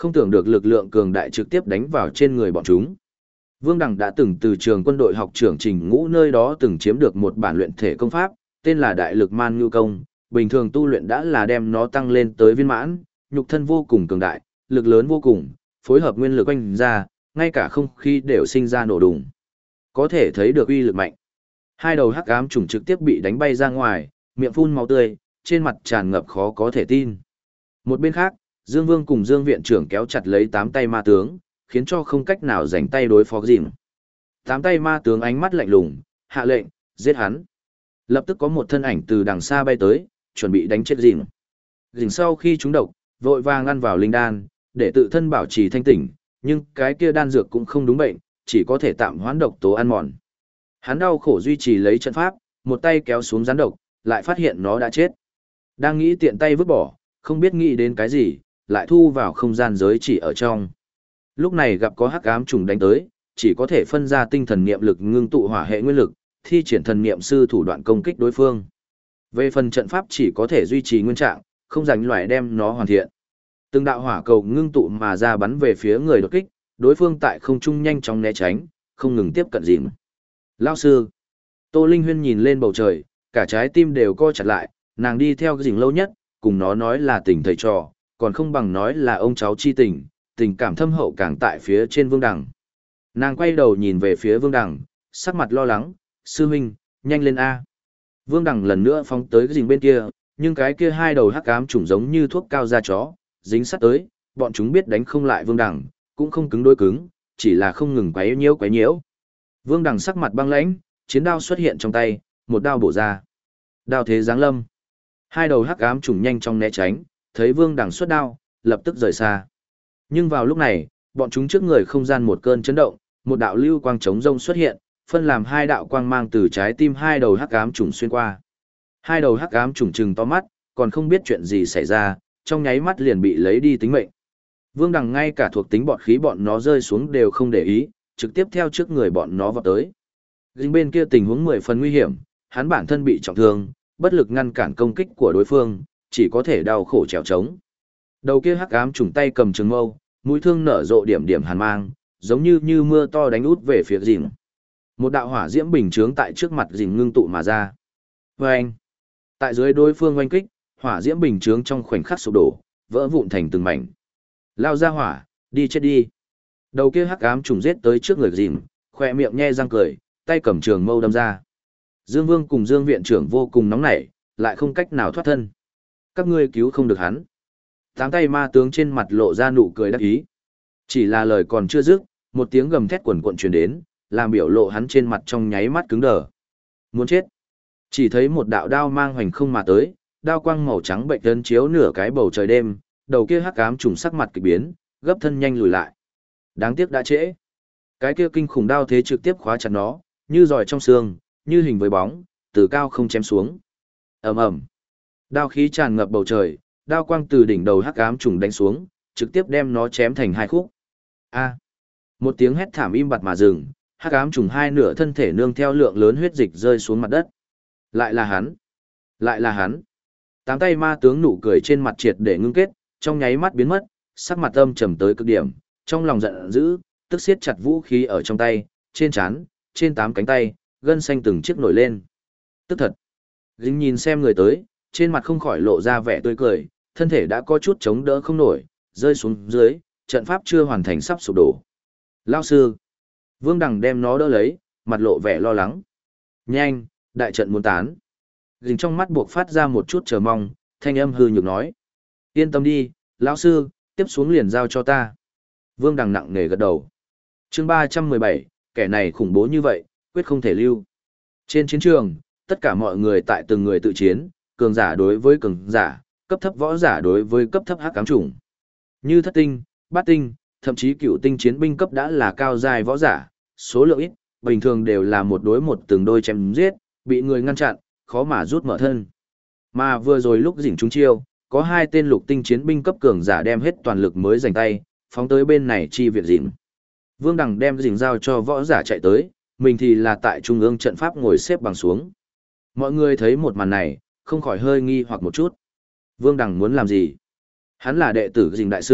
Không tưởng được lực lượng cường đại trực tiếp đánh vào trên người bọn chúng. Vương Đằng đã từng từ trường quân đội học trưởng Trình Ngũ nơi đó từng chiếm được một bản luyện thể công pháp, tên là Đại Lực Man Ngưu Công, bình thường tu luyện đã là đem nó tăng lên tới viên mãn, nhục thân vô cùng cường đại, lực lớn vô cùng, phối hợp nguyên lực oanh ra, ngay cả không khí đều sinh ra nổ đùng. Có thể thấy được uy lực mạnh. Hai đầu hắc ám trùng trực tiếp bị đánh bay ra ngoài, miệng phun máu tươi, trên mặt tràn ngập khó có thể tin. Một bên khác, Dương Vương cùng Dương viện trưởng kéo chặt lấy tám tay ma tướng, khiến cho không cách nào giành tay đối phó dìm. Tám tay ma tướng ánh mắt lạnh lùng, hạ lệnh, giết hắn. Lập tức có một thân ảnh từ đằng xa bay tới, chuẩn bị đánh chết dìm. Dìm sau khi trúng độc, vội vàng ăn vào linh đan, để tự thân bảo trì thanh tỉnh, nhưng cái kia đan dược cũng không đúng bệnh, chỉ có thể tạm hoãn độc tố ăn mòn. Hắn đau khổ duy trì lấy trận pháp, một tay kéo xuống rắn độc, lại phát hiện nó đã chết. Đang nghĩ tiện tay vứt bỏ, không biết nghĩ đến cái gì, lại thu vào không gian giới chỉ ở trong. Lúc này gặp có hắc ám trùng đánh tới, chỉ có thể phân ra tinh thần niệm lực ngưng tụ hỏa hệ nguyên lực, thi triển thần niệm sư thủ đoạn công kích đối phương. Về phần trận pháp chỉ có thể duy trì nguyên trạng, không rảnh loại đem nó hoàn thiện. Từng đạo hỏa cầu ngưng tụ mà ra bắn về phía người đột kích, đối phương tại không trung nhanh chóng né tránh, không ngừng tiếp cận dìm. Lao sư. Tô Linh Huyên nhìn lên bầu trời, cả trái tim đều co chặt lại, nàng đi theo cái dìm lâu nhất, cùng nó nói là tình thầy trò, còn không bằng nói là ông cháu chi tình, tình cảm thâm hậu càng tại phía trên Vương Đằng. Nàng quay đầu nhìn về phía Vương Đằng, sắc mặt lo lắng, sư huynh, nhanh lên A. Vương Đằng lần nữa phóng tới cái dìm bên kia, nhưng cái kia hai đầu hắc ám trùng giống như thuốc cao da chó, dính sát tới, bọn chúng biết đánh không lại Vương Đằng, cũng không cứng đối cứng, chỉ là không ngừng quấy nhiễu. Vương Đằng sắc mặt băng lãnh, chiến đao xuất hiện trong tay, một đao bổ ra. Đao thế giáng lâm. Hai đầu hắc ám trùng nhanh chóng né tránh, thấy Vương Đằng xuất đao, lập tức rời xa. Nhưng vào lúc này, bọn chúng trước người không gian một cơn chấn động, một đạo lưu quang trống rông xuất hiện, phân làm hai đạo quang mang từ trái tim hai đầu hắc ám trùng xuyên qua. Hai đầu hắc ám trùng trừng to mắt, còn không biết chuyện gì xảy ra, trong nháy mắt liền bị lấy đi tính mệnh. Vương Đằng ngay cả thuộc tính bọt khí bọn nó rơi xuống đều không để ý, trực tiếp theo trước người bọn nó vọt tới. Dính bên kia tình huống 10 phần nguy hiểm, hắn bản thân bị trọng thương, bất lực ngăn cản công kích của đối phương, chỉ có thể đau khổ trèo trống. Đầu kia hắc ám trùng tay cầm trường mâu, mũi thương nở rộ điểm điểm hàn mang, giống như mưa to đánh út về phía dìm. Một đạo hỏa diễm bình chướng tại trước mặt dìm ngưng tụ mà ra. Vâng! Tại dưới đối phương oanh kích, hỏa diễm bình chướng trong khoảnh khắc sụp đổ, vỡ vụn thành từng mảnh. Lao ra hỏa, đi chết đi. Đầu kia hắc ám trùng giết tới trước người dìm, khoe miệng nhe răng cười, tay cầm trường mâu đâm ra. Dương Vương cùng Dương viện trưởng vô cùng nóng nảy, lại không cách nào thoát thân. Các ngươi cứu không được hắn. Tám tay ma tướng trên mặt lộ ra nụ cười đắc ý. Chỉ là lời còn chưa dứt, một tiếng gầm thét quần quận truyền đến, làm biểu lộ hắn trên mặt trong nháy mắt cứng đờ. Muốn chết. Chỉ thấy một đạo đao mang hoành không mà tới, đao quang màu trắng bệnh tấn chiếu nửa cái bầu trời đêm, đầu kia hắc ám trùng sắc mặt kỳ biến, gấp thân nhanh lùi lại. Đáng tiếc đã trễ. Cái kia kinh khủng đao thế trực tiếp khóa chặt nó, như giỏi trong xương, như hình với bóng, từ cao không chém xuống. Ầm ầm. Đao khí tràn ngập bầu trời, đao quang từ đỉnh đầu hắc ám trùng đánh xuống, trực tiếp đem nó chém thành hai khúc. A. Một tiếng hét thảm im bặt mà dừng, hắc ám trùng hai nửa thân thể nương theo lượng lớn huyết dịch rơi xuống mặt đất. Lại là hắn. Lại là hắn. Tám tay ma tướng nụ cười trên mặt triệt để ngưng kết, trong nháy mắt biến mất, sắc mặt âm trầm tới cực điểm, trong lòng giận dữ, tức siết chặt vũ khí ở trong tay, trên trán, trên tám cánh tay, gân xanh từng chiếc nổi lên. Tức thật. Dính nhìn xem người tới, trên mặt không khỏi lộ ra vẻ tươi cười, thân thể đã có chút chống đỡ không nổi, rơi xuống dưới, trận pháp chưa hoàn thành sắp sụp đổ. Lao sư. Vương Đằng đem nó đỡ lấy, mặt lộ vẻ lo lắng. Nhanh, đại trận muốn tán. Dính trong mắt buộc phát ra một chút chờ mong, thanh âm hư nhược nói. Yên tâm đi, lão sư, tiếp xuống liền giao cho ta. Vương Đằng nặng nề gật đầu. Chương 317, kẻ này khủng bố như vậy, quyết không thể lưu. Trên chiến trường, tất cả mọi người tại từng người tự chiến, cường giả đối với cường giả, cấp thấp võ giả đối với cấp thấp hắc ám chủng. Như thất tinh, bát tinh, thậm chí cửu tinh chiến binh cấp đã là cao giai võ giả, số lượng ít, bình thường đều là một đối một từng đôi chém giết, bị người ngăn chặn, khó mà rút mở thân. Mà vừa rồi lúc dỉnh chúng chiêu, có hai tên lục tinh chiến binh cấp cường giả đem hết toàn lực mới giành tay, phóng tới bên này chi viện dĩnh. Vương Đằng đem dĩnh giao cho võ giả chạy tới, mình thì là tại trung ương trận pháp ngồi xếp bằng xuống. Mọi người thấy một màn này, không khỏi hơi nghi hoặc một chút. Vương Đằng muốn làm gì? Hắn là đệ tử dĩnh đại sư,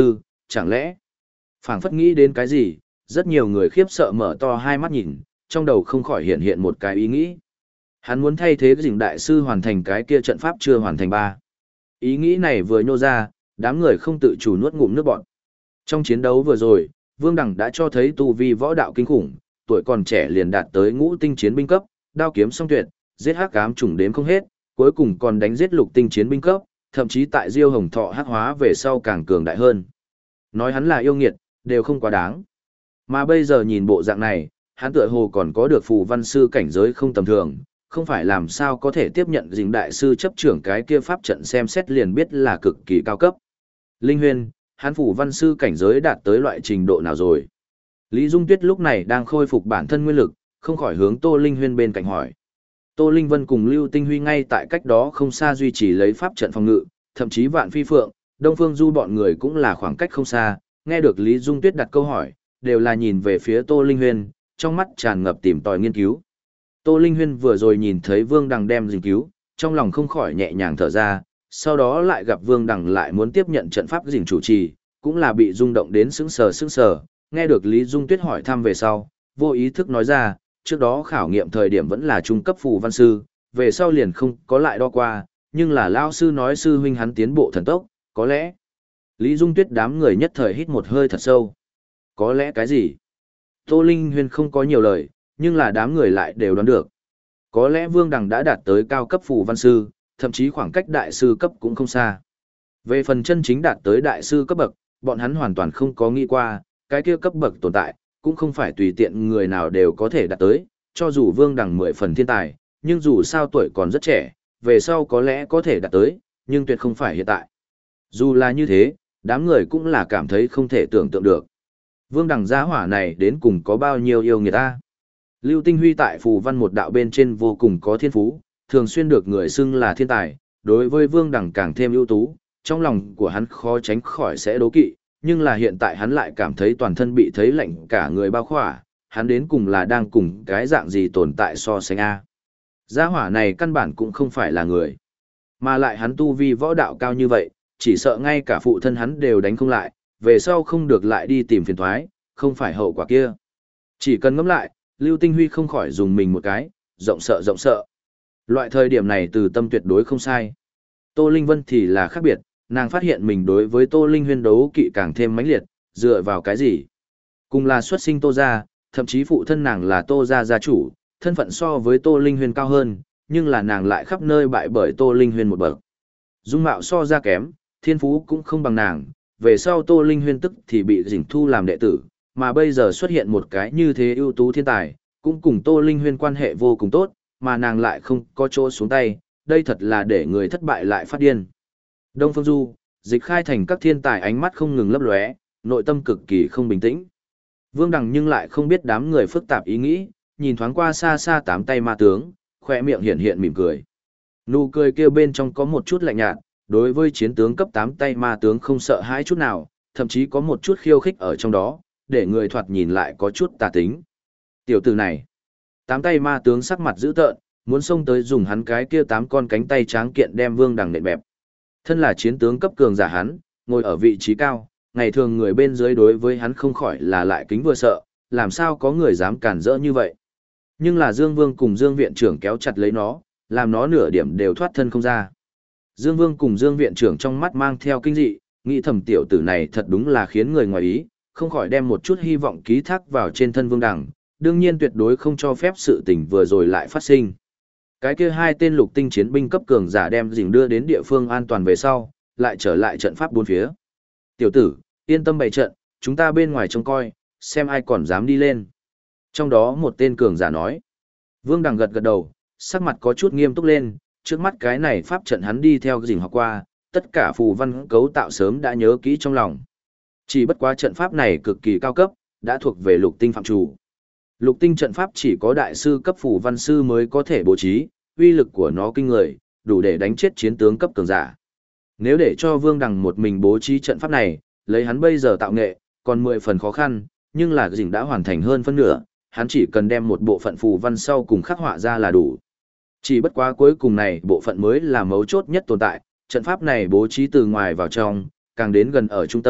chẳng lẽ? Phảng phất nghĩ đến cái gì, rất nhiều người khiếp sợ mở to hai mắt nhìn, trong đầu không khỏi hiện hiện một cái ý nghĩ. Hắn muốn thay thế Dĩnh đại sư hoàn thành cái kia trận pháp chưa hoàn thành ba. Ý nghĩ này vừa nhô ra, đám người không tự chủ nuốt ngụm nước bọt. Trong chiến đấu vừa rồi, Vương Đằng đã cho thấy tu vi võ đạo kinh khủng, tuổi còn trẻ liền đạt tới ngũ tinh chiến binh cấp, đao kiếm song tuyệt, giết hắc ám trùng đếm không hết, cuối cùng còn đánh giết lục tinh chiến binh cấp, thậm chí tại Diêu Hồng Thọ hắc hóa về sau càng cường đại hơn. Nói hắn là yêu nghiệt, đều không quá đáng. Mà bây giờ nhìn bộ dạng này, hắn tựa hồ còn có được phù văn sư cảnh giới không tầm thường, không phải làm sao có thể tiếp nhận Dĩnh đại sư chấp trưởng cái kia pháp trận xem xét liền biết là cực kỳ cao cấp. Linh Huyên, hắn phù văn sư cảnh giới đạt tới loại trình độ nào rồi? Lý Dung Tuyết lúc này đang khôi phục bản thân nguyên lực, không khỏi hướng Tô Linh Huyên bên cạnh hỏi. Tô Linh Vân cùng Lưu Tinh Huy ngay tại cách đó không xa duy trì lấy pháp trận phòng ngự, thậm chí Vạn Phi Phượng, Đông Phương Du bọn người cũng là khoảng cách không xa, nghe được Lý Dung Tuyết đặt câu hỏi, đều là nhìn về phía Tô Linh Huyên, trong mắt tràn ngập tìm tòi nghiên cứu. Tô Linh Huyên vừa rồi nhìn thấy Vương Đằng đem dính cứu, trong lòng không khỏi nhẹ nhàng thở ra, sau đó lại gặp Vương Đằng lại muốn tiếp nhận trận pháp dính chủ trì, cũng là bị rung động đến sững sờ, nghe được Lý Dung Tuyết hỏi thăm về sau, vô ý thức nói ra, trước đó khảo nghiệm thời điểm vẫn là trung cấp phù văn sư, về sau liền không có lại đo qua, nhưng là lao sư nói sư huynh hắn tiến bộ thần tốc, có lẽ. Lý Dung Tuyết đám người nhất thời hít một hơi thật sâu. Có lẽ cái gì? Tô Linh Huyên không có nhiều lời, nhưng là đám người lại đều đoán được. Có lẽ Vương Đằng đã đạt tới cao cấp phù văn sư, thậm chí khoảng cách đại sư cấp cũng không xa. Về phần chân chính đạt tới đại sư cấp bậc, bọn hắn hoàn toàn không có nghĩ qua, cái kia cấp bậc tồn tại, cũng không phải tùy tiện người nào đều có thể đạt tới, cho dù Vương Đằng 10 phần thiên tài, nhưng dù sao tuổi còn rất trẻ, về sau có lẽ có thể đạt tới, nhưng tuyệt không phải hiện tại. Dù là như thế, đám người cũng là cảm thấy không thể tưởng tượng được. Vương Đằng gia hỏa này đến cùng có bao nhiêu yêu người ta. Lưu Tinh Huy tại phù văn một đạo bên trên vô cùng có thiên phú, thường xuyên được người xưng là thiên tài, đối với Vương Đằng càng thêm ưu tú, trong lòng của hắn khó tránh khỏi sẽ đố kỵ, nhưng là hiện tại hắn lại cảm thấy toàn thân bị thấy lạnh cả người bao khỏa, hắn đến cùng là đang cùng cái dạng gì tồn tại so sánh a. Gia hỏa này căn bản cũng không phải là người, mà lại hắn tu vi võ đạo cao như vậy, chỉ sợ ngay cả phụ thân hắn đều đánh không lại, về sau không được lại đi tìm phiền toái, không phải hậu quả kia. Chỉ cần ngẫm lại, Lưu Tinh Huy không khỏi dùng mình một cái, rộng sợ. Loại thời điểm này từ tâm tuyệt đối không sai. Tô Linh Vân thì là khác biệt, nàng phát hiện mình đối với Tô Linh Huyên đấu kỵ càng thêm mãnh liệt, dựa vào cái gì? Cùng là xuất sinh Tô gia, thậm chí phụ thân nàng là Tô gia gia chủ, thân phận so với Tô Linh Huyên cao hơn, nhưng là nàng lại khắp nơi bại bởi Tô Linh Huyên một bậc. Dung mạo so ra kém, thiên phú cũng không bằng nàng, về sau Tô Linh Huyên tức thì bị Dĩnh thu làm đệ tử, mà bây giờ xuất hiện một cái như thế ưu tú thiên tài, cũng cùng Tô Linh Huyên quan hệ vô cùng tốt, mà nàng lại không có chỗ xuống tay, đây thật là để người thất bại lại phát điên. Đông Phương Du, Dịch Khai Thành các thiên tài ánh mắt không ngừng lấp lóe, nội tâm cực kỳ không bình tĩnh. Vương Đằng nhưng lại không biết đám người phức tạp ý nghĩ, nhìn thoáng qua xa xa tám tay ma tướng, khỏe miệng hiện hiện mỉm cười. Nụ cười kia bên trong có một chút lạnh nhạt, đối với chiến tướng cấp 8 tay ma tướng không sợ hãi chút nào, thậm chí có một chút khiêu khích ở trong đó, để người thoạt nhìn lại có chút tà tính. Tiểu tử này, 8 tay ma tướng sắc mặt dữ tợn, muốn xông tới dùng hắn cái kia 8 con cánh tay tráng kiện đem Vương Đằng nện bẹp. Thân là chiến tướng cấp cường giả hắn, ngồi ở vị trí cao, ngày thường người bên dưới đối với hắn không khỏi là lại kính vừa sợ, làm sao có người dám cản rỡ như vậy. Nhưng là Dương Vương cùng Dương viện trưởng kéo chặt lấy nó, làm nó nửa điểm đều thoát thân không ra. Dương Vương cùng Dương viện trưởng trong mắt mang theo kinh dị, nghĩ thầm tiểu tử này thật đúng là khiến người ngoài ý, không khỏi đem một chút hy vọng ký thác vào trên thân Vương Đằng, đương nhiên tuyệt đối không cho phép sự tình vừa rồi lại phát sinh. Cái kia hai tên lục tinh chiến binh cấp cường giả đem Dĩnh đưa đến địa phương an toàn về sau, lại trở lại trận pháp bốn phía. Tiểu tử, yên tâm bày trận, chúng ta bên ngoài trông coi, xem ai còn dám đi lên. Trong đó một tên cường giả nói. Vương Đằng gật gật đầu, sắc mặt có chút nghiêm túc lên, trước mắt cái này pháp trận hắn đi theo Dĩnh học qua, tất cả phù văn cấu tạo sớm đã nhớ kỹ trong lòng. Chỉ bất quá trận pháp này cực kỳ cao cấp, đã thuộc về lục tinh phạm chủ. Lục tinh trận pháp chỉ có đại sư cấp phù văn sư mới có thể bố trí, uy lực của nó kinh người, đủ để đánh chết chiến tướng cấp cường giả. Nếu để cho Vương Đằng một mình bố trí trận pháp này, lấy hắn bây giờ tạo nghệ, còn 10 phần khó khăn, nhưng là Dĩnh đã hoàn thành hơn phân nửa, hắn chỉ cần đem một bộ phận phù văn sau cùng khắc họa ra là đủ. Chỉ bất quá cuối cùng này bộ phận mới là mấu chốt nhất tồn tại, trận pháp này bố trí từ ngoài vào trong, càng đến gần ở trung tâm,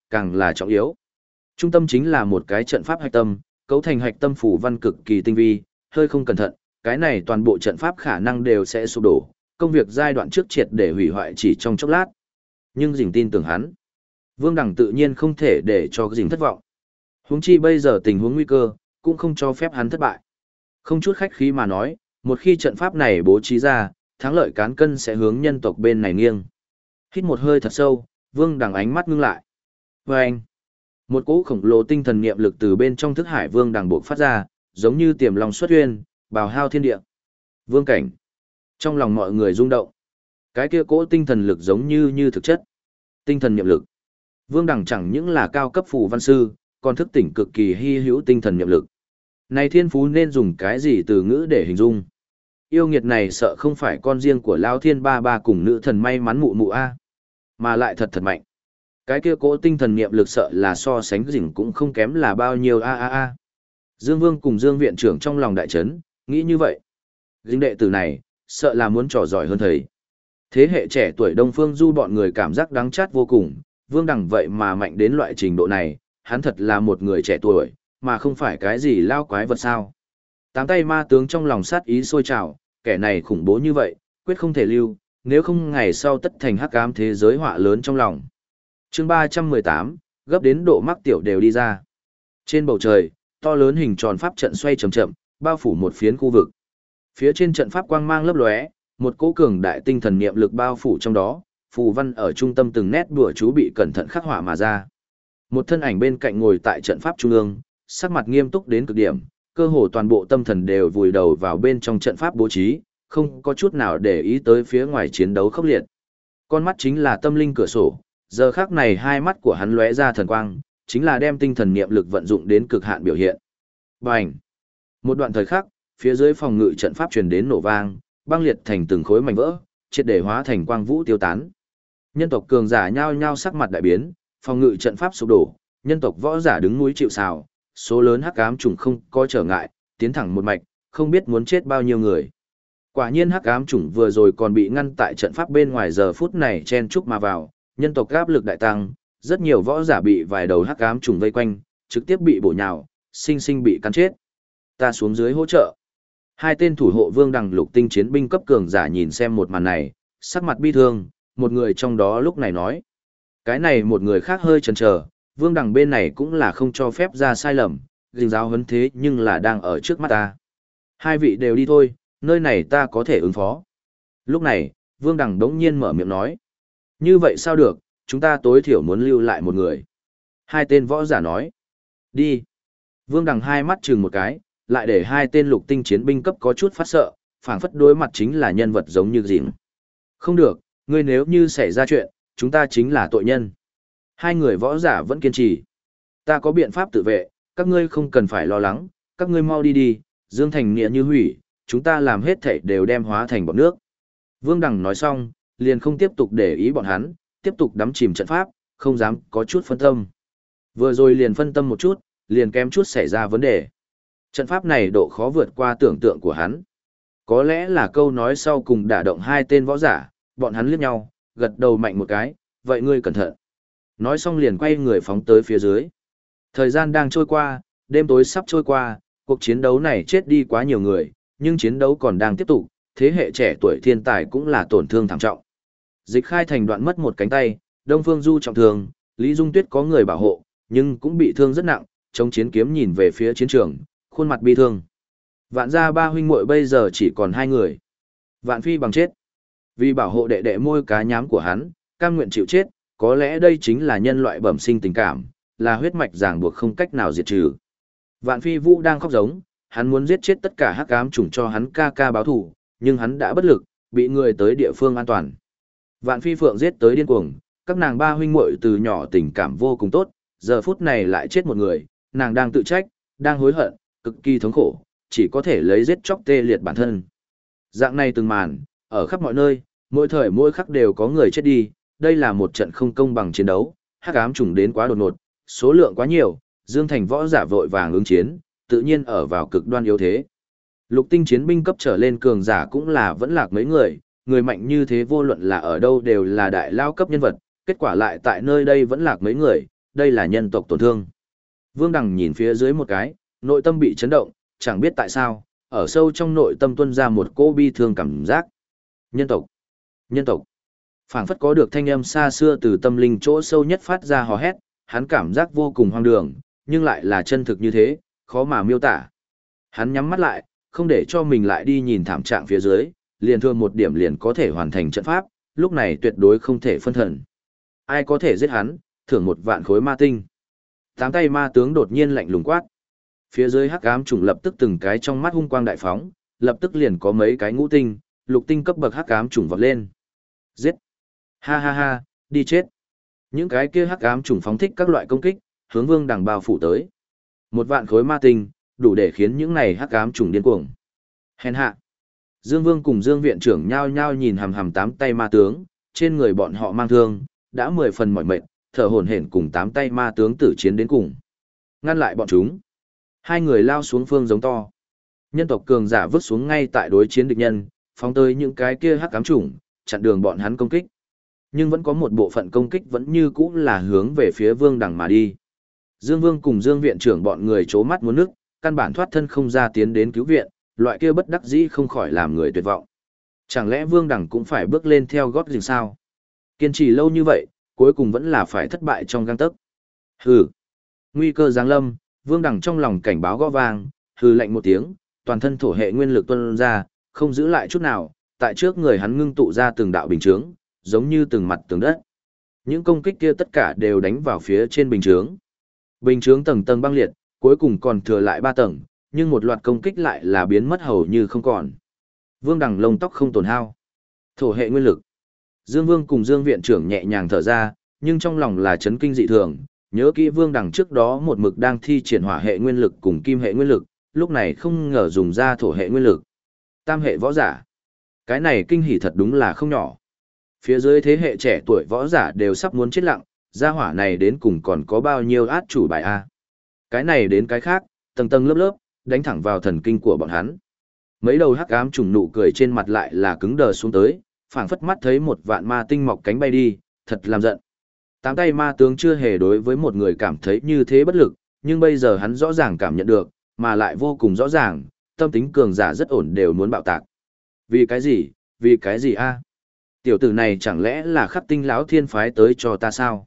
càng là trọng yếu. Trung tâm chính là một cái trận pháp hạch tâm, cấu thành hạch tâm phủ văn cực kỳ tinh vi, hơi không cẩn thận, cái này toàn bộ trận pháp khả năng đều sẽ sụp đổ, công việc giai đoạn trước triệt để hủy hoại chỉ trong chốc lát. Nhưng Dình tin tưởng hắn. Vương Đằng tự nhiên không thể để cho Dình thất vọng. Huống chi bây giờ tình huống nguy cơ, cũng không cho phép hắn thất bại. Không chút khách khí mà nói, một khi trận pháp này bố trí ra, thắng lợi cán cân sẽ hướng nhân tộc bên này nghiêng. Hít một hơi thật sâu, Vương Đằng ánh mắt ngưng lại. Vâng! Một cỗ khổng lồ tinh thần niệm lực từ bên trong thức hải Vương Đằng buộc phát ra, giống như tiềm long xuất uyên, bào hao thiên địa. Vương cảnh! Trong lòng mọi người rung động. Cái kia cỗ tinh thần lực giống như thực chất. Tinh thần niệm lực. Vương Đằng chẳng những là cao cấp phù văn sư, còn thức tỉnh cực kỳ hy hữu tinh thần niệm lực. Này thiên phú nên dùng cái gì từ ngữ để hình dung? Yêu nghiệt này sợ không phải con riêng của Lão Thiên Ba Ba cùng nữ thần may mắn mụ mụ a, mà lại thật mạnh. Cái kia cỗ tinh thần niệm lực sợ là so sánh Dình cũng không kém là bao nhiêu a. Dương Vương cùng Dương viện trưởng trong lòng đại chấn, nghĩ như vậy. Dình đệ tử này, sợ là muốn trò giỏi hơn thầy. Thế hệ trẻ tuổi Đông Phương Du bọn người cảm giác đắng chát vô cùng, Vương Đằng vậy mà mạnh đến loại trình độ này, hắn thật là một người trẻ tuổi, mà không phải cái gì lao quái vật sao. Tám tay ma tướng trong lòng sát ý sôi trào, kẻ này khủng bố như vậy, quyết không thể lưu, nếu không ngày sau tất thành hắc ám thế giới họa lớn trong lòng. Chương 318, gấp đến độ mắc tiểu đều đi ra. Trên bầu trời, to lớn hình tròn pháp trận xoay chậm chậm, bao phủ một phiến khu vực. Phía trên trận pháp quang mang lấp lóe, một cỗ cường đại tinh thần niệm lực bao phủ trong đó, phù văn ở trung tâm từng nét đùa chú bị cẩn thận khắc họa mà ra. Một thân ảnh bên cạnh ngồi tại trận pháp trung ương, sắc mặt nghiêm túc đến cực điểm, cơ hồ toàn bộ tâm thần đều vùi đầu vào bên trong trận pháp bố trí, không có chút nào để ý tới phía ngoài chiến đấu khốc liệt. Con mắt chính là tâm linh cửa sổ, giờ khắc này hai mắt của hắn lóe ra thần quang, chính là đem tinh thần niệm lực vận dụng đến cực hạn biểu hiện. Bành! Một đoạn thời khắc, phía dưới phòng ngự trận pháp truyền đến nổ vang, băng liệt thành từng khối mảnh vỡ, triệt để hóa thành quang vũ tiêu tán. Nhân tộc cường giả nhao nhao sắc mặt đại biến, phòng ngự trận pháp sụp đổ, nhân tộc võ giả đứng núi chịu sào, số lớn hắc ám trùng không có trở ngại, tiến thẳng một mạch, không biết muốn chết bao nhiêu người. Quả nhiên hắc ám trùng vừa rồi còn bị ngăn tại trận pháp bên ngoài, giờ phút này chen chúc mà vào, nhân tộc áp lực đại tăng, rất nhiều võ giả bị vài đầu hắc ám trùng vây quanh, trực tiếp bị bổ nhào, sinh sinh bị cắn chết. Ta xuống dưới hỗ trợ. Hai tên thủ hộ Vương Đằng lục tinh chiến binh cấp cường giả nhìn xem một màn này, sắc mặt bi thương, một người trong đó lúc này nói. Cái này một người khác hơi chần chờ, Vương Đằng bên này cũng là không cho phép ra sai lầm, Dình giáo huấn thế nhưng là đang ở trước mắt ta. Hai vị đều đi thôi, nơi này ta có thể ứng phó. Lúc này, Vương Đằng đống nhiên mở miệng nói. Như vậy sao được, chúng ta tối thiểu muốn lưu lại một người. Hai tên võ giả nói. Đi. Vương Đằng hai mắt chừng một cái, lại để hai tên lục tinh chiến binh cấp có chút phát sợ, phảng phất đối mặt chính là nhân vật giống như Dình. Không được, ngươi nếu như xảy ra chuyện, chúng ta chính là tội nhân. Hai người võ giả vẫn kiên trì. Ta có biện pháp tự vệ, các ngươi không cần phải lo lắng, các ngươi mau đi đi, Dương Thành nghĩa như hủy, chúng ta làm hết thảy đều đem hóa thành bọt nước. Vương Đằng nói xong, liền không tiếp tục để ý bọn hắn, tiếp tục đắm chìm trận pháp, không dám có chút phân tâm. Vừa rồi liền phân tâm một chút, liền kém chút xảy ra vấn đề. Trận pháp này độ khó vượt qua tưởng tượng của hắn. Có lẽ là câu nói sau cùng đả động hai tên võ giả, bọn hắn liếc nhau, gật đầu mạnh một cái, vậy ngươi cẩn thận. Nói xong liền quay người phóng tới phía dưới. Thời gian đang trôi qua, đêm tối sắp trôi qua, cuộc chiến đấu này chết đi quá nhiều người, nhưng chiến đấu còn đang tiếp tục, thế hệ trẻ tuổi thiên tài cũng là tổn thương thảm trọng. Dịch Khai Thành đoạn mất một cánh tay, Đông Phương Du trọng thương, Lý Dung Tuyết có người bảo hộ, nhưng cũng bị thương rất nặng, chống chiến kiếm nhìn về phía chiến trường, khuôn mặt bi thương. Vạn gia ba huynh muội bây giờ chỉ còn hai người. Vạn Phi bằng chết. Vì bảo hộ đệ đệ môi cá nhám của hắn, cam nguyện chịu chết, có lẽ đây chính là nhân loại bẩm sinh tình cảm, là huyết mạch ràng buộc không cách nào diệt trừ. Vạn Phi Vũ đang khóc giống, hắn muốn giết chết tất cả hắc ám chủng cho hắn ca ca báo thù, nhưng hắn đã bất lực, bị người tới địa phương an toàn. Vạn Phi Phượng giết tới điên cuồng, các nàng ba huynh muội từ nhỏ tình cảm vô cùng tốt, giờ phút này lại chết một người, nàng đang tự trách, đang hối hận, cực kỳ thống khổ, chỉ có thể lấy giết chóc tê liệt bản thân. Dạng này từng màn, ở khắp mọi nơi, mỗi thời mỗi khắc đều có người chết đi, đây là một trận không công bằng chiến đấu, hắc ám trùng đến quá đột ngột, số lượng quá nhiều, Dương Thành võ giả vội vàng ứng chiến, tự nhiên ở vào cực đoan yếu thế. Lục tinh chiến binh cấp trở lên cường giả cũng là vẫn lạc mấy người, người mạnh như thế vô luận là ở đâu đều là đại lao cấp nhân vật, kết quả lại tại nơi đây vẫn lạc mấy người, đây là nhân tộc tổn thương. Vương Đằng nhìn phía dưới một cái, nội tâm bị chấn động, chẳng biết tại sao, ở sâu trong nội tâm tuôn ra một cỗ bi thương cảm giác. Nhân tộc, nhân tộc. Phảng phất có được thanh âm xa xưa từ tâm linh chỗ sâu nhất phát ra hò hét, hắn cảm giác vô cùng hoang đường, nhưng lại là chân thực như thế, khó mà miêu tả. Hắn nhắm mắt lại, không để cho mình lại đi nhìn thảm trạng phía dưới, liền thương một điểm liền có thể hoàn thành trận pháp, lúc này tuyệt đối không thể phân thần. Ai có thể giết hắn, thưởng 1 vạn khối ma tinh. Tám tay ma tướng đột nhiên lạnh lùng quát. Phía dưới hắc ám trùng lập tức từng cái trong mắt hung quang đại phóng, lập tức liền có mấy cái ngũ tinh, lục tinh cấp bậc hắc ám trùng vọt lên. Giết! Ha ha ha, đi chết! Những cái kia hắc ám trùng phóng thích các loại công kích, hướng Vương Đằng bao phủ tới. 1 vạn khối ma tinh, đủ để khiến những này hắc ám trùng điên cuồng. Hèn hạ! Dương Vương cùng Dương viện trưởng nhao nhao nhìn hằm hằm 8 tay ma tướng, trên người bọn họ mang thương, đã 10 phần mỏi mệt, thở hổn hển cùng 8 tay ma tướng tử chiến đến cùng. Ngăn lại bọn chúng. Hai người lao xuống phương giống to. Nhân tộc cường giả vứt xuống ngay tại đối chiến địch nhân, phóng tới những cái kia hắc ám chủng, chặn đường bọn hắn công kích. Nhưng vẫn có một bộ phận công kích vẫn như cũ là hướng về phía Vương Đằng mà đi. Dương Vương cùng Dương viện trưởng bọn người chố mắt muốn nước, căn bản thoát thân không ra tiến đến cứu viện, loại kia bất đắc dĩ không khỏi làm người tuyệt vọng. Chẳng lẽ Vương Đằng cũng phải bước lên theo gót rình sao? Kiên trì lâu như vậy, cuối cùng vẫn là phải thất bại trong gang tấc. Hừ. Nguy cơ giáng lâm, Vương Đằng trong lòng cảnh báo gõ vang, hừ lạnh một tiếng, toàn thân thổ hệ nguyên lực tuôn ra, không giữ lại chút nào, tại trước người hắn ngưng tụ ra từng đạo bình chướng, giống như từng mặt tường đất. Những công kích kia tất cả đều đánh vào phía trên bình chướng. Bình chướng tầng tầng băng liệt, cuối cùng còn thừa lại 3 tầng, nhưng một loạt công kích lại là biến mất hầu như không còn. Vương Đằng lông tóc không tổn hao. Thổ hệ nguyên lực. Dương Vương cùng Dương viện trưởng nhẹ nhàng thở ra, nhưng trong lòng là chấn kinh dị thường, nhớ kỹ Vương Đằng trước đó một mực đang thi triển hỏa hệ nguyên lực cùng kim hệ nguyên lực, lúc này không ngờ dùng ra thổ hệ nguyên lực. Tam hệ võ giả. Cái này kinh hỉ thật đúng là không nhỏ. Phía dưới thế hệ trẻ tuổi võ giả đều sắp muốn chết lặng, gia hỏa này đến cùng còn có bao nhiêu át chủ bài a. Cái này đến cái khác, tầng tầng lớp lớp, đánh thẳng vào thần kinh của bọn hắn. Mấy đầu hắc ám trùng nụ cười trên mặt lại là cứng đờ xuống tới, phảng phất mắt thấy 1 vạn ma tinh mọc cánh bay đi, thật làm giận. 8 tay ma tướng chưa hề đối với một người cảm thấy như thế bất lực, nhưng bây giờ hắn rõ ràng cảm nhận được, mà lại vô cùng rõ ràng, tâm tính cường giả rất ổn đều muốn bạo tạc. Vì cái gì? Vì cái gì a? Tiểu tử này chẳng lẽ là Khắc Tinh lão thiên phái tới cho ta sao?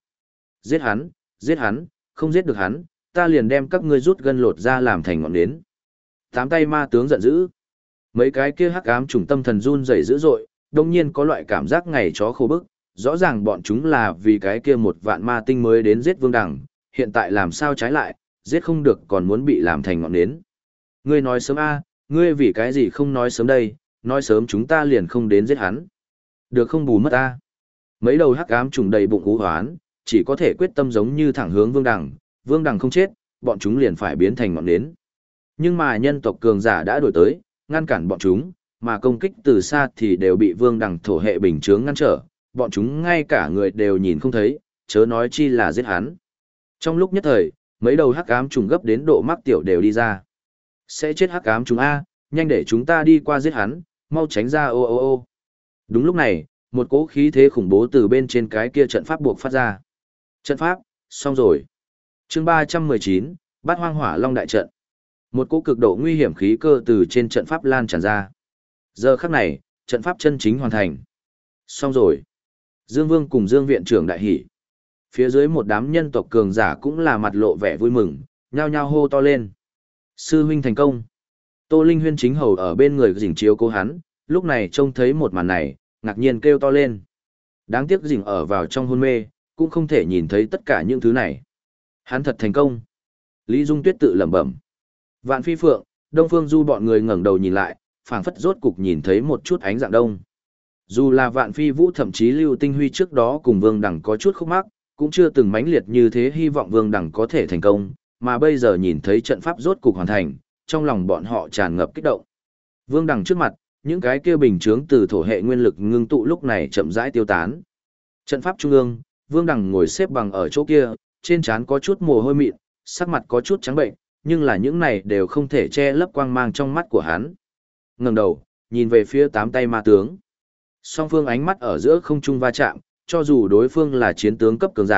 Giết hắn, không giết được hắn, ta liền đem các ngươi rút gân lột ra làm thành ngọn nến. 8 tay ma tướng giận dữ. Mấy cái kia hắc ám trùng tâm thần run rẩy dữ dội, đồng nhiên có loại cảm giác ngày chó khô bức, rõ ràng bọn chúng là vì cái kia 1 vạn ma tinh mới đến giết Vương Đằng, hiện tại làm sao trái lại, giết không được còn muốn bị làm thành ngọn nến. Ngươi nói sớm a, ngươi vì cái gì không nói sớm đây, nói sớm chúng ta liền không đến giết hắn. Được không bù mất a. Mấy đầu hắc ám trùng đầy bụng ú hoán, chỉ có thể quyết tâm giống như thẳng hướng Vương Đằng không chết, bọn chúng liền phải biến thành ngọn nến. Nhưng mà nhân tộc cường giả đã đổi tới, ngăn cản bọn chúng, mà công kích từ xa thì đều bị Vương Đằng thổ hệ bình chướng ngăn trở, bọn chúng ngay cả người đều nhìn không thấy, chớ nói chi là giết hắn. Trong lúc nhất thời, mấy đầu hắc ám trùng gấp đến độ mắc tiểu đều đi ra. Sẽ chết hắc ám trùng a, nhanh để chúng ta đi qua giết hắn, mau tránh ra ô ô ô. Đúng lúc này, một cỗ khí thế khủng bố từ bên trên cái kia trận pháp buộc phát ra. Trận pháp, xong rồi. Chương 319, Bát Hoang Hỏa Long đại trận. Một cỗ cực độ nguy hiểm khí cơ từ trên trận pháp lan tràn ra. Giờ khắc này, trận pháp chân chính hoàn thành. Xong rồi. Dương Vương cùng Dương viện trưởng đại hỉ. Phía dưới một đám nhân tộc cường giả cũng là mặt lộ vẻ vui mừng, nhao nhao hô to lên. Sư huynh thành công. Tô Linh Huyên chính hầu ở bên người dình chiếu cố hắn, lúc này trông thấy một màn này, ngạc nhiên kêu to lên. Đáng tiếc dình ở vào trong hôn mê, cũng không thể nhìn thấy tất cả những thứ này. Hắn thật thành công. Lý Dung Tuyết tự lẩm bẩm. Vạn Phi Phượng, Đông Phương Du bọn người ngẩng đầu nhìn lại, phảng phất rốt cục nhìn thấy một chút ánh dạng đông. Dù là Vạn Phi Vũ thậm chí Lưu Tinh Huy trước đó cùng Vương Đằng có chút khúc mắc, cũng chưa từng mãnh liệt như thế hy vọng Vương Đằng có thể thành công, mà bây giờ nhìn thấy trận pháp rốt cục hoàn thành, trong lòng bọn họ tràn ngập kích động. Vương Đằng trước mặt, những cái kia bình chướng từ thổ hệ nguyên lực ngưng tụ lúc này chậm rãi tiêu tán. Trận pháp trung ương, Vương Đằng ngồi xếp bằng ở chỗ kia, trên trán có chút mồ hôi mịn, sắc mặt có chút trắng bệnh, nhưng là những này đều không thể che lấp quang mang trong mắt của hắn. Ngẩng đầu, nhìn về phía 8 tay ma tướng. Song phương ánh mắt ở giữa không trung va chạm, cho dù đối phương là chiến tướng cấp cường giả,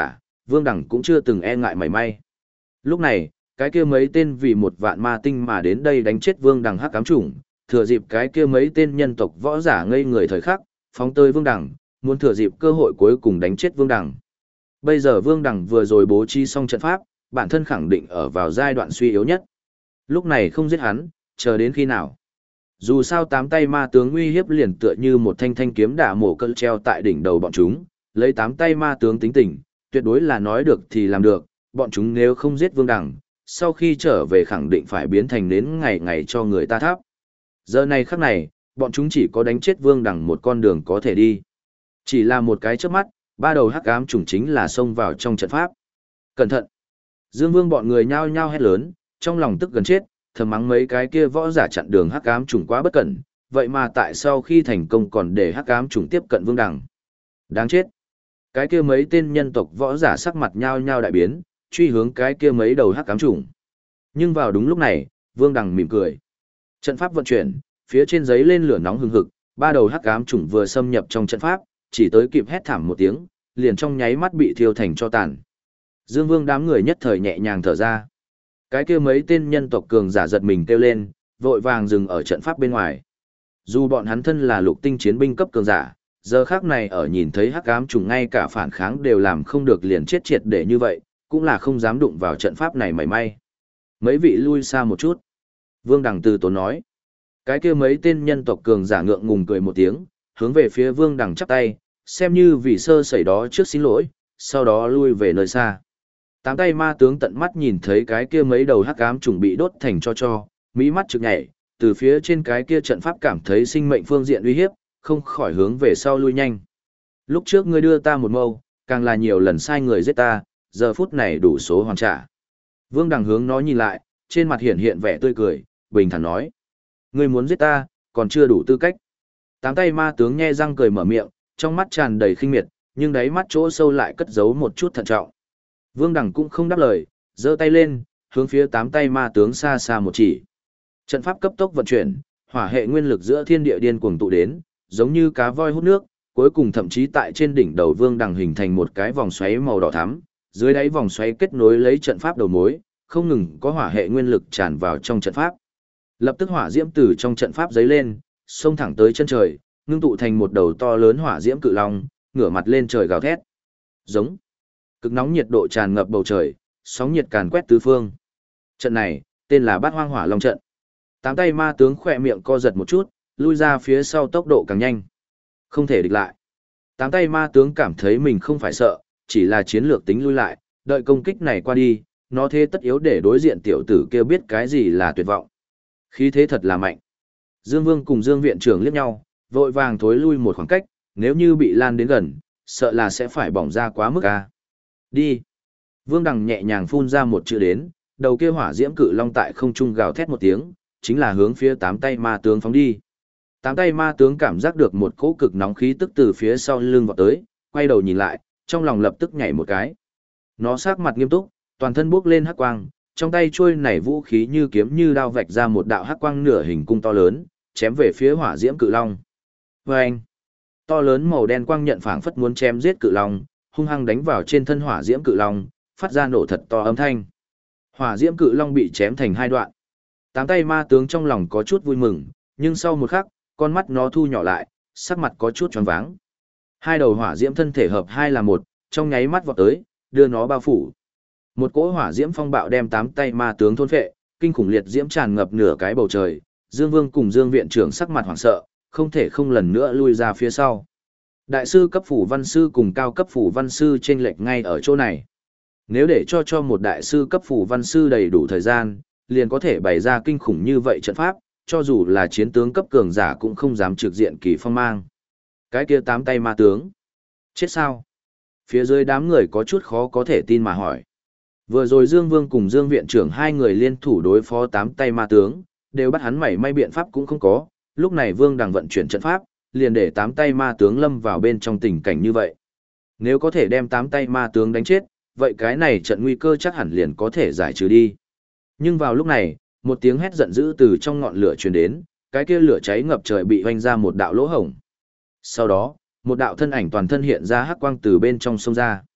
Vương Đẳng cũng chưa từng e ngại mảy may. Lúc này, cái kia mấy tên vì 1 vạn ma tinh mà đến đây đánh chết Vương Đẳng hắc ám chủng, thừa dịp cái kia mấy tên nhân tộc võ giả ngây người thời khắc, phóng tới Vương Đẳng, muốn thừa dịp cơ hội cuối cùng đánh chết Vương Đẳng. Bây giờ Vương Đẳng vừa rồi bố trí xong trận pháp, bản thân khẳng định ở vào giai đoạn suy yếu nhất. Lúc này không giết hắn, chờ đến khi nào? Dù sao 8 tay ma tướng uy hiếp liền tựa như một thanh thanh kiếm đả mổ cơn treo tại đỉnh đầu bọn chúng, lấy 8 tay ma tướng tính tình, tuyệt đối là nói được thì làm được, bọn chúng nếu không giết Vương Đẳng, sau khi trở về khẳng định phải biến thành đến ngày ngày cho người ta tháp. Giờ này khắc này, bọn chúng chỉ có đánh chết Vương Đẳng một con đường có thể đi. Chỉ là một cái chớp mắt, 3 đầu hắc ám chủng chính là xông vào trong trận pháp. Cẩn thận! Dương Vương bọn người nhao nhao hét lớn, trong lòng tức gần chết, thầm mắng mấy cái kia võ giả chặn đường hắc ám chủng quá bất cẩn, vậy mà tại sau khi thành công còn để hắc ám chủng tiếp cận Vương Đẳng. Đáng chết! Cái kia mấy tên nhân tộc võ giả sắc mặt nhao nhao đại biến, truy hướng cái kia mấy đầu hắc ám chủng. Nhưng vào đúng lúc này, Vương Đẳng mỉm cười. Trận pháp vận chuyển, phía trên giấy lên lửa nóng hừng hực, 3 đầu hắc ám chủng vừa xâm nhập trong trận pháp, chỉ tới kịp hét thảm một tiếng, liền trong nháy mắt bị thiêu thành tro tàn. Dương Vương đám người nhất thời nhẹ nhàng thở ra. Cái kia mấy tên nhân tộc cường giả giật mình kêu lên, vội vàng dừng ở trận pháp bên ngoài. Dù bọn hắn thân là lục tinh chiến binh cấp cường giả, giờ khác này ở nhìn thấy hắc ám trùng ngay cả phản kháng đều làm không được liền chết triệt để như vậy, cũng là không dám đụng vào trận pháp này mảy may. Mấy vị lui xa một chút. Vương Đằng từ tốn nói. Cái kia mấy tên nhân tộc cường giả ngượng ngùng cười một tiếng, hướng về phía Vương Đằng chắp tay, xem như vì sơ sẩy đó trước xin lỗi, sau đó lui về nơi xa. 8 tay ma tướng tận mắt nhìn thấy cái kia mấy đầu hắc ám trùng bị đốt thành cho, mỹ mắt trực nhảy, từ phía trên cái kia trận pháp cảm thấy sinh mệnh phương diện uy hiếp, không khỏi hướng về sau lui nhanh. Lúc trước ngươi đưa ta một mâu, càng là nhiều lần sai người giết ta, giờ phút này đủ số hoàn trả. Vương Đằng hướng nó nhìn lại, trên mặt hiện hiện vẻ tươi cười, bình thản nói. Ngươi muốn giết ta, còn chưa đủ tư cách. 8 tay ma tướng nhe răng cười mở miệng, trong mắt tràn đầy khinh miệt, nhưng đáy mắt chỗ sâu lại cất giấu một chút thận trọng. Vương Đằng cũng không đáp lời, giơ tay lên, hướng phía 8 tay ma tướng xa xa một chỉ. Trận pháp cấp tốc vận chuyển, hỏa hệ nguyên lực giữa thiên địa điên cuồng tụ đến, giống như cá voi hút nước, cuối cùng thậm chí tại trên đỉnh đầu Vương Đằng hình thành một cái vòng xoáy màu đỏ thắm, dưới đáy vòng xoáy kết nối lấy trận pháp đầu mối, không ngừng có hỏa hệ nguyên lực tràn vào trong trận pháp. Lập tức hỏa diễm từ trong trận pháp giấy lên, xông thẳng tới chân trời, ngưng tụ thành một đầu to lớn hỏa diễm cự long, ngửa mặt lên trời gào thét. Giống. Cực nóng nhiệt độ tràn ngập bầu trời, sóng nhiệt càn quét tứ phương. Trận này, tên là Bát Hoang Hỏa Long trận. 8 tay ma tướng khỏe miệng co giật một chút, lui ra phía sau tốc độ càng nhanh. Không thể địch lại. 8 tay ma tướng cảm thấy mình không phải sợ, chỉ là chiến lược tính lui lại, đợi công kích này qua đi, nó thế tất yếu để đối diện tiểu tử kia biết cái gì là tuyệt vọng. Khí thế thật là mạnh. Dương Vương cùng Dương viện trưởng liếc nhau, vội vàng thối lui một khoảng cách, nếu như bị lan đến gần, sợ là sẽ phải bỏng ra quá mức a. Đi. Vương Đằng nhẹ nhàng phun ra một chữ đến, đầu kia hỏa diễm cự long tại không trung gào thét một tiếng, chính là hướng phía 8 tay ma tướng phóng đi. 8 tay ma tướng cảm giác được một cỗ cực nóng khí tức từ phía sau lưng vọt tới, quay đầu nhìn lại, trong lòng lập tức nhảy một cái. Nó sắc mặt nghiêm túc, toàn thân bốc lên hắc quang, trong tay chuôi nảy vũ khí như kiếm như đao vạch ra một đạo hắc quang nửa hình cung to lớn, chém về phía hỏa diễm cự long. Vâng! To lớn màu đen quang nhận phảng phất muốn chém giết cự long, hung hăng đánh vào trên thân hỏa diễm cự long, phát ra nổ thật to âm thanh. Hỏa diễm cự long bị chém thành 2 đoạn. 8 tay ma tướng trong lòng có chút vui mừng, nhưng sau một khắc, con mắt nó thu nhỏ lại, sắc mặt có chút choáng váng. 2 đầu hỏa diễm thân thể hợp 2 là 1, trong nháy mắt vọt tới, đưa nó bao phủ. Một cỗ hỏa diễm phong bạo đem 8 tay ma tướng thôn phệ, kinh khủng liệt diễm tràn ngập nửa cái bầu trời, Dương Vương cùng Dương viện trưởng sắc mặt hoảng sợ, không thể không lần nữa lui ra phía sau. Đại sư cấp phủ văn sư cùng cao cấp phủ văn sư chênh lệch ngay ở chỗ này. Nếu để cho một đại sư cấp phủ văn sư đầy đủ thời gian, liền có thể bày ra kinh khủng như vậy trận pháp, cho dù là chiến tướng cấp cường giả cũng không dám trực diện kỳ phong mang. Cái kia 8 tay ma tướng. Chết sao? Phía dưới đám người có chút khó có thể tin mà hỏi. Vừa rồi Dương Vương cùng Dương viện trưởng 2 người liên thủ đối phó 8 tay ma tướng, đều bắt hắn mảy may biện pháp cũng không có, lúc này Vương đang vận chuyển trận pháp, liền để 8 tay ma tướng lâm vào bên trong tình cảnh như vậy. Nếu có thể đem 8 tay ma tướng đánh chết, vậy cái này trận nguy cơ chắc hẳn liền có thể giải trừ đi. Nhưng vào lúc này, một tiếng hét giận dữ từ trong ngọn lửa truyền đến, cái kia lửa cháy ngập trời bị hoanh ra một đạo lỗ hổng. Sau đó, một đạo thân ảnh toàn thân hiện ra hắc quang từ bên trong sông ra.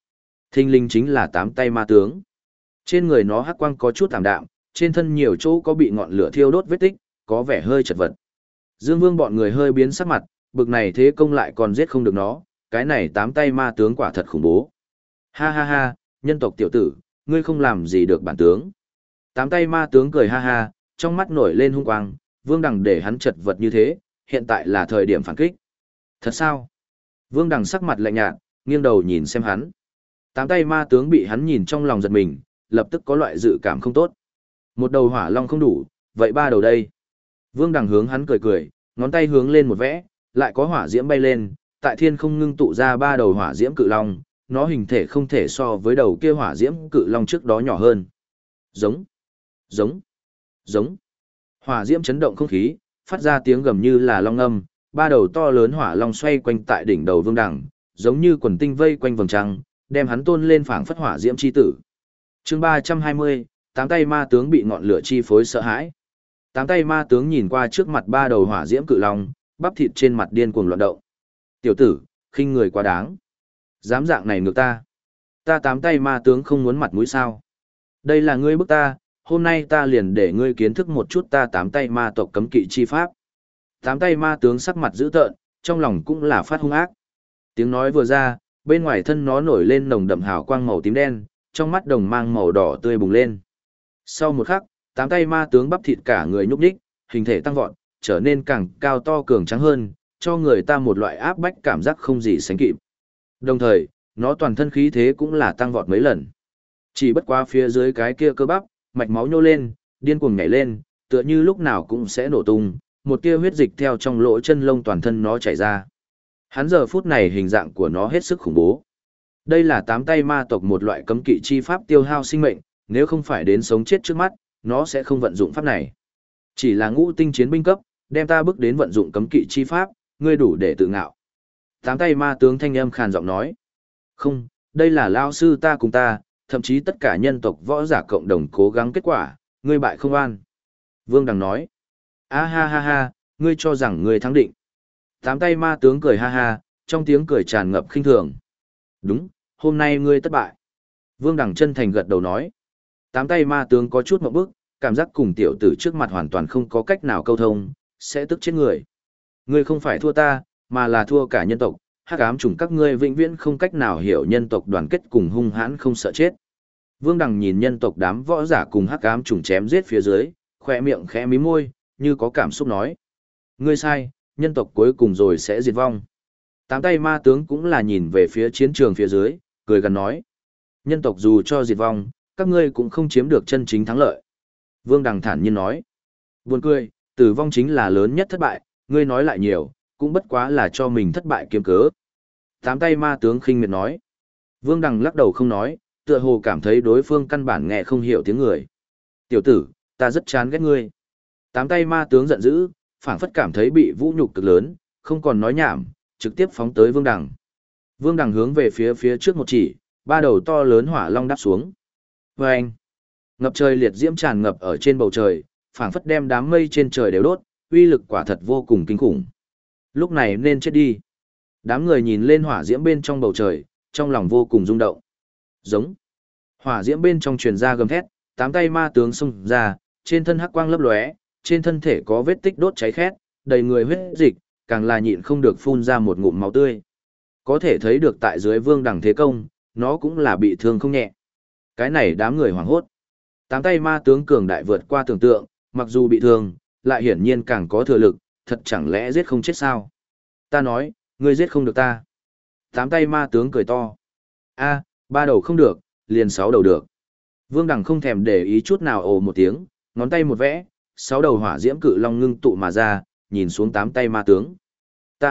Thinh linh chính là tám tay ma tướng. Trên người nó hắc quang có chút tạm đạm, trên thân nhiều chỗ có bị ngọn lửa thiêu đốt vết tích, có vẻ hơi chật vật. Dương Vương bọn người hơi biến sắc mặt, bực này thế công lại còn giết không được nó, cái này tám tay ma tướng quả thật khủng bố. Ha ha ha, nhân tộc tiểu tử, ngươi không làm gì được bản tướng. Tám tay ma tướng cười ha ha, trong mắt nổi lên hung quang, Vương Đằng để hắn chật vật như thế, hiện tại là thời điểm phản kích. Thật sao? Vương Đằng sắc mặt lạnh nhạt, nghiêng đầu nhìn xem hắn. Tám tay ma tướng bị hắn nhìn trong lòng giật mình, lập tức có loại dự cảm không tốt. Một đầu hỏa long không đủ, vậy ba đầu đây. Vương Đằng hướng hắn cười cười, ngón tay hướng lên một vẽ, lại có hỏa diễm bay lên, tại thiên không ngưng tụ ra ba đầu hỏa diễm cự long, nó hình thể không thể so với đầu kia hỏa diễm cự long trước đó nhỏ hơn. Giống, giống, giống. Hỏa diễm chấn động không khí, phát ra tiếng gầm như là long âm, ba đầu to lớn hỏa long xoay quanh tại đỉnh đầu Vương Đằng, giống như quần tinh vây quanh vầng trăng, đem hắn tôn lên phảng phất hỏa diễm chi tử. Chương 320, tám tay ma tướng bị ngọn lửa chi phối sợ hãi. Tám tay ma tướng nhìn qua trước mặt ba đầu hỏa diễm cự long, bắp thịt trên mặt điên cuồng loạn động. Tiểu tử, khinh người quá đáng. Dám dạng này ngược ta. Ta tám tay ma tướng không muốn mặt mũi sao. Đây là ngươi bức ta, hôm nay ta liền để ngươi kiến thức một chút ta tám tay ma tộc cấm kỵ chi pháp. Tám tay ma tướng sắc mặt dữ tợn, trong lòng cũng là phát hung ác. Tiếng nói vừa ra, bên ngoài thân nó nổi lên nồng đậm hào quang màu tím đen, trong mắt đồng mang màu đỏ tươi bùng lên. Sau một khắc, tám tay ma tướng bắp thịt cả người nhúc nhích, hình thể tăng vọt, trở nên càng cao to cường trắng hơn, cho người ta một loại áp bách cảm giác không gì sánh kịp. Đồng thời, nó toàn thân khí thế cũng là tăng vọt mấy lần. Chỉ bất quá phía dưới cái kia cơ bắp, mạch máu nhô lên, điên cuồng nhảy lên, tựa như lúc nào cũng sẽ nổ tung, một tia huyết dịch theo trong lỗ chân lông toàn thân nó chảy ra. Hắn giờ phút này hình dạng của nó hết sức khủng bố. Đây là tám tay ma tộc một loại cấm kỵ chi pháp tiêu hao sinh mệnh, nếu không phải đến sống chết trước mắt, nó sẽ không vận dụng pháp này. Chỉ là ngũ tinh chiến binh cấp, đem ta bước đến vận dụng cấm kỵ chi pháp, ngươi đủ để tự ngạo. Tám tay ma tướng thanh âm khàn giọng nói. Không, đây là lao sư ta cùng ta, thậm chí tất cả nhân tộc võ giả cộng đồng cố gắng kết quả, ngươi bại không an. Vương Đằng nói. A ha ha ha, ngươi cho rằng ngươi thắng định. Tám tay ma tướng cười ha ha, trong tiếng cười tràn ngập khinh thường. Đúng, hôm nay ngươi thất bại. Vương Đằng chân thành gật đầu nói. Tám tay ma tướng có chút ngượng bức, cảm giác cùng tiểu tử trước mặt hoàn toàn không có cách nào câu thông, sẽ tức chết người. Ngươi không phải thua ta, mà là thua cả nhân tộc, hắc ám chủng các ngươi vĩnh viễn không cách nào hiểu nhân tộc đoàn kết cùng hung hãn không sợ chết. Vương Đằng nhìn nhân tộc đám võ giả cùng hắc ám chủng chém giết phía dưới, khỏe miệng khẽ mí môi, như có cảm xúc nói. Ngươi sai, nhân tộc cuối cùng rồi sẽ diệt vong. Tám tay ma tướng cũng là nhìn về phía chiến trường phía dưới, cười gần nói. Nhân tộc dù cho diệt vong, các ngươi cũng không chiếm được chân chính thắng lợi. Vương Đằng thản nhiên nói. Buồn cười, tử vong chính là lớn nhất thất bại, ngươi nói lại nhiều, cũng bất quá là cho mình thất bại kiếm cớ. Tám tay ma tướng khinh miệt nói. Vương Đằng lắc đầu không nói, tựa hồ cảm thấy đối phương căn bản nghe không hiểu tiếng người. Tiểu tử, ta rất chán ghét ngươi. Tám tay ma tướng giận dữ, phảng phất cảm thấy bị vũ nhục cực lớn, không còn nói nhảm, trực tiếp phóng tới Vương Đằng. Vương Đằng hướng về phía trước một chỉ, ba đầu to lớn hỏa long đáp xuống. Vâng! Ngập trời liệt diễm tràn ngập ở trên bầu trời, phảng phất đem đám mây trên trời đều đốt, uy lực quả thật vô cùng kinh khủng. Lúc này nên chết đi. Đám người nhìn lên hỏa diễm bên trong bầu trời, trong lòng vô cùng rung động. Giống. Hỏa diễm bên trong truyền ra gầm thét, tám tay ma tướng xông ra, trên thân hắc quang lấp lóe, trên thân thể có vết tích đốt cháy khét, đầy người huyết dịch, càng là nhịn không được phun ra một ngụm máu tươi. Có thể thấy được tại dưới Vương Đằng thế công, nó cũng là bị thương không nhẹ. Cái này đám người hoảng hốt. Tám tay ma tướng cường đại vượt qua tưởng tượng, mặc dù bị thương, lại hiển nhiên càng có thừa lực, thật chẳng lẽ giết không chết sao? Ta nói, ngươi giết không được ta. Tám tay ma tướng cười to. A, ba đầu không được, liền sáu đầu được. Vương Đằng không thèm để ý chút nào ồ một tiếng, ngón tay một vẽ, sáu đầu hỏa diễm cự long ngưng tụ mà ra, nhìn xuống tám tay ma tướng. Ta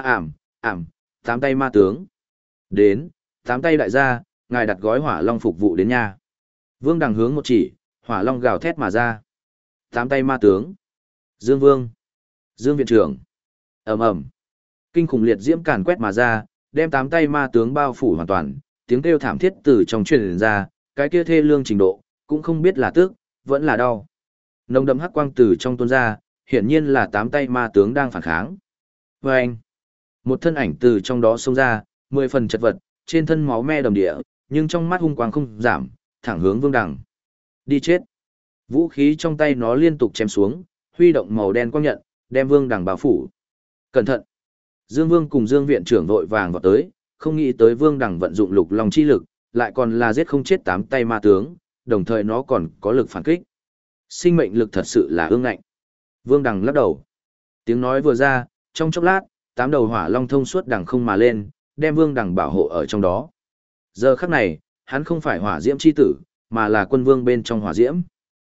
tám tay ma tướng. Đến, tám tay đại gia, ngài đặt gói hỏa long phục vụ đến nha. Vương Đằng hướng một chỉ, hỏa long gào thét mà ra. Tám tay ma tướng. Dương Vương. Dương viện trưởng. Ầm ầm. Kinh khủng liệt diễm càn quét mà ra, đem tám tay ma tướng bao phủ hoàn toàn, tiếng kêu thảm thiết từ trong truyền ra, cái kia thê lương trình độ, cũng không biết là tức, vẫn là đau. Nồng đậm hắc quang từ trong tuôn ra, hiển nhiên là tám tay ma tướng đang phản kháng. Vâng! Một thân ảnh từ trong đó xông ra, 10 phần chật vật, trên thân máu me đầm địa, nhưng trong mắt hung quang không giảm, thẳng hướng Vương Đằng. Đi chết! Vũ khí trong tay nó liên tục chém xuống, huy động màu đen quang nhận, đem Vương Đằng bao phủ. Cẩn thận! Dương Vương cùng Dương viện trưởng vội vàng vào tới, không nghĩ tới Vương Đằng vận dụng lục long chi lực, lại còn là giết không chết 8 tay ma tướng, đồng thời nó còn có lực phản kích. Sinh mệnh lực thật sự là ương ngạnh. Vương Đằng lắc đầu. Tiếng nói vừa ra, trong chốc lát, 8 đầu hỏa long thông suốt đằng không mà lên, đem Vương Đằng bảo hộ ở trong đó. Giờ khắc này, hắn không phải hỏa diễm chi tử, mà là quân vương bên trong hỏa diễm.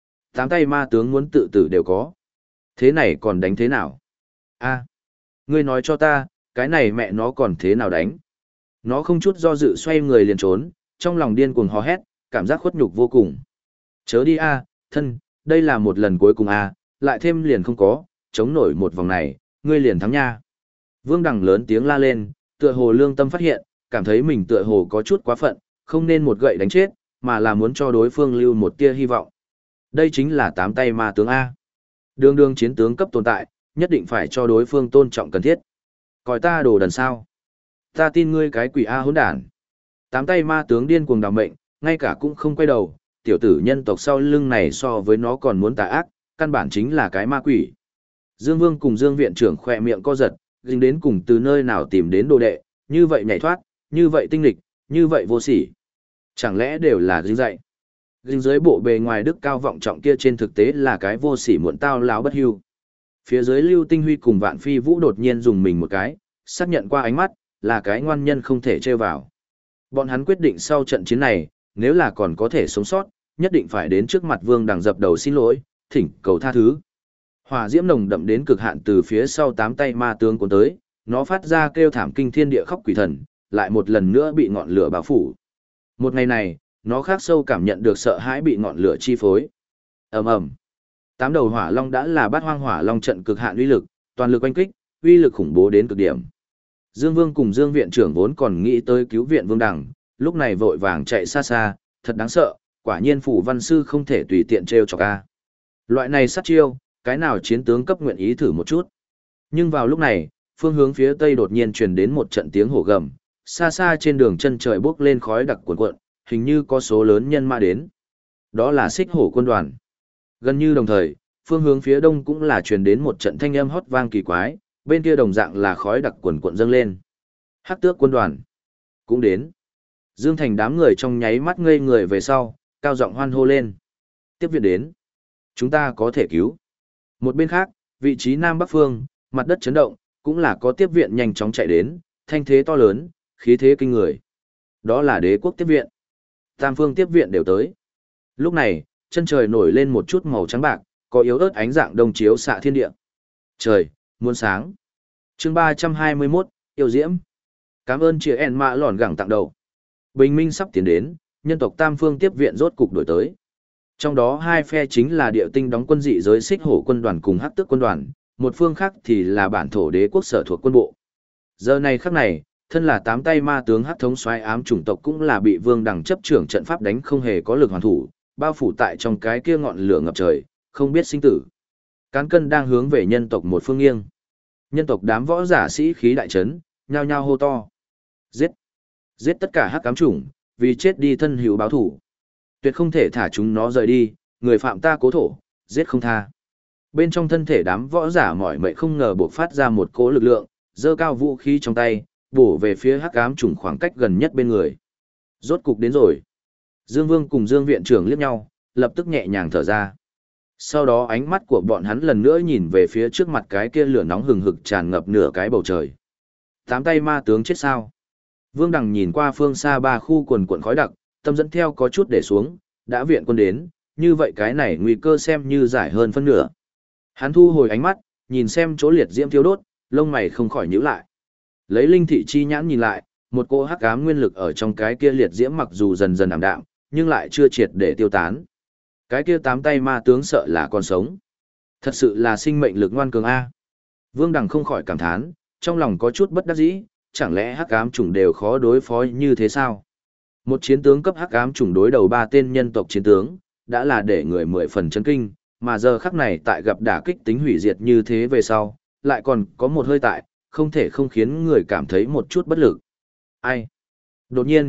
8 tay ma tướng muốn tự tử đều có. Thế này còn đánh thế nào? A, ngươi nói cho ta, cái này mẹ nó còn thế nào đánh? Nó không chút do dự xoay người liền trốn, trong lòng điên cuồng hò hét, cảm giác khuất nhục vô cùng. Chớ đi a, thân, đây là một lần cuối cùng a, lại thêm liền không có, chống nổi một vòng này, ngươi liền thắng nha. Vương Đằng lớn tiếng la lên, tựa hồ lương tâm phát hiện, cảm thấy mình tựa hồ có chút quá phận, không nên một gậy đánh chết, mà là muốn cho đối phương lưu một tia hy vọng. Đây chính là 8 tay ma tướng A. Đường đường chiến tướng cấp tồn tại, nhất định phải cho đối phương tôn trọng cần thiết. Coi ta đồ đần sao? Ta tin ngươi cái quỷ A hỗn đản. 8 tay ma tướng điên cuồng đào mệnh, ngay cả cũng không quay đầu, tiểu tử nhân tộc sau lưng này so với nó còn muốn tà ác, căn bản chính là cái ma quỷ. Dương Vương cùng Dương viện trưởng khỏe miệng co giật, dính đến cùng từ nơi nào tìm đến đồ đệ, như vậy nhảy thoát, như vậy tinh lịch, như vậy vô sỉ. Chẳng lẽ đều là dính dạy? Dính dưới bộ bề ngoài đức cao vọng trọng kia trên thực tế là cái vô sỉ muộn tao láo bất hưu. Phía dưới Lưu Tinh Huy cùng Vạn Phi Vũ đột nhiên dùng mình một cái, xác nhận qua ánh mắt, là cái ngoan nhân không thể trêu vào. Bọn hắn quyết định sau trận chiến này, nếu là còn có thể sống sót, nhất định phải đến trước mặt Vương Đằng dập đầu xin lỗi, thỉnh cầu tha thứ. Hỏa diễm nồng đậm đến cực hạn từ phía sau 8 tay ma tướng cuốn tới, nó phát ra kêu thảm kinh thiên địa khóc quỷ thần, lại một lần nữa bị ngọn lửa bao phủ. Một ngày này, nó khắc sâu cảm nhận được sợ hãi bị ngọn lửa chi phối. Ầm ầm. 8 đầu hỏa long đã là bát hoang hỏa long trận cực hạn uy lực, toàn lực oanh kích, uy lực khủng bố đến cực điểm. Dương Vương cùng Dương viện trưởng vốn còn nghĩ tới cứu viện Vương Đằng, lúc này vội vàng chạy xa xa, thật đáng sợ, quả nhiên phủ văn sư không thể tùy tiện trêu chọc a. Loại này sát chiêu, cái nào chiến tướng cấp nguyện ý thử một chút. Nhưng vào lúc này, phương hướng phía tây đột nhiên truyền đến một trận tiếng hổ gầm, xa xa trên đường chân trời bốc lên khói đặc cuồn cuộn, hình như có số lớn nhân mã đến. Đó là Xích Hổ quân đoàn. Gần như đồng thời, phương hướng phía đông cũng là truyền đến một trận thanh âm hót vang kỳ quái, bên kia đồng dạng là khói đặc cuồn cuộn dâng lên. Hắc Tước quân đoàn cũng đến. Dương Thành đám người trong nháy mắt ngây người về sau, cao giọng hoan hô lên. Tiếp viện đến. Chúng ta có thể cứu. Một bên khác, vị trí Nam Bắc phương, mặt đất chấn động, cũng là có tiếp viện nhanh chóng chạy đến, thanh thế to lớn, khí thế kinh người. Đó là đế quốc tiếp viện. Tam phương tiếp viện đều tới. Lúc này, chân trời nổi lên một chút màu trắng bạc, có yếu ớt ánh dạng đông chiếu xạ thiên địa. Trời, muôn sáng. Chương 321, yêu diễm. Cảm ơn chị En Mã lòn gẳng tặng đầu. Bình minh sắp tiến đến, nhân tộc Tam phương tiếp viện rốt cục đổi tới. Trong đó hai phe chính là địa tinh đóng quân dị giới Xích Hổ quân đoàn cùng Hắc Tước quân đoàn, một phương khác thì là bản thổ đế quốc sở thuộc quân bộ. Giờ này khắc này, thân là 8 tay ma tướng Hắc thống soái ám chủng tộc cũng là bị Vương Đằng chấp trưởng trận pháp đánh không hề có lực hoàn thủ, bao phủ tại trong cái kia ngọn lửa ngập trời, không biết sinh tử. Cán cân đang hướng về nhân tộc một phương nghiêng. Nhân tộc đám võ giả sĩ khí đại trấn, nhao nhao hô to. Giết! Giết tất cả Hắc ám chủng, vì chết đi thân hữu báo thủ. Tuyệt không thể thả chúng nó rời đi, người phạm ta cố thổ, giết không tha. Bên trong thân thể đám võ giả mỏi mệt không ngờ bộc phát ra một cỗ lực lượng, giơ cao vũ khí trong tay, bổ về phía Hắc ám chủng khoảng cách gần nhất bên người. Rốt cục đến rồi. Dương Vương cùng Dương viện trưởng liếc nhau, lập tức nhẹ nhàng thở ra. Sau đó ánh mắt của bọn hắn lần nữa nhìn về phía trước mặt cái kia lửa nóng hừng hực tràn ngập nửa cái bầu trời. 8 tay ma tướng chết sao? Vương Đằng nhìn qua phương xa 3 khu quần quần khói đặc, tâm dẫn theo có chút để xuống, đã viện quân đến, như vậy cái này nguy cơ xem như giải hơn phân nửa. Hắn thu hồi ánh mắt, nhìn xem chỗ liệt diễm thiêu đốt, lông mày không khỏi nhíu lại. Lấy linh thị chi nhãn nhìn lại, một cỗ hắc ám nguyên lực ở trong cái kia liệt diễm mặc dù dần dần ảm đạm, nhưng lại chưa triệt để tiêu tán. Cái kia 8 tay ma tướng sợ là còn sống. Thật sự là sinh mệnh lực ngoan cường a. Vương Đằng không khỏi cảm thán, trong lòng có chút bất đắc dĩ, chẳng lẽ hắc ám chủng đều khó đối phó như thế sao? Một chiến tướng cấp hắc ám chủng đối đầu 3 tên nhân tộc chiến tướng, đã là để người 10 phần chấn kinh, mà giờ khắc này tại gặp đả kích tính hủy diệt như thế về sau, lại còn có một hơi tại, không thể không khiến người cảm thấy một chút bất lực. Ai? Đột nhiên,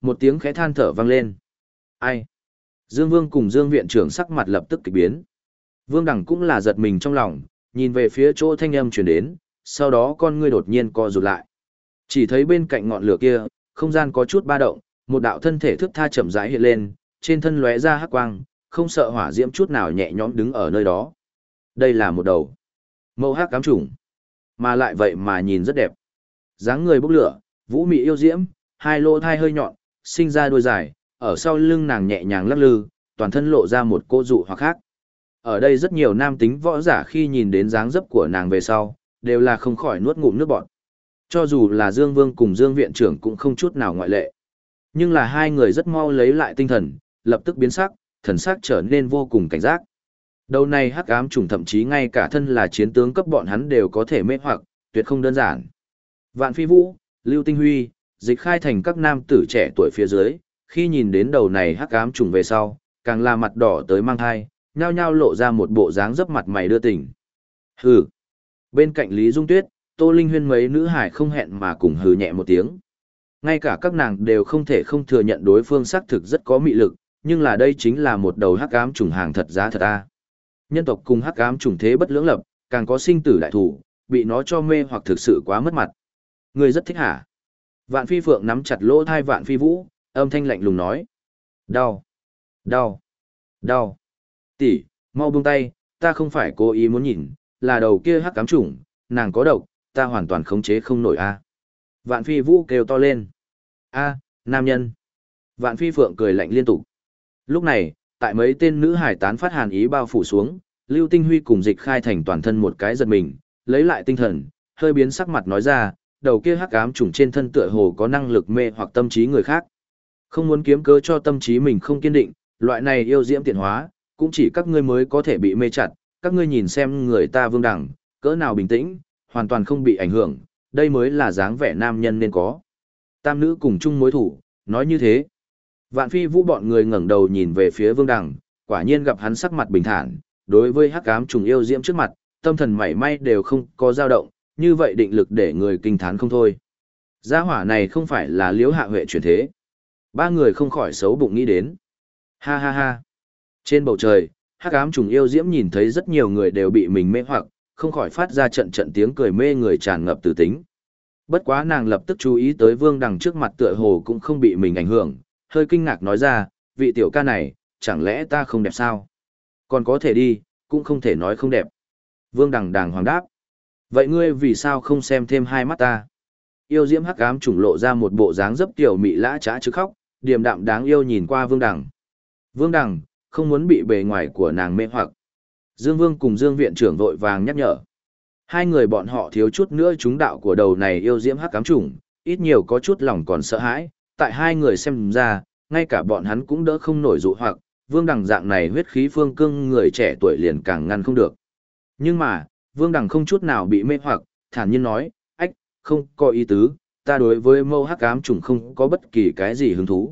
Một tiếng khẽ than thở vang lên. Ai? Dương Vương cùng Dương viện trưởng sắc mặt lập tức kỳ biến. Vương Đằng cũng là giật mình trong lòng, nhìn về phía chỗ thanh âm truyền đến, sau đó con ngươi đột nhiên co rụt lại. Chỉ thấy bên cạnh ngọn lửa kia, không gian có chút ba động, một đạo thân thể thước tha chậm rãi hiện lên, trên thân lóe ra hắc quang, không sợ hỏa diễm chút nào nhẹ nhõm đứng ở nơi đó. Đây là một đầu mâu hắc ám trùng, mà lại vậy mà nhìn rất đẹp. Dáng người bốc lửa, vũ mị yêu diễm, hai lỗ thai hơi nhọn, sinh ra đuôi dài, ở sau lưng nàng nhẹ nhàng lắc lư, toàn thân lộ ra một cô dụ hoặc khác. Ở đây rất nhiều nam tính võ giả khi nhìn đến dáng dấp của nàng về sau, đều là không khỏi nuốt ngụm nước bọt. Cho dù là Dương Vương cùng Dương viện trưởng cũng không chút nào ngoại lệ. Nhưng là hai người rất mau lấy lại tinh thần, lập tức biến sắc, thần sắc trở nên vô cùng cảnh giác. Đầu này hắc ám trùng thậm chí ngay cả thân là chiến tướng cấp bọn hắn đều có thể mê hoặc, tuyệt không đơn giản. Vạn Phi Vũ, Lưu Tinh Huy, Dịch Khai Thành các nam tử trẻ tuổi phía dưới, khi nhìn đến đầu này hắc ám trùng về sau, càng là mặt đỏ tới mang thai, nhao nhao lộ ra một bộ dáng dấp mặt mày đưa tỉnh. Hừ. Bên cạnh Lý Dung Tuyết, Tô Linh Huyên mấy nữ hải không hẹn mà cùng hừ nhẹ một tiếng. Ngay cả các nàng đều không thể không thừa nhận đối phương xác thực rất có mị lực, nhưng là đây chính là một đầu hắc ám trùng hàng thật giá thật a. Nhân tộc cùng hắc ám trùng thế bất lưỡng lập, càng có sinh tử đại thủ, bị nó cho mê hoặc thực sự quá mất mặt. Ngươi rất thích hả? Vạn Phi Phượng nắm chặt lỗ thai Vạn Phi Vũ, âm thanh lạnh lùng nói. Đau, đau, đau. Tỷ, mau buông tay, ta không phải cố ý muốn nhìn, là đầu kia hắc ám trùng, nàng có độc, ta hoàn toàn khống chế không nổi a. Vạn Phi Vũ kêu to lên. A, nam nhân. Vạn Phi Phượng cười lạnh liên tục. Lúc này, tại mấy tên nữ hải tán phát hàn ý bao phủ xuống, Lưu Tinh Huy cùng Dịch Khai Thành toàn thân một cái giật mình, lấy lại tinh thần, hơi biến sắc mặt nói ra, đầu kia hắc ám trùng trên thân tựa hồ có năng lực mê hoặc tâm trí người khác. Không muốn kiếm cớ cho tâm trí mình không kiên định, loại này yêu diễm tiện hóa, cũng chỉ các ngươi mới có thể bị mê chặt, các ngươi nhìn xem người ta Vương Đẳng, cỡ nào bình tĩnh, hoàn toàn không bị ảnh hưởng, đây mới là dáng vẻ nam nhân nên có. Tam nữ cùng chung mối thủ, nói như thế. Vạn Phi Vũ bọn người ngẩng đầu nhìn về phía Vương Đằng, quả nhiên gặp hắn sắc mặt bình thản, đối với hắc ám trùng yêu diễm trước mặt, tâm thần mảy may đều không có dao động, như vậy định lực để người kinh thán không thôi. Gia hỏa này không phải là Liễu Hạ Huệ chuyển thế. Ba người không khỏi xấu bụng nghĩ đến. Ha ha ha. Trên bầu trời, hắc ám trùng yêu diễm nhìn thấy rất nhiều người đều bị mình mê hoặc, không khỏi phát ra trận trận tiếng cười mê người tràn ngập từ tính. Bất quá nàng lập tức chú ý tới Vương Đằng trước mặt tựa hồ cũng không bị mình ảnh hưởng, hơi kinh ngạc nói ra, vị tiểu ca này, chẳng lẽ ta không đẹp sao? Còn có thể đi, cũng không thể nói không đẹp. Vương Đằng đàng hoàng đáp. Vậy ngươi vì sao không xem thêm hai mắt ta? Yêu diễm hắc ám trùng lộ ra một bộ dáng dấp tiểu mị lã trá chứ khóc, điềm đạm đáng yêu nhìn qua Vương Đằng. Vương Đằng, không muốn bị bề ngoài của nàng mê hoặc. Dương Vương cùng Dương viện trưởng vội vàng nhắc nhở. Hai người bọn họ thiếu chút nữa trúng đạo của đầu này yêu diễm hắc ám trùng, ít nhiều có chút lòng còn sợ hãi, tại hai người xem ra, ngay cả bọn hắn cũng đỡ không nổi dụ hoặc, Vương Đằng dạng này huyết khí phương cương người trẻ tuổi liền càng ngăn không được. Nhưng mà, Vương Đằng không chút nào bị mê hoặc, thản nhiên nói, ách, không có ý tứ, ta đối với mâu hắc ám trùng không có bất kỳ cái gì hứng thú.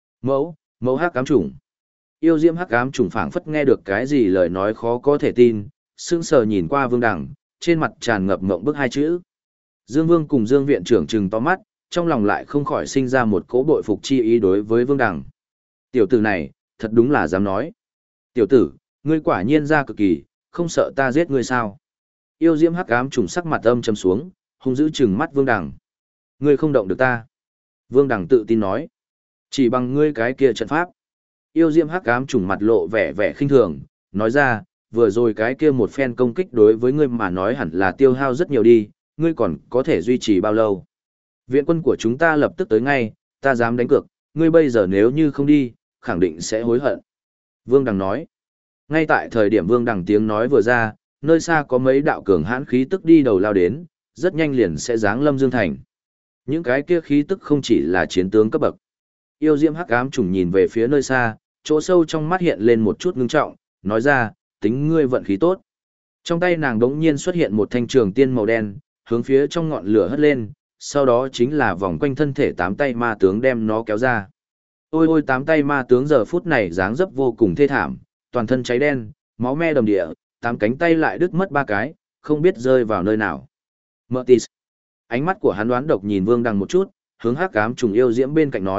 Mâu hắc ám trùng. Yêu diễm hắc ám trùng phảng phất nghe được cái gì lời nói khó có thể tin, sững sờ nhìn qua Vương Đằng, trên mặt tràn ngập ngộng bức hai chữ. Dương Vương cùng Dương viện trưởng trừng to mắt, trong lòng lại không khỏi sinh ra một cỗ bội phục chi ý đối với Vương Đằng. Tiểu tử này, thật đúng là dám nói. Tiểu tử, ngươi quả nhiên ra cực kỳ, không sợ ta giết ngươi sao? Yêu diễm hắc ám trùng sắc mặt âm trầm xuống, hung dữ trừng mắt Vương Đằng. Ngươi không động được ta. Vương Đằng tự tin nói. Chỉ bằng ngươi cái kia trận pháp. Yêu diễm hắc ám trùng mặt lộ vẻ vẻ khinh thường, nói ra, vừa rồi cái kia một phen công kích đối với ngươi mà nói hẳn là tiêu hao rất nhiều đi, ngươi còn có thể duy trì bao lâu? Viện quân của chúng ta lập tức tới ngay, ta dám đánh cược, ngươi bây giờ nếu như không đi, khẳng định sẽ hối hận. Vương Đằng nói. Ngay tại thời điểm Vương Đằng tiếng nói vừa ra, nơi xa có mấy đạo cường hãn khí tức đi đầu lao đến, rất nhanh liền sẽ giáng lâm Dương Thành. Những cái kia khí tức không chỉ là chiến tướng cấp bậc. Yêu diễm hắc ám trùng nhìn về phía nơi xa, chỗ sâu trong mắt hiện lên một chút ngưng trọng, nói ra, tính ngươi vận khí tốt. Trong tay nàng đống nhiên xuất hiện một thanh trường tiên màu đen, hướng phía trong ngọn lửa hất lên, sau đó chính là vòng quanh thân thể tám tay ma tướng đem nó kéo ra. Ôi ôi tám tay ma tướng giờ phút này dáng dấp vô cùng thê thảm, toàn thân cháy đen, máu me đầm địa, tám cánh tay lại đứt mất ba cái, không biết rơi vào nơi nào. Mertis. Ánh mắt của hắn đoán độc nhìn Vương Đằng một chút, hướng hắc ám trùng yêu diễm bên cạnh nói,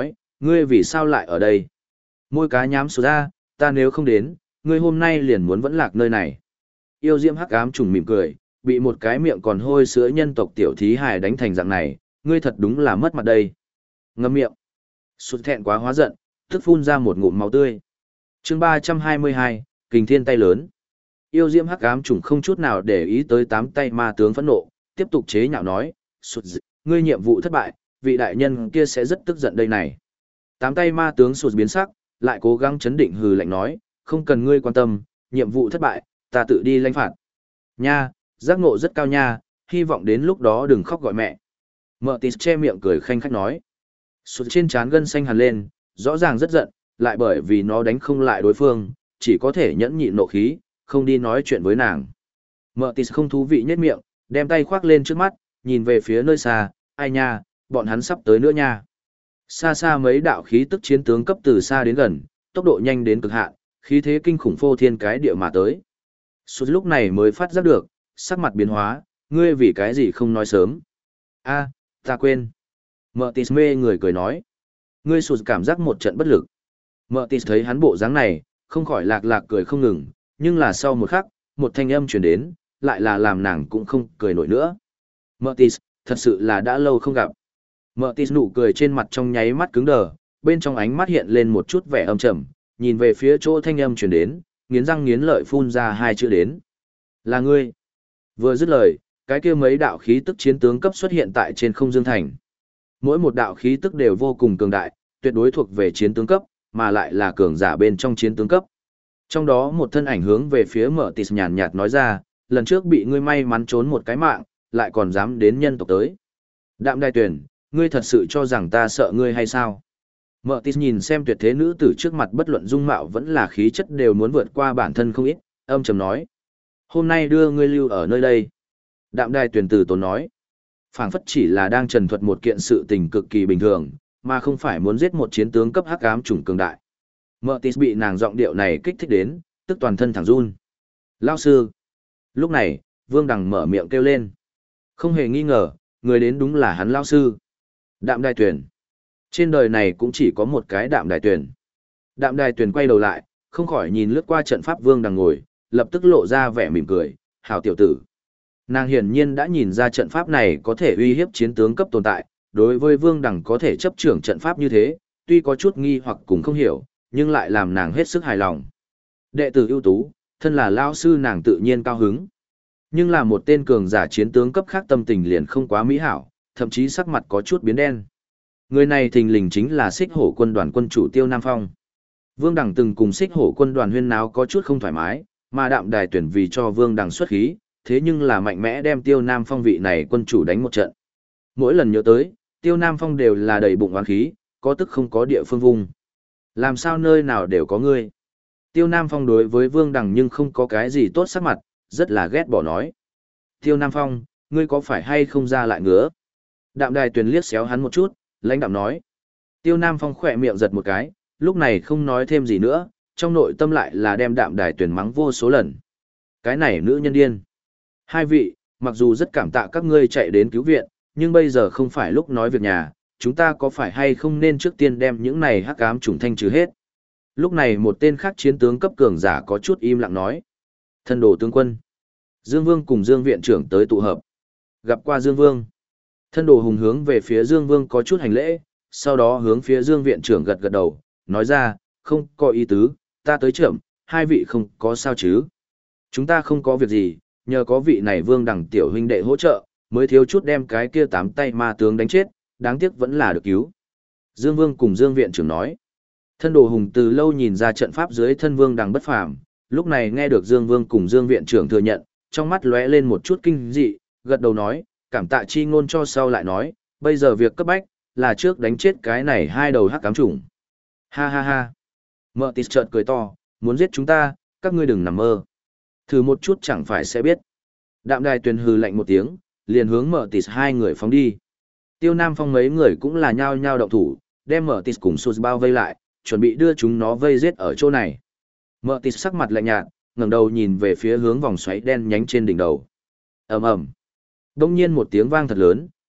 Ngươi vì sao lại ở đây? Môi cá nhám sụt ra, ta nếu không đến, ngươi hôm nay liền muốn vẫn lạc nơi này. Yêu diễm hắc ám trùng mỉm cười, bị một cái miệng còn hôi sữa nhân tộc tiểu thí hài đánh thành dạng này, ngươi thật đúng là mất mặt đây. Ngậm miệng. Sụt thẹn quá hóa giận, tức phun ra một ngụm máu tươi. Chương 322, Kình Thiên tay lớn. Yêu diễm hắc ám trùng không chút nào để ý tới tám tay ma tướng phẫn nộ, tiếp tục chế nhạo nói, sụt ngươi nhiệm vụ thất bại, vị đại nhân kia sẽ rất tức giận đây này. Tám tay ma tướng sụt biến sắc, lại cố gắng chấn định hừ lạnh nói, không cần ngươi quan tâm, nhiệm vụ thất bại, ta tự đi lãnh phạt. Nha, giác ngộ rất cao nha, hy vọng đến lúc đó đừng khóc gọi mẹ. Mợ tít che miệng cười khanh khách nói. Sụt trên trán gân xanh hằn lên, rõ ràng rất giận, lại bởi vì nó đánh không lại đối phương, chỉ có thể nhẫn nhịn nộ khí, không đi nói chuyện với nàng. Mợ tít không thú vị nhếch miệng, đem tay khoác lên trước mắt, nhìn về phía nơi xa, ai nha, bọn hắn sắp tới nữa nha. Xa xa mấy đạo khí tức chiến tướng cấp từ xa đến gần, tốc độ nhanh đến cực hạn, khí thế kinh khủng phô thiên cái địa mà tới. Sụt lúc này mới phát giác được, sắc mặt biến hóa, ngươi vì cái gì không nói sớm. A, ta quên. Mợ tít mê người cười nói. Ngươi sụt cảm giác một trận bất lực. Mợ tít thấy hắn bộ dáng này, không khỏi lạc lạc cười không ngừng, nhưng là sau một khắc, một thanh âm truyền đến, lại là làm nàng cũng không cười nổi nữa. Mợ tít, thật sự là đã lâu không gặp. Mợ tít nụ cười trên mặt trong nháy mắt cứng đờ, bên trong ánh mắt hiện lên một chút vẻ âm trầm, nhìn về phía chỗ thanh âm truyền đến, nghiến răng nghiến lợi phun ra hai chữ đến. Là ngươi. Vừa dứt lời, cái kia mấy đạo khí tức chiến tướng cấp xuất hiện tại trên không dương thành. Mỗi một đạo khí tức đều vô cùng cường đại, tuyệt đối thuộc về chiến tướng cấp, mà lại là cường giả bên trong chiến tướng cấp. Trong đó một thân ảnh hướng về phía Mợ Tịt nhàn nhạt nói ra, lần trước bị ngươi may mắn trốn một cái mạng, lại còn dám đến nhân tộc tới. Đạm Đài Tuyển, ngươi thật sự cho rằng ta sợ ngươi hay sao? Mợ Tịt nhìn xem tuyệt thế nữ tử trước mặt bất luận dung mạo vẫn là khí chất đều muốn vượt qua bản thân không ít, âm trầm nói. Hôm nay đưa ngươi lưu ở nơi đây. Đạm Đài Tuyển từ tốn nói. Phảng phất chỉ là đang trần thuật một kiện sự tình cực kỳ bình thường, mà không phải muốn giết một chiến tướng cấp hắc ám chủng cường đại. Mợ Tịt bị nàng giọng điệu này kích thích đến, tức toàn thân thẳng run. Lao sư. Lúc này, Vương Đằng mở miệng kêu lên. Không hề nghi ngờ, người đến đúng là hắn Lao sư. Đạm Đài Tuyển. Trên đời này cũng chỉ có một cái Đạm Đài Tuyển. Đạm Đài Tuyển quay đầu lại, không khỏi nhìn lướt qua trận pháp Vương Đằng ngồi, lập tức lộ ra vẻ mỉm cười, hảo tiểu tử. Nàng hiển nhiên đã nhìn ra trận pháp này có thể uy hiếp chiến tướng cấp tồn tại, đối với Vương Đằng có thể chấp trưởng trận pháp như thế, tuy có chút nghi hoặc cũng không hiểu, nhưng lại làm nàng hết sức hài lòng. Đệ tử ưu tú, thân là lao sư nàng tự nhiên cao hứng. Nhưng là một tên cường giả chiến tướng cấp khác tâm tình liền không quá mỹ hảo, thậm chí sắc mặt có chút biến đen. Người này thình lình chính là Xích Hổ quân đoàn quân chủ Tiêu Nam Phong. Vương Đằng từng cùng Xích Hổ quân đoàn huyên náo có chút không thoải mái, mà Đạm Đài Tuyển vì cho Vương Đằng xuất khí, thế nhưng là mạnh mẽ đem Tiêu Nam Phong vị này quân chủ đánh một trận. Mỗi lần nhớ tới, Tiêu Nam Phong đều là đầy bụng oán khí, có tức không có địa phương vùng. Làm sao nơi nào đều có ngươi. Tiêu Nam Phong đối với Vương Đằng nhưng không có cái gì tốt sắc mặt, rất là ghét bỏ nói. Tiêu Nam Phong, ngươi có phải hay không ra lại ngứa? Đạm Đài Tuyền liếc xéo hắn một chút, lãnh đạm nói. Tiêu Nam Phong khỏe miệng giật một cái, lúc này không nói thêm gì nữa, trong nội tâm lại là đem Đạm Đài Tuyền mắng vô số lần. Cái này nữ nhân điên. Hai vị, mặc dù rất cảm tạ các ngươi chạy đến cứu viện, nhưng bây giờ không phải lúc nói việc nhà, chúng ta có phải hay không nên trước tiên đem những này hắc ám trùng thanh trừ hết. Lúc này một tên khác chiến tướng cấp cường giả có chút im lặng nói. Thân đồ tướng quân. Dương Vương cùng Dương viện trưởng tới tụ hợp. Gặp qua Dương Vương. Thân đồ hùng hướng về phía Dương Vương có chút hành lễ, sau đó hướng phía Dương viện trưởng gật gật đầu, nói ra, không có ý tứ, ta tới trưởng, hai vị không có sao chứ. Chúng ta không có việc gì, nhờ có vị này Vương đẳng tiểu huynh đệ hỗ trợ, mới thiếu chút đem cái kia 8 tay ma tướng đánh chết, đáng tiếc vẫn là được cứu. Dương Vương cùng Dương viện trưởng nói. Thân đồ hùng từ lâu nhìn ra trận pháp dưới thân Vương đằng bất phàm, lúc này nghe được Dương Vương cùng Dương viện trưởng thừa nhận, trong mắt lóe lên một chút kinh dị, gật đầu nói, cảm tạ chi ngôn cho sau lại nói, bây giờ việc cấp bách là trước đánh chết cái này hai đầu hắc ám trùng. Ha ha ha. Mợ Tịt chợt cười to, muốn giết chúng ta, các ngươi đừng nằm mơ. Thử một chút chẳng phải sẽ biết. Đạm Đài Tuyền hừ lạnh một tiếng, liền hướng Mợ Tịt hai người phóng đi. Tiêu Nam Phong mấy người cũng là nhao nhao động thủ, đem Mợ Tịt cùng Sút bao vây lại, chuẩn bị đưa chúng nó vây giết ở chỗ này. Mợ Tịt sắc mặt lạnh nhạt, ngẩng đầu nhìn về phía hướng vòng xoáy đen nhánh trên đỉnh đầu. Ầm ầm. Đông nhiên một tiếng vang thật lớn,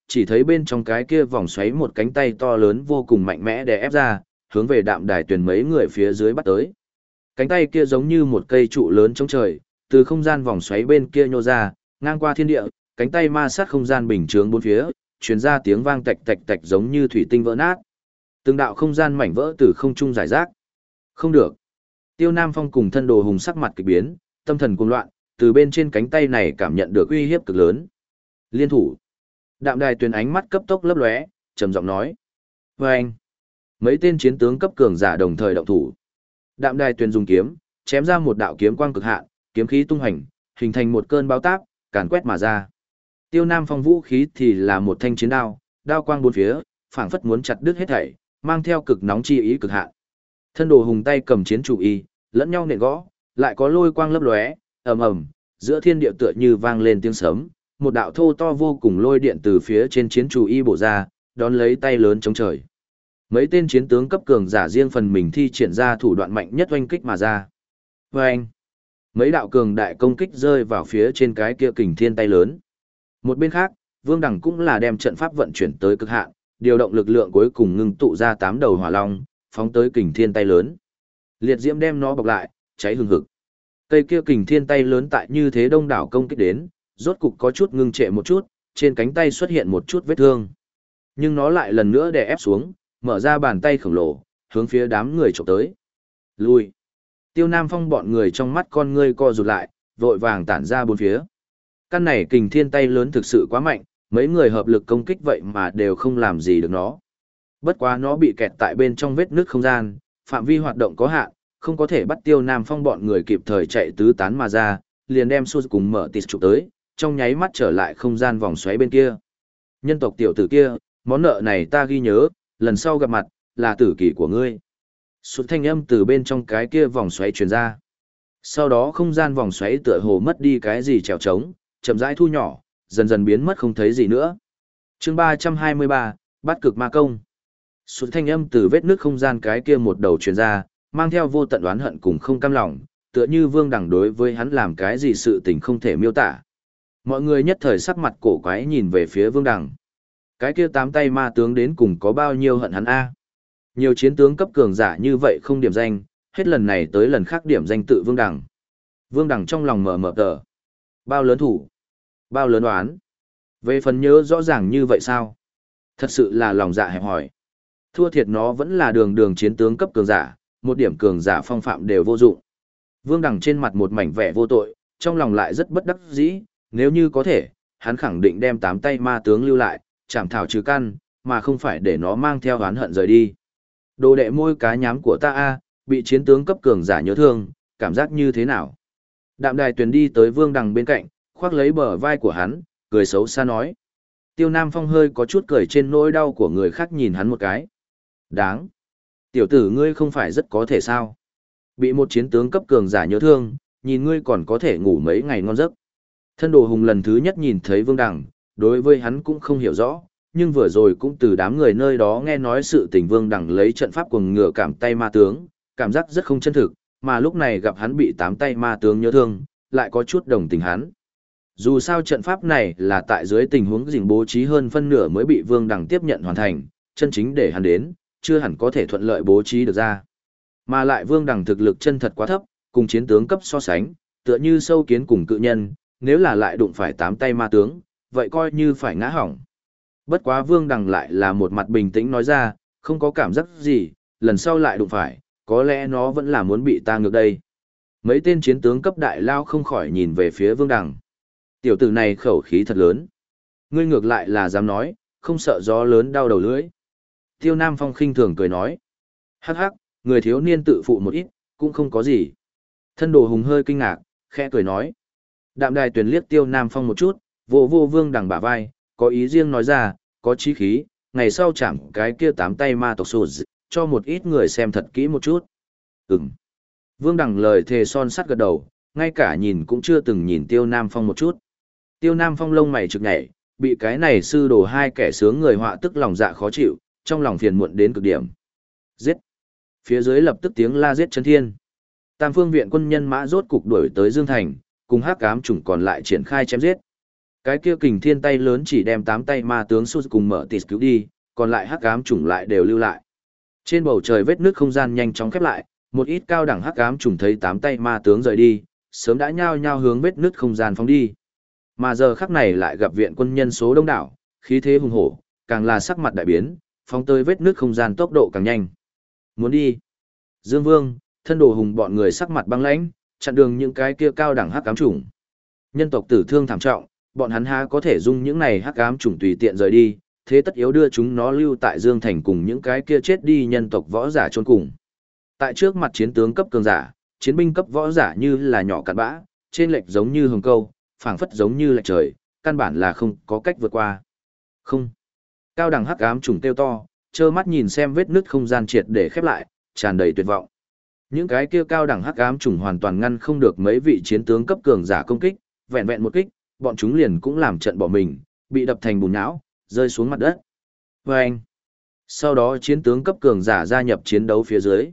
chỉ thấy bên trong cái kia vòng xoáy một cánh tay to lớn vô cùng mạnh mẽ đè ép ra, hướng về Đạm Đài Tuyền mấy người phía dưới bắt tới. Cánh tay kia giống như một cây trụ lớn trong trời, từ không gian vòng xoáy bên kia nhô ra, ngang qua thiên địa, cánh tay ma sát không gian bình chướng bốn phía, truyền ra tiếng vang tạch tạch tạch giống như thủy tinh vỡ nát. Từng đạo không gian mảnh vỡ từ không trung giải rác. Không được. Tiêu Nam Phong cùng Thân Đồ Hùng sắc mặt kỳ biến, tâm thần cuồng loạn, từ bên trên cánh tay này cảm nhận được uy hiếp cực lớn. Liên thủ. Đạm Đài Tuyền ánh mắt cấp tốc lấp lóe, trầm giọng nói: "Và anh." Mấy tên chiến tướng cấp cường giả đồng thời động thủ. Đạm Đài Tuyền dùng kiếm, chém ra một đạo kiếm quang cực hạn, kiếm khí tung hành, hình thành một cơn bão táp, càn quét mà ra. Tiêu Nam Phong vũ khí thì là một thanh chiến đao, đao quang bốn phía, phảng phất muốn chặt đứt hết thảy, mang theo cực nóng chi ý cực hạn. Thân Đồ Hùng tay cầm chiến chủ y, lẫn nhau nện gõ, lại có lôi quang lấp lóe, ầm ầm, giữa thiên địa tựa như vang lên tiếng sấm, một đạo thô to vô cùng lôi điện từ phía trên chiến chủ y bổ ra, đón lấy tay lớn chống trời. Mấy tên chiến tướng cấp cường giả riêng phần mình thi triển ra thủ đoạn mạnh nhất oanh kích mà ra. Oanh! Mấy đạo cường đại công kích rơi vào phía trên cái kia kình thiên tay lớn. Một bên khác, Vương Đằng cũng là đem trận pháp vận chuyển tới cực hạn, điều động lực lượng cuối cùng ngưng tụ ra 8 đầu hỏa long, phóng tới kình thiên tay lớn. Liệt diễm đem nó bọc lại, cháy hừng hực. Cây kia kình thiên tay lớn tại như thế đông đảo công kích đến, rốt cục có chút ngưng trệ một chút, trên cánh tay xuất hiện một chút vết thương. Nhưng nó lại lần nữa đè ép xuống, mở ra bàn tay khổng lồ, hướng phía đám người chụp tới. Lui. Tiêu Nam Phong bọn người trong mắt con ngươi co rụt lại, vội vàng tản ra bốn phía. Căn này kình thiên tay lớn thực sự quá mạnh, mấy người hợp lực công kích vậy mà đều không làm gì được nó. Bất quá nó bị kẹt tại bên trong vết nứt không gian, phạm vi hoạt động có hạn, không có thể bắt Tiêu Nam Phong bọn người kịp thời chạy tứ tán mà ra, liền đem Suz cùng mở tịt chụp tới, trong nháy mắt trở lại không gian vòng xoáy bên kia. Nhân tộc tiểu tử kia, món nợ này ta ghi nhớ, lần sau gặp mặt, là tử kỷ của ngươi. Sút thanh âm từ bên trong cái kia vòng xoáy truyền ra. Sau đó không gian vòng xoáy tựa hồ mất đi cái gì trèo trống, chậm rãi thu nhỏ, dần dần biến mất không thấy gì nữa. Chương 323, Bát Cực Ma Công. Sút thanh âm từ vết nước không gian cái kia một đầu truyền ra, mang theo vô tận oán hận cùng không cam lòng, tựa như Vương Đằng đối với hắn làm cái gì sự tình không thể miêu tả. Mọi người nhất thời sắc mặt cổ quái nhìn về phía Vương Đằng. Cái kia 8 tay ma tướng đến cùng có bao nhiêu hận hắn a? Nhiều chiến tướng cấp cường giả như vậy không điểm danh, hết lần này tới lần khác điểm danh tự Vương Đằng. Vương Đằng trong lòng mở mở tờ. Bao lớn thủ? Bao lớn oán? Về phần nhớ rõ ràng như vậy sao? Thật sự là lòng dạ hẹp hỏi. Thua thiệt nó vẫn là đường đường chiến tướng cấp cường giả, một điểm cường giả phong phạm đều vô dụng. Vương Đằng trên mặt một mảnh vẻ vô tội, trong lòng lại rất bất đắc dĩ, nếu như có thể, hắn khẳng định đem 8 tay ma tướng lưu lại, chảm thảo trừ căn, mà không phải để nó mang theo oán hận rời đi. Đồ đệ môi cá nhám của ta a, bị chiến tướng cấp cường giả nhớ thương, cảm giác như thế nào? Đạm Đài Tuyền đi tới Vương Đằng bên cạnh, khoác lấy bờ vai của hắn, cười xấu xa nói. Tiêu Nam Phong hơi có chút cười trên nỗi đau của người khác nhìn hắn một cái. Đáng. Tiểu tử ngươi không phải rất có thể sao? Bị một chiến tướng cấp cường giả nhớ thương, nhìn ngươi còn có thể ngủ mấy ngày ngon giấc. Thân Đồ Hùng lần thứ nhất nhìn thấy Vương Đằng, đối với hắn cũng không hiểu rõ, nhưng vừa rồi cũng từ đám người nơi đó nghe nói sự tình Vương Đằng lấy trận pháp cuồng ngựa cảm tay ma tướng, cảm giác rất không chân thực, mà lúc này gặp hắn bị 8 tay ma tướng nhớ thương, lại có chút đồng tình hắn. Dù sao trận pháp này là tại dưới tình huống dình bố trí hơn phân nửa mới bị Vương Đằng tiếp nhận hoàn thành, chân chính để hắn đến, chưa hẳn có thể thuận lợi bố trí được ra. Mà lại Vương Đằng thực lực chân thật quá thấp, cùng chiến tướng cấp so sánh, tựa như sâu kiến cùng cự nhân, nếu là lại đụng phải 8 tay ma tướng, vậy coi như phải ngã hỏng. Bất quá Vương Đằng lại là một mặt bình tĩnh nói ra, không có cảm giác gì, lần sau lại đụng phải, có lẽ nó vẫn là muốn bị ta ngược đây. Mấy tên chiến tướng cấp đại lao không khỏi nhìn về phía Vương Đằng. Tiểu tử này khẩu khí thật lớn. Ngươi ngược lại là dám nói, không sợ gió lớn đau đầu lưỡi. Tiêu Nam Phong khinh thường cười nói. Hắc hắc, người thiếu niên tự phụ một ít, cũng không có gì. Thân Đồ Hùng hơi kinh ngạc, khẽ cười nói. Đạm Đài Tuyền liếc Tiêu Nam Phong một chút, vô Vương Đằng bả vai, có ý riêng nói ra, có chí khí, ngày sau chẳng cái kia 8 tay ma tộc sụt, cho một ít người xem thật kỹ một chút. Ừm. Vương Đằng lời thề son sắt gật đầu, ngay cả nhìn cũng chưa từng nhìn Tiêu Nam Phong một chút. Tiêu Nam Phong lông mày trực nhảy, bị cái này sư đồ hai kẻ sướng người họa tức lòng dạ khó chịu, trong lòng phiền muộn đến cực điểm. Giết! Phía dưới lập tức tiếng la giết chấn thiên. Tam phương viện quân nhân mã rốt cục đuổi tới Dương Thành, cùng hắc ám chủng còn lại triển khai chém giết. Cái kia kình thiên tay lớn chỉ đem 8 tay ma tướng sút cùng mở tịt cứu đi, còn lại hắc ám chủng lại đều lưu lại. Trên bầu trời vết nước không gian nhanh chóng khép lại, một ít cao đẳng hắc ám chủng thấy 8 tay ma tướng rời đi, sớm đã nhao nhao hướng vết nước không gian phóng đi. Mà giờ khắc này lại gặp viện quân nhân số đông đảo, khí thế hùng hổ, càng là sắc mặt đại biến, phóng tới vết nước không gian tốc độ càng nhanh. Muốn đi. Dương Vương, thân đồ hùng bọn người sắc mặt băng lãnh, chặn đường những cái kia cao đẳng hắc ám chủng. Nhân tộc tử thương thảm trọng, bọn hắn há có thể dung những này hắc ám chủng tùy tiện rời đi, thế tất yếu đưa chúng nó lưu tại Dương Thành cùng những cái kia chết đi nhân tộc võ giả chôn cùng. Tại trước mặt chiến tướng cấp cường giả, chiến binh cấp võ giả như là nhỏ cặn bã, trên lệch giống như hồng câu, phảng phất giống như lệch trời, căn bản là không có cách vượt qua. Không. Cao đẳng hắc ám trùng tiêu to, trơ mắt nhìn xem vết nứt không gian triệt để khép lại, tràn đầy tuyệt vọng. Những cái kia cao đẳng hắc ám trùng hoàn toàn ngăn không được mấy vị chiến tướng cấp cường giả công kích, vẹn vẹn một kích, bọn chúng liền cũng làm trận bỏ mình, bị đập thành bùn nhão, rơi xuống mặt đất. Vâng. Sau đó chiến tướng cấp cường giả gia nhập chiến đấu phía dưới,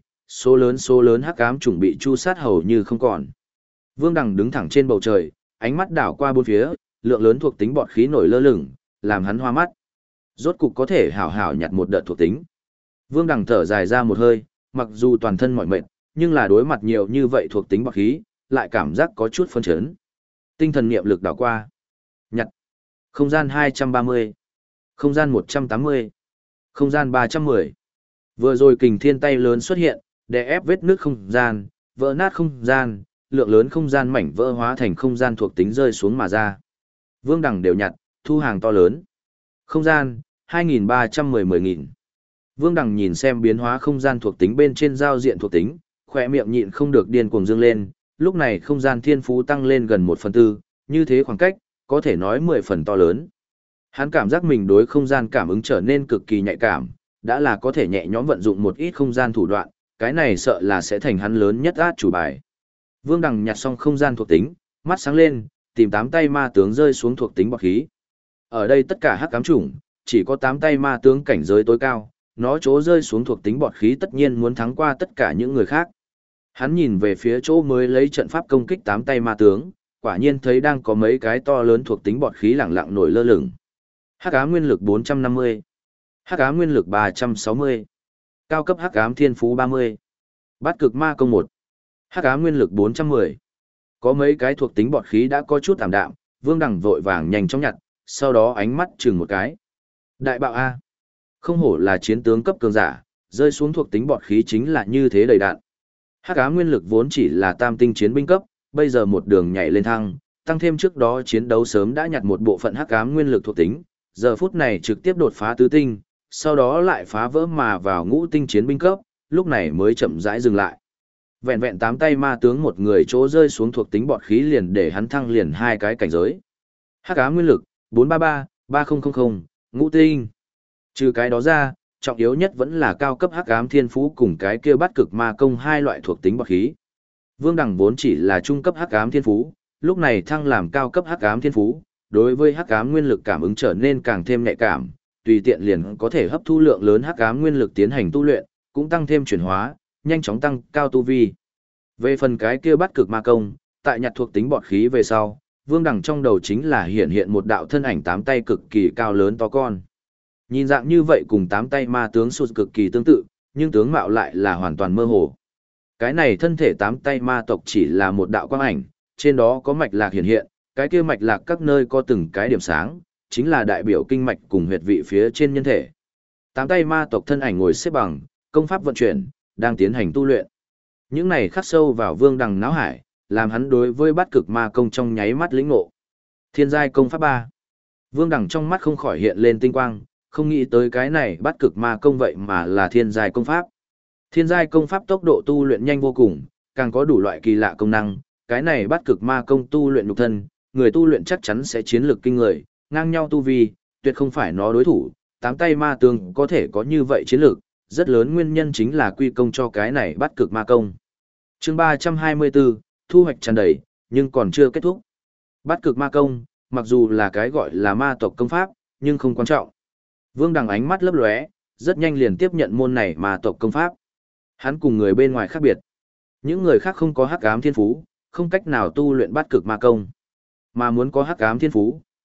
số lớn hắc ám trùng bị chu sát hầu như không còn. Vương Đằng đứng thẳng trên bầu trời, ánh mắt đảo qua bốn phía, lượng lớn thuộc tính bọt khí nổi lơ lửng, làm hắn hoa mắt. Rốt cục có thể hảo hảo nhặt một đợt thuộc tính. Vương Đằng thở dài ra một hơi, mặc dù toàn thân mỏi mệt, nhưng là đối mặt nhiều như vậy thuộc tính bọt khí, lại cảm giác có chút phân chấn. Tinh thần niệm lực đảo qua. Nhặt. Không gian 230. Không gian 180. Không gian 310. Vừa rồi kình thiên tay lớn xuất hiện, đè ép vết nước không gian, vỡ nát không gian, lượng lớn không gian mảnh vỡ hóa thành không gian thuộc tính rơi xuống mà ra. Vương Đằng đều nhặt, thu hàng to lớn. Không gian, 2.310-10.000. Vương Đằng nhìn xem biến hóa không gian thuộc tính bên trên giao diện thuộc tính, khỏe miệng nhịn không được điên cuồng dương lên, lúc này không gian thiên phú tăng lên gần 1/4, như thế khoảng cách, có thể nói 10 phần to lớn. Hắn cảm giác mình đối không gian cảm ứng trở nên cực kỳ nhạy cảm, đã là có thể nhẹ nhõm vận dụng một ít không gian thủ đoạn, cái này sợ là sẽ thành hắn lớn nhất át chủ bài. Vương Đằng nhặt xong không gian thuộc tính, mắt sáng lên, tìm 8 tay ma tướng rơi xuống thuộc tính bọt khí. Ở đây tất cả hắc ám chủng, chỉ có 8 tay ma tướng cảnh giới tối cao, nó chỗ rơi xuống thuộc tính bọt khí tất nhiên muốn thắng qua tất cả những người khác. Hắn nhìn về phía chỗ mới lấy trận pháp công kích 8 tay ma tướng, quả nhiên thấy đang có mấy cái to lớn thuộc tính bọt khí lẳng lặng nổi lơ lửng. Hắc ám nguyên lực 450, hắc ám nguyên lực 360, cao cấp hắc ám thiên phú 30, bát cực ma công 1, hắc ám nguyên lực 410. Có mấy cái thuộc tính bọt khí đã có chút tạm đạm, Vương Đằng vội vàng nhanh chóng nhặt, sau đó ánh mắt chừng một cái. Đại bạo A. Không hổ là chiến tướng cấp cường giả, rơi xuống thuộc tính bọt khí chính là như thế đầy đạn. Hắc ám nguyên lực vốn chỉ là tam tinh chiến binh cấp, bây giờ một đường nhảy lên thăng, tăng thêm trước đó chiến đấu sớm đã nhặt một bộ phận hắc ám nguyên lực thuộc tính, giờ phút này trực tiếp đột phá tứ tinh, sau đó lại phá vỡ mà vào ngũ tinh chiến binh cấp, lúc này mới chậm rãi dừng lại. Vẹn vẹn 8 tay ma tướng một người chỗ rơi xuống thuộc tính bọt khí liền để hắn thăng liền 2 cái cảnh giới. Hắc ám nguyên lực 433, 3000, ngũ tinh. Trừ cái đó ra, trọng yếu nhất vẫn là cao cấp hắc ám thiên phú cùng cái kia bát cực ma công hai loại thuộc tính bọt khí. Vương Đằng vốn chỉ là trung cấp hắc ám thiên phú, lúc này thăng làm cao cấp hắc ám thiên phú, đối với hắc ám nguyên lực cảm ứng trở nên càng thêm nhạy cảm, tùy tiện liền có thể hấp thu lượng lớn hắc ám nguyên lực tiến hành tu luyện, cũng tăng thêm chuyển hóa, nhanh chóng tăng cao tu vi. Về phần cái kia bát cực ma công, tại nhặt thuộc tính bọt khí về sau, Vương Đằng trong đầu chính là hiện một đạo thân ảnh 8 tay cực kỳ cao lớn to con. Nhìn dạng như vậy cùng 8 tay ma tướng sụt cực kỳ tương tự, nhưng tướng mạo lại là hoàn toàn mơ hồ. Cái này thân thể 8 tay ma tộc chỉ là một đạo quang ảnh, trên đó có mạch lạc hiện, cái kia mạch lạc các nơi có từng cái điểm sáng, chính là đại biểu kinh mạch cùng huyệt vị phía trên nhân thể. 8 tay ma tộc thân ảnh ngồi xếp bằng, công pháp vận chuyển, đang tiến hành tu luyện. Những này khắc sâu vào Vương Đằng náo hải, làm hắn đối với bát cực ma công trong nháy mắt lĩnh ngộ. Thiên giai công pháp 3. Vương Đằng trong mắt không khỏi hiện lên tinh quang, không nghĩ tới cái này bát cực ma công vậy mà là thiên giai công pháp. Thiên giai công pháp tốc độ tu luyện nhanh vô cùng, càng có đủ loại kỳ lạ công năng, cái này bát cực ma công tu luyện nhục thân, người tu luyện chắc chắn sẽ chiến lược kinh người, ngang nhau tu vi, tuyệt không phải nó đối thủ, 8 tay ma tướng có thể có như vậy chiến lược, rất lớn nguyên nhân chính là quy công cho cái này bát cực ma công. Chương 324, thu hoạch tràn đầy, nhưng còn chưa kết thúc. Bát cực ma công, mặc dù là cái gọi là ma tộc công pháp, nhưng không quan trọng. Vương Đằng ánh mắt lấp lóe, rất nhanh liền tiếp nhận môn này ma tộc công pháp. Hắn cùng người bên ngoài khác biệt. Những người khác không có hắc ám thiên phú, không cách nào tu luyện bát cực ma công. Mà muốn có hắc ám thiên phú,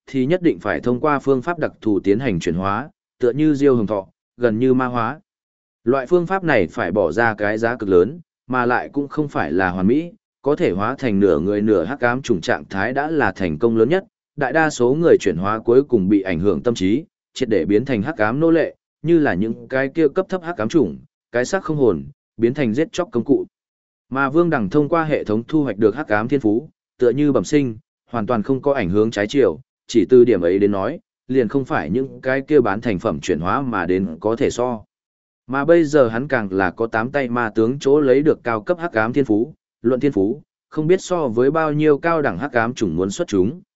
thì nhất định phải thông qua phương pháp đặc thù tiến hành chuyển hóa, tựa như diêu hồng thọ, gần như ma hóa. Loại phương pháp này phải bỏ ra cái giá cực lớn, mà lại cũng không phải là hoàn mỹ, có thể hóa thành nửa người nửa hắc ám trùng trạng thái đã là thành công lớn nhất. Đại đa số người chuyển hóa cuối cùng bị ảnh hưởng tâm trí, triệt để biến thành hắc ám nô lệ, như là những cái kia cấp thấp hắc ám chủng, cái xác không hồn, biến thành giết chóc công cụ. Mà Vương Đằng thông qua hệ thống thu hoạch được hắc ám thiên phú, tựa như bẩm sinh, hoàn toàn không có ảnh hưởng trái chiều, chỉ từ điểm ấy đến nói, liền không phải những cái kia bán thành phẩm chuyển hóa mà đến có thể so. Mà bây giờ hắn càng là có 8 tay ma tướng chỗ lấy được cao cấp hắc ám thiên phú, luận thiên phú, không biết so với bao nhiêu cao đẳng hắc ám chủng muốn xuất chúng.